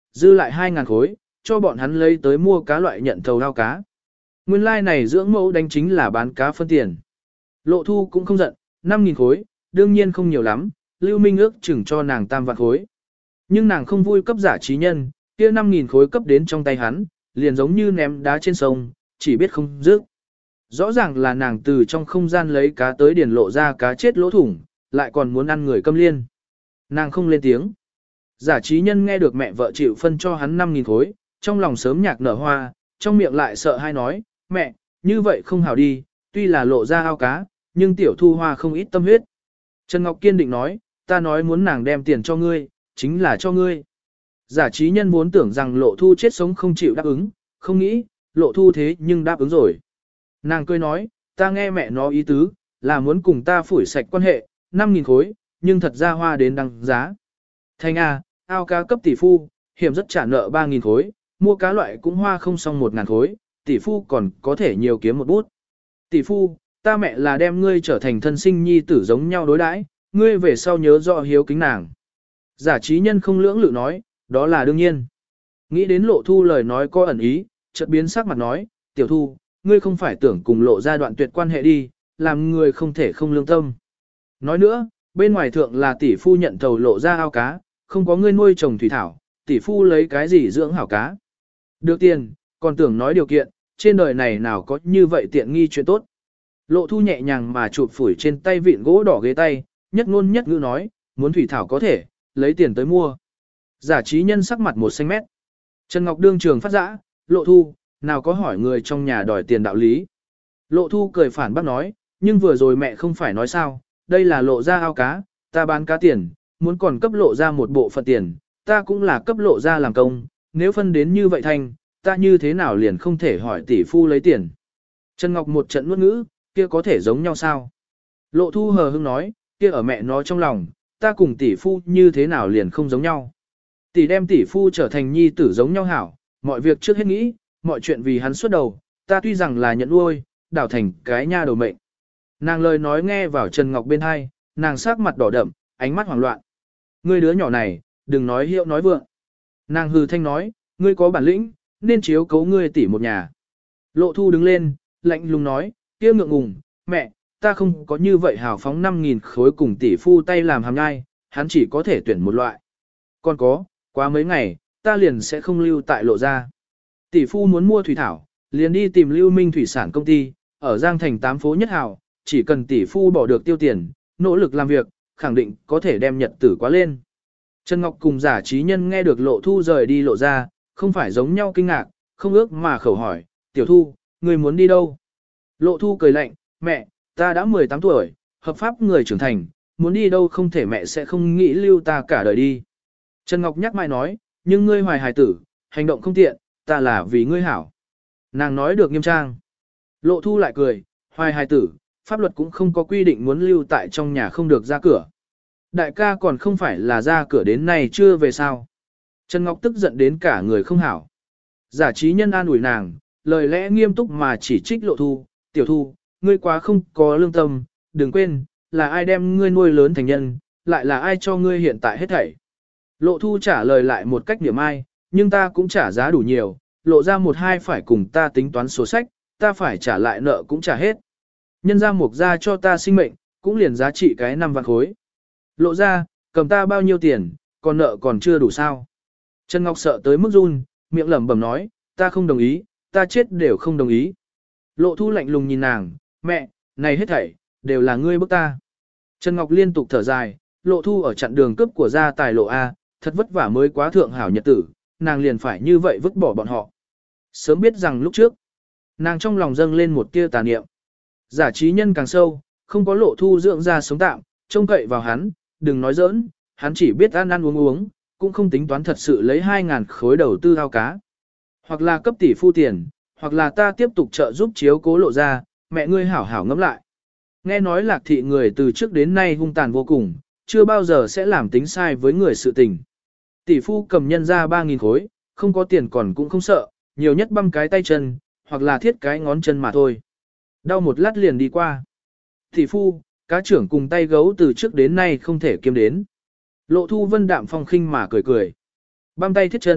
dư lại hai ngàn khối, cho bọn hắn lấy tới mua cá loại nhận thầu ao cá. Nguyên lai like này dưỡng mẫu đánh chính là bán cá phân tiền. Lộ Thu cũng không giận, năm nghìn khối, đương nhiên không nhiều lắm, Lưu Minh ước chừng cho nàng tam vạn khối. Nhưng nàng không vui cấp giả trí nhân, kia năm nghìn khối cấp đến trong tay hắn, liền giống như ném đá trên sông, chỉ biết không dứt. Rõ ràng là nàng từ trong không gian lấy cá tới điền lộ ra cá chết lỗ thủng, lại còn muốn ăn người câm liên. Nàng không lên tiếng. Giả trí nhân nghe được mẹ vợ chịu phân cho hắn năm nghìn khối, trong lòng sớm nhạc nở hoa, trong miệng lại sợ hai nói, mẹ, như vậy không hảo đi, tuy là lộ ra ao cá, nhưng tiểu thu hoa không ít tâm huyết. Trần Ngọc kiên định nói, ta nói muốn nàng đem tiền cho ngươi, chính là cho ngươi. Giả trí nhân vốn tưởng rằng lộ thu chết sống không chịu đáp ứng, không nghĩ, lộ thu thế nhưng đáp ứng rồi. Nàng cười nói, ta nghe mẹ nó ý tứ, là muốn cùng ta phủi sạch quan hệ, năm nghìn khối, nhưng thật ra hoa đến đăng giá. Thành A, ao cá cấp tỷ phu, hiểm rất trả nợ ba nghìn khối, mua cá loại cũng hoa không xong một ngàn khối, tỷ phu còn có thể nhiều kiếm một bút. Tỷ phu, ta mẹ là đem ngươi trở thành thân sinh nhi tử giống nhau đối đãi, ngươi về sau nhớ rõ hiếu kính nàng. Giả trí nhân không lưỡng lự nói, đó là đương nhiên. Nghĩ đến lộ thu lời nói có ẩn ý, chợt biến sắc mặt nói, tiểu thu, ngươi không phải tưởng cùng lộ ra đoạn tuyệt quan hệ đi, làm người không thể không lương tâm. Nói nữa, bên ngoài thượng là tỷ phu nhận thầu lộ ra ao cá, không có ngươi nuôi trồng thủy thảo, tỷ phu lấy cái gì dưỡng hảo cá. Được tiền, còn tưởng nói điều kiện, trên đời này nào có như vậy tiện nghi chuyện tốt. Lộ thu nhẹ nhàng mà chụp phủi trên tay vịn gỗ đỏ ghế tay, nhất ngôn nhất ngữ nói, muốn thủy thảo có thể, lấy tiền tới mua. Giả trí nhân sắc mặt một xanh mét. Trần Ngọc đương trường phát dã, lộ thu, nào có hỏi người trong nhà đòi tiền đạo lý. Lộ thu cười phản bác nói, nhưng vừa rồi mẹ không phải nói sao, đây là lộ ra ao cá, ta bán cá tiền, muốn còn cấp lộ ra một bộ phận tiền, ta cũng là cấp lộ ra làm công, nếu phân đến như vậy thành, ta như thế nào liền không thể hỏi tỷ phu lấy tiền. Trần Ngọc một trận nuốt ngữ, kia có thể giống nhau sao? Lộ thu hờ hững nói, kia ở mẹ nó trong lòng, ta cùng tỷ phu như thế nào liền không giống nhau. Tỷ đem tỷ phu trở thành nhi tử giống nhau hảo, mọi việc trước hết nghĩ, mọi chuyện vì hắn xuất đầu, ta tuy rằng là nhận nuôi, đảo thành cái nha đầu mệnh. Nàng lời nói nghe vào Trần Ngọc bên hai, nàng sắc mặt đỏ đậm, ánh mắt hoảng loạn. Ngươi đứa nhỏ này, đừng nói hiệu nói vượng. Nàng hừ thanh nói, ngươi có bản lĩnh, nên chiếu cấu ngươi tỷ một nhà. Lộ thu đứng lên, lạnh lùng nói, kia ngượng ngùng, mẹ, ta không có như vậy hào phóng năm nghìn khối cùng tỷ phu tay làm hàm nhai, hắn chỉ có thể tuyển một loại. Còn có, quá mấy ngày, ta liền sẽ không lưu tại lộ ra. Tỷ phu muốn mua thủy thảo, liền đi tìm Lưu Minh thủy sản công ty, ở Giang Thành tám phố nhất hào, chỉ cần tỷ phu bỏ được tiêu tiền, nỗ lực làm việc, khẳng định có thể đem nhật tử quá lên. Trần Ngọc cùng giả trí nhân nghe được lộ thu rời đi lộ ra, không phải giống nhau kinh ngạc, không ước mà khẩu hỏi, tiểu thu, người muốn đi đâu? Lộ thu cười lạnh, mẹ, ta đã mười tám tuổi, hợp pháp người trưởng thành, muốn đi đâu không thể mẹ sẽ không nghĩ lưu ta cả đời đi. Trần Ngọc nhắc mai nói, nhưng ngươi hoài hài tử, hành động không tiện, ta là vì ngươi hảo. Nàng nói được nghiêm trang. Lộ thu lại cười, hoài hài tử, pháp luật cũng không có quy định muốn lưu tại trong nhà không được ra cửa. Đại ca còn không phải là ra cửa đến nay chưa về sao. Trần Ngọc tức giận đến cả người không hảo. Giả trí nhân an ủi nàng, lời lẽ nghiêm túc mà chỉ trích lộ thu, tiểu thu, ngươi quá không có lương tâm, đừng quên, là ai đem ngươi nuôi lớn thành nhân, lại là ai cho ngươi hiện tại hết thảy. Lộ thu trả lời lại một cách niệm ai, nhưng ta cũng trả giá đủ nhiều, lộ ra một hai phải cùng ta tính toán sổ sách, ta phải trả lại nợ cũng trả hết. Nhân ra mục ra cho ta sinh mệnh, cũng liền giá trị cái năm vạn khối. Lộ ra, cầm ta bao nhiêu tiền, còn nợ còn chưa đủ sao. Trần Ngọc sợ tới mức run, miệng lẩm bẩm nói, ta không đồng ý, ta chết đều không đồng ý. Lộ thu lạnh lùng nhìn nàng, mẹ, này hết thảy, đều là ngươi bức ta. Trần Ngọc liên tục thở dài, lộ thu ở chặn đường cướp của gia tài lộ A, thật vất vả mới quá thượng hảo nhật tử, nàng liền phải như vậy vứt bỏ bọn họ. Sớm biết rằng lúc trước, nàng trong lòng dâng lên một tia tà niệm. Giả trí nhân càng sâu, không có lộ thu dưỡng ra sống tạm, trông cậy vào hắn, đừng nói giỡn, hắn chỉ biết ăn ăn uống uống, cũng không tính toán thật sự lấy hai ngàn khối đầu tư ao cá. Hoặc là cấp tỷ phu tiền, hoặc là ta tiếp tục trợ giúp chiếu cố lộ ra, mẹ ngươi hảo hảo ngẫm lại. Nghe nói lạc thị người từ trước đến nay hung tàn vô cùng, chưa bao giờ sẽ làm tính sai với người sự tình. Tỷ phu cầm nhân ra ba nghìn khối, không có tiền còn cũng không sợ, nhiều nhất băm cái tay chân, hoặc là thiết cái ngón chân mà thôi. Đau một lát liền đi qua. Tỷ phu, cá trưởng cùng tay gấu từ trước đến nay không thể kiêm đến. Lộ thu vân đạm phong khinh mà cười cười. Băm tay thiết chân,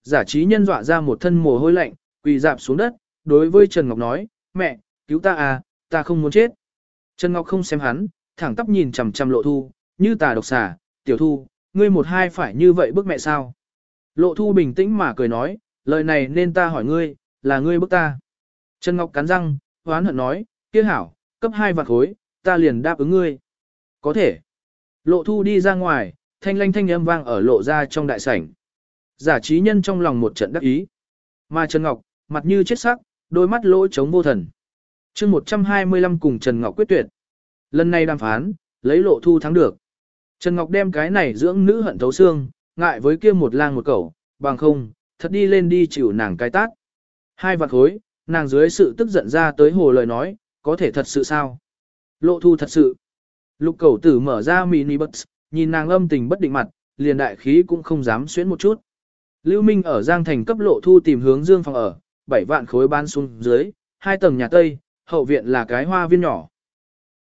Giả trí nhân dọa ra một thân mồ hôi lạnh, quỳ dạp xuống đất, đối với Trần Ngọc nói, mẹ, cứu ta à, ta không muốn chết. Trần Ngọc không xem hắn, thẳng tắp nhìn chằm chằm Lộ Thu, như tà độc xà, tiểu Thu, ngươi một hai phải như vậy bức mẹ sao? Lộ Thu bình tĩnh mà cười nói, lời này nên ta hỏi ngươi, là ngươi bức ta. Trần Ngọc cắn răng, hoán hận nói, kia hảo, cấp hai vạn khối, ta liền đáp ứng ngươi. Có thể. Lộ Thu đi ra ngoài, thanh lanh thanh âm vang ở lộ ra trong đại sảnh. Giả trí nhân trong lòng một trận đắc ý. Mà Trần Ngọc, mặt như chết sắc, đôi mắt lỗ trống vô thần. chương một trăm hai mươi lăm cùng Trần Ngọc quyết tuyệt. Lần này đàm phán, lấy Lộ Thu thắng được. Trần Ngọc đem cái này dưỡng nữ hận thấu xương, ngại với kia một lang một cẩu, bằng không, thật đi lên đi chịu nàng cái tát. Hai vạt khối, nàng dưới sự tức giận ra tới hồ lời nói, có thể thật sự sao? Lộ Thu thật sự. Lục Cẩu Tử mở ra mini bus, nhìn nàng âm tình bất định mặt, liền đại khí cũng không dám xuyến một chút. Lưu Minh ở Giang Thành cấp Lộ Thu tìm hướng dương phòng ở, bảy vạn khối ban xuống dưới, hai tầng nhà Tây, hậu viện là cái hoa viên nhỏ.